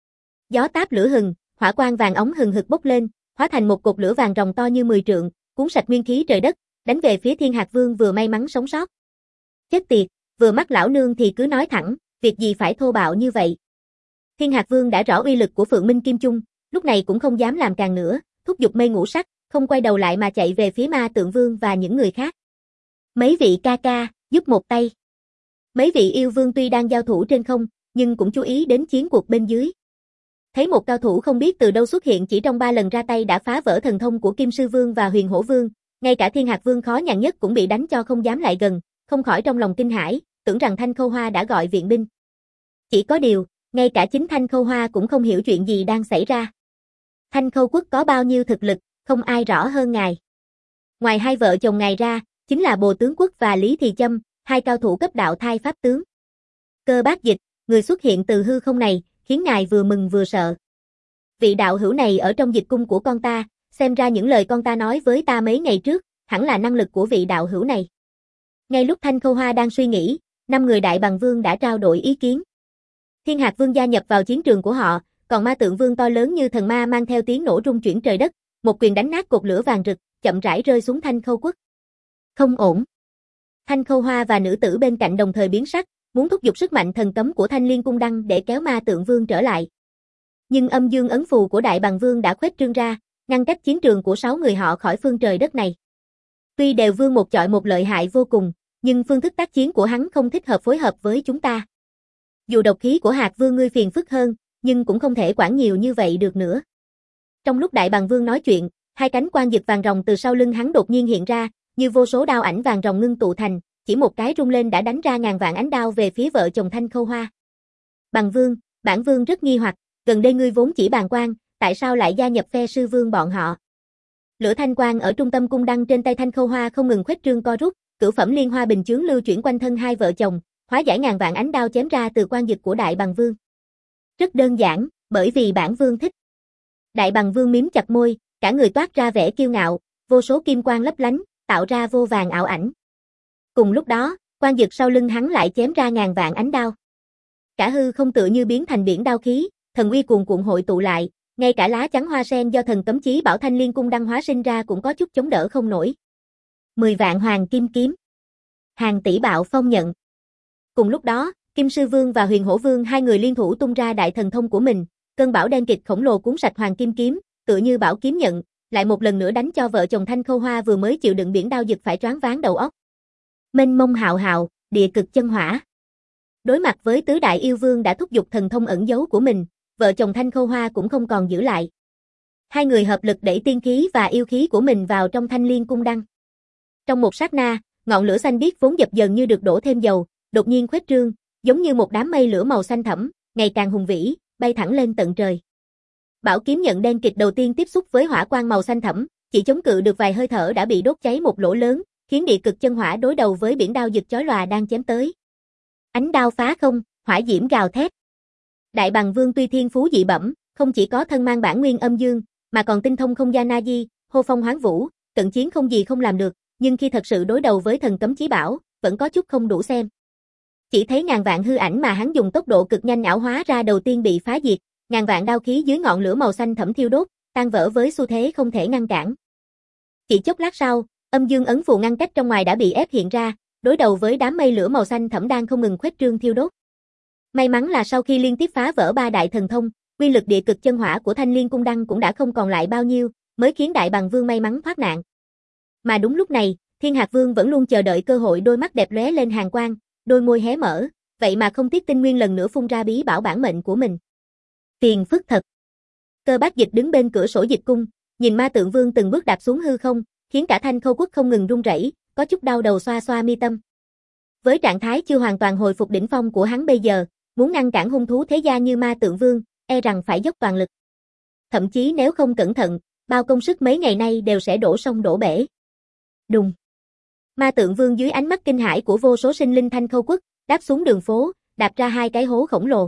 Gió táp lửa hừng, hỏa quang vàng óng hừng hực bốc lên, hóa thành một cột lửa vàng ròng to như mười trượng, cuốn sạch nguyên khí trời đất, đánh về phía Thiên Hạc Vương vừa may mắn sống sót. Chết tiệt, vừa mắc lão nương thì cứ nói thẳng, việc gì phải thô bạo như vậy. Thiên Hạc Vương đã rõ uy lực của Phượng Minh Kim Chung, lúc này cũng không dám làm càng nữa, thúc giục mây ngũ sắc, không quay đầu lại mà chạy về phía Ma Tượng Vương và những người khác. Mấy vị ca ca, giúp một tay. Mấy vị yêu vương tuy đang giao thủ trên không, nhưng cũng chú ý đến chiến cuộc bên dưới. Thấy một cao thủ không biết từ đâu xuất hiện chỉ trong ba lần ra tay đã phá vỡ thần thông của Kim Sư Vương và Huyền Hổ Vương, ngay cả Thiên Hạc Vương khó nhằn nhất cũng bị đánh cho không dám lại gần, không khỏi trong lòng kinh hãi, tưởng rằng Thanh Khâu Hoa đã gọi viện binh. Chỉ có điều, ngay cả chính Thanh Khâu Hoa cũng không hiểu chuyện gì đang xảy ra. Thanh Khâu Quốc có bao nhiêu thực lực, không ai rõ hơn ngài. Ngoài hai vợ chồng ngài ra, chính là Bồ Tướng Quốc và Lý Thì Châm, hai cao thủ cấp đạo thai pháp tướng. Cơ Bác Dịch, người xuất hiện từ hư không này, khiến ngài vừa mừng vừa sợ. Vị đạo hữu này ở trong dịch cung của con ta, xem ra những lời con ta nói với ta mấy ngày trước, hẳn là năng lực của vị đạo hữu này. Ngay lúc Thanh Khâu Hoa đang suy nghĩ, năm người Đại Bằng Vương đã trao đổi ý kiến. Thiên Hạc Vương gia nhập vào chiến trường của họ, còn Ma Tượng Vương to lớn như thần ma mang theo tiếng nổ rung chuyển trời đất, một quyền đánh nát cột lửa vàng rực, chậm rãi rơi xuống Thanh Khâu Quốc. Không ổn. Thanh Khâu Hoa và nữ tử bên cạnh đồng thời biến sắc, muốn thúc giục sức mạnh thần cấm của Thanh Liên Cung Đăng để kéo Ma Tượng Vương trở lại. Nhưng âm dương ấn phù của Đại Bằng Vương đã khuếch trương ra, ngăn cách chiến trường của sáu người họ khỏi phương trời đất này. Tuy đều vương một chọi một lợi hại vô cùng, nhưng phương thức tác chiến của hắn không thích hợp phối hợp với chúng ta. Dù độc khí của Hạc Vương ngươi phiền phức hơn, nhưng cũng không thể quản nhiều như vậy được nữa. Trong lúc Đại Bằng Vương nói chuyện, hai cánh quang dực vàng ròng từ sau lưng hắn đột nhiên hiện ra, như vô số đao ảnh vàng ròng ngưng tụ thành, chỉ một cái rung lên đã đánh ra ngàn vạn ánh đao về phía vợ chồng Thanh Khâu Hoa. Bằng Vương, bản Vương rất nghi hoặc, gần đây ngươi vốn chỉ bàn quan, tại sao lại gia nhập phe sư vương bọn họ? Lửa thanh quang ở trung tâm cung đăng trên tay Thanh Khâu Hoa không ngừng khuếch trương co rút, cửu phẩm liên hoa bình chướng lưu chuyển quanh thân hai vợ chồng, hóa giải ngàn vạn ánh đao chém ra từ quang dực của Đại Bằng Vương. Rất đơn giản, bởi vì bản Vương thích. Đại Bằng Vương mím chặt môi, cả người toát ra vẻ kiêu ngạo, vô số kim quang lấp lánh, tạo ra vô vàng ảo ảnh. Cùng lúc đó, quang dực sau lưng hắn lại chém ra ngàn vạn ánh đao. Cả hư không tựa như biến thành biển đao khí, thần uy cuồn cuộn hội tụ lại, Ngay cả lá chắn hoa sen do thần cấm chí bảo Thanh Liên Cung đăng hóa sinh ra cũng có chút chống đỡ không nổi. Mười vạn hoàng kim kiếm. Hàng tỷ bạo phong nhận. Cùng lúc đó, Kim Sư Vương và Huyền Hổ Vương hai người liên thủ tung ra đại thần thông của mình, cơn bão đen kịch khổng lồ cuốn sạch hoàng kim kiếm, tựa như bão kiếm nhận, lại một lần nữa đánh cho vợ chồng Thanh Khâu Hoa vừa mới chịu đựng biển đao giật phải choáng váng đầu óc. Mênh mông hạo hạo, địa cực chân hỏa. Đối mặt với tứ đại yêu vương đã thúc giục thần thông ẩn giấu của mình, vợ chồng Thanh Khâu Hoa cũng không còn giữ lại. Hai người hợp lực đẩy tiên khí và yêu khí của mình vào trong Thanh Liên Cung đăng. Trong một sát na, ngọn lửa xanh biếc vốn dập dần như được đổ thêm dầu, đột nhiên khuếch trương, giống như một đám mây lửa màu xanh thẫm, ngày càng hùng vĩ, bay thẳng lên tận trời. Bảo kiếm nhận đen kịch đầu tiên tiếp xúc với hỏa quang màu xanh thẫm, chỉ chống cự được vài hơi thở đã bị đốt cháy một lỗ lớn, khiến địa cực chân hỏa đối đầu với biển đao giật chói lòa đang chém tới. Ánh đao phá không, hỏa diễm gào thét. Đại Bằng Vương tuy thiên phú dị bẩm, không chỉ có thân mang bản nguyên âm dương, mà còn tinh thông không gian na di, hô phong hoán vũ, cận chiến không gì không làm được, nhưng khi thật sự đối đầu với thần cấm chí bảo, vẫn có chút không đủ xem. Chỉ thấy ngàn vạn hư ảnh mà hắn dùng tốc độ cực nhanh ảo hóa ra đầu tiên bị phá diệt, ngàn vạn đao khí dưới ngọn lửa màu xanh thẫm thiêu đốt, tan vỡ với xu thế không thể ngăn cản. Chỉ chốc lát sau, âm dương ấn phù ngăn cách trong ngoài đã bị ép hiện ra, đối đầu với đám mây lửa màu xanh thẫm đang không ngừng khuếch trương thiêu đốt. May mắn là sau khi liên tiếp phá vỡ ba đại thần thông, quy lực địa cực chân hỏa của Thanh Liên Cung đăng cũng đã không còn lại bao nhiêu, mới khiến Đại Bằng Vương may mắn thoát nạn. Mà đúng lúc này, Thiên Hạc Vương vẫn luôn chờ đợi cơ hội, đôi mắt đẹp lóe lên hàn quang, đôi môi hé mở, vậy mà không tiếc tinh nguyên lần nữa phun ra bí bảo bản mệnh của mình. Tiền phức thật. Cơ Bác Dịch đứng bên cửa sổ dịch cung, nhìn Ma Tượng Vương từng bước đạp xuống hư không, khiến cả Thanh Khâu Quốc không ngừng run rẩy, có chút đau đầu xoa xoa mi tâm. Với trạng thái chưa hoàn toàn hồi phục đỉnh phong của hắn bây giờ, muốn ngăn cản hung thú thế gia như Ma Tượng Vương, e rằng phải dốc toàn lực. Thậm chí nếu không cẩn thận, bao công sức mấy ngày nay đều sẽ đổ sông đổ bể. Đùng. Ma Tượng Vương dưới ánh mắt kinh hãi của vô số sinh linh Thanh Khâu Quốc, đáp xuống đường phố, đạp ra hai cái hố khổng lồ.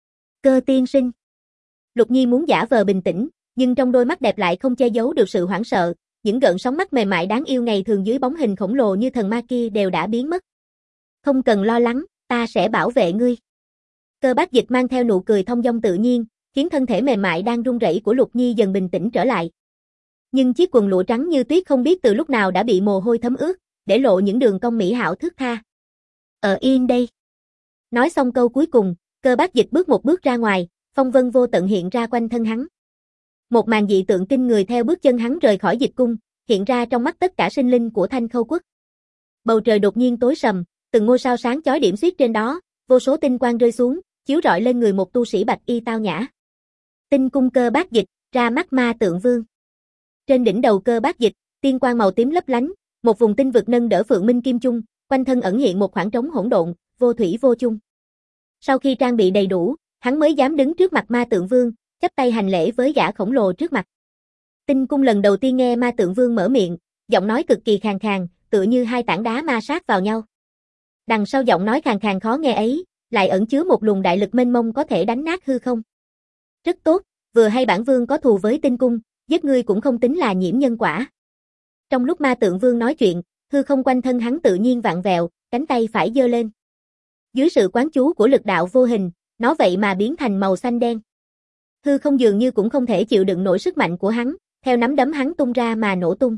Cơ tiên sinh. Lục Nhi muốn giả vờ bình tĩnh, nhưng trong đôi mắt đẹp lại không che giấu được sự hoảng sợ, những gợn sóng mắt mềm mại đáng yêu ngày thường dưới bóng hình khổng lồ như thần ma kia đều đã biến mất. Không cần lo lắng, ta sẽ bảo vệ ngươi. Cơ Bác Dịch mang theo nụ cười thông dong tự nhiên, khiến thân thể mềm mại đang run rẩy của Lục Nhi dần bình tĩnh trở lại. Nhưng chiếc quần lụa trắng như tuyết không biết từ lúc nào đã bị mồ hôi thấm ướt, để lộ những đường cong mỹ hảo thướt tha. Ở yên đây. Nói xong câu cuối cùng, Cơ Bác Dịch bước một bước ra ngoài, phong vân vô tận hiện ra quanh thân hắn. Một màn dị tượng kinh người theo bước chân hắn rời khỏi dịch cung, hiện ra trong mắt tất cả sinh linh của Thanh Khâu Quốc. Bầu trời đột nhiên tối sầm, từng ngôi sao sáng chói điểm xuyết trên đó, vô số tinh quang rơi xuống, chiếu rọi lên người một tu sĩ bạch y tao nhã. Tinh cung Cơ Bác Dịch, ra mắt Ma Tượng Vương. Trên đỉnh đầu Cơ Bác Dịch, tiên quang màu tím lấp lánh, một vùng tinh vực nâng đỡ Phượng Minh Kim Chung, quanh thân ẩn hiện một khoảng trống hỗn độn, vô thủy vô chung. Sau khi trang bị đầy đủ, hắn mới dám đứng trước mặt Ma Tượng Vương, chắp tay hành lễ với gã khổng lồ trước mặt. Tinh cung lần đầu tiên nghe Ma Tượng Vương mở miệng, giọng nói cực kỳ khàn khàn, tựa như hai tảng đá ma sát vào nhau. Đằng sau giọng nói khàn khàn khó nghe ấy, lại ẩn chứa một luồng đại lực mênh mông có thể đánh nát hư không. Rất tốt, vừa hay bản vương có thù với Tinh cung, giết ngươi cũng không tính là nhiễm nhân quả. Trong lúc Ma Tượng Vương nói chuyện, hư không quanh thân hắn tự nhiên vặn vẹo, cánh tay phải giơ lên. Dưới sự quán chú của lực đạo vô hình, nó vậy mà biến thành màu xanh đen. Hư không dường như cũng không thể chịu đựng nổi sức mạnh của hắn, theo nắm đấm hắn tung ra mà nổ tung.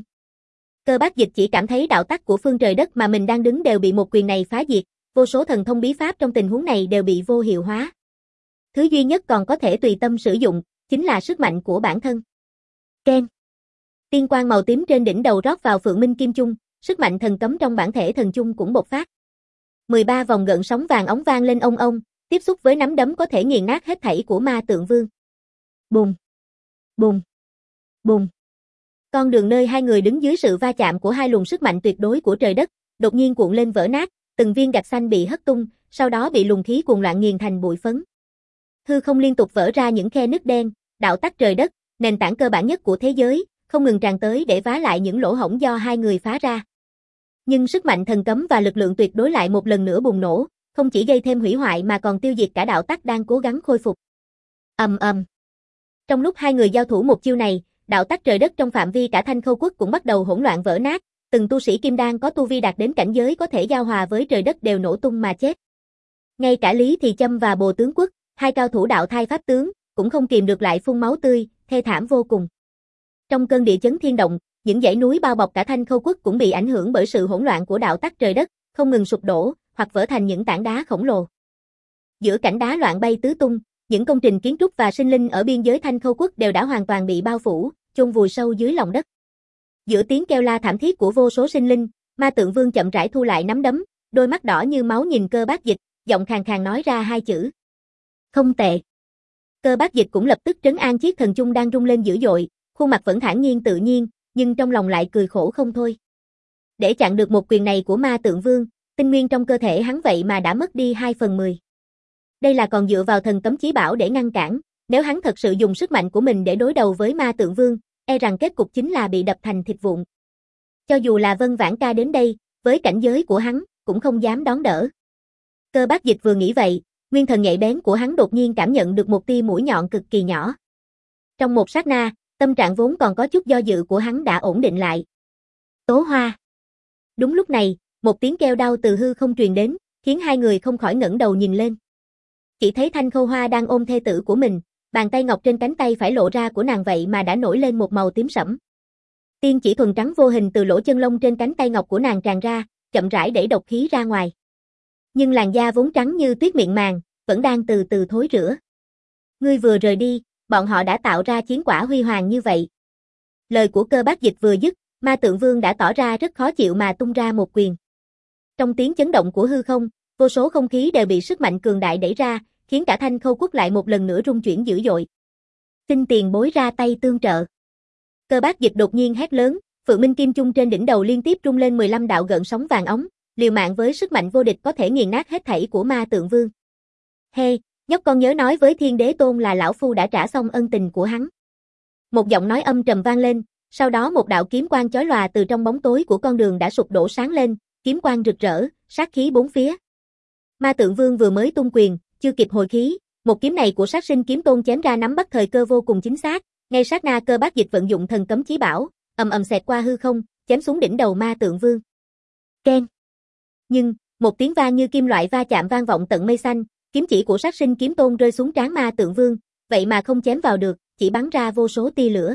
Cơ Bác Dịch chỉ cảm thấy đạo tắc của phương trời đất mà mình đang đứng đều bị một quyền này phá diệt, vô số thần thông bí pháp trong tình huống này đều bị vô hiệu hóa. Thứ duy nhất còn có thể tùy tâm sử dụng, chính là sức mạnh của bản thân. Ken. Tiên quang màu tím trên đỉnh đầu rót vào Phượng Minh Kim Chung, sức mạnh thần cấm trong bản thể thần chung cũng bộc phát. mười ba vòng gợn sóng vàng óng vang lên ông ông, tiếp xúc với nắm đấm có thể nghiền nát hết thảy của Ma Tượng Vương. Bùng, bùng, bùng. Con đường nơi hai người đứng dưới sự va chạm của hai luồng sức mạnh tuyệt đối của trời đất, đột nhiên cuộn lên vỡ nát, từng viên gạch xanh bị hất tung, sau đó bị luồng khí cuồng loạn nghiền thành bụi phấn. Hư không liên tục vỡ ra những khe nứt đen, đạo tắc trời đất, nền tảng cơ bản nhất của thế giới, không ngừng tràn tới để vá lại những lỗ hổng do hai người phá ra. Nhưng sức mạnh thần cấm và lực lượng tuyệt đối lại một lần nữa bùng nổ, không chỉ gây thêm hủy hoại mà còn tiêu diệt cả đạo tắc đang cố gắng khôi phục. Ầm ầm. Trong lúc hai người giao thủ một chiêu này, đạo tắc trời đất trong phạm vi cả Thanh Khâu Quốc cũng bắt đầu hỗn loạn vỡ nát, từng tu sĩ kim đan có tu vi đạt đến cảnh giới có thể giao hòa với trời đất đều nổ tung mà chết. Ngay cả Lý Thì Châm và Bồ Tướng Quốc, hai cao thủ đạo thai pháp tướng, cũng không kìm được lại phun máu tươi, thê thảm vô cùng. Trong cơn địa chấn thiên động, những dãy núi bao bọc cả Thanh Khâu Quốc cũng bị ảnh hưởng bởi sự hỗn loạn của đạo tắc trời đất, không ngừng sụp đổ, hoặc vỡ thành những tảng đá khổng lồ. Giữa cảnh đá loạn bay tứ tung, những công trình kiến trúc và sinh linh ở biên giới Thanh Khâu Quốc đều đã hoàn toàn bị bao phủ, chôn vùi sâu dưới lòng đất. Giữa tiếng kêu la thảm thiết của vô số sinh linh, Ma Tượng Vương chậm rãi thu lại nắm đấm, đôi mắt đỏ như máu nhìn Cơ Bác Dịch, giọng khàn khàn nói ra hai chữ. Không tệ. Cơ Bác Dịch cũng lập tức trấn an chiếc thần chung đang rung lên dữ dội, khuôn mặt vẫn thản nhiên tự nhiên, nhưng trong lòng lại cười khổ không thôi. Để chặn được một quyền này của Ma Tượng Vương, tinh nguyên trong cơ thể hắn vậy mà đã mất đi hai phần mười. Đây là còn dựa vào thần cấm chí bảo để ngăn cản, nếu hắn thật sự dùng sức mạnh của mình để đối đầu với Ma Tượng Vương, e rằng kết cục chính là bị đập thành thịt vụn. Cho dù là Vân Vãn Ca đến đây, với cảnh giới của hắn, cũng không dám đón đỡ. Cơ Bác Dịch vừa nghĩ vậy, nguyên thần nhạy bén của hắn đột nhiên cảm nhận được một tia mũi nhọn cực kỳ nhỏ. Trong một sát na, tâm trạng vốn còn có chút do dự của hắn đã ổn định lại. Tố Hoa. Đúng lúc này, một tiếng kêu đau từ hư không truyền đến, khiến hai người không khỏi ngẩng đầu nhìn lên. Chỉ thấy Thanh Khâu Hoa đang ôm thê tử của mình, bàn tay ngọc trên cánh tay phải lộ ra của nàng vậy mà đã nổi lên một màu tím sẫm. Tiên chỉ thuần trắng vô hình từ lỗ chân lông trên cánh tay ngọc của nàng tràn ra, chậm rãi đẩy độc khí ra ngoài. Nhưng làn da vốn trắng như tuyết miệng màng, vẫn đang từ từ thối rữa. Ngươi vừa rời đi, bọn họ đã tạo ra chiến quả huy hoàng như vậy. Lời của Cơ Bác Dịch vừa dứt, Ma Tượng Vương đã tỏ ra rất khó chịu mà tung ra một quyền. Trong tiếng chấn động của hư không, vô số không khí đều bị sức mạnh cường đại đẩy ra, khiến cả Thanh Khâu Quốc lại một lần nữa rung chuyển dữ dội. Xin tiền bối ra tay tương trợ. Cơ Bác Dịch đột nhiên hét lớn, Phượng Minh Kim Chung trên đỉnh đầu liên tiếp rung lên mười lăm đạo gợn sóng vàng óng, liều mạng với sức mạnh vô địch có thể nghiền nát hết thảy của Ma Tượng Vương. Hey, nhóc con nhớ nói với Thiên Đế Tôn là lão phu đã trả xong ân tình của hắn. Một giọng nói âm trầm vang lên, sau đó một đạo kiếm quang chói lòa từ trong bóng tối của con đường đã sụp đổ sáng lên, kiếm quang rực rỡ, sát khí bốn phía. Ma Tượng Vương vừa mới tung quyền, chưa kịp hồi khí, một kiếm này của Sát Sinh Kiếm Tôn chém ra nắm bắt thời cơ vô cùng chính xác, ngay sát na Cơ Bác Dịch vận dụng thần cấm chí bảo, ầm ầm xẹt qua hư không, chém xuống đỉnh đầu Ma Tượng Vương. Keng. Nhưng, một tiếng vang như kim loại va chạm vang vọng tận mây xanh, kiếm chỉ của Sát Sinh Kiếm Tôn rơi xuống trán Ma Tượng Vương, vậy mà không chém vào được, chỉ bắn ra vô số tia lửa.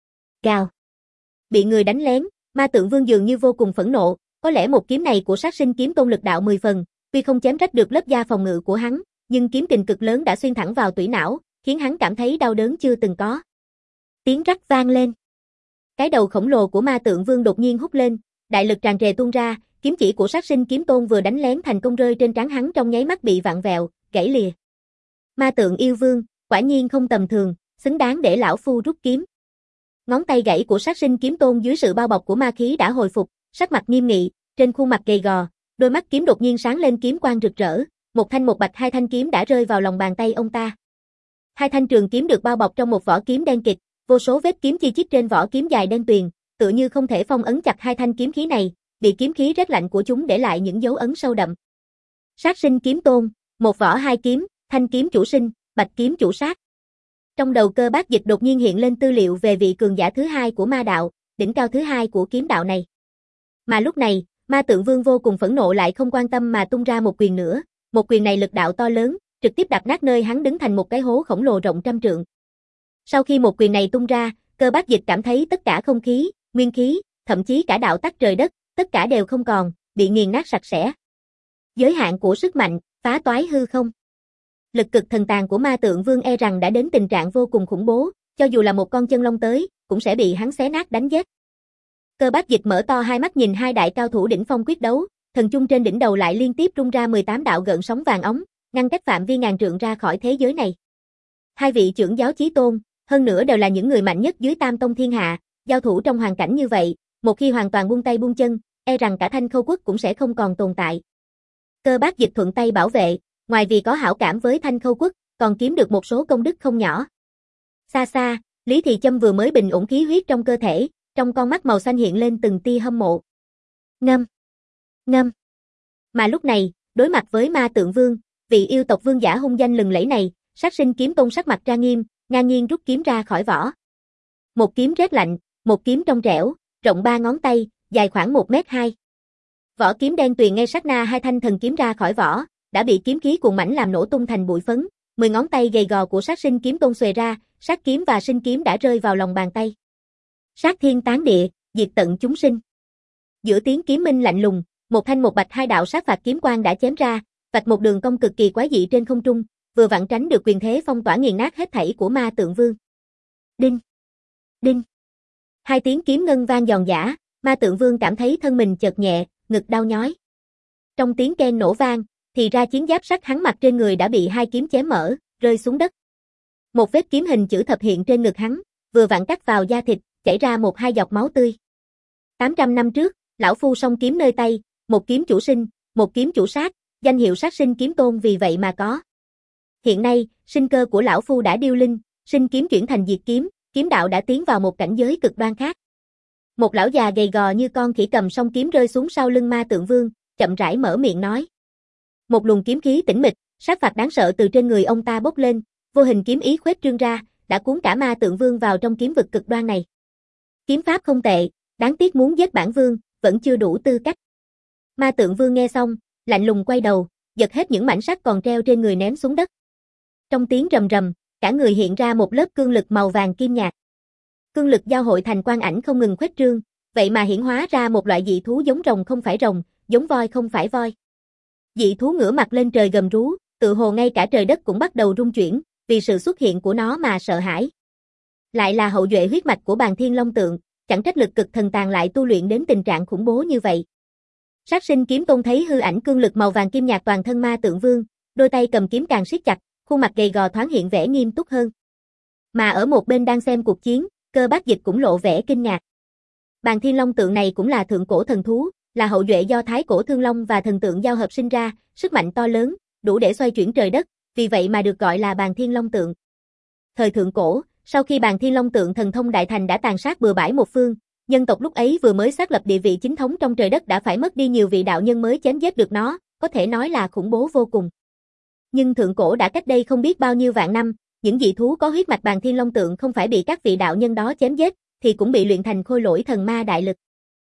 Gào. Bị người đánh lén, Ma Tượng Vương dường như vô cùng phẫn nộ, có lẽ một kiếm này của Sát Sinh Kiếm Tôn lực đạo mười phần, tuy không chém rách được lớp da phòng ngự của hắn, nhưng kiếm kình cực lớn đã xuyên thẳng vào tủy não, khiến hắn cảm thấy đau đớn chưa từng có. Tiếng rắc vang lên. Cái đầu khổng lồ của Ma Tượng Vương đột nhiên hút lên, đại lực tràn trề tuôn ra, kiếm chỉ của Sát Sinh Kiếm Tôn vừa đánh lén thành công rơi trên trán hắn trong nháy mắt bị vặn vẹo, gãy lìa. Ma Tượng Yêu Vương, quả nhiên không tầm thường, xứng đáng để lão phu rút kiếm. Ngón tay gãy của Sát Sinh Kiếm Tôn dưới sự bao bọc của ma khí đã hồi phục, sắc mặt nghiêm nghị, trên khuôn mặt gầy gò, đôi mắt kiếm đột nhiên sáng lên kiếm quang rực rỡ, một thanh một bạch hai thanh kiếm đã rơi vào lòng bàn tay ông ta. Hai thanh trường kiếm được bao bọc trong một vỏ kiếm đen kịt, vô số vết kiếm chi chít trên vỏ kiếm dài đen tuyền, tựa như không thể phong ấn chặt hai thanh kiếm khí này, bị kiếm khí rét lạnh của chúng để lại những dấu ấn sâu đậm. Sát Sinh Kiếm Tôn, một vỏ hai kiếm, thanh kiếm chủ sinh, bạch kiếm chủ sát. Trong đầu Cơ Bác Dịch đột nhiên hiện lên tư liệu về vị cường giả thứ hai của ma đạo, đỉnh cao thứ hai của kiếm đạo này. Mà lúc này, Ma Tượng Vương vô cùng phẫn nộ lại không quan tâm mà tung ra một quyền nữa, một quyền này lực đạo to lớn, trực tiếp đạp nát nơi hắn đứng thành một cái hố khổng lồ rộng trăm trượng. Sau khi một quyền này tung ra, Cơ Bác Dịch cảm thấy tất cả không khí, nguyên khí, thậm chí cả đạo tắc trời đất, tất cả đều không còn, bị nghiền nát sạch sẽ. Giới hạn của sức mạnh, phá toái hư không. Lực cực thần tàn của Ma Tượng Vương e rằng đã đến tình trạng vô cùng khủng bố, cho dù là một con chân long tới, cũng sẽ bị hắn xé nát đánh giết. Cơ Bác Dịch mở to hai mắt nhìn hai đại cao thủ đỉnh phong quyết đấu, thần chung trên đỉnh đầu lại liên tiếp rung ra mười tám đạo gợn sóng vàng óng, ngăn cách phạm vi ngàn trượng ra khỏi thế giới này. Hai vị trưởng giáo chí tôn, hơn nữa đều là những người mạnh nhất dưới Tam Tông thiên hạ, giao thủ trong hoàn cảnh như vậy, một khi hoàn toàn buông tay buông chân, e rằng cả Thanh Khâu Quốc cũng sẽ không còn tồn tại. Cơ Bác Dịch thuận tay bảo vệ, ngoài vì có hảo cảm với Thanh Khâu Quốc, còn kiếm được một số công đức không nhỏ. Xa xa, Lý Thị Châm vừa mới bình ổn khí huyết trong cơ thể, trong con mắt màu xanh hiện lên từng tia hâm mộ. Ngâm, ngâm. Mà lúc này, đối mặt với Ma Tượng Vương, vị yêu tộc vương giả hung danh lừng lẫy này, Sát Sinh Kiếm Tôn sắc mặt tra nghiêm, ngang nhiên rút kiếm ra khỏi vỏ. Một kiếm rét lạnh, một kiếm trong trẻo, rộng ba ngón tay, dài khoảng một mét hai. Vỏ kiếm đen tuyền ngay sát na hai thanh thần kiếm ra khỏi vỏ, đã bị kiếm khí cuồng mãnh làm nổ tung thành bụi phấn, mười ngón tay gầy gò của Sát Sinh Kiếm Tôn xuề ra, sát kiếm và sinh kiếm đã rơi vào lòng bàn tay. Sát thiên tán địa, diệt tận chúng sinh. Giữa tiếng kiếm minh lạnh lùng, một thanh một bạch hai đạo sát phạt kiếm quang đã chém ra, vạch một đường cong cực kỳ quái dị trên không trung, vừa vặn tránh được quyền thế phong tỏa nghiền nát hết thảy của Ma Tượng Vương. Đinh, đinh. Hai tiếng kiếm ngân vang giòn giã, Ma Tượng Vương cảm thấy thân mình chợt nhẹ, ngực đau nhói. Trong tiếng keng nổ vang, thì ra chiến giáp sắt hắn mặc trên người đã bị hai kiếm chém mở, rơi xuống đất. Một vết kiếm hình chữ thập hiện trên ngực hắn, vừa vặn cắt vào da thịt, chảy ra một hai giọt máu tươi. tám trăm năm trước, lão phu song kiếm nơi tay, một kiếm chủ sinh, một kiếm chủ sát, danh hiệu sát sinh kiếm tôn vì vậy mà có. Hiện nay, sinh cơ của lão phu đã điêu linh, sinh kiếm chuyển thành diệt kiếm, kiếm đạo đã tiến vào một cảnh giới cực đoan khác. Một lão già gầy gò như con khỉ cầm song kiếm rơi xuống sau lưng Ma Tượng Vương, chậm rãi mở miệng nói. Một luồng kiếm khí tĩnh mịch, sát phạt đáng sợ từ trên người ông ta bốc lên, vô hình kiếm ý khuếch trương ra, đã cuốn cả Ma Tượng Vương vào trong kiếm vực cực đoan này. Kiếm pháp không tệ, đáng tiếc muốn giết bản vương, vẫn chưa đủ tư cách. Ma Tượng Vương nghe xong, lạnh lùng quay đầu, giật hết những mảnh sắt còn treo trên người ném xuống đất. Trong tiếng rầm rầm, cả người hiện ra một lớp cương lực màu vàng kim nhạt. Cương lực giao hội thành quang ảnh không ngừng khuếch trương, vậy mà hiển hóa ra một loại dị thú giống rồng không phải rồng, giống voi không phải voi. Dị thú ngửa mặt lên trời gầm rú, tự hồ ngay cả trời đất cũng bắt đầu rung chuyển, vì sự xuất hiện của nó mà sợ hãi. Lại là hậu duệ huyết mạch của Bàn Thiên Long Tượng, chẳng trách lực cực thần tàn lại tu luyện đến tình trạng khủng bố như vậy. Sát sinh kiếm tôn thấy hư ảnh cương lực màu vàng kim nhạt toàn thân Ma Tượng Vương, đôi tay cầm kiếm càng siết chặt, khuôn mặt gầy gò thoáng hiện vẻ nghiêm túc hơn. Mà ở một bên đang xem cuộc chiến, Cơ Bác Dịch cũng lộ vẻ kinh ngạc. Bàn Thiên Long Tượng này cũng là thượng cổ thần thú, là hậu duệ do thái cổ thương long và thần tượng giao hợp sinh ra, sức mạnh to lớn, đủ để xoay chuyển trời đất, vì vậy mà được gọi là Bàn Thiên Long Tượng. Thời thượng cổ, sau khi Bàn Thiên Long Tượng thần thông đại thành đã tàn sát bừa bãi một phương, nhân tộc lúc ấy vừa mới xác lập địa vị chính thống trong trời đất đã phải mất đi nhiều vị đạo nhân mới chém giết được nó, có thể nói là khủng bố vô cùng. Nhưng thượng cổ đã cách đây không biết bao nhiêu vạn năm, những dị thú có huyết mạch Bàn Thiên Long Tượng không phải bị các vị đạo nhân đó chém giết, thì cũng bị luyện thành khôi lỗi thần ma đại lực.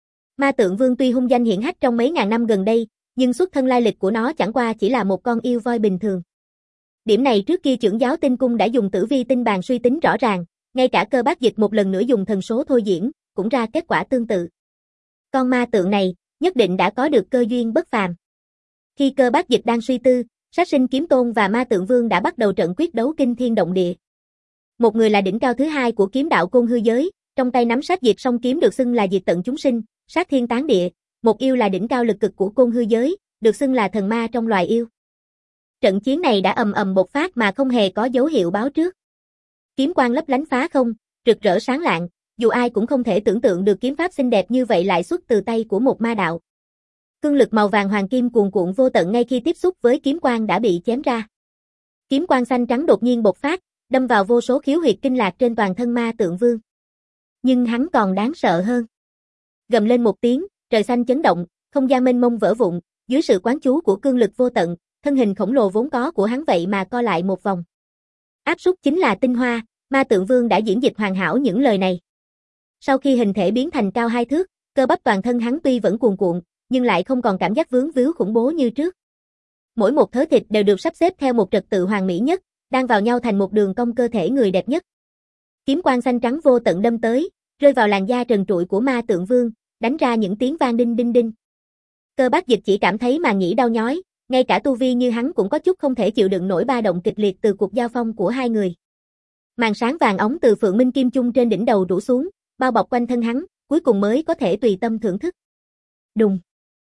Ma Tượng Vương tuy hung danh hiển hách trong mấy ngàn năm gần đây, nhưng xuất thân lai lịch của nó chẳng qua chỉ là một con yêu voi bình thường. Điểm này trước kia trưởng giáo Tinh Cung đã dùng tử vi tinh bàn suy tính rõ ràng, ngay cả Cơ Bác Dịch một lần nữa dùng thần số thôi diễn, cũng ra kết quả tương tự. Con ma tượng này, nhất định đã có được cơ duyên bất phàm. Khi Cơ Bác Dịch đang suy tư, Sát sinh kiếm tôn và Ma Tượng Vương đã bắt đầu trận quyết đấu kinh thiên động địa. Một người là đỉnh cao thứ hai của kiếm đạo côn hư giới, trong tay nắm sát diệt song kiếm được xưng là diệt tận chúng sinh, sát thiên tán địa, một yêu là đỉnh cao lực cực của côn hư giới, được xưng là thần ma trong loài yêu. Trận chiến này đã ầm ầm bộc phát mà không hề có dấu hiệu báo trước. Kiếm quang lấp lánh phá không, rực rỡ sáng lạng, dù ai cũng không thể tưởng tượng được kiếm pháp xinh đẹp như vậy lại xuất từ tay của một ma đạo. Cương lực màu vàng hoàng kim cuồn cuộn vô tận ngay khi tiếp xúc với kiếm quang đã bị chém ra. Kiếm quang xanh trắng đột nhiên bộc phát, đâm vào vô số khiếu huyệt kinh lạc trên toàn thân Ma Tượng Vương. Nhưng hắn còn đáng sợ hơn. Gầm lên một tiếng, trời xanh chấn động, không gian mênh mông vỡ vụn, dưới sự quán chú của cương lực vô tận, thân hình khổng lồ vốn có của hắn vậy mà co lại một vòng. Áp súc chính là tinh hoa, Ma Tượng Vương đã diễn dịch hoàn hảo những lời này. Sau khi hình thể biến thành cao hai thước, cơ bắp toàn thân hắn tuy vẫn cuồn cuộn, nhưng lại không còn cảm giác vướng víu khủng bố như trước. Mỗi một thớ thịt đều được sắp xếp theo một trật tự hoàn mỹ nhất, đang vào nhau thành một đường cong cơ thể người đẹp nhất. Kiếm quang xanh trắng vô tận đâm tới, rơi vào làn da trần trụi của Ma Tượng Vương, đánh ra những tiếng vang đinh đinh đinh. Cơ Bác Dịch chỉ cảm thấy màng nhĩ đau nhói, ngay cả tu vi như hắn cũng có chút không thể chịu đựng nổi ba động kịch liệt từ cuộc giao phong của hai người. Màn sáng vàng óng từ Phượng Minh Kim Chung trên đỉnh đầu rủ xuống, bao bọc quanh thân hắn, cuối cùng mới có thể tùy tâm thưởng thức. Đùng.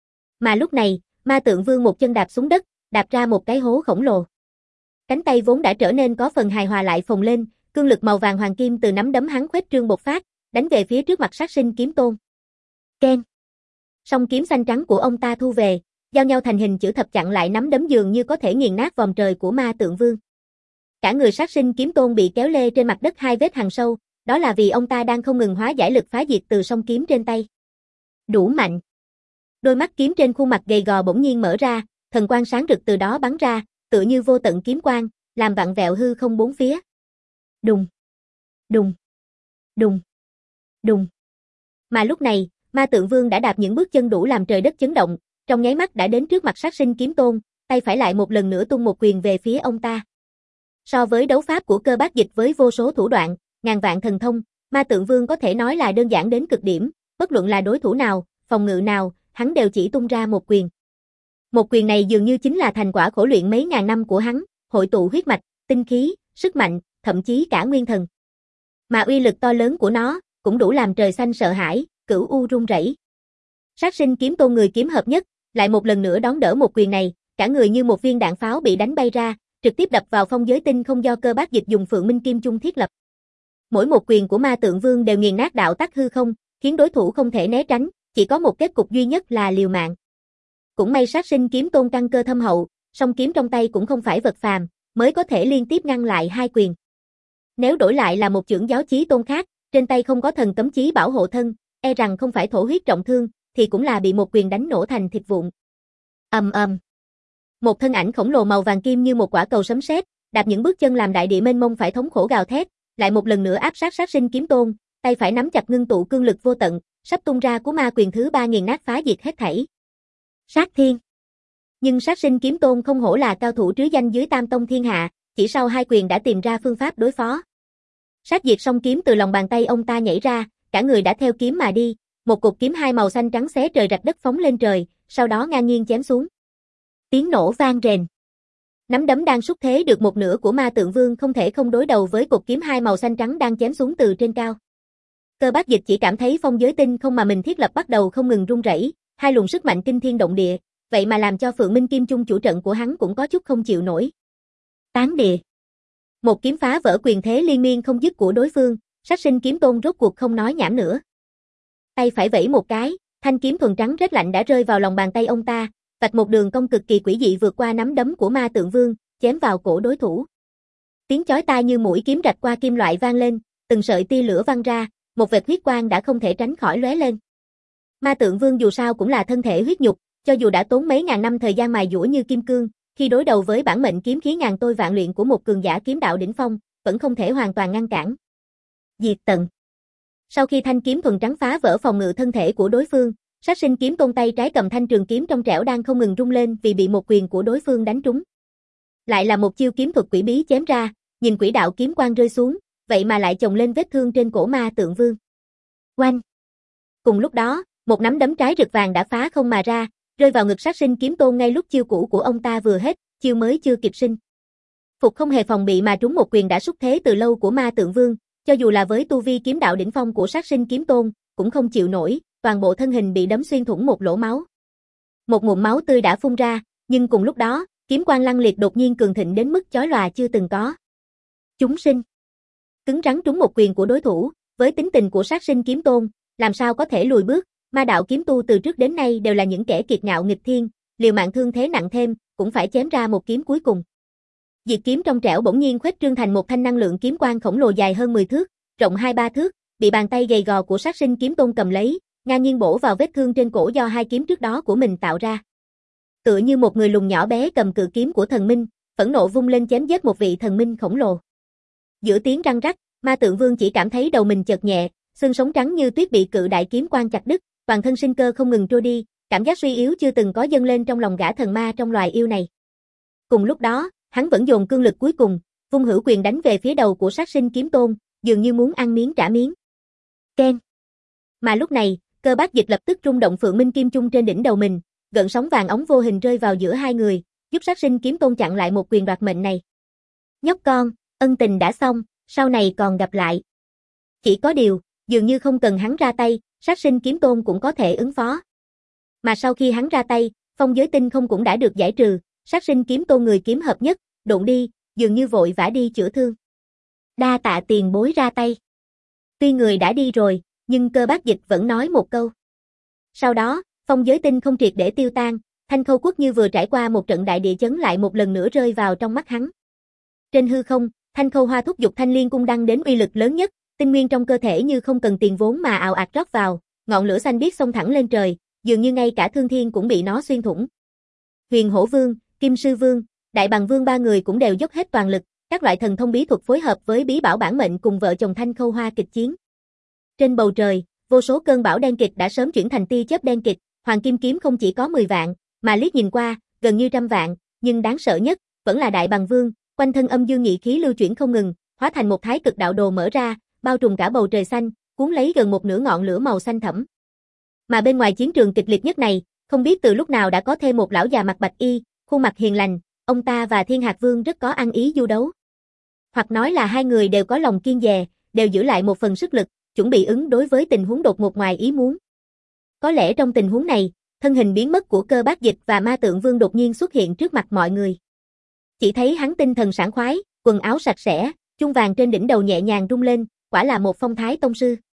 Mà lúc này, Ma Tượng Vương một chân đạp xuống đất, đạp ra một cái hố khổng lồ. Cánh tay vốn đã trở nên có phần hài hòa lại phồng lên, cương lực màu vàng hoàng kim từ nắm đấm hắn khuếch trương bộc phát, đánh về phía trước mặt Sát sinh kiếm tôn. Keng. Song kiếm xanh trắng của ông ta thu về, giao nhau thành hình chữ thập chặn lại nắm đấm dường như có thể nghiền nát vòng trời của Ma Tượng Vương. Cả người Sát sinh kiếm tôn bị kéo lê trên mặt đất hai vết hằn sâu, đó là vì ông ta đang không ngừng hóa giải lực phá diệt từ song kiếm trên tay. Đủ mạnh. Đôi mắt kiếm trên khuôn mặt gầy gò bỗng nhiên mở ra, thần quang sáng rực từ đó bắn ra, tựa như vô tận kiếm quang, làm vặn vẹo hư không bốn phía. Đùng, đùng, đùng, đùng. Mà lúc này, Ma Tượng Vương đã đạp những bước chân đủ làm trời đất chấn động, trong nháy mắt đã đến trước mặt Sát sinh kiếm tôn, tay phải lại một lần nữa tung một quyền về phía ông ta. So với đấu pháp của Cơ Bác Dịch với vô số thủ đoạn, ngàn vạn thần thông, Ma Tượng Vương có thể nói là đơn giản đến cực điểm, bất luận là đối thủ nào, phòng ngự nào, hắn đều chỉ tung ra một quyền. Một quyền này dường như chính là thành quả khổ luyện mấy ngàn năm của hắn, hội tụ huyết mạch, tinh khí, sức mạnh, thậm chí cả nguyên thần. Mà uy lực to lớn của nó, cũng đủ làm trời xanh sợ hãi, cửu u rung rẩy. Sát Sinh Kiếm Tôn người kiếm hợp nhất, lại một lần nữa đón đỡ một quyền này, cả người như một viên đạn pháo bị đánh bay ra, trực tiếp đập vào phong giới tinh không do Cơ Bác Dịch dùng Phượng Minh Kim Chung thiết lập. Mỗi một quyền của Ma Tượng Vương đều nghiền nát đạo tắc hư không, khiến đối thủ không thể né tránh, chỉ có một kết cục duy nhất là liều mạng. Cũng may Sát Sinh Kiếm Tôn căn cơ thâm hậu, song kiếm trong tay cũng không phải vật phàm, mới có thể liên tiếp ngăn lại hai quyền. Nếu đổi lại là một chưởng Giáo Chí Tôn khác, trên tay không có thần cấm chí bảo hộ thân, e rằng không phải thổ huyết trọng thương, thì cũng là bị một quyền đánh nổ thành thịt vụn. Ầm ầm. Một thân ảnh khổng lồ màu vàng kim như một quả cầu sấm sét, đạp những bước chân làm đại địa mênh mông phải thống khổ gào thét, lại một lần nữa áp sát Sát Sinh Kiếm Tôn, tay phải nắm chặt ngưng tụ cương lực vô tận, sắp tung ra của ma quyền thứ ba nghiền nát phá diệt hết thảy. Sát Thiên. Nhưng Sát Sinh Kiếm Tôn không hổ là cao thủ trứ danh dưới Tam Tông thiên hạ, chỉ sau hai quyền đã tìm ra phương pháp đối phó. Sát diệt song kiếm từ lòng bàn tay ông ta nhảy ra, cả người đã theo kiếm mà đi, một cục kiếm hai màu xanh trắng xé trời rạch đất phóng lên trời, sau đó ngang nghiêng chém xuống. Tiếng nổ vang rền. Nắm đấm đang xúc thế được một nửa của Ma Tượng Vương không thể không đối đầu với cục kiếm hai màu xanh trắng đang chém xuống từ trên cao. Cơ Bác Dịch chỉ cảm thấy phong giới tinh không mà mình thiết lập bắt đầu không ngừng rung rẩy, hai luồng sức mạnh kinh thiên động địa, vậy mà làm cho Phượng Minh Kim Chung chủ trận của hắn cũng có chút không chịu nổi. Tán địa. Một kiếm phá vỡ quyền thế liên miên không dứt của đối phương, Sát Sinh Kiếm Tôn rốt cuộc không nói nhảm nữa. Tay phải vẫy một cái, thanh kiếm thuần trắng rét lạnh đã rơi vào lòng bàn tay ông ta, vạch một đường cong cực kỳ quỷ dị vượt qua nắm đấm của Ma Tượng Vương, chém vào cổ đối thủ. Tiếng chói tai như mũi kiếm rạch qua kim loại vang lên, từng sợi tia lửa văng ra, một vệt huyết quang đã không thể tránh khỏi lóe lên. Ma Tượng Vương dù sao cũng là thân thể huyết nhục, cho dù đã tốn mấy ngàn năm thời gian mài dũa như kim cương, khi đối đầu với bản mệnh kiếm khí ngàn tôi vạn luyện của một cường giả kiếm đạo đỉnh phong, vẫn không thể hoàn toàn ngăn cản. Diệt tận. Sau khi thanh kiếm thuần trắng phá vỡ phòng ngự thân thể của đối phương, Sát Sinh Kiếm Tôn tay trái cầm thanh trường kiếm trong trẻo đang không ngừng rung lên vì bị một quyền của đối phương đánh trúng. Lại là một chiêu kiếm thuật quỷ bí chém ra, nhìn quỷ đạo kiếm quang rơi xuống, vậy mà lại chồng lên vết thương trên cổ Ma Tượng Vương. Oanh! Cùng lúc đó, một nắm đấm trái rực vàng đã phá không mà ra, rơi vào ngực Sát Sinh Kiếm Tôn ngay lúc chiêu cũ của ông ta vừa hết, chiêu mới chưa kịp sinh. Phục không hề phòng bị mà trúng một quyền đã xúc thế từ lâu của Ma Tượng Vương, cho dù là với tu vi kiếm đạo đỉnh phong của Sát Sinh Kiếm Tôn, cũng không chịu nổi, toàn bộ thân hình bị đấm xuyên thủng một lỗ máu. Một ngụm máu tươi đã phun ra, nhưng cùng lúc đó, kiếm quang lăng liệt đột nhiên cường thịnh đến mức chói lòa chưa từng có. Chúng sinh. Cứng rắn trúng một quyền của đối thủ, với tính tình của Sát Sinh Kiếm Tôn, làm sao có thể lùi bước, ma đạo kiếm tu từ trước đến nay đều là những kẻ kiệt ngạo nghịch thiên, liều mạng thương thế nặng thêm, cũng phải chém ra một kiếm cuối cùng. Diệt kiếm trong trẻo bỗng nhiên khuếch trương thành một thanh năng lượng kiếm quang khổng lồ dài hơn mười thước, rộng hai ba thước, bị bàn tay gầy gò của Sát Sinh Kiếm Tôn cầm lấy, ngang nhiên bổ vào vết thương trên cổ do hai kiếm trước đó của mình tạo ra. Tựa như một người lùn nhỏ bé cầm cự kiếm của thần minh, phẫn nộ vung lên chém giết một vị thần minh khổng lồ. Giữa tiếng răng rắc, Ma Tượng Vương chỉ cảm thấy đầu mình chợt nhẹ, xương sống trắng như tuyết bị cự đại kiếm quang chặt đứt, toàn thân sinh cơ không ngừng trôi đi, cảm giác suy yếu chưa từng có dâng lên trong lòng gã thần ma trong loài yêu này. Cùng lúc đó, hắn vẫn dồn cương lực cuối cùng, vung hữu quyền đánh về phía đầu của Sát Sinh Kiếm Tôn, dường như muốn ăn miếng trả miếng. Ken. Mà lúc này, Cơ Bác Dịch lập tức rung động Phượng Minh Kim Chung trên đỉnh đầu mình, gợn sóng vàng óng vô hình rơi vào giữa hai người, giúp Sát Sinh Kiếm Tôn chặn lại một quyền đoạt mệnh này. Nhóc con, ân tình đã xong, sau này còn gặp lại. Chỉ có điều, dường như không cần hắn ra tay, Sát Sinh Kiếm Tôn cũng có thể ứng phó. Mà sau khi hắn ra tay, phong giới tinh không cũng đã được giải trừ, Sát Sinh Kiếm Tôn người kiếm hợp nhất, độn đi, dường như vội vã đi chữa thương. Đa tạ tiền bối ra tay. Tuy người đã đi rồi, nhưng Cơ Bác Dịch vẫn nói một câu. Sau đó, phong giới tinh không triệt để tiêu tan, Thanh Khâu Quốc như vừa trải qua một trận đại địa chấn lại một lần nữa rơi vào trong mắt hắn. Trên hư không, Thanh Khâu Hoa thúc giục Thanh Liên cung đăng đến uy lực lớn nhất, tinh nguyên trong cơ thể như không cần tiền vốn mà ào ạt rót vào, ngọn lửa xanh biếc xông thẳng lên trời, dường như ngay cả thương thiên cũng bị nó xuyên thủng. Huyền Hổ Vương, Kim Sư Vương, Đại Bằng Vương ba người cũng đều dốc hết toàn lực, các loại thần thông bí thuật phối hợp với bí bảo bản mệnh cùng vợ chồng Thanh Khâu Hoa kịch chiến. Trên bầu trời, vô số cơn bão đen kịch đã sớm chuyển thành tia chớp đen kịch, Hoàng Kim kiếm không chỉ có mười vạn, mà liếc nhìn qua, gần như trăm vạn, nhưng đáng sợ nhất vẫn là Đại Bằng Vương, quanh thân âm dương nhị khí lưu chuyển không ngừng, hóa thành một thái cực đạo đồ mở ra, bao trùm cả bầu trời xanh, cuốn lấy gần một nửa ngọn lửa màu xanh thẫm. Mà bên ngoài chiến trường kịch liệt nhất này, không biết từ lúc nào đã có thêm một lão già mặc bạch y, khuôn mặt hiền lành, ông ta và Thiên Hạc Vương rất có ăn ý du đấu. Hoặc nói là hai người đều có lòng kiên dè, đều giữ lại một phần sức lực, chuẩn bị ứng đối với tình huống đột ngột ngoài ý muốn. Có lẽ trong tình huống này, thân hình biến mất của Cơ Bác Dịch và Ma Tượng Vương đột nhiên xuất hiện trước mặt mọi người. Chỉ thấy hắn tinh thần sảng khoái, quần áo sạch sẽ, chuông vàng trên đỉnh đầu nhẹ nhàng rung lên, quả là một phong thái tông sư.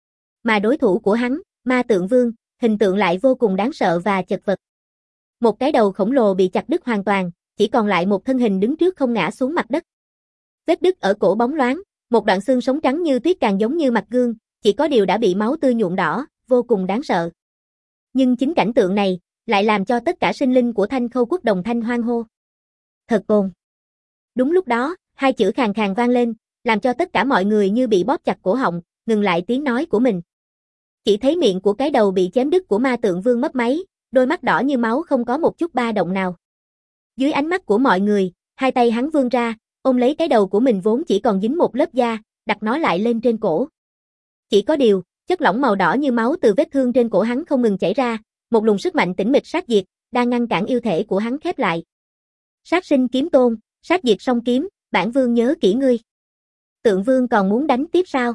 Mà đối thủ của hắn, Ma Tượng Vương, hình tượng lại vô cùng đáng sợ và chật vật. Một cái đầu khổng lồ bị chặt đứt hoàn toàn, chỉ còn lại một thân hình đứng trước không ngã xuống mặt đất. Vết đứt ở cổ bóng loáng, một đoạn xương sống trắng như tuyết càng giống như mặt gương, chỉ có điều đã bị máu tươi nhuộm đỏ, vô cùng đáng sợ. Nhưng chính cảnh tượng này, lại làm cho tất cả sinh linh của Thanh Khâu Quốc đồng thanh hoan hô. Thật ồn. Đúng lúc đó, hai chữ khàn khàn vang lên, làm cho tất cả mọi người như bị bóp chặt cổ họng, ngừng lại tiếng nói của mình. Chỉ thấy miệng của cái đầu bị chém đứt của Ma Tượng Vương mấp máy, đôi mắt đỏ như máu không có một chút ba động nào. Dưới ánh mắt của mọi người, hai tay hắn vươn ra, ôm lấy cái đầu của mình vốn chỉ còn dính một lớp da, đặt nó lại lên trên cổ. Chỉ có điều, chất lỏng màu đỏ như máu từ vết thương trên cổ hắn không ngừng chảy ra, một luồng sức mạnh tĩnh mịch sát diệt, đang ngăn cản yêu thể của hắn khép lại. Sát sinh kiếm tôn, sát diệt song kiếm, bản vương nhớ kỹ ngươi. Tượng Vương còn muốn đánh tiếp sao?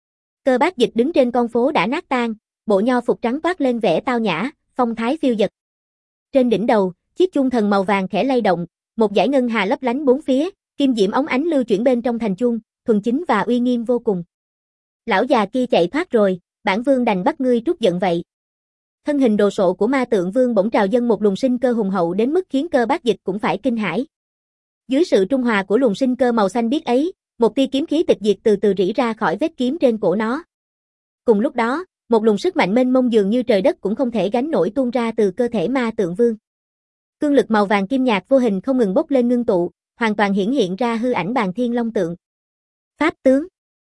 Cơ Bác Dịch đứng trên con phố đã nát tan, bộ nho phục trắng toát lên vẻ tao nhã, phong thái phiêu dật. Trên đỉnh đầu, chiếc chuông thần màu vàng khẽ lay động, một dải ngân hà lấp lánh bốn phía, kim diễm óng ánh lưu chuyển bên trong thành chuông, thuần chính và uy nghiêm vô cùng. Lão già kia chạy thoát rồi, bản vương đành bắt ngươi trút giận vậy. Thân hình đồ sộ của Ma Tượng Vương bỗng trào dâng một luồng sinh cơ hùng hậu đến mức khiến Cơ Bác Dịch cũng phải kinh hãi. Dưới sự trung hòa của luồng sinh cơ màu xanh biếc ấy, một tia kiếm khí tịch diệt từ từ rỉ ra khỏi vết kiếm trên cổ nó. Cùng lúc đó, một luồng sức mạnh mênh mông dường như trời đất cũng không thể gánh nổi tuôn ra từ cơ thể Ma Tượng Vương. Cương lực màu vàng kim nhạt vô hình không ngừng bốc lên ngưng tụ, hoàn toàn hiển hiện ra hư ảnh Bàn Thiên Long Tượng. Pháp tướng.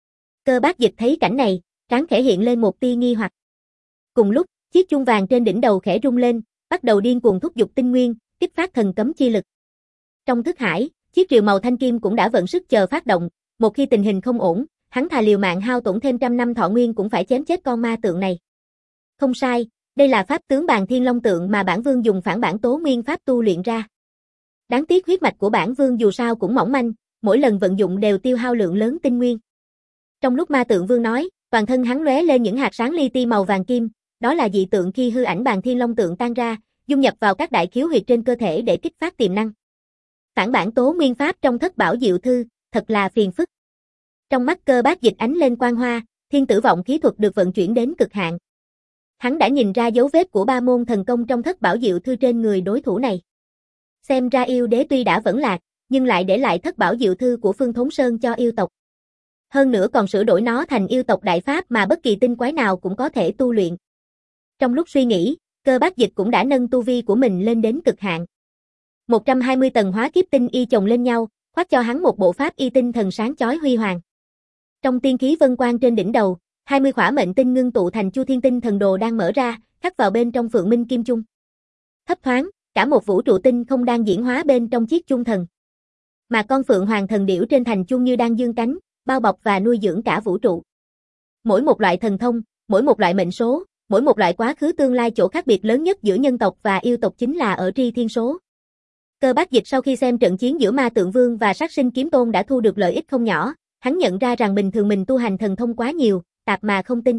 Cơ Bác Dịch thấy cảnh này, trán khẽ hiện lên một tia nghi hoặc. Cùng lúc, chiếc chuông vàng trên đỉnh đầu khẽ rung lên, bắt đầu điên cuồng thúc giục tinh nguyên, kích phát thần cấm chi lực. Trong thức hải, chiếc rìu màu thanh kim cũng đã vận sức chờ phát động, một khi tình hình không ổn, hắn thà liều mạng hao tổn thêm trăm năm thọ nguyên cũng phải chém chết con ma tượng này. Không sai, đây là pháp tướng Bàn Thiên Long Tượng mà bản vương dùng phản bản tố nguyên pháp tu luyện ra. Đáng tiếc huyết mạch của bản vương dù sao cũng mỏng manh, mỗi lần vận dụng đều tiêu hao lượng lớn tinh nguyên. Trong lúc Ma Tượng Vương nói, toàn thân hắn lóe lên những hạt sáng li ti màu vàng kim, đó là dị tượng khi hư ảnh Bàn Thiên Long Tượng tan ra, dung nhập vào các đại khiếu huyệt trên cơ thể để kích phát tiềm năng. Phản bản tố nguyên pháp trong Thất Bảo Diệu Thư, thật là phiền phức. Trong mắt Cơ Bác Dịch ánh lên quang hoa, thiên tử vọng khí thuật được vận chuyển đến cực hạn. Hắn đã nhìn ra dấu vết của ba môn thần công trong Thất Bảo Diệu Thư trên người đối thủ này. Xem ra yêu đế tuy đã vẫn lạc, nhưng lại để lại Thất Bảo Diệu Thư của Phương Thốn Sơn cho yêu tộc. Hơn nữa còn sửa đổi nó thành yêu tộc đại pháp mà bất kỳ tinh quái nào cũng có thể tu luyện. Trong lúc suy nghĩ, Cơ Bác Dịch cũng đã nâng tu vi của mình lên đến cực hạn. một trăm hai mươi tầng hóa kiếp tinh y chồng lên nhau, khoác cho hắn một bộ pháp y tinh thần sáng chói huy hoàng. Trong tiên khí vân quang trên đỉnh đầu, hai mươi khỏa mệnh tinh ngưng tụ thành Chu Thiên Tinh thần đồ đang mở ra, khắc vào bên trong Phượng Minh Kim Chung. Thấp thoáng, cả một vũ trụ tinh không đang diễn hóa bên trong chiếc chung thần. Mà con Phượng Hoàng thần điểu trên thành chung như đang dương cánh, bao bọc và nuôi dưỡng cả vũ trụ. Mỗi một loại thần thông, mỗi một loại mệnh số, mỗi một loại quá khứ tương lai chỗ khác biệt lớn nhất giữa nhân tộc và yêu tộc chính là ở tri thiên số. Cơ Bác Dịch sau khi xem trận chiến giữa Ma Tượng Vương và Sát Sinh Kiếm Tôn đã thu được lợi ích không nhỏ, hắn nhận ra rằng bình thường mình tu hành thần thông quá nhiều, tạp mà không tinh.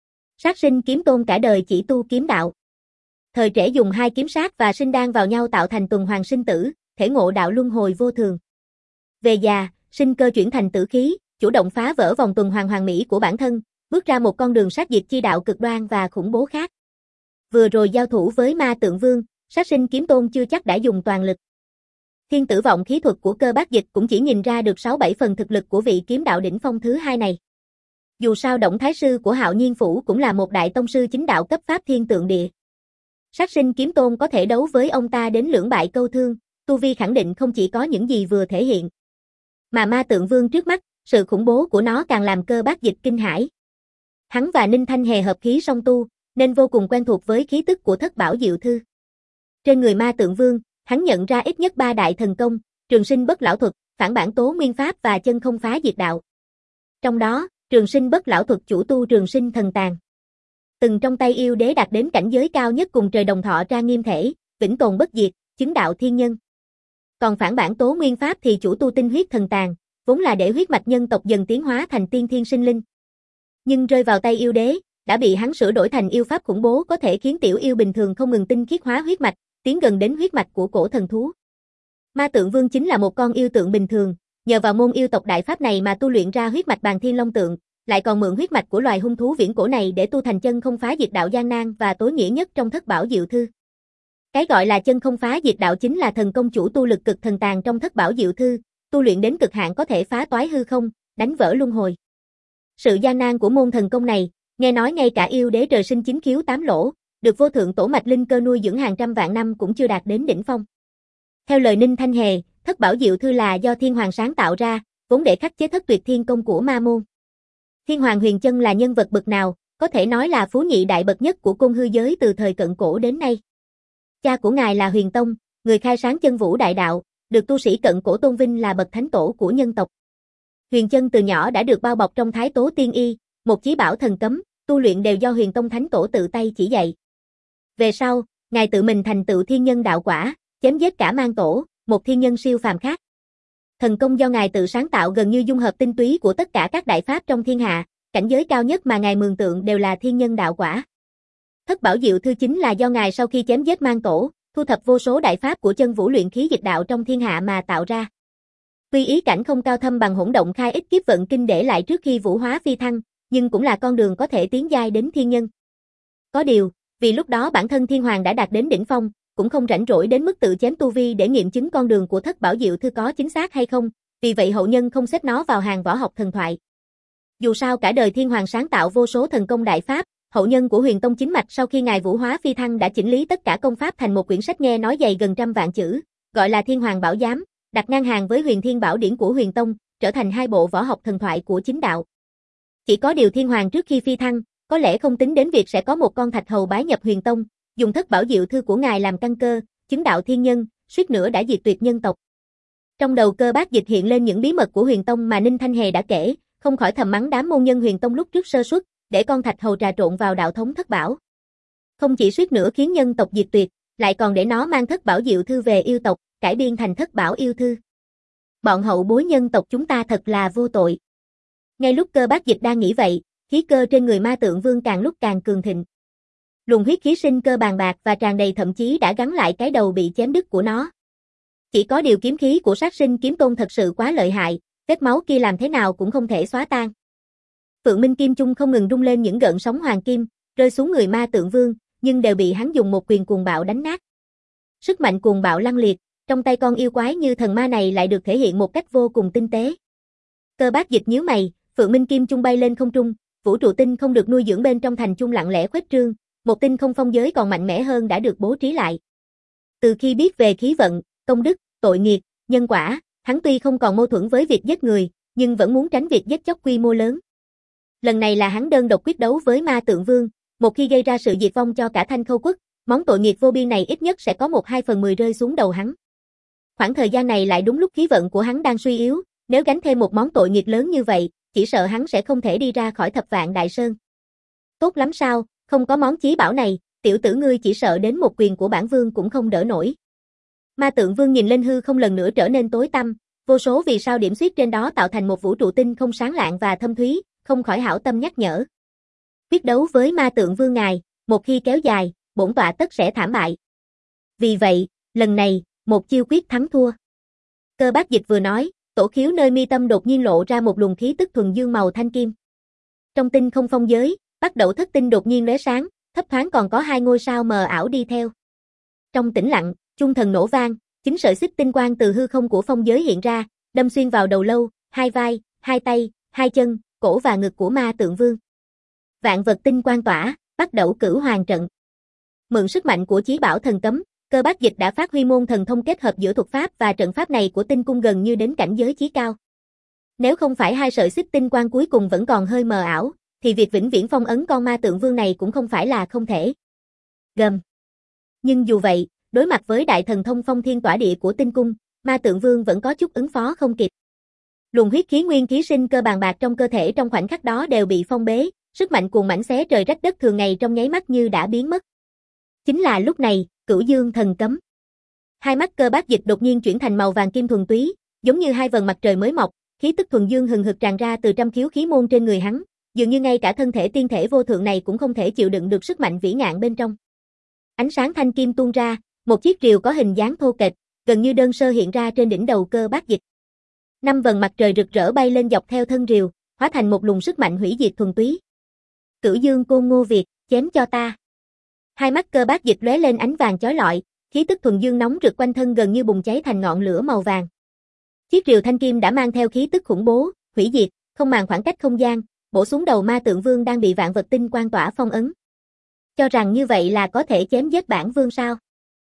Sát Sinh Kiếm Tôn cả đời chỉ tu kiếm đạo. Thời trẻ dùng hai kiếm sát và sinh đan vào nhau tạo thành tuần hoàn sinh tử, thể ngộ đạo luân hồi vô thường. Về già, sinh cơ chuyển thành tử khí, chủ động phá vỡ vòng tuần hoàn hoàn mỹ của bản thân, bước ra một con đường sát diệt chi đạo cực đoan và khủng bố khác. Vừa rồi giao thủ với Ma Tượng Vương, Sát Sinh Kiếm Tôn chưa chắc đã dùng toàn lực. Thiên tử vọng khí thuật của Cơ Bác Dịch cũng chỉ nhìn ra được sáu bảy phần thực lực của vị kiếm đạo đỉnh phong thứ hai này. Dù sao Động Thái Sư của Hạo Nhiên Phủ cũng là một đại tông sư chính đạo cấp pháp thiên tượng địa. Sát Sinh Kiếm Tôn có thể đấu với ông ta đến lưỡng bại câu thương, tu vi khẳng định không chỉ có những gì vừa thể hiện. Mà Ma Tượng Vương trước mắt, sự khủng bố của nó càng làm Cơ Bác Dịch kinh hãi. Hắn và Ninh Thanh Hề hợp khí song tu, nên vô cùng quen thuộc với khí tức của Thất Bảo Diệu Thư. Trên người Ma Tượng Vương, hắn nhận ra ít nhất ba đại thần công, Trường Sinh Bất Lão Thuật, phản bản tố nguyên pháp và chân không phá diệt đạo. Trong đó, trường sinh bất lão thuật chủ tu trường sinh thần tàn. Từng trong tay yêu đế đạt đến cảnh giới cao nhất cùng trời đồng thọ ra nghiêm thể, vĩnh tồn bất diệt, chứng đạo thiên nhân. Còn phản bản tố nguyên pháp thì chủ tu tinh huyết thần tàn, vốn là để huyết mạch nhân tộc dần tiến hóa thành tiên thiên sinh linh. Nhưng rơi vào tay yêu đế, đã bị hắn sửa đổi thành yêu pháp khủng bố có thể khiến tiểu yêu bình thường không ngừng tinh khiết hóa huyết mạch, tiến gần đến huyết mạch của cổ thần thú. Ma Tượng Vương chính là một con yêu tượng bình thường, nhờ vào môn yêu tộc đại pháp này mà tu luyện ra huyết mạch Bàn Thiên Long tượng, lại còn mượn huyết mạch của loài hung thú viễn cổ này để tu thành chân không phá diệt đạo gian nan và tối nghĩa nhất trong Thất Bảo Diệu Thư. Cái gọi là chân không phá diệt đạo chính là thần công chủ tu lực cực thần tàn trong Thất Bảo Diệu Thư, tu luyện đến cực hạn có thể phá toái hư không, đánh vỡ luân hồi. Sự gian nan của môn thần công này, nghe nói ngay cả yêu đế trời sinh chín khiếu tám lỗ, được vô thượng tổ mạch linh cơ nuôi dưỡng hàng trăm vạn năm cũng chưa đạt đến đỉnh phong. Theo lời Ninh Thanh Hề, Thất Bảo Diệu Thư là do Thiên Hoàng sáng tạo ra, vốn để khắc chế thất tuyệt thiên công của ma môn. Thiên Hoàng Huyền Chân là nhân vật bậc nào, có thể nói là phú nhị đại bậc nhất của côn hư giới từ thời cận cổ đến nay. Cha của ngài là Huyền Tông, người khai sáng chân vũ đại đạo, được tu sĩ cận cổ tôn vinh là bậc thánh tổ của nhân tộc. Huyền Chân từ nhỏ đã được bao bọc trong Thái Tố Tiên Y, một chí bảo thần cấm, tu luyện đều do Huyền Tông thánh tổ tự tay chỉ dạy. Về sau, ngài tự mình thành tựu thiên nhân đạo quả, chém giết cả mang tổ, một thiên nhân siêu phàm khác. Thần công do ngài tự sáng tạo gần như dung hợp tinh túy của tất cả các đại pháp trong thiên hạ, cảnh giới cao nhất mà ngài mường tượng đều là thiên nhân đạo quả. Thất Bảo Diệu Thư chính là do ngài sau khi chém giết mang tổ, thu thập vô số đại pháp của chân vũ luyện khí dịch đạo trong thiên hạ mà tạo ra. Tuy ý cảnh không cao thâm bằng hỗn động khai ích kiếp vận kinh để lại trước khi vũ hóa phi thăng, nhưng cũng là con đường có thể tiến giai đến thiên nhân. Có điều, vì lúc đó bản thân Thiên Hoàng đã đạt đến đỉnh phong, cũng không rảnh rỗi đến mức tự chém tu vi để nghiệm chứng con đường của Thất Bảo Diệu Thư có chính xác hay không, vì vậy hậu nhân không xếp nó vào hàng võ học thần thoại. Dù sao cả đời Thiên Hoàng sáng tạo vô số thần công đại pháp, hậu nhân của Huyền Tông chính mạch sau khi ngài vũ hóa phi thăng đã chỉnh lý tất cả công pháp thành một quyển sách nghe nói dày gần trăm vạn chữ, gọi là Thiên Hoàng Bảo Giám, đặt ngang hàng với Huyền Thiên Bảo Điển của Huyền Tông, trở thành hai bộ võ học thần thoại của chính đạo. Chỉ có điều Thiên Hoàng trước khi phi thăng, có lẽ không tính đến việc sẽ có một con thạch hầu bái nhập Huyền Tông, dùng Thất Bảo Diệu Thư của ngài làm căn cơ, chứng đạo thiên nhân, suýt nữa đã diệt tuyệt nhân tộc. Trong đầu Cơ Bác Dịch hiện lên những bí mật của Huyền Tông mà Ninh Thanh Hề đã kể, không khỏi thầm mắng đám môn nhân Huyền Tông lúc trước sơ suất, để con thạch hầu trà trộn vào đạo thống Thất Bảo. Không chỉ suýt nữa khiến nhân tộc diệt tuyệt, lại còn để nó mang Thất Bảo Diệu Thư về yêu tộc, cải biên thành Thất Bảo Yêu Thư. Bọn hậu bối nhân tộc chúng ta thật là vô tội. Ngay lúc Cơ Bác Dịch đang nghĩ vậy, khí cơ trên người Ma Tượng Vương càng lúc càng cường thịnh. Luồng huyết khí sinh cơ bàn bạc và tràn đầy thậm chí đã gắn lại cái đầu bị chém đứt của nó. Chỉ có điều kiếm khí của sát sinh kiếm tôn thật sự quá lợi hại, vết máu kia làm thế nào cũng không thể xóa tan. Phượng Minh Kim Chung không ngừng rung lên những gợn sóng hoàng kim, rơi xuống người Ma Tượng Vương, nhưng đều bị hắn dùng một quyền cuồng bạo đánh nát. Sức mạnh cuồng bạo lăng liệt, trong tay con yêu quái như thần ma này lại được thể hiện một cách vô cùng tinh tế. Cơ Bác Dịch nhíu mày, Phượng Minh Kim Chung bay lên không trung, vũ trụ tinh không được nuôi dưỡng bên trong thành chung lặng lẽ khuếch trương, một tinh không phong giới còn mạnh mẽ hơn đã được bố trí lại. Từ khi biết về khí vận, công đức, tội nghiệp, nhân quả, hắn tuy không còn mâu thuẫn với việc giết người, nhưng vẫn muốn tránh việc giết chóc quy mô lớn. Lần này là hắn đơn độc quyết đấu với Ma Tượng Vương, một khi gây ra sự diệt vong cho cả Thanh Khâu Quốc, món tội nghiệp vô biên này ít nhất sẽ có một hai phần mười rơi xuống đầu hắn. Khoảng thời gian này lại đúng lúc khí vận của hắn đang suy yếu, nếu gánh thêm một món tội nghiệp lớn như vậy, chỉ sợ hắn sẽ không thể đi ra khỏi Thập Vạn Đại Sơn. Tốt lắm sao, không có món chí bảo này, tiểu tử ngươi chỉ sợ đến một quyền của bản vương cũng không đỡ nổi. Ma Tượng Vương nhìn lên hư không lần nữa trở nên tối tăm, vô số vì sao điểm xuyết trên đó tạo thành một vũ trụ tinh không sáng lạng và thâm thúy, không khỏi hảo tâm nhắc nhở. Quyết đấu với Ma Tượng Vương ngài, một khi kéo dài, bổn tọa tất sẽ thảm bại. Vì vậy, lần này, một chiêu quyết thắng thua. Cơ Bác Dịch vừa nói, tổ khiếu nơi mi tâm đột nhiên lộ ra một luồng khí tức thuần dương màu thanh kim. Trong tinh không phong giới, Bắt Đẩu Thất Tinh đột nhiên lóe sáng, thấp thoáng còn có hai ngôi sao mờ ảo đi theo. Trong tĩnh lặng, chung thần nổ vang, chính sợi xích tinh quang từ hư không của phong giới hiện ra, đâm xuyên vào đầu lâu, hai vai, hai tay, hai chân, cổ và ngực của Ma Tượng Vương. Vạn vật tinh quang tỏa, Bắt Đẩu Cửu Hoàng trận. Mượn sức mạnh của chí bảo thần cấm, Cơ Bác Dịch đã phát huy môn thần thông kết hợp giữa thuật pháp và trận pháp này của tinh cung gần như đến cảnh giới chí cao. Nếu không phải hai sợi xích tinh quang cuối cùng vẫn còn hơi mờ ảo, thì việc vĩnh viễn phong ấn con Ma Tượng Vương này cũng không phải là không thể. Gầm. Nhưng dù vậy, đối mặt với đại thần thông phong thiên tỏa địa của tinh cung, Ma Tượng Vương vẫn có chút ứng phó không kịp. Luồng huyết khí nguyên khí sinh cơ bàn bạc trong cơ thể trong khoảnh khắc đó đều bị phong bế, sức mạnh cuồng mãnh xé trời rách đất thường ngày trong nháy mắt như đã biến mất. Chính là lúc này, Cửu Dương thần cấm. Hai mắt Cơ Bác Dịch đột nhiên chuyển thành màu vàng kim thuần túy, giống như hai vầng mặt trời mới mọc, khí tức thuần dương hừng hực tràn ra từ trăm khiếu khí môn trên người hắn, dường như ngay cả thân thể tiên thể vô thượng này cũng không thể chịu đựng được sức mạnh vĩ ngạn bên trong. Ánh sáng thanh kim tuôn ra, một chiếc rìu có hình dáng thô kệch, gần như đơn sơ hiện ra trên đỉnh đầu Cơ Bác Dịch. Năm vầng mặt trời rực rỡ bay lên dọc theo thân rìu, hóa thành một luồng sức mạnh hủy diệt thuần túy. Cửu Dương Côn Ngô Việt, chém cho ta. Hai mắt Cơ Bác Dịch lóe lên ánh vàng chói lọi, khí tức thuần dương nóng rực quanh thân gần như bùng cháy thành ngọn lửa màu vàng. Chiếc rìu thanh kim đã mang theo khí tức khủng bố, hủy diệt, không màng khoảng cách không gian, bổ xuống đầu Ma Tượng Vương đang bị vạn vật tinh quang tỏa phong ấn. Cho rằng như vậy là có thể chém giết bản vương sao?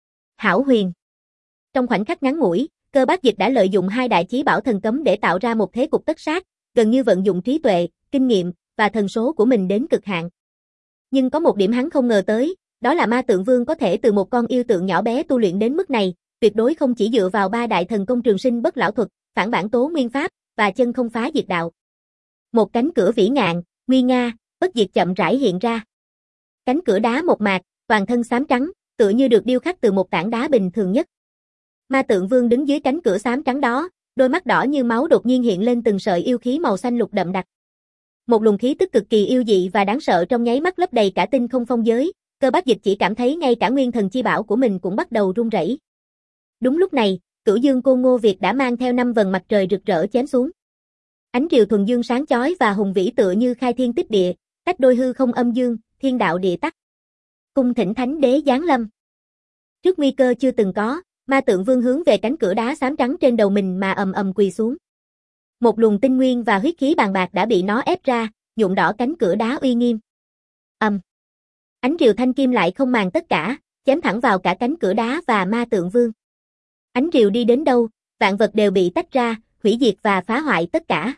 Hảo huyền. Trong khoảnh khắc ngắn ngủi, Cơ Bác Dịch đã lợi dụng hai đại chí bảo thần cấm để tạo ra một thế cục tất sát, gần như vận dụng trí tuệ, kinh nghiệm và thần số của mình đến cực hạn. Nhưng có một điểm hắn không ngờ tới, đó là Ma Tượng Vương có thể từ một con yêu tượng nhỏ bé tu luyện đến mức này, tuyệt đối không chỉ dựa vào ba đại thần công trường sinh bất lão thuật, phản bản tố nguyên pháp và chân không phá diệt đạo. Một cánh cửa vĩ ngạn, nguy nga, bất diệt chậm rãi hiện ra. Cánh cửa đá mộc mạc, toàn thân xám trắng, tựa như được điêu khắc từ một tảng đá bình thường nhất. Ma Tượng Vương đứng dưới cánh cửa xám trắng đó, đôi mắt đỏ như máu đột nhiên hiện lên từng sợi yêu khí màu xanh lục đậm đặc. Một luồng khí tức cực kỳ yêu dị và đáng sợ trong nháy mắt lấp đầy cả tinh không phong giới, Cơ Bác Dịch chỉ cảm thấy ngay cả nguyên thần chi bảo của mình cũng bắt đầu run rẩy. Đúng lúc này, Cửu Dương Côn Ngô Việt đã mang theo năm vầng mặt trời rực rỡ chém xuống. Ánh rìu thuần dương sáng chói và hùng vĩ tựa như khai thiên tích địa, tách đôi hư không âm dương, thiên đạo địa tắc. Cung thỉnh Thánh Đế giáng lâm. Trước nguy cơ chưa từng có, Ma Tượng Vương hướng về cánh cửa đá xám trắng trên đầu mình mà ầm ầm quỳ xuống. Một luồng tinh nguyên và huyết khí bàn bạc đã bị nó ép ra, nhuộm đỏ cánh cửa đá uy nghiêm. Ầm. Ánh rìu thanh kim lại không màng tất cả, chém thẳng vào cả cánh cửa đá và Ma Tượng Vương. Ánh rìu đi đến đâu, vạn vật đều bị tách ra, hủy diệt và phá hoại tất cả.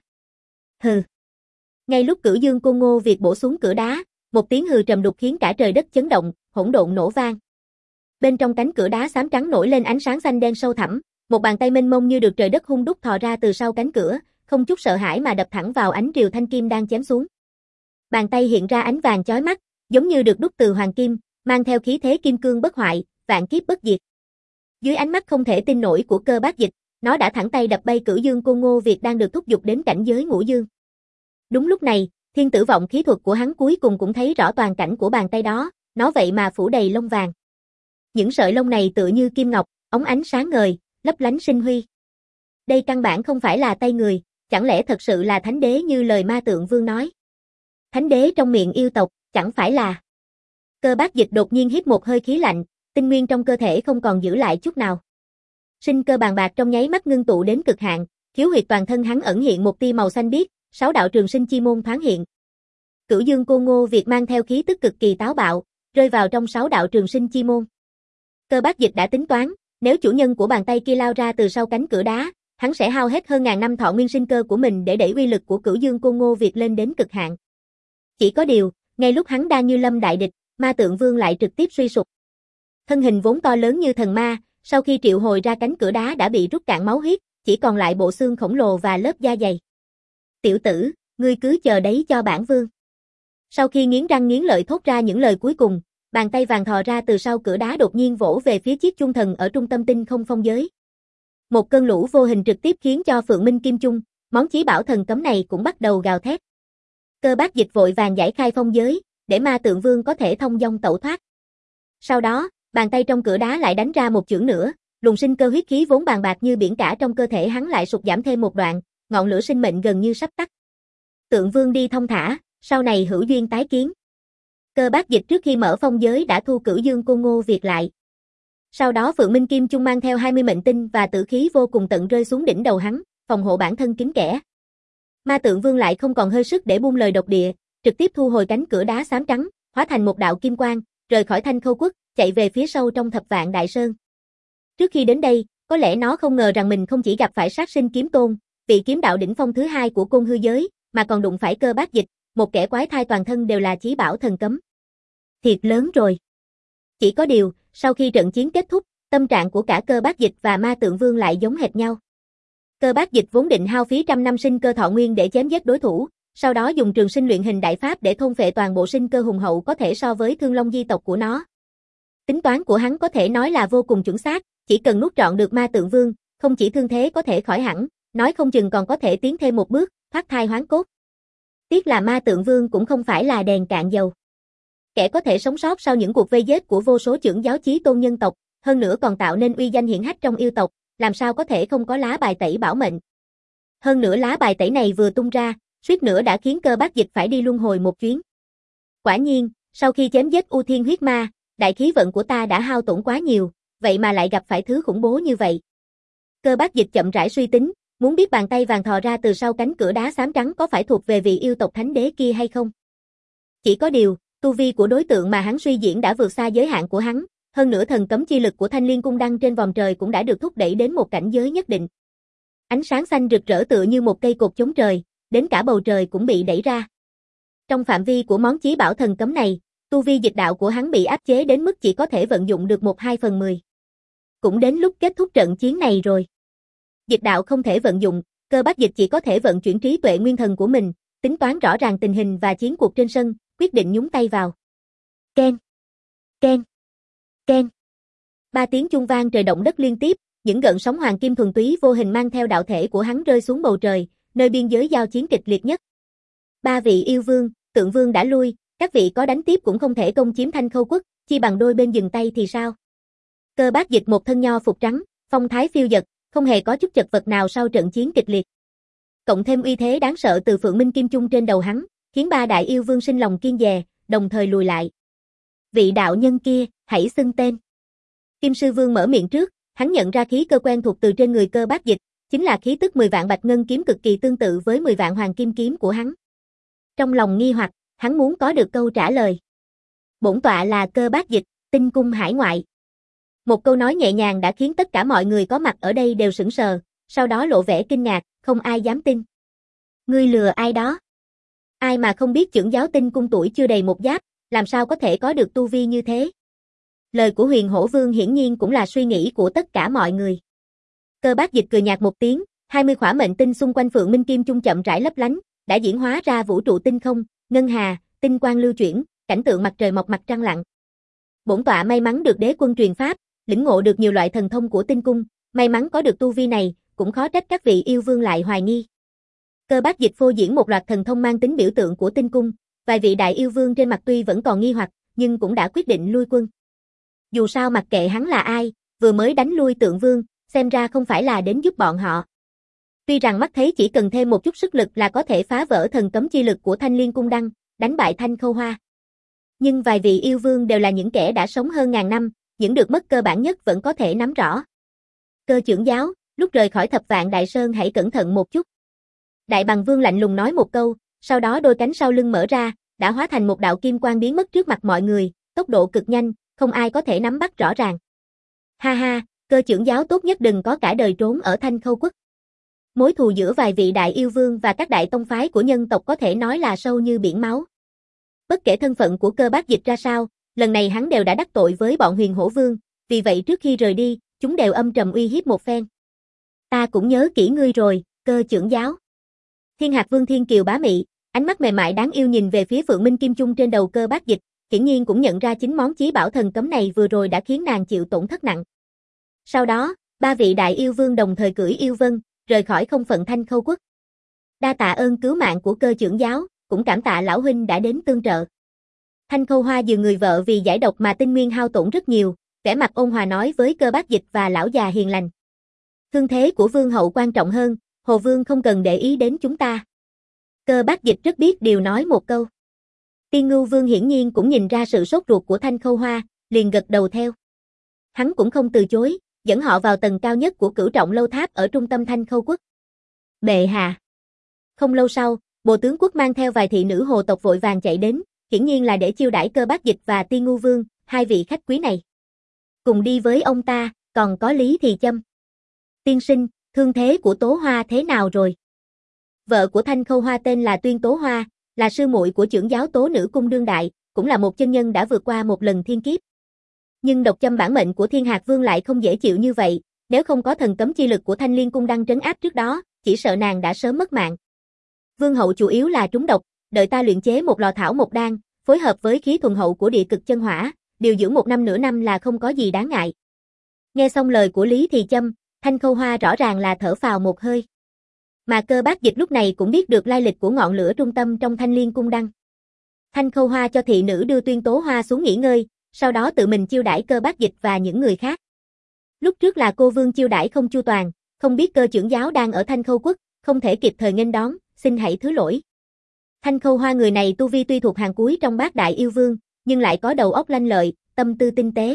Hừ. Ngay lúc Cửu Dương Côn Ngô Việt bổ xuống cửa đá, một tiếng hừ trầm đục khiến cả trời đất chấn động, hỗn độn nổ vang. Bên trong cánh cửa đá xám trắng nổi lên ánh sáng xanh đen sâu thẳm, một bàn tay mênh mông như được trời đất hung đúc thò ra từ sau cánh cửa, không chút sợ hãi mà đập thẳng vào ánh rìu thanh kim đang chém xuống. Bàn tay hiện ra ánh vàng chói mắt, giống như được đúc từ hoàng kim, mang theo khí thế kim cương bất hoại, vạn kiếp bất diệt. Dưới ánh mắt không thể tin nổi của Cơ Bác Dịch, nó đã thẳng tay đập bay Cửu Dương Côn Ngô Việt đang được thúc giục đến cảnh giới ngũ dương. Đúng lúc này, thiên tử vọng khí thuật của hắn cuối cùng cũng thấy rõ toàn cảnh của bàn tay đó, nó vậy mà phủ đầy lông vàng. Những sợi lông này tựa như kim ngọc, óng ánh sáng ngời, lấp lánh sinh huy. Đây căn bản không phải là tay người, chẳng lẽ thật sự là Thánh Đế như lời Ma Tượng Vương nói? Thánh Đế trong miệng yêu tộc, chẳng phải là... Cơ Bác Dịch đột nhiên hít một hơi khí lạnh, tinh nguyên trong cơ thể không còn giữ lại chút nào. Sinh cơ bàn bạc trong nháy mắt ngưng tụ đến cực hạn, khiếu huyệt toàn thân hắn ẩn hiện một tia màu xanh biếc, sáu đạo trường sinh chi môn thoáng hiện. Cửu Dương Côn Ngô Việt mang theo khí tức cực kỳ táo bạo, rơi vào trong sáu đạo trường sinh chi môn. Cơ Bác Dịch đã tính toán, nếu chủ nhân của bàn tay kia lao ra từ sau cánh cửa đá, hắn sẽ hao hết hơn ngàn năm thọ nguyên sinh cơ của mình để đẩy uy lực của Cửu Dương Côn Ngô Việt lên đến cực hạn. Chỉ có điều, ngay lúc hắn đang như lâm đại địch, Ma Tượng Vương lại trực tiếp suy sụp. Thân hình vốn to lớn như thần ma, sau khi triệu hồi ra cánh cửa đá đã bị rút cạn máu huyết, chỉ còn lại bộ xương khổng lồ và lớp da dày. Tiểu tử, ngươi cứ chờ đấy cho bản vương. Sau khi nghiến răng nghiến lợi thốt ra những lời cuối cùng, bàn tay vàng thò ra từ sau cửa đá đột nhiên vỗ về phía chiếc chung thần ở trung tâm tinh không phong giới. Một cơn lũ vô hình trực tiếp khiến cho Phượng Minh Kim Chung, món chí bảo thần cấm này cũng bắt đầu gào thét. Cơ Bác Dịch vội vàng giải khai phong giới, để Ma Tượng Vương có thể thông dong tẩu thoát. Sau đó, bàn tay trong cửa đá lại đánh ra một chưởng nữa, luồng sinh cơ huyết khí vốn bàn bạc như biển cả trong cơ thể hắn lại sụt giảm thêm một đoạn, ngọn lửa sinh mệnh gần như sắp tắt. Tượng Vương đi thông thả, sau này hữu duyên tái kiến. Cơ Bác Dịch trước khi mở phong giới đã thu Cửu Dương Côn Ngô Việt lại. Sau đó Phượng Minh Kim Chung mang theo hai mươi mệnh tinh và tử khí vô cùng tận rơi xuống đỉnh đầu hắn, phòng hộ bản thân kín kẽ. Ma Tượng Vương lại không còn hơi sức để buông lời độc địa, trực tiếp thu hồi cánh cửa đá xám trắng, hóa thành một đạo kim quang, rời khỏi Thanh Khâu Quốc, chạy về phía sâu trong Thập Vạn Đại Sơn. Trước khi đến đây, có lẽ nó không ngờ rằng mình không chỉ gặp phải Sát Sinh Kiếm Tôn, vị kiếm đạo đỉnh phong thứ hai của Côn Hư giới, mà còn đụng phải Cơ Bác Dịch, một kẻ quái thai toàn thân đều là chí bảo thần cấm. Thiệt lớn rồi. Chỉ có điều, sau khi trận chiến kết thúc, Tâm trạng của cả Cơ Bác Dịch và Ma Tượng Vương lại giống hệt nhau. Cơ Bác Dịch vốn định hao phí trăm năm sinh cơ thọ nguyên để chém giết đối thủ, sau đó dùng trường sinh luyện hình đại pháp để thôn phệ toàn bộ sinh cơ hùng hậu có thể so với Thương Long di tộc của nó. Tính toán của hắn có thể nói là vô cùng chuẩn xác, chỉ cần nuốt trọn được Ma Tượng Vương, không chỉ thương thế có thể khỏi hẳn, nói không chừng còn có thể tiến thêm một bước, thoát thai hoán cốt. Tiếc là Ma Tượng Vương cũng không phải là đèn cạn dầu. Kẻ có thể sống sót sau những cuộc vây giết của vô số chưởng giáo chí tôn nhân tộc, hơn nữa còn tạo nên uy danh hiển hách trong yêu tộc, làm sao có thể không có lá bài tẩy bảo mệnh. Hơn nữa lá bài tẩy này vừa tung ra, suýt nữa đã khiến Cơ Bác Dịch phải đi luân hồi một chuyến. Quả nhiên, sau khi chém giết U Thiên huyết ma, đại khí vận của ta đã hao tổn quá nhiều, vậy mà lại gặp phải thứ khủng bố như vậy. Cơ Bác Dịch chậm rãi suy tính, muốn biết bàn tay vàng thò ra từ sau cánh cửa đá xám trắng có phải thuộc về vị yêu tộc thánh đế kia hay không. Chỉ có điều, tu vi của đối tượng mà hắn suy diễn đã vượt xa giới hạn của hắn, hơn nữa thần cấm chi lực của Thanh Liên cung đăng trên vòm trời cũng đã được thúc đẩy đến một cảnh giới nhất định. Ánh sáng xanh rực rỡ tựa như một cây cột chống trời, đến cả bầu trời cũng bị đẩy ra. Trong phạm vi của món chí bảo thần cấm này, tu vi dịch đạo của hắn bị áp chế đến mức chỉ có thể vận dụng được một hai phần mười. Cũng đến lúc kết thúc trận chiến này rồi. Dịch đạo không thể vận dụng, Cơ Bác Dịch chỉ có thể vận chuyển trí tuệ nguyên thần của mình, tính toán rõ ràng tình hình và chiến cuộc trên sân, quyết định nhúng tay vào. Ken, ken, ken. Ba tiếng chuông vang trời động đất liên tiếp, những gợn sóng hoàng kim thuần túy vô hình mang theo đạo thể của hắn rơi xuống bầu trời, nơi biên giới giao chiến kịch liệt nhất. Ba vị yêu vương, tượng vương đã lui, các vị có đánh tiếp cũng không thể công chiếm Thanh Khâu quốc, chi bằng đôi bên dừng tay thì sao? Cơ Bác Dịch một thân nho phục trắng, phong thái phiêu dật, không hề có chút chật vật nào sau trận chiến kịch liệt. Cộng thêm uy thế đáng sợ từ Phượng Minh Kim Chung trên đầu hắn, khiến ba đại yêu vương sinh lòng kiêng dè, đồng thời lùi lại. Vị đạo nhân kia, hãy xưng tên. Kim Sư Vương mở miệng trước, hắn nhận ra khí cơ quen thuộc từ trên người Cơ Bác Dịch, chính là khí tức mười vạn bạch ngân kiếm cực kỳ tương tự với mười vạn hoàng kim kiếm của hắn. Trong lòng nghi hoặc, hắn muốn có được câu trả lời. Bổn tọa là Cơ Bác Dịch, Tinh Cung hải ngoại. Một câu nói nhẹ nhàng đã khiến tất cả mọi người có mặt ở đây đều sững sờ, sau đó lộ vẻ kinh ngạc, không ai dám tin. Ngươi lừa ai đó? Ai mà không biết chưởng giáo Tinh Cung tuổi chưa đầy một giáp, làm sao có thể có được tu vi như thế? Lời của Huyền Hổ Vương hiển nhiên cũng là suy nghĩ của tất cả mọi người. Cơ Bác Dịch cười nhạt một tiếng, hai mươi khỏa mệnh tinh xung quanh Phượng Minh Kim Chung chậm rãi lấp lánh, đã diễn hóa ra vũ trụ tinh không, ngân hà, tinh quang lưu chuyển, cảnh tượng mặt trời mọc mặt trăng lặn. Bổn tọa may mắn được đế quân truyền pháp, lĩnh ngộ được nhiều loại thần thông của tinh cung, may mắn có được tu vi này, cũng khó trách các vị yêu vương lại hoài nghi. Cơ Bác Dịch phô diễn một loạt thần thông mang tính biểu tượng của tinh cung, vài vị đại yêu vương trên mặt tuy vẫn còn nghi hoặc, nhưng cũng đã quyết định lui quân. Dù sao mặc kệ hắn là ai, vừa mới đánh lui Tượng Vương, xem ra không phải là đến giúp bọn họ. Tuy rằng mắt thấy chỉ cần thêm một chút sức lực là có thể phá vỡ thần cấm chi lực của Thanh Liên cung đăng, đánh bại Thanh Khâu Hoa. Nhưng vài vị yêu vương đều là những kẻ đã sống hơn ngàn năm, những được mất cơ bản nhất vẫn có thể nắm rõ. Cơ trưởng giáo, lúc rời khỏi Thập Vạn Đại Sơn hãy cẩn thận một chút. Đại Bằng Vương lạnh lùng nói một câu, sau đó đôi cánh sau lưng mở ra, đã hóa thành một đạo kim quang biến mất trước mặt mọi người, tốc độ cực nhanh, không ai có thể nắm bắt rõ ràng. Ha ha, Cơ trưởng giáo tốt nhất đừng có cả đời trốn ở Thanh Khâu quốc. Mối thù giữa vài vị đại yêu vương và các đại tông phái của nhân tộc có thể nói là sâu như biển máu. Bất kể thân phận của Cơ Bác Dịch ra sao, lần này hắn đều đã đắc tội với bọn Huyền Hổ Vương, vì vậy trước khi rời đi, chúng đều âm trầm uy hiếp một phen. Ta cũng nhớ kỹ ngươi rồi, Cơ trưởng giáo. Thiên Hạc Vương Thiên Kiều bá mị, ánh mắt mềm mại đáng yêu nhìn về phía Phượng Minh Kim Chung trên đầu Cơ Bác Dịch, hiển nhiên cũng nhận ra chính món chí bảo thần cấm này vừa rồi đã khiến nàng chịu tổn thất nặng. Sau đó, ba vị đại yêu vương đồng thời cưỡi yêu vân, rời khỏi không phận Thanh Khâu quốc. Đa tạ ơn cứu mạng của Cơ trưởng giáo, cũng cảm tạ lão huynh đã đến tương trợ. Thanh Khâu Hoa dường người vợ vì giải độc mà tinh nguyên hao tổn rất nhiều, vẻ mặt ôn hòa nói với Cơ Bác Dịch và lão già hiền lành. Thương thế của vương hậu quan trọng hơn, Hồ Vương không cần để ý đến chúng ta. Cơ Bác Dịch rất biết điều nói một câu. Tiên Ngưu Vương hiển nhiên cũng nhìn ra sự sốt ruột của Thanh Khâu Hoa, liền gật đầu theo. Hắn cũng không từ chối, dẫn họ vào tầng cao nhất của Cửu Trọng lâu tháp ở trung tâm Thanh Khâu quốc. Bệ hạ. Không lâu sau, Bồ tướng quốc mang theo vài thị nữ hồ tộc vội vàng chạy đến, hiển nhiên là để chiêu đãi Cơ Bác Dịch và Tiên Ngưu Vương, hai vị khách quý này. Cùng đi với ông ta, còn có Lý Thì Châm. Tiên sinh, thương thế của Tố Hoa thế nào rồi? Vợ của Thanh Khâu Hoa tên là Tuyên Tố Hoa, là sư muội của trưởng giáo Tố Nữ cung đương đại, cũng là một chân nhân đã vượt qua một lần thiên kiếp. Nhưng độc châm bản mệnh của Thiên Hạc Vương lại không dễ chịu như vậy, nếu không có thần cấm chi lực của Thanh Liên Cung đang trấn áp trước đó, chỉ sợ nàng đã sớm mất mạng. Vương hậu chủ yếu là trúng độc, đợi ta luyện chế một lò thảo mộc đan, phối hợp với khí thuần hậu của địa cực chân hỏa, điều dưỡng một năm nửa năm là không có gì đáng ngại. Nghe xong lời của Lý Thì Châm, Thanh Khâu Hoa rõ ràng là thở phào một hơi. Mà Cơ Bác Dịch lúc này cũng biết được lai lịch của ngọn lửa trung tâm trong Thanh Liên Cung đăng. Thanh Khâu Hoa cho thị nữ đưa Tuyên Tố Hoa xuống nghỉ ngơi, sau đó tự mình chiêu đãi Cơ Bác Dịch và những người khác. Lúc trước là cô Vương chiêu đãi không chu toàn, không biết Cơ trưởng giáo đang ở Thanh Khâu Quốc, không thể kịp thời nghênh đón, xin hãy thứ lỗi. Thanh Khâu Hoa người này tu vi tuy thuộc hàng cuối trong Bát Đại Yêu Vương, nhưng lại có đầu óc lanh lợi, tâm tư tinh tế.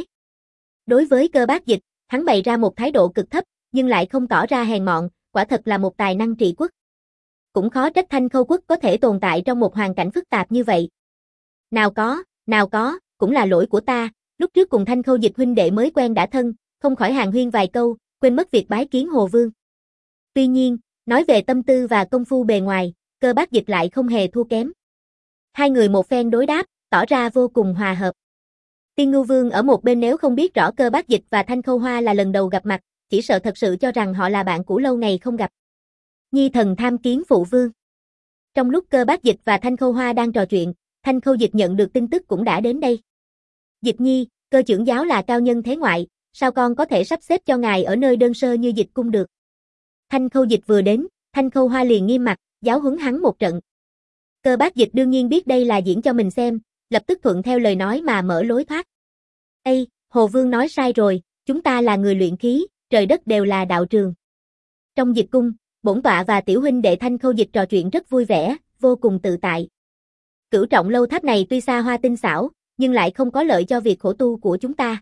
Đối với Cơ Bác Dịch, hắn bày ra một thái độ cực thấp, nhưng lại không tỏ ra hèn mọn, quả thật là một tài năng trị quốc. Cũng khó trách Thanh Khâu Quốc có thể tồn tại trong một hoàn cảnh phức tạp như vậy. Nào có, nào có, cũng là lỗi của ta, lúc trước cùng Thanh Khâu Dịch huynh đệ mới quen đã thân, không khỏi hàn huyên vài câu, quên mất việc bái kiến Hồ Vương. Tuy nhiên, nói về tâm tư và công phu bề ngoài, Cơ Bác Dịch lại không hề thua kém. Hai người một phen đối đáp, tỏ ra vô cùng hòa hợp. Tiên Ngưu Vương ở một bên nếu không biết rõ Cơ Bác Dịch và Thanh Khâu Hoa là lần đầu gặp mặt, chỉ sợ thật sự cho rằng họ là bạn cũ lâu ngày không gặp. Nhi thần tham kiến phụ vương. Trong lúc Cơ Bác Dịch và Thanh Khâu Hoa đang trò chuyện, Thanh Khâu Dịch nhận được tin tức cũng đã đến đây. Dịch nhi, Cơ trưởng giáo là cao nhân thế ngoại, sao con có thể sắp xếp cho ngài ở nơi đơn sơ như Dịch cung được? Thanh Khâu Dịch vừa đến, Thanh Khâu Hoa liền nghiêm mặt, giáo huấn hắn một trận. Cơ Bác Dịch đương nhiên biết đây là diễn cho mình xem, lập tức thuận theo lời nói mà mở lối thoát. Ê, Hồ Vương nói sai rồi, chúng ta là người luyện khí, trời đất đều là đạo trường. Trong Dịch cung, bổn tọa và tiểu huynh đệ Thanh Khâu Dịch trò chuyện rất vui vẻ, vô cùng tự tại. Cửu trọng lâu tháp này tuy xa hoa tinh xảo, nhưng lại không có lợi cho việc khổ tu của chúng ta.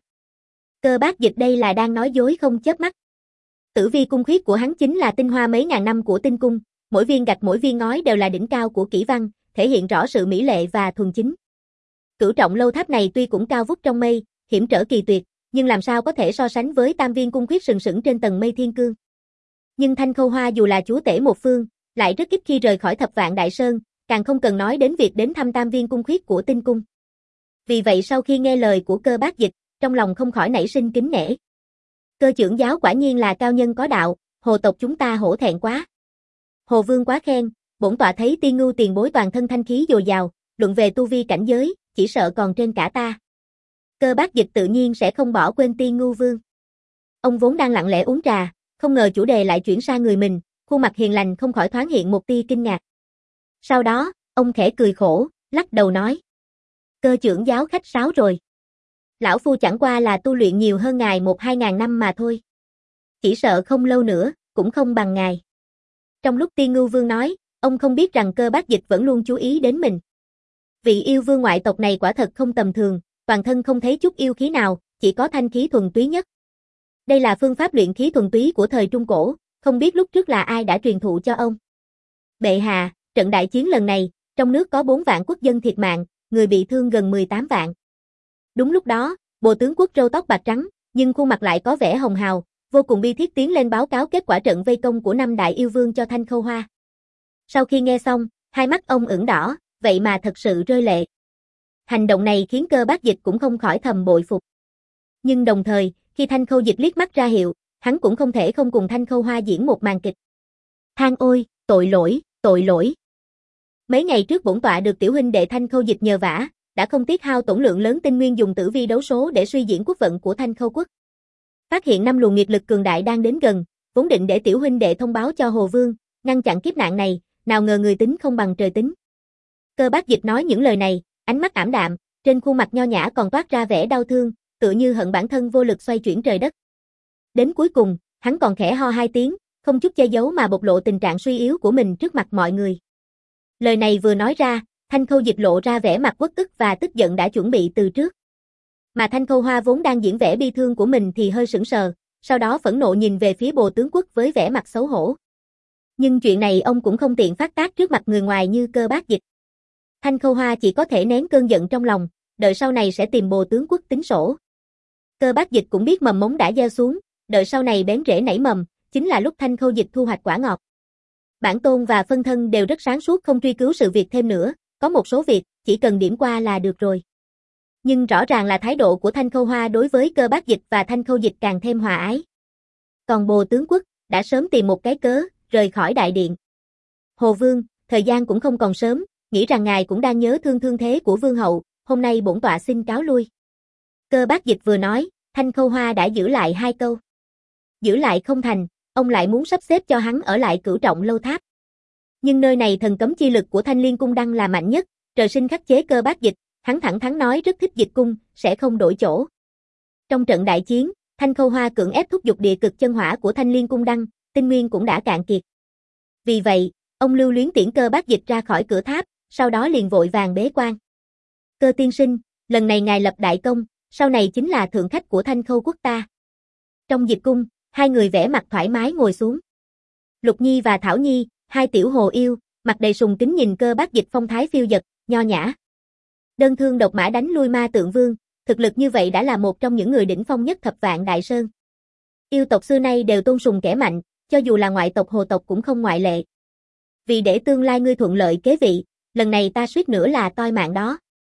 Cơ Bác Dịch đây là đang nói dối không chớp mắt. Tử vi cung khuyết của hắn chính là tinh hoa mấy ngàn năm của tinh cung, mỗi viên gạch mỗi viên ngói đều là đỉnh cao của kỹ văn, thể hiện rõ sự mỹ lệ và thuần chính. Cửu trọng lâu tháp này tuy cũng cao vút trong mây, hiểm trở kỳ tuyệt, nhưng làm sao có thể so sánh với tam viên cung khuyết sừng sững trên tầng mây thiên cương. Nhưng Thanh Khâu Hoa dù là chúa tể một phương, lại rất ít khi rời khỏi Thập Vạn Đại Sơn, càng không cần nói đến việc đến thăm tam viên cung khuyết của tinh cung. Vì vậy sau khi nghe lời của Cơ Bác Dịch, trong lòng không khỏi nảy sinh kính nể. Cơ trưởng giáo quả nhiên là cao nhân có đạo, Hồ tộc chúng ta hổ thẹn quá. Hồ Vương quá khen, bổn tọa thấy Tiên Ngưu tiền bối toàn thân thanh khí dồi dào, luận về tu vi cảnh giới, chỉ sợ còn trên cả ta. Cơ Bác Dịch tự nhiên sẽ không bỏ quên Tiên Ngưu Vương. Ông vốn đang lặng lẽ uống trà, không ngờ chủ đề lại chuyển sang người mình, khuôn mặt hiền lành không khỏi thoáng hiện một tia kinh ngạc. Sau đó, ông khẽ cười khổ, lắc đầu nói. Cơ trưởng giáo khách sáo rồi. Lão phu chẳng qua là tu luyện nhiều hơn ngài một hai ngàn năm mà thôi. Chỉ sợ không lâu nữa, cũng không bằng ngài. Trong lúc Tiên Ngưu Vương nói, ông không biết rằng Cơ Bác Dịch vẫn luôn chú ý đến mình. Vị yêu vương ngoại tộc này quả thật không tầm thường, toàn thân không thấy chút yêu khí nào, chỉ có thanh khí thuần túy nhất. Đây là phương pháp luyện khí thuần túy của thời Trung Cổ, không biết lúc trước là ai đã truyền thụ cho ông. Bệ hạ, trận đại chiến lần này, trong nước có bốn vạn quốc dân thiệt mạng, người bị thương gần mười tám vạn. Đúng lúc đó, Bồ tướng quốc râu tóc bạc trắng, nhưng khuôn mặt lại có vẻ hồng hào, vô cùng bi thiết tiến lên báo cáo kết quả trận vây công của năm đại yêu vương cho Thanh Khâu Hoa. Sau khi nghe xong, hai mắt ông ửng đỏ, vậy mà thật sự rơi lệ. Hành động này khiến Cơ Bác Dịch cũng không khỏi thầm bội phục. Nhưng đồng thời, khi Thanh Khâu Dịch liếc mắt ra hiệu, hắn cũng không thể không cùng Thanh Khâu Hoa diễn một màn kịch. Than ôi, tội lỗi, tội lỗi. Mấy ngày trước bổn tọa được tiểu huynh đệ Thanh Khâu Dịch nhờ vả, đã không tiếc hao tổn lượng lớn tinh nguyên dùng tử vi đấu số để suy diễn quốc vận của Thanh Khâu Quốc. Phát hiện năm luồng nghiệt lực cường đại đang đến gần, vốn định để tiểu huynh đệ thông báo cho Hồ Vương, ngăn chặn kiếp nạn này, nào ngờ người tính không bằng trời tính. Cơ Bác Dịch nói những lời này, ánh mắt ảm đạm, trên khuôn mặt nho nhã còn toát ra vẻ đau thương, tựa như hận bản thân vô lực xoay chuyển trời đất. Đến cuối cùng, hắn còn khẽ ho hai tiếng, không chút che giấu mà bộc lộ tình trạng suy yếu của mình trước mặt mọi người. Lời này vừa nói ra, Thanh Khâu Dịch lộ ra vẻ mặt uất ức và tức giận đã chuẩn bị từ trước. Mà Thanh Khâu Hoa vốn đang diễn vẻ bi thương của mình thì hơi sững sờ, sau đó phẫn nộ nhìn về phía Bồ tướng quốc với vẻ mặt xấu hổ. Nhưng chuyện này ông cũng không tiện phát tác trước mặt người ngoài như Cơ Bác Dịch. Thanh Khâu Hoa chỉ có thể nén cơn giận trong lòng, đợi sau này sẽ tìm Bồ tướng quốc tính sổ. Cơ Bác Dịch cũng biết mầm mống đã gieo xuống, đợi sau này bén rễ nảy mầm, chính là lúc Thanh Khâu Dịch thu hoạch quả ngọt. Bản tôn và phân thân đều rất sáng suốt không truy cứu sự việc thêm nữa, có một số việc, chỉ cần điểm qua là được rồi. Nhưng rõ ràng là thái độ của Thanh Khâu Hoa đối với Cơ Bác Dịch và Thanh Khâu Dịch càng thêm hòa ái. Còn Bồ tướng quốc đã sớm tìm một cái cớ, rời khỏi đại điện. Hồ Vương, thời gian cũng không còn sớm, nghĩ rằng ngài cũng đang nhớ thương thương thế của Vương hậu, hôm nay bổn tọa xin cáo lui. Cơ Bác Dịch vừa nói, Thanh Khâu Hoa đã giữ lại hai câu. Giữ lại không thành, ông lại muốn sắp xếp cho hắn ở lại Cửu Trọng Lâu Tháp. Nhưng nơi này thần cấm chi lực của Thanh Liên Cung Đăng là mạnh nhất, trời sinh khắc chế Cơ Bác Dịch, hắn thẳng thắn nói rất thích Dịch cung, sẽ không đổi chỗ. Trong trận đại chiến, Thanh Khâu Hoa cưỡng ép thúc giục địa cực chân hỏa của Thanh Liên Cung Đăng, tinh nguyên cũng đã cạn kiệt. Vì vậy, ông lưu luyến tiễn Cơ Bác Dịch ra khỏi cửa tháp, sau đó liền vội vàng bế quan. Cơ tiên sinh, lần này ngài lập đại công, sau này chính là thượng khách của Thanh Khâu quốc ta. Trong Dịch cung, hai người vẻ mặt thoải mái ngồi xuống. Lục Nhi và Thảo Nhi, hai tiểu hồ yêu, mặt đầy sùng kính nhìn Cơ Bác Dịch phong thái phiêu dật, nho nhã. Đơn thương độc mã đánh lui ma tượng vương, thực lực như vậy đã là một trong những người đỉnh phong nhất thập vạn đại sơn. Yêu tộc xưa nay đều tôn sùng kẻ mạnh, cho dù là ngoại tộc hồ tộc cũng không ngoại lệ. Vì để tương lai ngươi thuận lợi kế vị, lần này ta suýt nữa là toi mạng đó.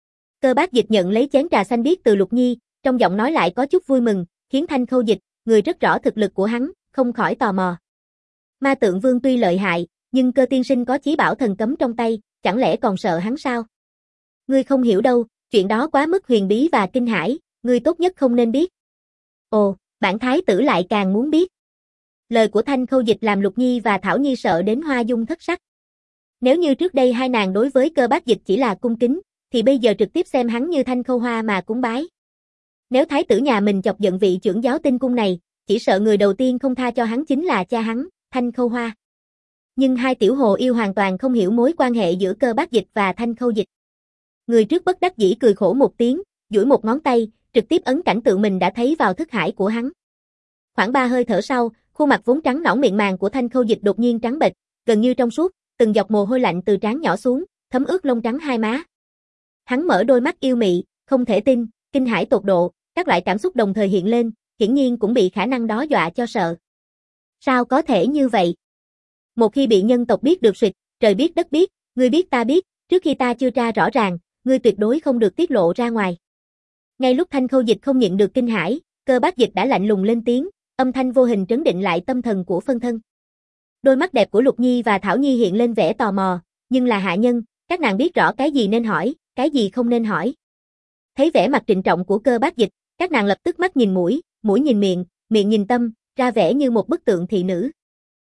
Cơ Bác Dịch nhận lấy chén trà xanh biếc từ Lục Nhi, trong giọng nói lại có chút vui mừng, khiến Thanh Khâu Dịch, người rất rõ thực lực của hắn, không khỏi tò mò. Ma tượng vương tuy lợi hại, nhưng Cơ tiên sinh có chí bảo thần cấm trong tay, chẳng lẽ còn sợ hắn sao? Ngươi không hiểu đâu, chuyện đó quá mức huyền bí và kinh hãi, ngươi tốt nhất không nên biết. Ồ, bản thái tử lại càng muốn biết. Lời của Thanh Khâu Dịch làm Lục Nhi và Thảo Nhi sợ đến hoa dung thất sắc. Nếu như trước đây hai nàng đối với Cơ Bác Dịch chỉ là cung kính, thì bây giờ trực tiếp xem hắn như Thanh Khâu Hoa mà cúng bái. Nếu thái tử nhà mình chọc giận vị trưởng giáo tinh cung này, chỉ sợ người đầu tiên không tha cho hắn chính là cha hắn, Thanh Khâu Hoa. Nhưng hai tiểu hồ yêu hoàn toàn không hiểu mối quan hệ giữa Cơ Bác Dịch và Thanh Khâu Dịch. Người trước bất đắc dĩ cười khổ một tiếng, duỗi một ngón tay, trực tiếp ấn cảnh tượng mình đã thấy vào thức hải của hắn. Khoảng ba hơi thở sau, khuôn mặt vốn trắng nõn miệng màng của Thanh Khâu Dịch đột nhiên trắng bệch, gần như trong suốt, từng giọt mồ hôi lạnh từ trán nhỏ xuống, thấm ướt lông trắng hai má. Hắn mở đôi mắt yêu mị, không thể tin, kinh hãi tột độ, các loại cảm xúc đồng thời hiện lên, hiển nhiên cũng bị khả năng đó dọa cho sợ. Sao có thể như vậy? Một khi bị nhân tộc biết được suyệt, trời biết đất biết, ngươi biết ta biết, trước khi ta chưa tra rõ ràng, ngươi tuyệt đối không được tiết lộ ra ngoài. Ngay lúc Thanh Khâu Dịch không nhịn được kinh hãi, Cơ Bác Dịch đã lạnh lùng lên tiếng, âm thanh vô hình trấn định lại tâm thần của phân thân. Đôi mắt đẹp của Lục Nhi và Thảo Nhi hiện lên vẻ tò mò, nhưng là hạ nhân, các nàng biết rõ cái gì nên hỏi, cái gì không nên hỏi. Thấy vẻ mặt trịnh trọng của Cơ Bác Dịch, các nàng lập tức mắt nhìn mũi, mũi nhìn miệng, miệng nhìn tâm, ra vẻ như một bức tượng thị nữ.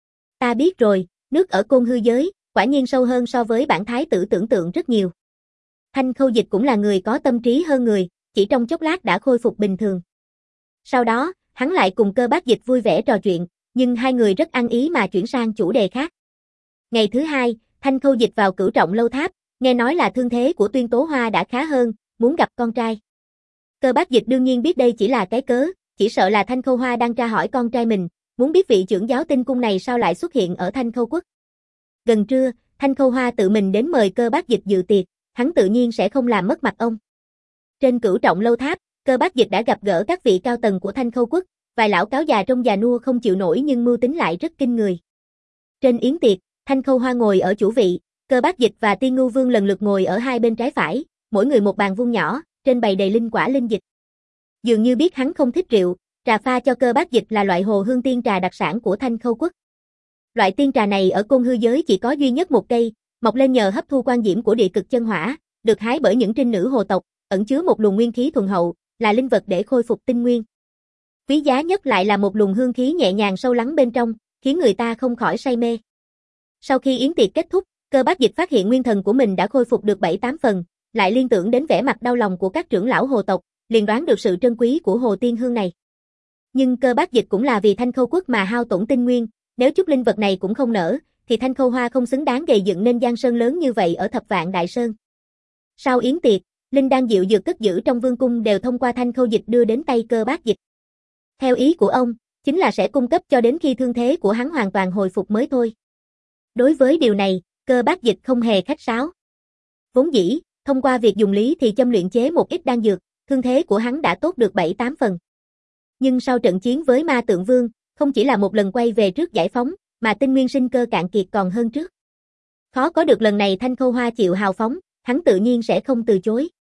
Ta biết rồi, nước ở Côn Hư giới, quả nhiên sâu hơn so với bản thái tử tưởng tượng rất nhiều. Thanh Khâu Dịch cũng là người có tâm trí hơn người, chỉ trong chốc lát đã khôi phục bình thường. Sau đó, hắn lại cùng Cơ Bác Dịch vui vẻ trò chuyện, nhưng hai người rất ăn ý mà chuyển sang chủ đề khác. Ngày thứ hai, Thanh Khâu Dịch vào Cửu Trọng Lâu Tháp, nghe nói là thương thế của Tuyên Tố Hoa đã khá hơn, muốn gặp con trai. Cơ Bác Dịch đương nhiên biết đây chỉ là cái cớ, chỉ sợ là Thanh Khâu Hoa đang tra hỏi con trai mình, muốn biết vị trưởng giáo tinh cung này sao lại xuất hiện ở Thanh Khâu quốc. Gần trưa, Thanh Khâu Hoa tự mình đến mời Cơ Bác Dịch dự tiệc, hắn tự nhiên sẽ không làm mất mặt ông. Trên Cửu Trọng Lâu Tháp, Cơ Bác Dịch đã gặp gỡ các vị cao tầng của Thanh Khâu quốc, vài lão cáo già trông già nua không chịu nổi nhưng mưu tính lại rất kinh người. Trên yến tiệc, Thanh Khâu Hoa ngồi ở chủ vị, Cơ Bác Dịch và Tiên Ngưu Vương lần lượt ngồi ở hai bên trái phải, mỗi người một bàn vuông nhỏ, trên bày đầy linh quả linh dịch. Dường như biết hắn không thích rượu, trà pha cho Cơ Bác Dịch là loại hồ hương tiên trà đặc sản của Thanh Khâu quốc. Loại tiên trà này ở Côn Hư giới chỉ có duy nhất một cây, mọc lên nhờ hấp thu quan diễm của địa cực chân hỏa, được hái bởi những trinh nữ hồ tộc, ẩn chứa một luồng nguyên khí thuần hậu, là linh vật để khôi phục tinh nguyên. Quý giá nhất lại là một luồng hương khí nhẹ nhàng sâu lắng bên trong, khiến người ta không khỏi say mê. Sau khi yến tiệc kết thúc, Cơ Bác Dịch phát hiện nguyên thần của mình đã khôi phục được bảy tám phần, lại liên tưởng đến vẻ mặt đau lòng của các trưởng lão hồ tộc, liền đoán được sự trân quý của hồ tiên hương này. Nhưng Cơ Bác Dịch cũng là vì Thanh Khâu quốc mà hao tổn tinh nguyên, nếu chút linh vật này cũng không nở, thì Thanh Khâu Hoa không xứng đáng gầy dựng nên giang sơn lớn như vậy ở Thập Vạn Đại Sơn. Sau yến tiệc, linh đan diệu dược cất giữ trong vương cung đều thông qua Thanh Khâu Dịch đưa đến tay Cơ Bác Dịch. Theo ý của ông, chính là sẽ cung cấp cho đến khi thương thế của hắn hoàn toàn hồi phục mới thôi. Đối với điều này, Cơ Bác Dịch không hề khách sáo. Vốn dĩ, thông qua việc dùng lý thì châm luyện chế một ít đan dược, thương thế của hắn đã tốt được bảy tám phần. Nhưng sau trận chiến với Ma Tượng Vương, không chỉ là một lần quay về trước giải phóng, mà tinh nguyên sinh cơ cạn kiệt còn hơn trước. Khó có được lần này Thanh Khâu Hoa chịu hào phóng, hắn tự nhiên sẽ không từ chối.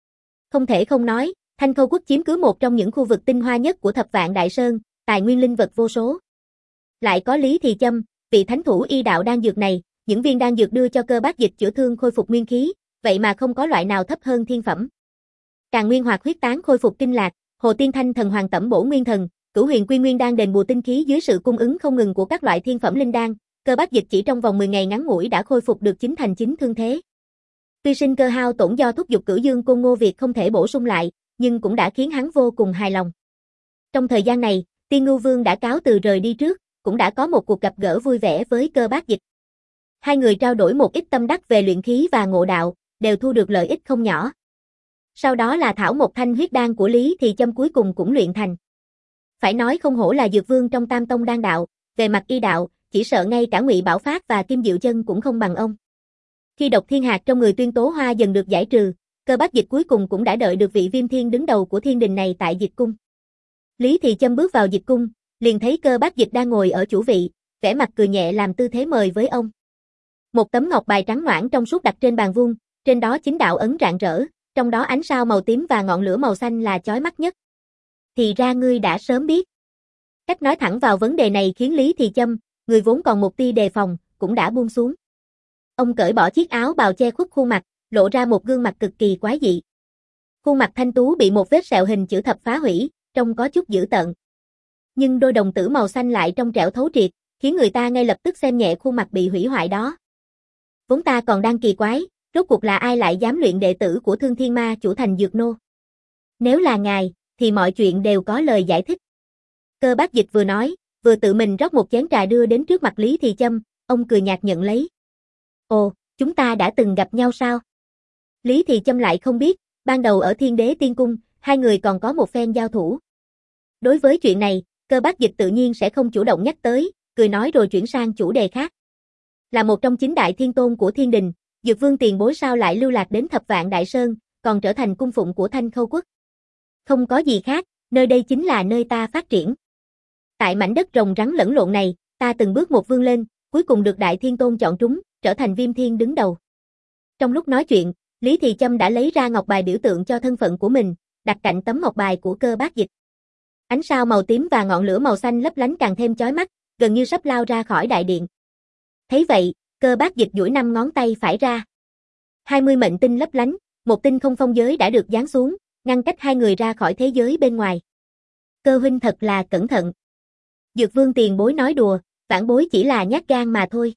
Không thể không nói, Thanh Khâu Quốc chiếm cứ một trong những khu vực tinh hoa nhất của Thập Vạn Đại Sơn, tài nguyên linh vật vô số. Lại có Lý Thì Châm, vị thánh thủ y đạo đan dược này, những viên đan dược đưa cho Cơ Bác Dịch chữa thương khôi phục nguyên khí, vậy mà không có loại nào thấp hơn thiên phẩm. Càn Nguyên Hoạt Huyết Tán khôi phục kinh lạc, Hồ Tiên Thanh Thần Hoàng Tẩm bổ nguyên thần, Cửu Huyền Quy Nguyên đan đền bù tinh khí dưới sự cung ứng không ngừng của các loại thiên phẩm linh đan, Cơ Bác Dịch chỉ trong vòng mười ngày ngắn ngủi đã khôi phục được chín thành chín thương thế. Tuy sinh cơ hao tổn do thúc dục Cửu Dương Côn Ngô Việt không thể bổ sung lại, nhưng cũng đã khiến hắn vô cùng hài lòng. Trong thời gian này, Tiên Ngưu Vương đã cáo từ rời đi trước, cũng đã có một cuộc gặp gỡ vui vẻ với Cơ Bác Dịch. Hai người trao đổi một ít tâm đắc về luyện khí và ngộ đạo, đều thu được lợi ích không nhỏ. Sau đó là thảo một thanh huyết đan của Lý Thì Châm cuối cùng cũng luyện thành. Phải nói không hổ là dược vương trong Tam Tông đan đạo, về mặt y đạo, chỉ sợ ngay cả Ngụy Bảo Phát và Kim Diệu Chân cũng không bằng ông. Khi độc thiên hạt trong người Tuyên Tố Hoa dần được giải trừ, Cơ Bác Dịch cuối cùng cũng đã đợi được vị Viêm Thiên đứng đầu của thiên đình này tại Dịch Cung. Lý Thì Châm bước vào Dịch Cung, liền thấy Cơ Bác Dịch đang ngồi ở chủ vị, vẻ mặt cười nhẹ làm tư thế mời với ông. Một tấm ngọc bài trắng noãn trong suốt đặt trên bàn vuông, trên đó chính đạo ấn rạng rỡ, trong đó ánh sao màu tím và ngọn lửa màu xanh là chói mắt nhất. Thì ra ngươi đã sớm biết. Cách nói thẳng vào vấn đề này khiến Lý Thì Châm, người vốn còn một tia đề phòng, cũng đã buông xuống. Ông cởi bỏ chiếc áo bào che khuất khuôn mặt, lộ ra một gương mặt cực kỳ quái dị. Khuôn mặt thanh tú bị một vết sẹo hình chữ thập phá hủy, trông có chút dữ tợn. Nhưng đôi đồng tử màu xanh lại trong trẻo thấu triệt, khiến người ta ngay lập tức xem nhẹ khuôn mặt bị hủy hoại đó. Vốn ta còn đang kỳ quái, rốt cuộc là ai lại dám luyện đệ tử của Thương Thiên Ma Chủ thành dược nô? Nếu là ngài, thì mọi chuyện đều có lời giải thích. Cơ Bác Dịch vừa nói, vừa tự mình rót một chén trà đưa đến trước mặt Lý Thì Châm, ông cười nhạt nhận lấy. Ồ, chúng ta đã từng gặp nhau sao? Lý Thì Châm lại không biết, ban đầu ở Thiên Đế Tiên Cung, hai người còn có một phen giao thủ. Đối với chuyện này, Cơ Bác Dịch tự nhiên sẽ không chủ động nhắc tới, cười nói rồi chuyển sang chủ đề khác. Là một trong chín đại thiên tôn của thiên đình, Dược Vương tiền bối sao lại lưu lạc đến Thập Vạn Đại Sơn, còn trở thành cung phụng của Thanh Khâu Quốc? Không có gì khác, nơi đây chính là nơi ta phát triển. Tại mảnh đất rồng rắn lẫn lộn này, ta từng bước một vươn lên, cuối cùng được Đại Thiên Tôn chọn trúng, trở thành Viêm Thiên đứng đầu. Trong lúc nói chuyện, Lý Thì Châm đã lấy ra ngọc bài biểu tượng cho thân phận của mình, đặt cạnh tấm ngọc bài của Cơ Bác Dịch. Ánh sao màu tím và ngọn lửa màu xanh lấp lánh càng thêm chói mắt, gần như sắp lao ra khỏi đại điện. Thấy vậy, Cơ Bác Dịch duỗi năm ngón tay phải ra. hai mươi mệnh tinh lấp lánh, một tinh không phong giới đã được giáng xuống, ngăn cách hai người ra khỏi thế giới bên ngoài. Cơ huynh thật là cẩn thận. Dược Vương tiền bối nói đùa, vãn bối chỉ là nhát gan mà thôi.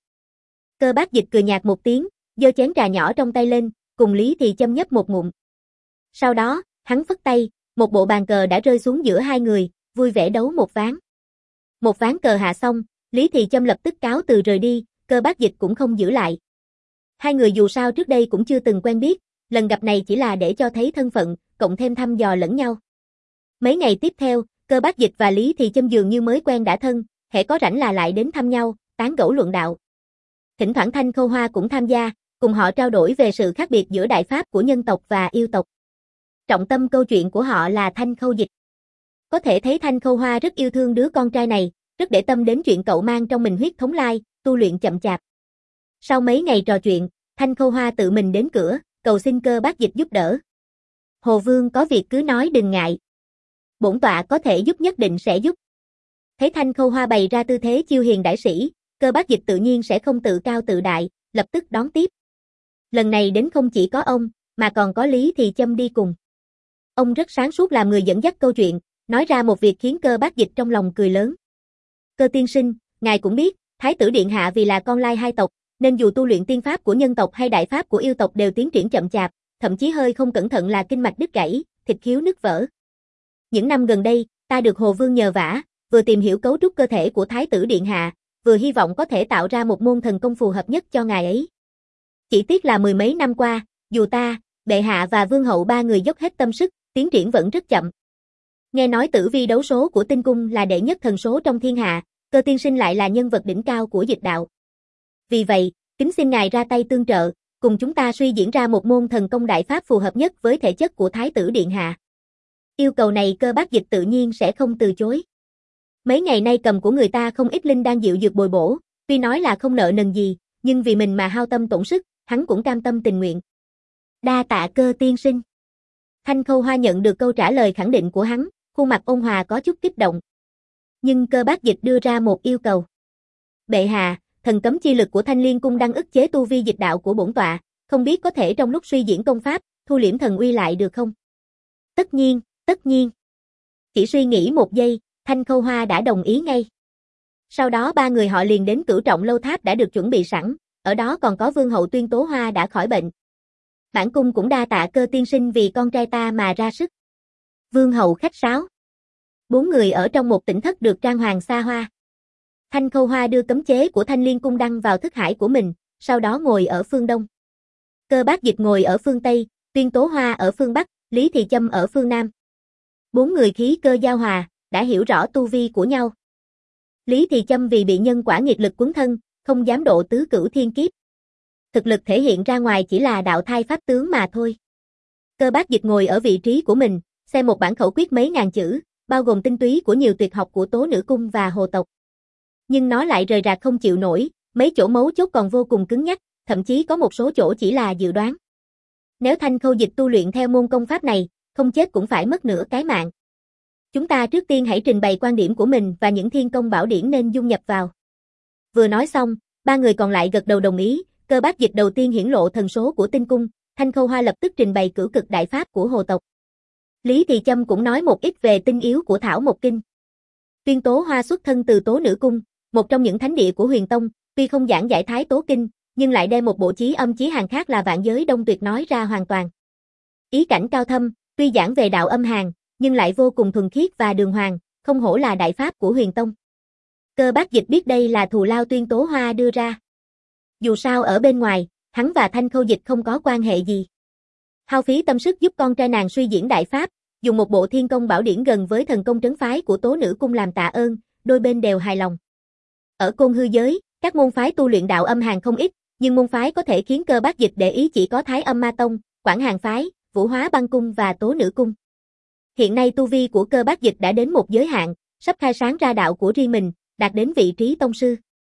Cơ Bác Dịch cười nhạt một tiếng, giơ chén trà nhỏ trong tay lên, cùng Lý Thì Châm nhấp một ngụm. Sau đó, hắn phất tay, một bộ bàn cờ đã rơi xuống giữa hai người, vui vẻ đấu một ván. Một ván cờ hạ xong, Lý Thì Châm lập tức cáo từ rời đi, Cơ Bác Dịch cũng không giữ lại. Hai người dù sao trước đây cũng chưa từng quen biết, lần gặp này chỉ là để cho thấy thân phận, cộng thêm thăm dò lẫn nhau. Mấy ngày tiếp theo, Cơ Bác Dịch và Lý Thì Châm dường như mới quen đã thân, hễ có rảnh là lại đến thăm nhau, tán gẫu luận đạo. Thỉnh thoảng Thanh Khâu Hoa cũng tham gia, cùng họ trao đổi về sự khác biệt giữa đại pháp của nhân tộc và yêu tộc. Trọng tâm câu chuyện của họ là Thanh Khâu Dịch. Có thể thấy Thanh Khâu Hoa rất yêu thương đứa con trai này, rất để tâm đến chuyện cậu mang trong mình huyết thống lai, tu luyện chậm chạp. Sau mấy ngày trò chuyện, Thanh Khâu Hoa tự mình đến cửa, cầu xin Cơ Bác Dịch giúp đỡ. Hồ Vương có việc cứ nói đừng ngại. Bổn tọa có thể giúp nhất định sẽ giúp. Thấy Thanh Khâu Hoa bày ra tư thế chiêu hiền đại sĩ, Cơ Bác Dịch tự nhiên sẽ không tự cao tự đại, lập tức đón tiếp. Lần này đến không chỉ có ông, mà còn có Lý Thì Châm đi cùng. Ông rất sáng suốt làm người dẫn dắt câu chuyện, nói ra một việc khiến Cơ Bác Dịch trong lòng cười lớn. Cơ tiên sinh, ngài cũng biết, Thái tử Điện Hạ vì là con lai hai tộc, nên dù tu luyện tiên pháp của nhân tộc hay đại pháp của yêu tộc đều tiến triển chậm chạp, thậm chí hơi không cẩn thận là kinh mạch đứt gãy, thịt khiếu nứt vỡ. Những năm gần đây, ta được Hồ Vương nhờ vả, vừa tìm hiểu cấu trúc cơ thể của Thái tử Điện Hạ, vừa hy vọng có thể tạo ra một môn thần công phù hợp nhất cho ngài ấy. Chỉ tiếc là mười mấy năm qua, dù ta, bệ hạ và vương hậu ba người dốc hết tâm sức, tiến triển vẫn rất chậm. Nghe nói tử vi đấu số của tinh cung là đệ nhất thần số trong thiên hạ, Cơ tiên sinh lại là nhân vật đỉnh cao của dịch đạo. Vì vậy, kính xin ngài ra tay tương trợ, cùng chúng ta suy diễn ra một môn thần công đại pháp phù hợp nhất với thể chất của Thái tử Điện Hạ. Yêu cầu này Cơ Bác Dịch tự nhiên sẽ không từ chối. Mấy ngày nay cầm của người ta không ít linh đan dịu dược bồi bổ, tuy nói là không nợ nần gì, nhưng vì mình mà hao tâm tổn sức, hắn cũng cam tâm tình nguyện. Đa tạ Cơ tiên sinh. Thanh Khâu Hoa nhận được câu trả lời khẳng định của hắn, khuôn mặt ôn hòa có chút kích động. Nhưng Cơ Bác Dịch đưa ra một yêu cầu. Bệ hạ, thần cấm chi lực của Thanh Liên Cung đang ức chế tu vi dịch đạo của bổn tọa, không biết có thể trong lúc suy diễn công pháp, thu liễm thần uy lại được không? Tất nhiên, tất nhiên. Chỉ suy nghĩ một giây, Thanh Khâu Hoa đã đồng ý ngay. Sau đó ba người họ liền đến Cửu Trọng Lâu Tháp đã được chuẩn bị sẵn, ở đó còn có Vương hậu Tuyên Tố Hoa đã khỏi bệnh. Bản cung cũng đa tạ Cơ tiên sinh vì con trai ta mà ra sức. Vương hậu khách sáo. Bốn người ở trong một tỉnh thất được trang hoàng xa hoa. Thanh Khâu Hoa đưa cấm chế của Thanh Liên Cung đăng vào thức hải của mình, sau đó ngồi ở phương đông. Cơ Bác Dịch ngồi ở phương tây, Tuyên Tố Hoa ở phương bắc, Lý Thì Châm ở phương nam. Bốn người khí cơ giao hòa, đã hiểu rõ tu vi của nhau. Lý Thì Châm vì bị nhân quả nghiệt lực cuốn thân, không dám độ tứ cửu thiên kiếp. Thực lực thể hiện ra ngoài chỉ là đạo thai pháp tướng mà thôi. Cơ Bác Dịch ngồi ở vị trí của mình, xem một bản khẩu quyết mấy ngàn chữ, bao gồm tinh túy của nhiều tuyệt học của Tố Nữ Cung và Hồ tộc. Nhưng nó lại rời rạc không chịu nổi, mấy chỗ mấu chốt còn vô cùng cứng nhắc, thậm chí có một số chỗ chỉ là dự đoán. Nếu Thanh Khâu Dịch tu luyện theo môn công pháp này, không chết cũng phải mất nửa cái mạng. Chúng ta trước tiên hãy trình bày quan điểm của mình và những thiên công bảo điển nên dung nhập vào. Vừa nói xong, ba người còn lại gật đầu đồng ý, Cơ Bác Dịch đầu tiên hiển lộ thần số của tinh cung, Thanh Khâu Hoa lập tức trình bày cửu cực đại pháp của Hồ tộc. Lý Thì Châm cũng nói một ít về tinh yếu của Thảo Mộc Kinh. Tuyên Tố Hoa xuất thân từ Tố Nữ Cung, một trong những thánh địa của Huyền Tông, tuy không giảng giải Thái Tố Kinh, nhưng lại đem một bộ chí âm chí hàn khác là Vạn Giới Đông Tuyệt nói ra hoàn toàn. Ý cảnh cao thâm, tuy giảng về đạo âm hàn, nhưng lại vô cùng thuần khiết và đường hoàng, không hổ là đại pháp của Huyền Tông. Cơ Bác Dịch biết đây là thù lao Tuyên Tố Hoa đưa ra. Dù sao ở bên ngoài, hắn và Thanh Khâu Dịch không có quan hệ gì. Hao phí tâm sức giúp con trai nàng suy diễn đại pháp, dùng một bộ thiên công bảo điển gần với thần công trấn phái của Tố Nữ Cung làm tạ ơn, đôi bên đều hài lòng. Ở Côn Hư giới, các môn phái tu luyện đạo âm hàn không ít, nhưng môn phái có thể khiến Cơ Bác Dịch để ý chỉ có Thái Âm Ma Tông, Quảng Hàn phái, Vũ Hóa Băng Cung và Tố Nữ Cung. Hiện nay tu vi của Cơ Bác Dịch đã đến một giới hạn, sắp khai sáng ra đạo của riêng mình, đạt đến vị trí tông sư.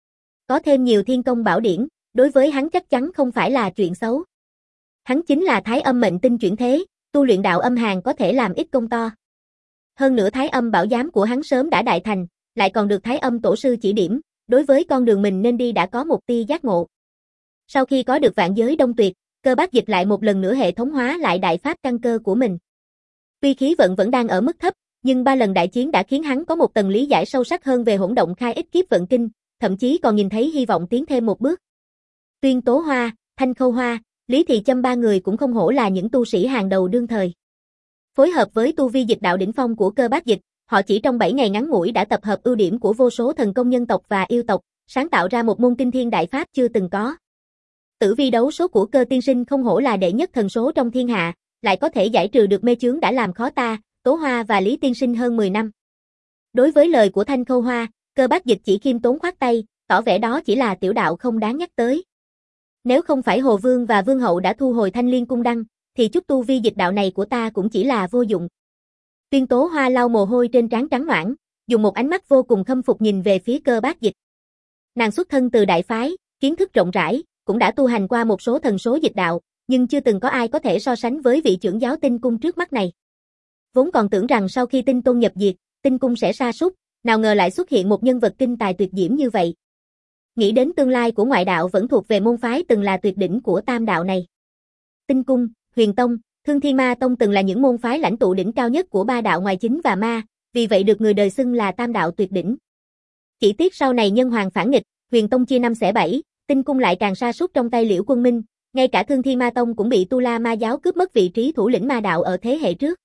Có thêm nhiều thiên công bảo điển, đối với hắn chắc chắn không phải là chuyện xấu. Hắn chính là Thái Âm mệnh tinh chuyển thế, tu luyện đạo âm hàn có thể làm ít công to. Hơn nữa Thái Âm bảo giám của hắn sớm đã đại thành, lại còn được Thái Âm tổ sư chỉ điểm, đối với con đường mình nên đi đã có một tia giác ngộ. Sau khi có được Vạn Giới Đông Tuyệt, Cơ Bác Dịch lại một lần nữa hệ thống hóa lại đại pháp căn cơ của mình. Tuy khí vận vẫn đang ở mức thấp, nhưng ba lần đại chiến đã khiến hắn có một tầng lý giải sâu sắc hơn về hỗn động khai ích kiếp vận kinh, thậm chí còn nhìn thấy hy vọng tiến thêm một bước. Tuyên Tố Hoa, Thanh Khâu Hoa, Lý Thì Châm ba người cũng không hổ là những tu sĩ hàng đầu đương thời. Phối hợp với tu vi dịch đạo đỉnh phong của Cơ Bác Dịch, họ chỉ trong bảy ngày ngắn ngủi đã tập hợp ưu điểm của vô số thần công nhân tộc và yêu tộc, sáng tạo ra một môn kinh thiên đại pháp chưa từng có. Tử vi đấu số của Cơ tiên sinh không hổ là đệ nhất thần số trong thiên hạ, lại có thể giải trừ được mê chướng đã làm khó ta, Tố Hoa và Lý tiên sinh hơn mười năm. Đối với lời của Thanh Khâu Hoa, Cơ Bác Dịch chỉ khiêm tốn khoát tay, tỏ vẻ đó chỉ là tiểu đạo không đáng nhắc tới. Nếu không phải Hồ Vương và Vương hậu đã thu hồi Thanh Liên Cung đăng, thì chút tu vi dịch đạo này của ta cũng chỉ là vô dụng. Tuyên Tố Hoa lau mồ hôi trên trán trắng ноãn, dùng một ánh mắt vô cùng khâm phục nhìn về phía Cơ Bác Dịch. Nàng xuất thân từ đại phái, kiến thức rộng rãi, cũng đã tu hành qua một số thần số dịch đạo, nhưng chưa từng có ai có thể so sánh với vị trưởng giáo Tinh Cung trước mắt này. Vốn còn tưởng rằng sau khi Tinh Tôn nhập diệt, Tinh Cung sẽ sa sút, nào ngờ lại xuất hiện một nhân vật kinh tài tuyệt diễm như vậy. Nghĩ đến tương lai của ngoại đạo vẫn thuộc về môn phái từng là tuyệt đỉnh của tam đạo này. Tinh Cung, Huyền Tông, Thương Thiên Ma Tông từng là những môn phái lãnh tụ đỉnh cao nhất của ba đạo ngoài chính và ma, vì vậy được người đời xưng là tam đạo tuyệt đỉnh. Chỉ tiếc sau này nhân hoàng phản nghịch, Huyền Tông chia năm xẻ bảy, Tinh Cung lại càng sa sút trong tay Liễu Quân Minh, ngay cả Thương Thiên Ma Tông cũng bị Tu La Ma giáo cướp mất vị trí thủ lĩnh ma đạo ở thế hệ trước.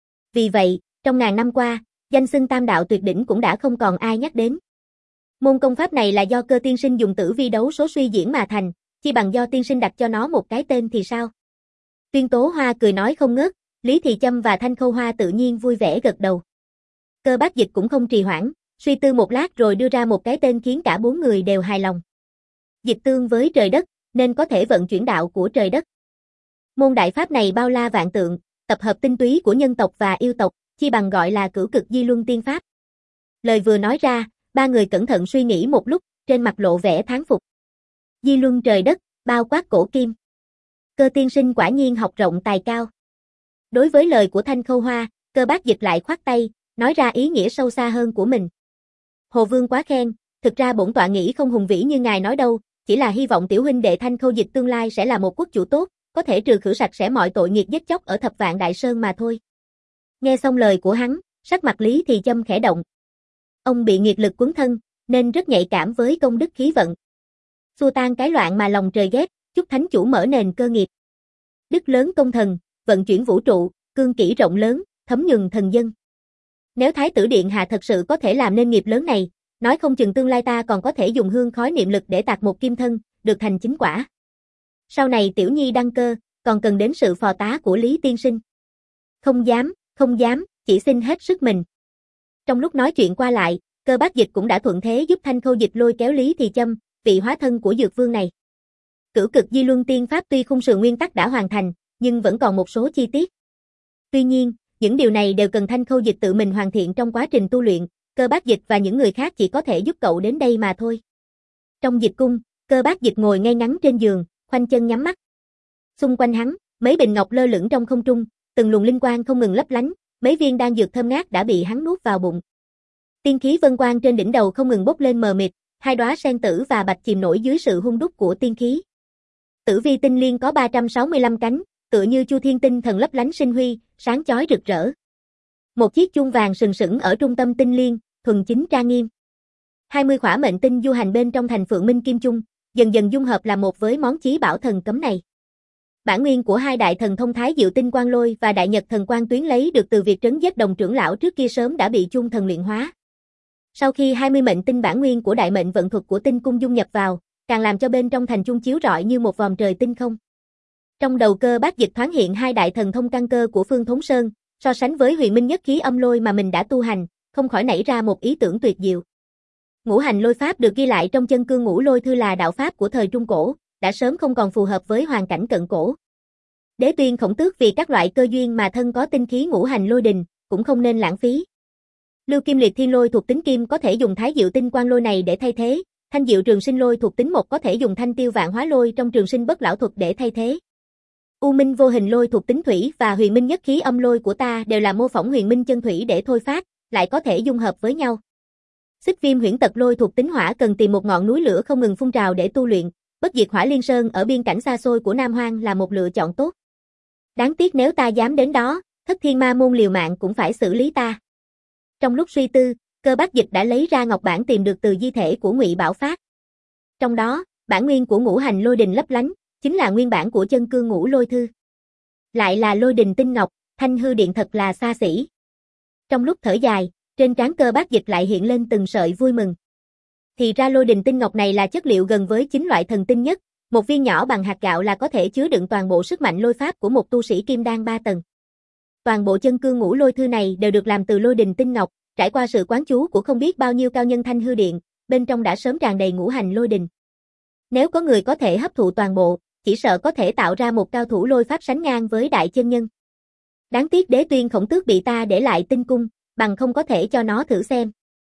Vì vậy, trong ngàn năm qua, danh xưng tam đạo tuyệt đỉnh cũng đã không còn ai nhắc đến. Môn công pháp này là do Cơ tiên sinh dùng tử vi đấu số suy diễn mà thành, chi bằng do tiên sinh đặt cho nó một cái tên thì sao? Tuyên Tố Hoa cười nói không ngớt, Lý Thì Châm và Thanh Khâu Hoa tự nhiên vui vẻ gật đầu. Cơ Bác Dịch cũng không trì hoãn, suy tư một lát rồi đưa ra một cái tên khiến cả bốn người đều hài lòng. Dịch tương với trời đất, nên có thể vận chuyển đạo của trời đất. Môn đại pháp này bao la vạn tượng, tập hợp tinh túy của nhân tộc và yêu tộc, chi bằng gọi là cửu cực di luân tiên pháp. Lời vừa nói ra, ba người cẩn thận suy nghĩ một lúc, trên mặt lộ vẻ thán phục. Di luân trời đất, bao quát cổ kim. Cơ tiên sinh quả nhiên học rộng tài cao. Đối với lời của Thanh Khâu Hoa, Cơ Bác Dịch lại khoát tay, nói ra ý nghĩa sâu xa hơn của mình. Hồ Vương quá khen, thực ra bổn tọa nghĩ không hùng vĩ như ngài nói đâu, chỉ là hy vọng tiểu huynh đệ Thanh Khâu Dịch tương lai sẽ là một quốc chủ tốt, có thể trừ khử sạch sẽ mọi tội nghiệt giết chóc ở Thập Vạn Đại Sơn mà thôi. Nghe xong lời của hắn, sắc mặt Lý Thì Châm khẽ động. Ông bị nghiệt lực cuốn thân, nên rất nhạy cảm với công đức khí vận. Xua tan cái loạn mà lòng trời ghét, chúc thánh chủ mở nền cơ nghiệp. Đức lớn công thần, vận chuyển vũ trụ, cương kỷ rộng lớn, thấm nhuần thần dân. Nếu Thái tử Điện Hạ thật sự có thể làm nên nghiệp lớn này, nói không chừng tương lai ta còn có thể dùng hương khói niệm lực để tạc một kim thân, được thành chính quả. Sau này Tiểu Nhi đăng cơ, còn cần đến sự phò tá của Lý tiên sinh. Không dám, không dám, chỉ xin hết sức mình. Trong lúc nói chuyện qua lại, Cơ Bác Dịch cũng đã thuận thế giúp Thanh Khâu Dịch lôi kéo Lý Thì Châm, vị hóa thân của Dược Vương này. Cửu cực di luân tiên pháp tuy khung sườn nguyên tắc đã hoàn thành, nhưng vẫn còn một số chi tiết. Tuy nhiên, những điều này đều cần Thanh Khâu Dịch tự mình hoàn thiện trong quá trình tu luyện, Cơ Bác Dịch và những người khác chỉ có thể giúp cậu đến đây mà thôi. Trong dịch cung, Cơ Bác Dịch ngồi ngay ngắn trên giường, khoanh chân nhắm mắt. Xung quanh hắn, mấy bình ngọc lơ lửng trong không trung, từng luồng linh quang không ngừng lấp lánh, mấy viên đan dược thơm ngát đã bị hắn nuốt vào bụng. Tiên khí vân quang trên đỉnh đầu không ngừng bốc lên mờ mịt, hai đóa sen tử và bạch chìm nổi dưới sự hung đúc của tiên khí. Tử vi tinh liên có ba trăm sáu mươi lăm cánh, tựa như chu thiên tinh thần lấp lánh sinh huy, sáng chói rực rỡ. Một chiếc chuông vàng sừng sững ở trung tâm tinh liên, thuần chính trang nghiêm. hai mươi khỏa mệnh tinh du hành bên trong thành Phượng Minh Kim Chung, dần dần dung hợp làm một với món chí bảo thần cấm này. Bản nguyên của hai đại thần thông Thái Diệu Tinh Quang Lôi và Đại Nhật Thần Quang Tuyến lấy được từ việc trấn giết Đồng trưởng lão trước kia sớm đã bị chung thần luyện hóa. Sau khi hai mươi mệnh tinh bản nguyên của đại mệnh vận thuật của tinh cung dung nhập vào, càng làm cho bên trong thành chung chiếu rọi như một vòm trời tinh không. Trong đầu Cơ Bác Dịch thoáng hiện hai đại thần thông căn cơ của Phương Thốn Sơn, so sánh với Huyền Minh Nhất Khí Âm Lôi mà mình đã tu hành, không khỏi nảy ra một ý tưởng tuyệt diệu. Ngũ hành lôi pháp được ghi lại trong chân cương ngũ lôi thư là đạo pháp của thời Trung Cổ, đã sớm không còn phù hợp với hoàn cảnh cận cổ. Đế Tuyên Khổng Tước vì các loại cơ duyên mà thân có tinh khí ngũ hành lôi đình, cũng không nên lãng phí. Lưu Kim Liệt Thiên Lôi thuộc tính kim có thể dùng Thái Diệu Tinh Quang Lôi này để thay thế, Thanh Diệu Trường Sinh Lôi thuộc tính mộc có thể dùng Thanh Tiêu Vạn Hóa Lôi trong Trường Sinh Bất Lão thuật để thay thế. U Minh Vô Hình Lôi thuộc tính thủy và Huyền Minh Nhất Khí Âm Lôi của ta đều là mô phỏng Huyền Minh Chân Thủy để thôi phát, lại có thể dung hợp với nhau. Xích Viêm Huyễn Tật Lôi thuộc tính hỏa cần tìm một ngọn núi lửa không ngừng phun trào để tu luyện, Bất Diệt Hỏa Liên Sơn ở biên cảnh xa xôi của Nam Hoang là một lựa chọn tốt. Đáng tiếc nếu ta dám đến đó, Thất Thiên Ma môn liều mạng cũng phải xử lý ta. Trong lúc suy tư, Cơ Bác Dịch đã lấy ra ngọc bản tìm được từ di thể của Ngụy Bảo Phát. Trong đó, bản nguyên của ngũ hành lôi đình lấp lánh, chính là nguyên bản của chân cương ngũ lôi thư. Lại là lôi đình tinh ngọc, Thanh Hư Điện thật là xa xỉ. Trong lúc thở dài, trên trán Cơ Bác Dịch lại hiện lên từng sợi vui mừng. Thì ra lôi đình tinh ngọc này là chất liệu gần với chín loại thần tinh nhất, một viên nhỏ bằng hạt gạo là có thể chứa đựng toàn bộ sức mạnh lôi pháp của một tu sĩ kim đan ba tầng. Toàn bộ chân cương ngũ lôi thư này đều được làm từ lôi đình tinh ngọc, trải qua sự quán chú của không biết bao nhiêu cao nhân Thanh Hư Điện, bên trong đã sớm tràn đầy ngũ hành lôi đình. Nếu có người có thể hấp thụ toàn bộ, chỉ sợ có thể tạo ra một cao thủ lôi pháp sánh ngang với đại chân nhân. Đáng tiếc Đế Tuyên Khổng Tước bị ta để lại tinh cung, bằng không có thể cho nó thử xem.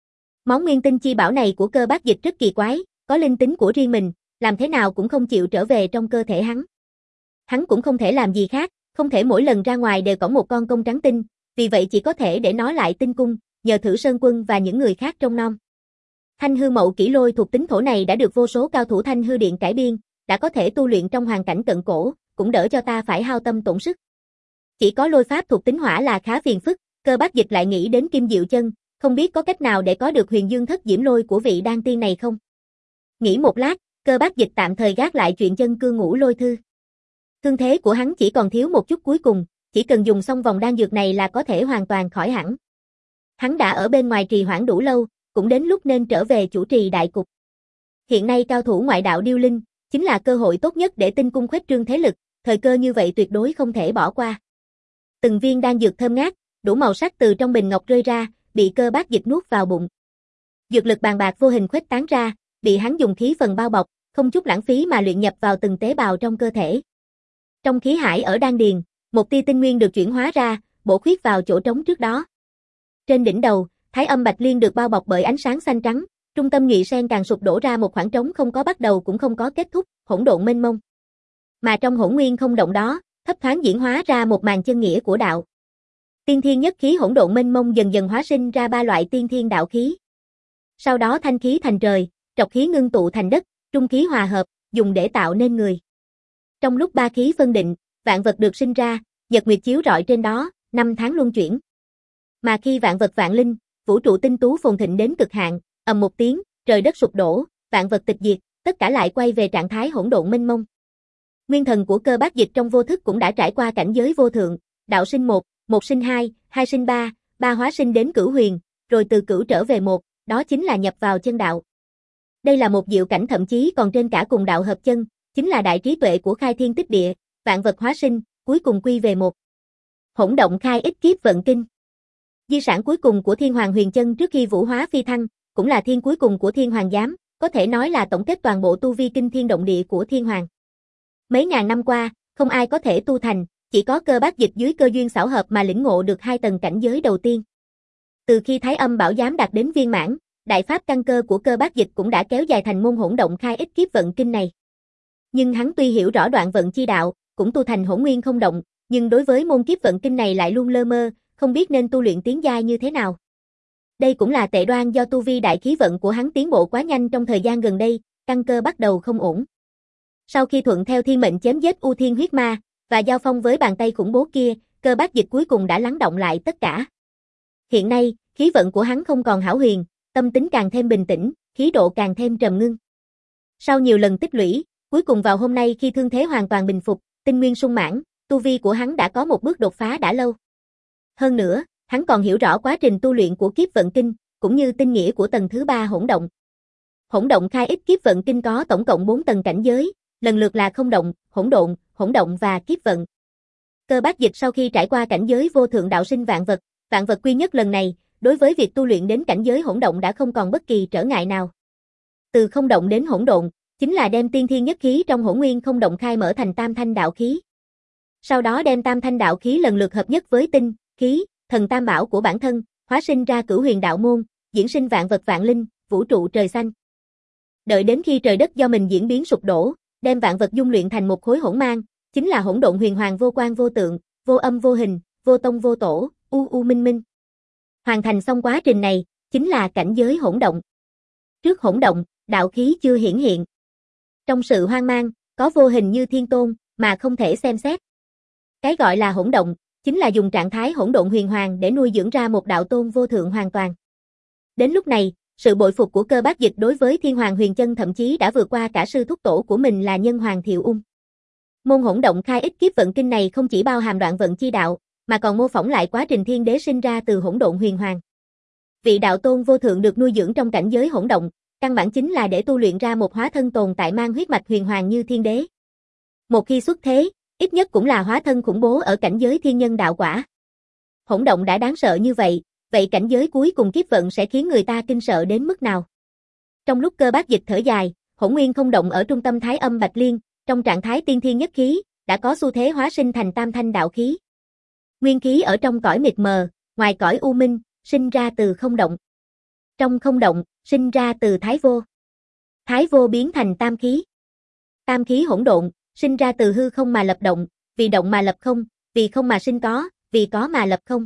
Món nguyên tinh chi bảo này của Cơ Bác Dịch rất kỳ quái, có linh tính của riêng mình, làm thế nào cũng không chịu trở về trong cơ thể hắn. Hắn cũng không thể làm gì khác, không thể mỗi lần ra ngoài đều cõng một con công trắng tinh, vì vậy chỉ có thể để nó lại tinh cung, nhờ Thử Sơn Quân và những người khác trông nom. Thanh hư mậu kỷ lôi thuộc tính thổ này đã được vô số cao thủ Thanh hư điện cải biên, đã có thể tu luyện trong hoàn cảnh cận cổ, cũng đỡ cho ta phải hao tâm tổn sức. Chỉ có lôi pháp thuộc tính hỏa là khá phiền phức, Cơ Bác Dịch lại nghĩ đến Kim Diệu Chân, không biết có cách nào để có được Huyền Dương Thất Diễm Lôi của vị đan tiên này không? Nghĩ một lát, Cơ Bác Dịch tạm thời gác lại chuyện chân cương ngũ lôi thư. Thương thế của hắn chỉ còn thiếu một chút cuối cùng, chỉ cần dùng xong vòng đan dược này là có thể hoàn toàn khỏi hẳn. Hắn đã ở bên ngoài trì hoãn đủ lâu, cũng đến lúc nên trở về chủ trì đại cục. Hiện nay cao thủ ngoại đạo điêu linh, chính là cơ hội tốt nhất để tinh cung khuếch trương thế lực, thời cơ như vậy tuyệt đối không thể bỏ qua. Từng viên đan dược thơm ngát, đủ màu sắc từ trong bình ngọc rơi ra, bị Cơ Bác Dịch nuốt vào bụng. Dược lực bàn bạc vô hình khuếch tán ra, bị hắn dùng khí phần bao bọc, không chút lãng phí mà luyện nhập vào từng tế bào trong cơ thể. Trong khí hải ở đan điền, một tia tinh nguyên được chuyển hóa ra, bổ khuyết vào chỗ trống trước đó. Trên đỉnh đầu, Thái Âm Bạch Liên được bao bọc bởi ánh sáng xanh trắng, trung tâm nhụy sen càng sụp đổ ra một khoảng trống không có bắt đầu cũng không có kết thúc, hỗn độn mênh mông. Mà trong hỗn nguyên không động đó, thấp thoáng diễn hóa ra một màn chân nghĩa của đạo. Tiên thiên nhất khí hỗn độn mênh mông dần dần hóa sinh ra ba loại tiên thiên đạo khí. Sau đó thanh khí thành trời, trọc khí ngưng tụ thành đất, trung khí hòa hợp, dùng để tạo nên người. Trong lúc ba khí phân định, vạn vật được sinh ra, nhật nguyệt chiếu rọi trên đó, năm tháng luân chuyển. Mà khi vạn vật vạn linh, vũ trụ tinh tú phồn thịnh đến cực hạn, ầm một tiếng, trời đất sụp đổ, vạn vật tịch diệt, tất cả lại quay về trạng thái hỗn độn mênh mông. Nguyên thần của Cơ Bác Dịch trong vô thức cũng đã trải qua cảnh giới vô thượng, đạo sinh một, một sinh hai, hai sinh ba, ba hóa sinh đến cửu huyền, rồi từ cửu trở về một, đó chính là nhập vào chân đạo. Đây là một diệu cảnh thậm chí còn trên cả cùng đạo hợp chân, chính là đại trí tuệ của khai thiên tích địa, vạn vật hóa sinh, cuối cùng quy về một. Hỗn động khai ích kiếp vận kinh. Di sản cuối cùng của Thiên Hoàng Huyền Chân trước khi vũ hóa phi thăng, cũng là thiên cuối cùng của Thiên Hoàng Giám, có thể nói là tổng kết toàn bộ tu vi kinh thiên động địa của Thiên Hoàng. Mấy ngàn năm qua, không ai có thể tu thành, chỉ có Cơ Bác Dịch dưới cơ duyên xảo hợp mà lĩnh ngộ được hai tầng cảnh giới đầu tiên. Từ khi Thái Âm Bảo Giám đạt đến viên mãn, đại pháp căn cơ của Cơ Bác Dịch cũng đã kéo dài thành môn hỗn động khai ích kiếp vận kinh này. Nhưng hắn tuy hiểu rõ đoạn vận chi đạo, cũng tu thành hỗn nguyên không động, nhưng đối với môn kiếp vận kinh này lại luôn lơ mơ, không biết nên tu luyện tiến giai như thế nào. Đây cũng là tệ đoan do tu vi đại khí vận của hắn tiến bộ quá nhanh trong thời gian gần đây, căn cơ bắt đầu không ổn. Sau khi thuận theo thiên mệnh chém giết U Thiên huyết ma và giao phong với bàn tay khủng bố kia, Cơ Bác Dịch cuối cùng đã lắng động lại tất cả. Hiện nay, khí vận của hắn không còn hão huyền, tâm tính càng thêm bình tĩnh, khí độ càng thêm trầm ngưng. Sau nhiều lần tích lũy, cuối cùng vào hôm nay khi thương thế hoàn toàn bình phục, tinh nguyên sung mãn, tu vi của hắn đã có một bước đột phá đã lâu. Hơn nữa, hắn còn hiểu rõ quá trình tu luyện của kiếp vận kinh, cũng như tinh nghĩa của tầng thứ ba hỗn động. Hỗn động khai ích kiếp vận kinh có tổng cộng bốn tầng cảnh giới, lần lượt là không động, hỗn độn, hỗn động và kiếp vận. Cơ Bác Dịch sau khi trải qua cảnh giới vô thượng đạo sinh vạn vật, vạn vật quy nhất lần này, đối với việc tu luyện đến cảnh giới hỗn động đã không còn bất kỳ trở ngại nào. Từ không động đến hỗn độn, chính là đem tiên thiên nhất khí trong hỗn nguyên không động khai mở thành tam thanh đạo khí. Sau đó đem tam thanh đạo khí lần lượt hợp nhất với tinh, khí, thần tam bảo của bản thân, hóa sinh ra cửu huyền đạo môn, diễn sinh vạn vật vạn linh, vũ trụ trời xanh. Đợi đến khi trời đất do mình diễn biến sụp đổ, đem vạn vật dung luyện thành một khối hỗn mang, chính là hỗn độn huyền hoàng vô quan vô tượng, vô âm vô hình, vô tông vô tổ, u u minh minh. Hoàn thành xong quá trình này, chính là cảnh giới hỗn động. Trước hỗn động, đạo khí chưa hiển hiện. Trong sự hoang mang, có vô hình như thiên tôn, mà không thể xem xét. Cái gọi là hỗn động, chính là dùng trạng thái hỗn độn huyền hoàng để nuôi dưỡng ra một đạo tôn vô thượng hoàn toàn. Đến lúc này, sự bội phục của Cơ Bác Dịch đối với Thiên Hoàng Huyền Chân thậm chí đã vượt qua cả sư thúc tổ của mình là Nhân Hoàng Thiệu Ung. Môn hỗn động khai ích kiếp vận kinh này không chỉ bao hàm đoạn vận chi đạo, mà còn mô phỏng lại quá trình thiên đế sinh ra từ hỗn độn huyền hoàng. Vị đạo tôn vô thượng được nuôi dưỡng trong cảnh giới hỗn động, căn bản chính là để tu luyện ra một hóa thân tồn tại mang huyết mạch huyền hoàng như thiên đế. Một khi xuất thế, ít nhất cũng là hóa thân khủng bố ở cảnh giới thiên nhân đạo quả. Hỗn động đã đáng sợ như vậy, vậy cảnh giới cuối cùng kiếp vận sẽ khiến người ta kinh sợ đến mức nào? Trong lúc Cơ Bác Dịch thở dài, hỗn nguyên không động ở trung tâm Thái Âm Bạch Liên, trong trạng thái tiên thiên nhất khí, đã có xu thế hóa sinh thành tam thanh đạo khí. Nguyên khí ở trong cõi mịt mờ, ngoài cõi u minh, sinh ra từ không động. Trong không động, sinh ra từ thái vô. Thái vô biến thành tam khí. Tam khí hỗn độn, sinh ra từ hư không mà lập động, vì động mà lập không, vì không mà sinh có, vì có mà lập không.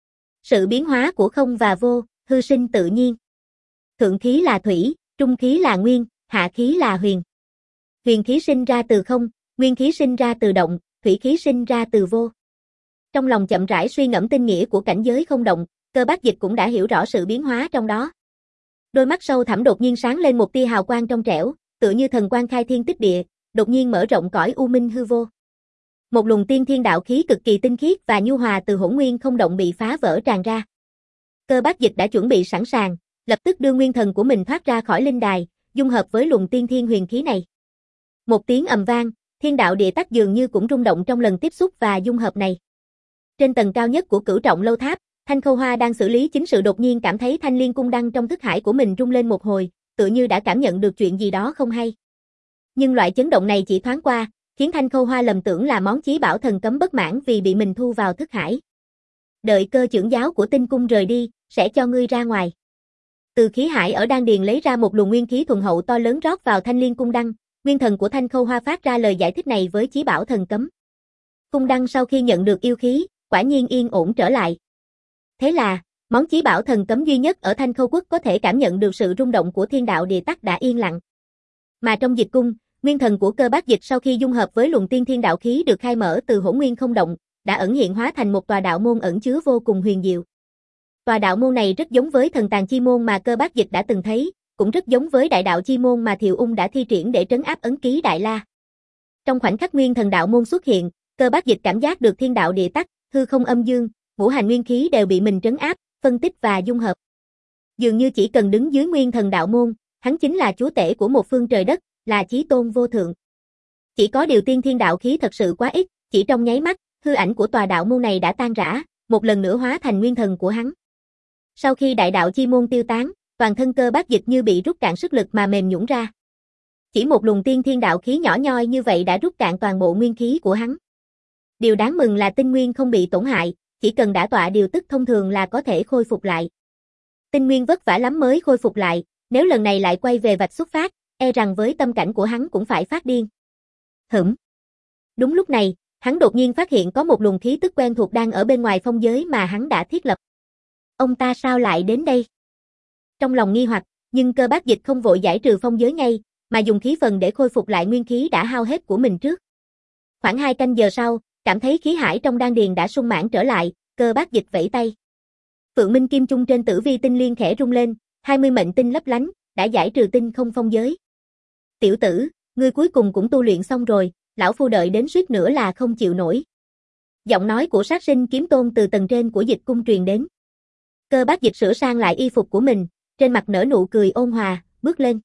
Sự biến hóa của không và vô, hư sinh tự nhiên. Thượng khí là thủy, trung khí là nguyên, hạ khí là huyền. Huyền khí sinh ra từ không, nguyên khí sinh ra từ động, thủy khí sinh ra từ vô. Trong lòng chậm rãi suy ngẫm tinh nghĩa của cảnh giới không động, Cơ Bác Dịch cũng đã hiểu rõ sự biến hóa trong đó. Đôi mắt sâu thẳm đột nhiên sáng lên một tia hào quang trong trẻo, tựa như thần quang khai thiên tích địa, đột nhiên mở rộng cõi u minh hư vô. Một luồng tiên thiên đạo khí cực kỳ tinh khiết và nhu hòa từ hỗn nguyên không động bị phá vỡ tràn ra. Cơ Bác Dịch đã chuẩn bị sẵn sàng, lập tức đưa nguyên thần của mình thoát ra khỏi linh đài, dung hợp với luồng tiên thiên huyền khí này. Một tiếng ầm vang, thiên đạo địa tắc dường như cũng rung động trong lần tiếp xúc và dung hợp này. Trên tầng cao nhất của Cửu Trọng Lâu Tháp, Thanh Khâu Hoa đang xử lý chính sự đột nhiên cảm thấy Thanh Liên Cung đăng trong thức hải của mình rung lên một hồi, tựa như đã cảm nhận được chuyện gì đó không hay. Nhưng loại chấn động này chỉ thoáng qua, khiến Thanh Khâu Hoa lầm tưởng là món chí bảo thần cấm bất mãn vì bị mình thu vào thức hải. Đợi Cơ trưởng giáo của Tinh Cung rời đi, sẽ cho ngươi ra ngoài. Từ khí hải ở đan điền lấy ra một luồng nguyên khí thuần hậu to lớn rót vào Thanh Liên Cung đăng, nguyên thần của Thanh Khâu Hoa phát ra lời giải thích này với chí bảo thần cấm. Cung Đăng sau khi nhận được yêu khí, quả nhiên yên ổn trở lại. Thế là, món chí bảo thần cấm duy nhất ở Thanh Khâu Quốc có thể cảm nhận được sự rung động của thiên đạo địa tắc đã yên lặng. Mà trong dịch cung, nguyên thần của Cơ Bác Dịch sau khi dung hợp với luồng tiên thiên đạo khí được khai mở từ hỗn nguyên không động, đã ẩn hiện hóa thành một tòa đạo môn ẩn chứa vô cùng huyền diệu. Tòa đạo môn này rất giống với thần tàng chi môn mà Cơ Bác Dịch đã từng thấy, cũng rất giống với đại đạo chi môn mà Thiệu Ung đã thi triển để trấn áp ấn ký Đại La. Trong khoảnh khắc nguyên thần đạo môn xuất hiện, Cơ Bác Dịch cảm giác được thiên đạo địa tắc, hư không âm dương, ngũ hành nguyên khí đều bị mình trấn áp, phân tích và dung hợp. Dường như chỉ cần đứng dưới nguyên thần đạo môn, hắn chính là chúa tể của một phương trời đất, là chí tôn vô thượng. Chỉ có điều tiên thiên đạo khí thật sự quá ít, chỉ trong nháy mắt, hư ảnh của tòa đạo môn này đã tan rã, một lần nữa hóa thành nguyên thần của hắn. Sau khi đại đạo chi môn tiêu tán, toàn thân Cơ Bác Dịch như bị rút cạn sức lực mà mềm nhũn ra. Chỉ một luồng tiên thiên đạo khí nhỏ nhoi như vậy đã rút cạn toàn bộ nguyên khí của hắn. Điều đáng mừng là tinh nguyên không bị tổn hại, chỉ cần đã tọa điều tức thông thường là có thể khôi phục lại. Tinh nguyên vất vả lắm mới khôi phục lại, nếu lần này lại quay về vạch xuất phát, e rằng với tâm cảnh của hắn cũng phải phát điên. Hửm. Đúng lúc này, hắn đột nhiên phát hiện có một luồng khí tức quen thuộc đang ở bên ngoài phong giới mà hắn đã thiết lập. Ông ta sao lại đến đây? Trong lòng nghi hoặc, nhưng Cơ Bác Dịch không vội giải trừ phong giới ngay, mà dùng khí phần để khôi phục lại nguyên khí đã hao hết của mình trước. Khoảng hai canh giờ sau, cảm thấy khí hải trong đan điền đã sung mãn trở lại, Cơ Bác Dịch vẫy tay. Phượng Minh Kim Chung trên Tử Vi Tinh Liên khẽ rung lên, hai mươi mệnh tinh lấp lánh, đã giải trừ tinh không phong giới. Tiểu tử, ngươi cuối cùng cũng tu luyện xong rồi, lão phu đợi đến suýt nữa là không chịu nổi. Giọng nói của Sát Sinh Kiếm Tôn từ tầng trên của dịch cung truyền đến. Cơ Bác Dịch sửa sang lại y phục của mình, trên mặt nở nụ cười ôn hòa, bước lên.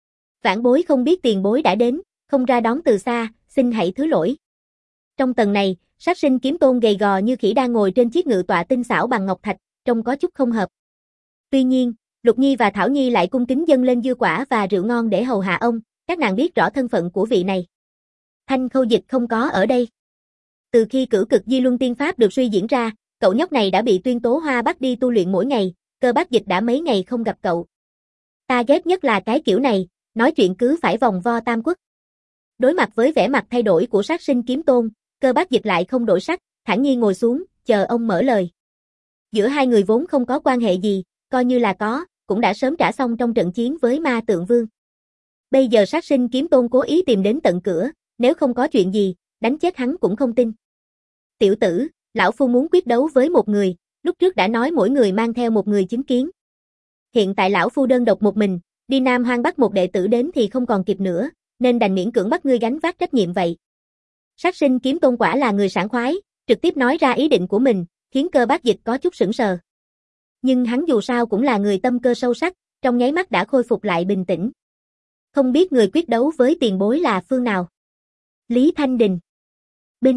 Vãn bối không biết tiền bối đã đến, không ra đón từ xa, xin hãy thứ lỗi. Trong tầng này, Sát Sinh Kiếm Tôn gầy gò như khỉ đang ngồi trên chiếc ngự tọa tinh xảo bằng ngọc thạch, trông có chút không hợp. Tuy nhiên, Lục Nhi và Thảo Nhi lại cung kính dâng lên dưa quả và rượu ngon để hầu hạ ông, các nàng biết rõ thân phận của vị này. Thanh Khâu Dịch không có ở đây. Từ khi cửu cực Di Luân Tiên Pháp được suy diễn ra, cậu nhóc này đã bị Tuyên Tố Hoa bắt đi tu luyện mỗi ngày, Cơ Bác Dịch đã mấy ngày không gặp cậu. Ta ghét nhất là cái kiểu này, nói chuyện cứ phải vòng vo tam quốc. Đối mặt với vẻ mặt thay đổi của Sát Sinh Kiếm Tôn, Cơ Bác Dịch lại không đổi sắc, thản nhiên ngồi xuống, chờ ông mở lời. Giữa hai người vốn không có quan hệ gì, coi như là có, cũng đã sớm trả xong trong trận chiến với Ma Tượng Vương. Bây giờ Sát Sinh Kiếm Tôn cố ý tìm đến tận cửa, nếu không có chuyện gì, đánh chết hắn cũng không tin. Tiểu tử, lão phu muốn quyết đấu với một người, lúc trước đã nói mỗi người mang theo một người chứng kiến. Hiện tại lão phu đơn độc một mình, đi Nam Hoang bắt một đệ tử đến thì không còn kịp nữa, nên đành miễn cưỡng bắt ngươi gánh vác trách nhiệm vậy. Sát Sinh Kiếm Tôn quả là người sảng khoái, trực tiếp nói ra ý định của mình, khiến Cơ Bác Dịch có chút sững sờ. Nhưng hắn dù sao cũng là người tâm cơ sâu sắc, trong nháy mắt đã khôi phục lại bình tĩnh. Không biết người quyết đấu với tiền bối là phương nào? Lý Thanh Đình. Binh.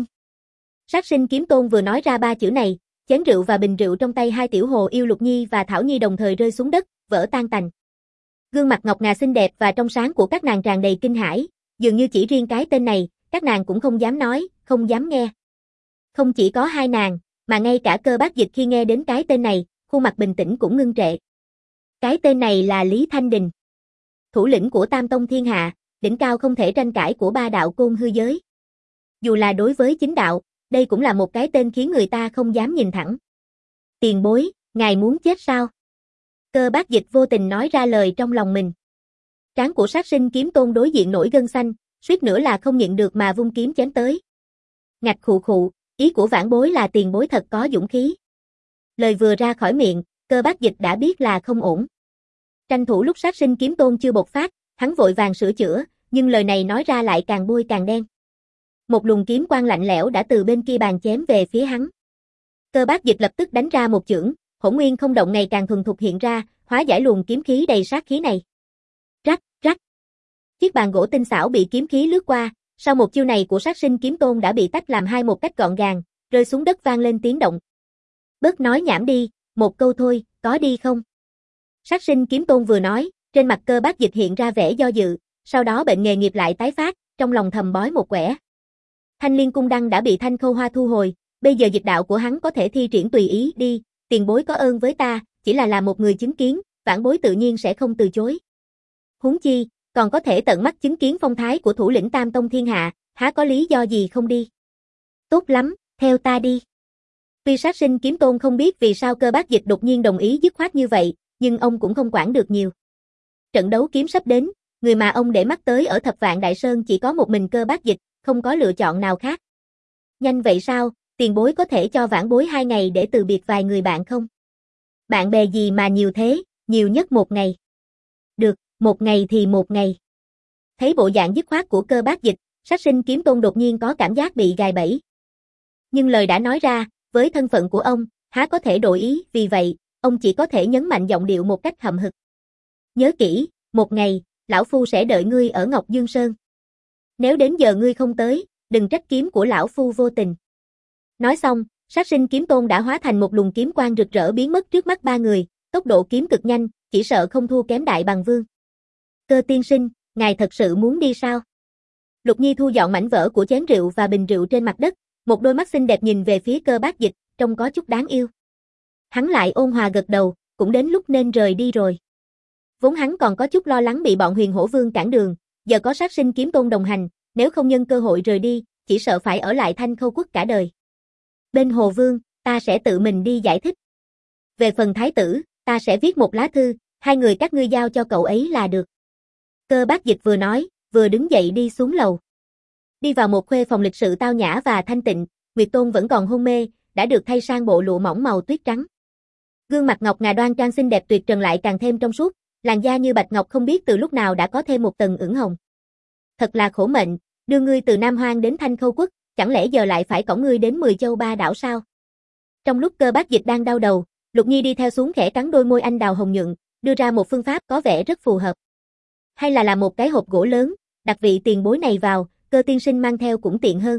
Sát Sinh Kiếm Tôn vừa nói ra ba chữ này, chén rượu và bình rượu trong tay hai tiểu hồ yêu Lục Nhi và Thảo Nhi đồng thời rơi xuống đất, vỡ tan tành. Gương mặt ngọc ngà xinh đẹp và trong sáng của các nàng tràn đầy kinh hãi, dường như chỉ riêng cái tên này, các nàng cũng không dám nói, không dám nghe. Không chỉ có hai nàng, mà ngay cả Cơ Bác Dịch khi nghe đến cái tên này, khuôn mặt bình tĩnh cũng ngưng trệ. Cái tên này là Lý Thanh Đình, thủ lĩnh của Tam Tông Thiên Hạ, đỉnh cao không thể tranh cãi của ba đạo côn hư giới. Dù là đối với chính đạo, đây cũng là một cái tên khiến người ta không dám nhìn thẳng. Tiền bối, ngài muốn chết sao? Cơ Bác Dịch vô tình nói ra lời trong lòng mình. Trán của Sát Sinh Kiếm Tôn đối diện nổi gân xanh, suýt nữa là không nhịn được mà vung kiếm chém tới. Ngạch khụ khụ, ý của vãn bối là tiền bối thật có dũng khí. Lời vừa ra khỏi miệng, Cơ Bác Dịch đã biết là không ổn. Tranh thủ lúc Sát Sinh Kiếm Tôn chưa bộc phát, hắn vội vàng sửa chữa, nhưng lời này nói ra lại càng bôi càng đen. Một luồng kiếm quang lạnh lẽo đã từ bên kia bàn chém về phía hắn. Cơ Bác Dịch lập tức đánh ra một chưởng, hỗn nguyên không động ngày càng thuần thục hiện ra, hóa giải luồng kiếm khí đầy sát khí này. Rắc, rắc. Chiếc bàn gỗ tinh xảo bị kiếm khí lướt qua, sau một chiêu này của Sát Sinh Kiếm Tôn đã bị tách làm hai một cách gọn gàng, rơi xuống đất vang lên tiếng động. Bớt nói nhảm đi, một câu thôi, có đi không? Sát Sinh Kiếm Tôn vừa nói, trên mặt Cơ Bác Dịch hiện ra vẻ do dự, sau đó bệnh nghề nghiệp lại tái phát, trong lòng thầm bói một quẻ. Thanh Liên Cung Đăng đã bị Thanh Khâu Hoa thu hồi, bây giờ dịch đạo của hắn có thể thi triển tùy ý đi, tiền bối có ơn với ta, chỉ là là một người chứng kiến, vãn bối tự nhiên sẽ không từ chối. Huống chi, còn có thể tận mắt chứng kiến phong thái của thủ lĩnh Tam Tông Thiên Hạ, há có lý do gì không đi. Tốt lắm, theo ta đi. Tuy Sát Sinh Kiếm Tôn không biết vì sao Cơ Bác Dịch đột nhiên đồng ý dứt khoát như vậy, nhưng ông cũng không quản được nhiều. Trận đấu kiếm sắp đến, người mà ông để mắt tới ở Thập Vạn Đại Sơn chỉ có một mình Cơ Bác Dịch, không có lựa chọn nào khác. Nhanh vậy sao, tiền bối có thể cho vãn bối hai ngày để từ biệt vài người bạn không? Bạn bè gì mà nhiều thế, nhiều nhất một ngày. Được, một ngày thì một ngày. Thấy bộ dạng dứt khoát của Cơ Bác Dịch, Sát Sinh Kiếm Tôn đột nhiên có cảm giác bị gài bẫy. Nhưng lời đã nói ra, với thân phận của ông, há có thể đổi ý, vì vậy, ông chỉ có thể nhấn mạnh giọng điệu một cách hậm hực. Nhớ kỹ, một ngày, lão phu sẽ đợi ngươi ở Ngọc Dương Sơn. Nếu đến giờ ngươi không tới, đừng trách kiếm của lão phu vô tình. Nói xong, Sát Sinh Kiếm Tôn đã hóa thành một luồng kiếm quang rực rỡ biến mất trước mắt ba người, tốc độ kiếm cực nhanh, chỉ sợ không thua kém Đại Bằng Vương. Cơ tiên sinh, ngài thật sự muốn đi sao? Lục Nhi thu dọn mảnh vỡ của chén rượu và bình rượu trên mặt đất, một đôi mắt xinh đẹp nhìn về phía Cơ Bác Dịch, trông có chút đáng yêu. Hắn lại ôn hòa gật đầu, cũng đến lúc nên rời đi rồi. Vốn hắn còn có chút lo lắng bị bọn Huyền Hổ Vương cản đường, giờ có Sát Sinh Kiếm Tôn đồng hành, nếu không nhân cơ hội rời đi, chỉ sợ phải ở lại Thanh Khâu Quốc cả đời. Bên Hồ Vương, ta sẽ tự mình đi giải thích. Về phần thái tử, ta sẽ viết một lá thư, hai người các ngươi giao cho cậu ấy là được. Cơ Bác Dịch vừa nói, vừa đứng dậy đi xuống lầu. Đi vào một khuê phòng lịch sự tao nhã và thanh tịnh, Nguyệt Tôn vẫn còn hôn mê, đã được thay sang bộ lụa mỏng màu tuyết trắng. Gương mặt ngọc ngà đoan trang xinh đẹp tuyệt trần lại càng thêm trong suốt, làn da như bạch ngọc không biết từ lúc nào đã có thêm một tầng ửng hồng. Thật là khổ mệnh, đưa ngươi từ Nam Hoang đến Thanh Khâu Quốc, chẳng lẽ giờ lại phải cõng ngươi đến Mười Châu Ba Đảo sao? Trong lúc Cơ Bác Dịch đang đau đầu, Lục Nhi đi theo xuống khẽ cắn đôi môi anh đào hồng nhuận, đưa ra một phương pháp có vẻ rất phù hợp. Hay là làm một cái hộp gỗ lớn, đặt vị tiền bối này vào, Cơ tiên sinh mang theo cũng tiện hơn.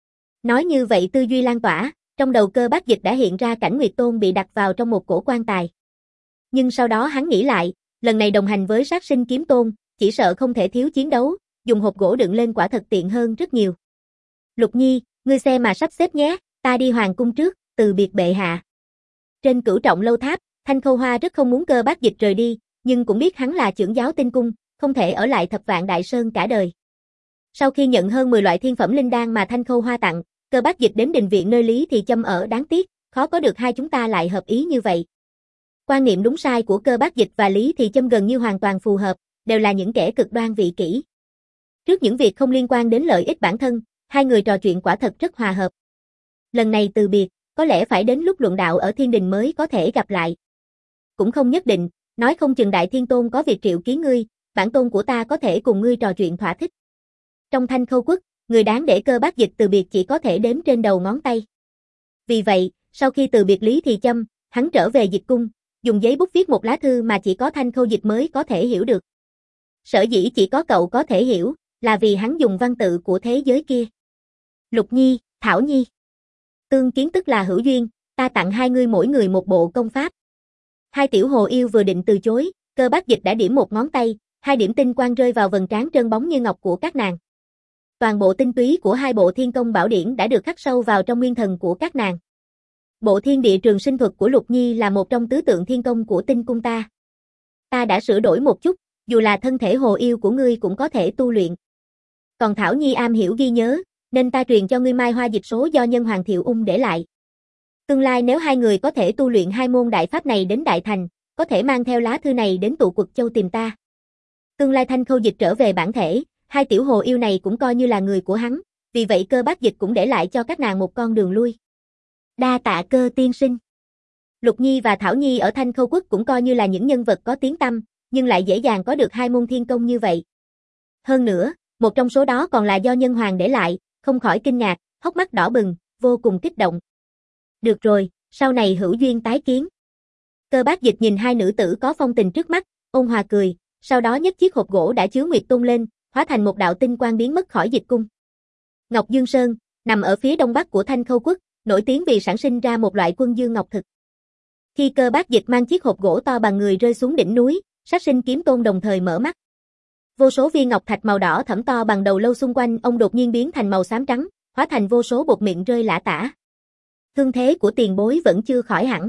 Nói như vậy tư duy lan tỏa, trong đầu Cơ Bác Dịch đã hiện ra cảnh Nguyệt Tôn bị đặt vào trong một cổ quan tài. Nhưng sau đó hắn nghĩ lại, lần này đồng hành với Sát Sinh Kiếm Tôn, chỉ sợ không thể thiếu chiến đấu, dùng hộp gỗ đựng lên quả thật tiện hơn rất nhiều. Lục Nhi, ngươi xem mà sắp xếp nhé, ta đi hoàng cung trước, từ biệt bệ hạ. Trên Cửu Trọng Lâu Tháp, Thanh Khâu Hoa rất không muốn Cơ Bác Dịch rời đi, nhưng cũng biết hắn là trưởng giáo Tinh Cung, không thể ở lại Thập Vạn Đại Sơn cả đời. Sau khi nhận hơn mười loại thiên phẩm linh đan mà Thanh Khâu Hoa tặng, Cơ Bác Dịch đến đình viện nơi Lý Thì Châm ở, đáng tiếc, khó có được hai chúng ta lại hợp ý như vậy. Quan niệm đúng sai của Cơ Bác Dịch và Lý Thì Châm gần như hoàn toàn phù hợp, đều là những kẻ cực đoan vị kỷ. Trước những việc không liên quan đến lợi ích bản thân, hai người trò chuyện quả thật rất hòa hợp. Lần này từ biệt, có lẽ phải đến lúc luận đạo ở Thiên Đình mới có thể gặp lại. Cũng không nhất định, nói không chừng Đại Thiên Tôn có việc triệu kiến ngươi, bản tôn của ta có thể cùng ngươi trò chuyện thỏa thích. Trong Thanh Khâu Quốc, người đáng để Cơ Bác Dịch từ biệt chỉ có thể đếm trên đầu ngón tay. Vì vậy, sau khi từ biệt Lý Thì Châm, hắn trở về Dịch Cung, dùng giấy bút viết một lá thư mà chỉ có Thanh Khâu Dịch mới có thể hiểu được. Sở dĩ chỉ có cậu có thể hiểu, là vì hắn dùng văn tự của thế giới kia. Lục Nhi, Thảo Nhi. Tương kiến tức là hữu duyên, ta tặng hai ngươi mỗi người một bộ công pháp. Hai tiểu hồ yêu vừa định từ chối, Cơ Bác Dịch đã điểm một ngón tay, hai điểm tinh quang rơi vào vầng trán trơn bóng như ngọc của các nàng. Toàn bộ tinh túy của hai bộ thiên công bảo điển đã được khắc sâu vào trong nguyên thần của các nàng. Bộ thiên địa trường sinh thuật của Lục Nhi là một trong tứ tượng thiên công của Tinh Cung ta. Ta đã sửa đổi một chút, dù là thân thể hồ yêu của ngươi cũng có thể tu luyện. Còn Thảo Nhi am hiểu ghi nhớ, nên ta truyền cho ngươi Mai Hoa dịch số do Nhân Hoàng Thiệu Ung để lại. Tương lai nếu hai người có thể tu luyện hai môn đại pháp này đến đại thành, có thể mang theo lá thư này đến Tụ Quật Châu tìm ta. Tương lai Thanh Khâu Dịch trở về bản thể, hai tiểu hồ yêu này cũng coi như là người của hắn, vì vậy Cơ Bác Dịch cũng để lại cho các nàng một con đường lui. Đa tạ Cơ tiên sinh. Lục Nhi và Thảo Nhi ở Thanh Khâu Quốc cũng coi như là những nhân vật có tiếng tăm, nhưng lại dễ dàng có được hai môn thiên công như vậy. Hơn nữa, một trong số đó còn là do Nhân Hoàng để lại, không khỏi kinh ngạc, hốc mắt đỏ bừng, vô cùng kích động. Được rồi, sau này hữu duyên tái kiến. Cơ Bác Dịch nhìn hai nữ tử có phong tình trước mắt, ôn hòa cười, sau đó nhấc chiếc hộp gỗ đã chứa Nguyệt Tôn lên, hóa thành một đạo tinh quang biến mất khỏi Dịch Cung. Ngọc Dương Sơn, nằm ở phía đông bắc của Thanh Khâu Quốc, nổi tiếng vì sản sinh ra một loại quân dương ngọc thực. Khi Cơ Bác Dịch mang chiếc hộp gỗ to bằng người rơi xuống đỉnh núi, Sát Sinh Kiếm Tôn đồng thời mở mắt. Vô số viên ngọc thạch màu đỏ thẫm to bằng đầu lâu xung quanh ông đột nhiên biến thành màu xám trắng, hóa thành vô số bột miệng rơi lả tả. Thương thế của tiền bối vẫn chưa khỏi hẳn.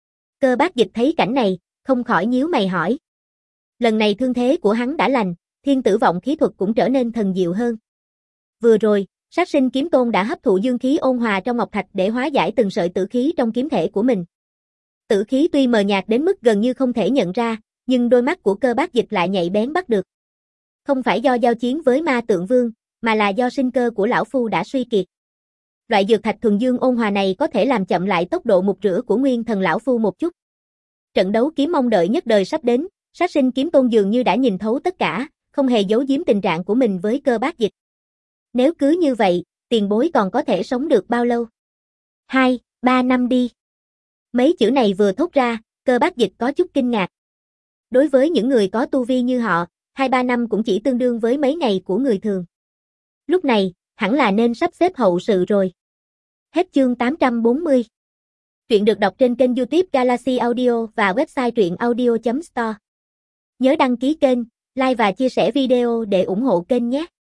Cơ Bác Dịch thấy cảnh này, không khỏi nhíu mày hỏi. Lần này thương thế của hắn đã lành, thiên tử vọng khí thuật cũng trở nên thần diệu hơn. Vừa rồi, Sát sinh kiếm tôn đã hấp thụ dương khí ôn hòa trong ngọc thạch để hóa giải từng sợi tử khí trong kiếm thể của mình. Tử khí tuy mờ nhạt đến mức gần như không thể nhận ra, nhưng đôi mắt của Cơ Bác Dịch lại nhạy bén bắt được. Không phải do giao chiến với ma tượng vương, mà là do sinh cơ của lão phu đã suy kiệt. Loại dược thạch thuần dương ôn hòa này có thể làm chậm lại tốc độ mục rửa của nguyên thần lão phu một chút. Trận đấu kiếm mong đợi nhất đời sắp đến, Sát sinh kiếm tôn dường như đã nhìn thấu tất cả, không hề giấu giếm tình trạng của mình với Cơ Bác Dịch. Nếu cứ như vậy, tiền bối còn có thể sống được bao lâu? Hai, ba năm đi. Mấy chữ này vừa thốt ra, Cơ Bác Dịch có chút kinh ngạc. Đối với những người có tu vi như họ, hai ba năm cũng chỉ tương đương với mấy ngày của người thường. Lúc này, hẳn là nên sắp xếp hậu sự rồi. Hết chương tám trăm bốn mươi. Truyện được đọc trên kênh YouTube Galaxy Audio và website truyện audio chấm store. Nhớ đăng ký kênh, like và chia sẻ video để ủng hộ kênh nhé.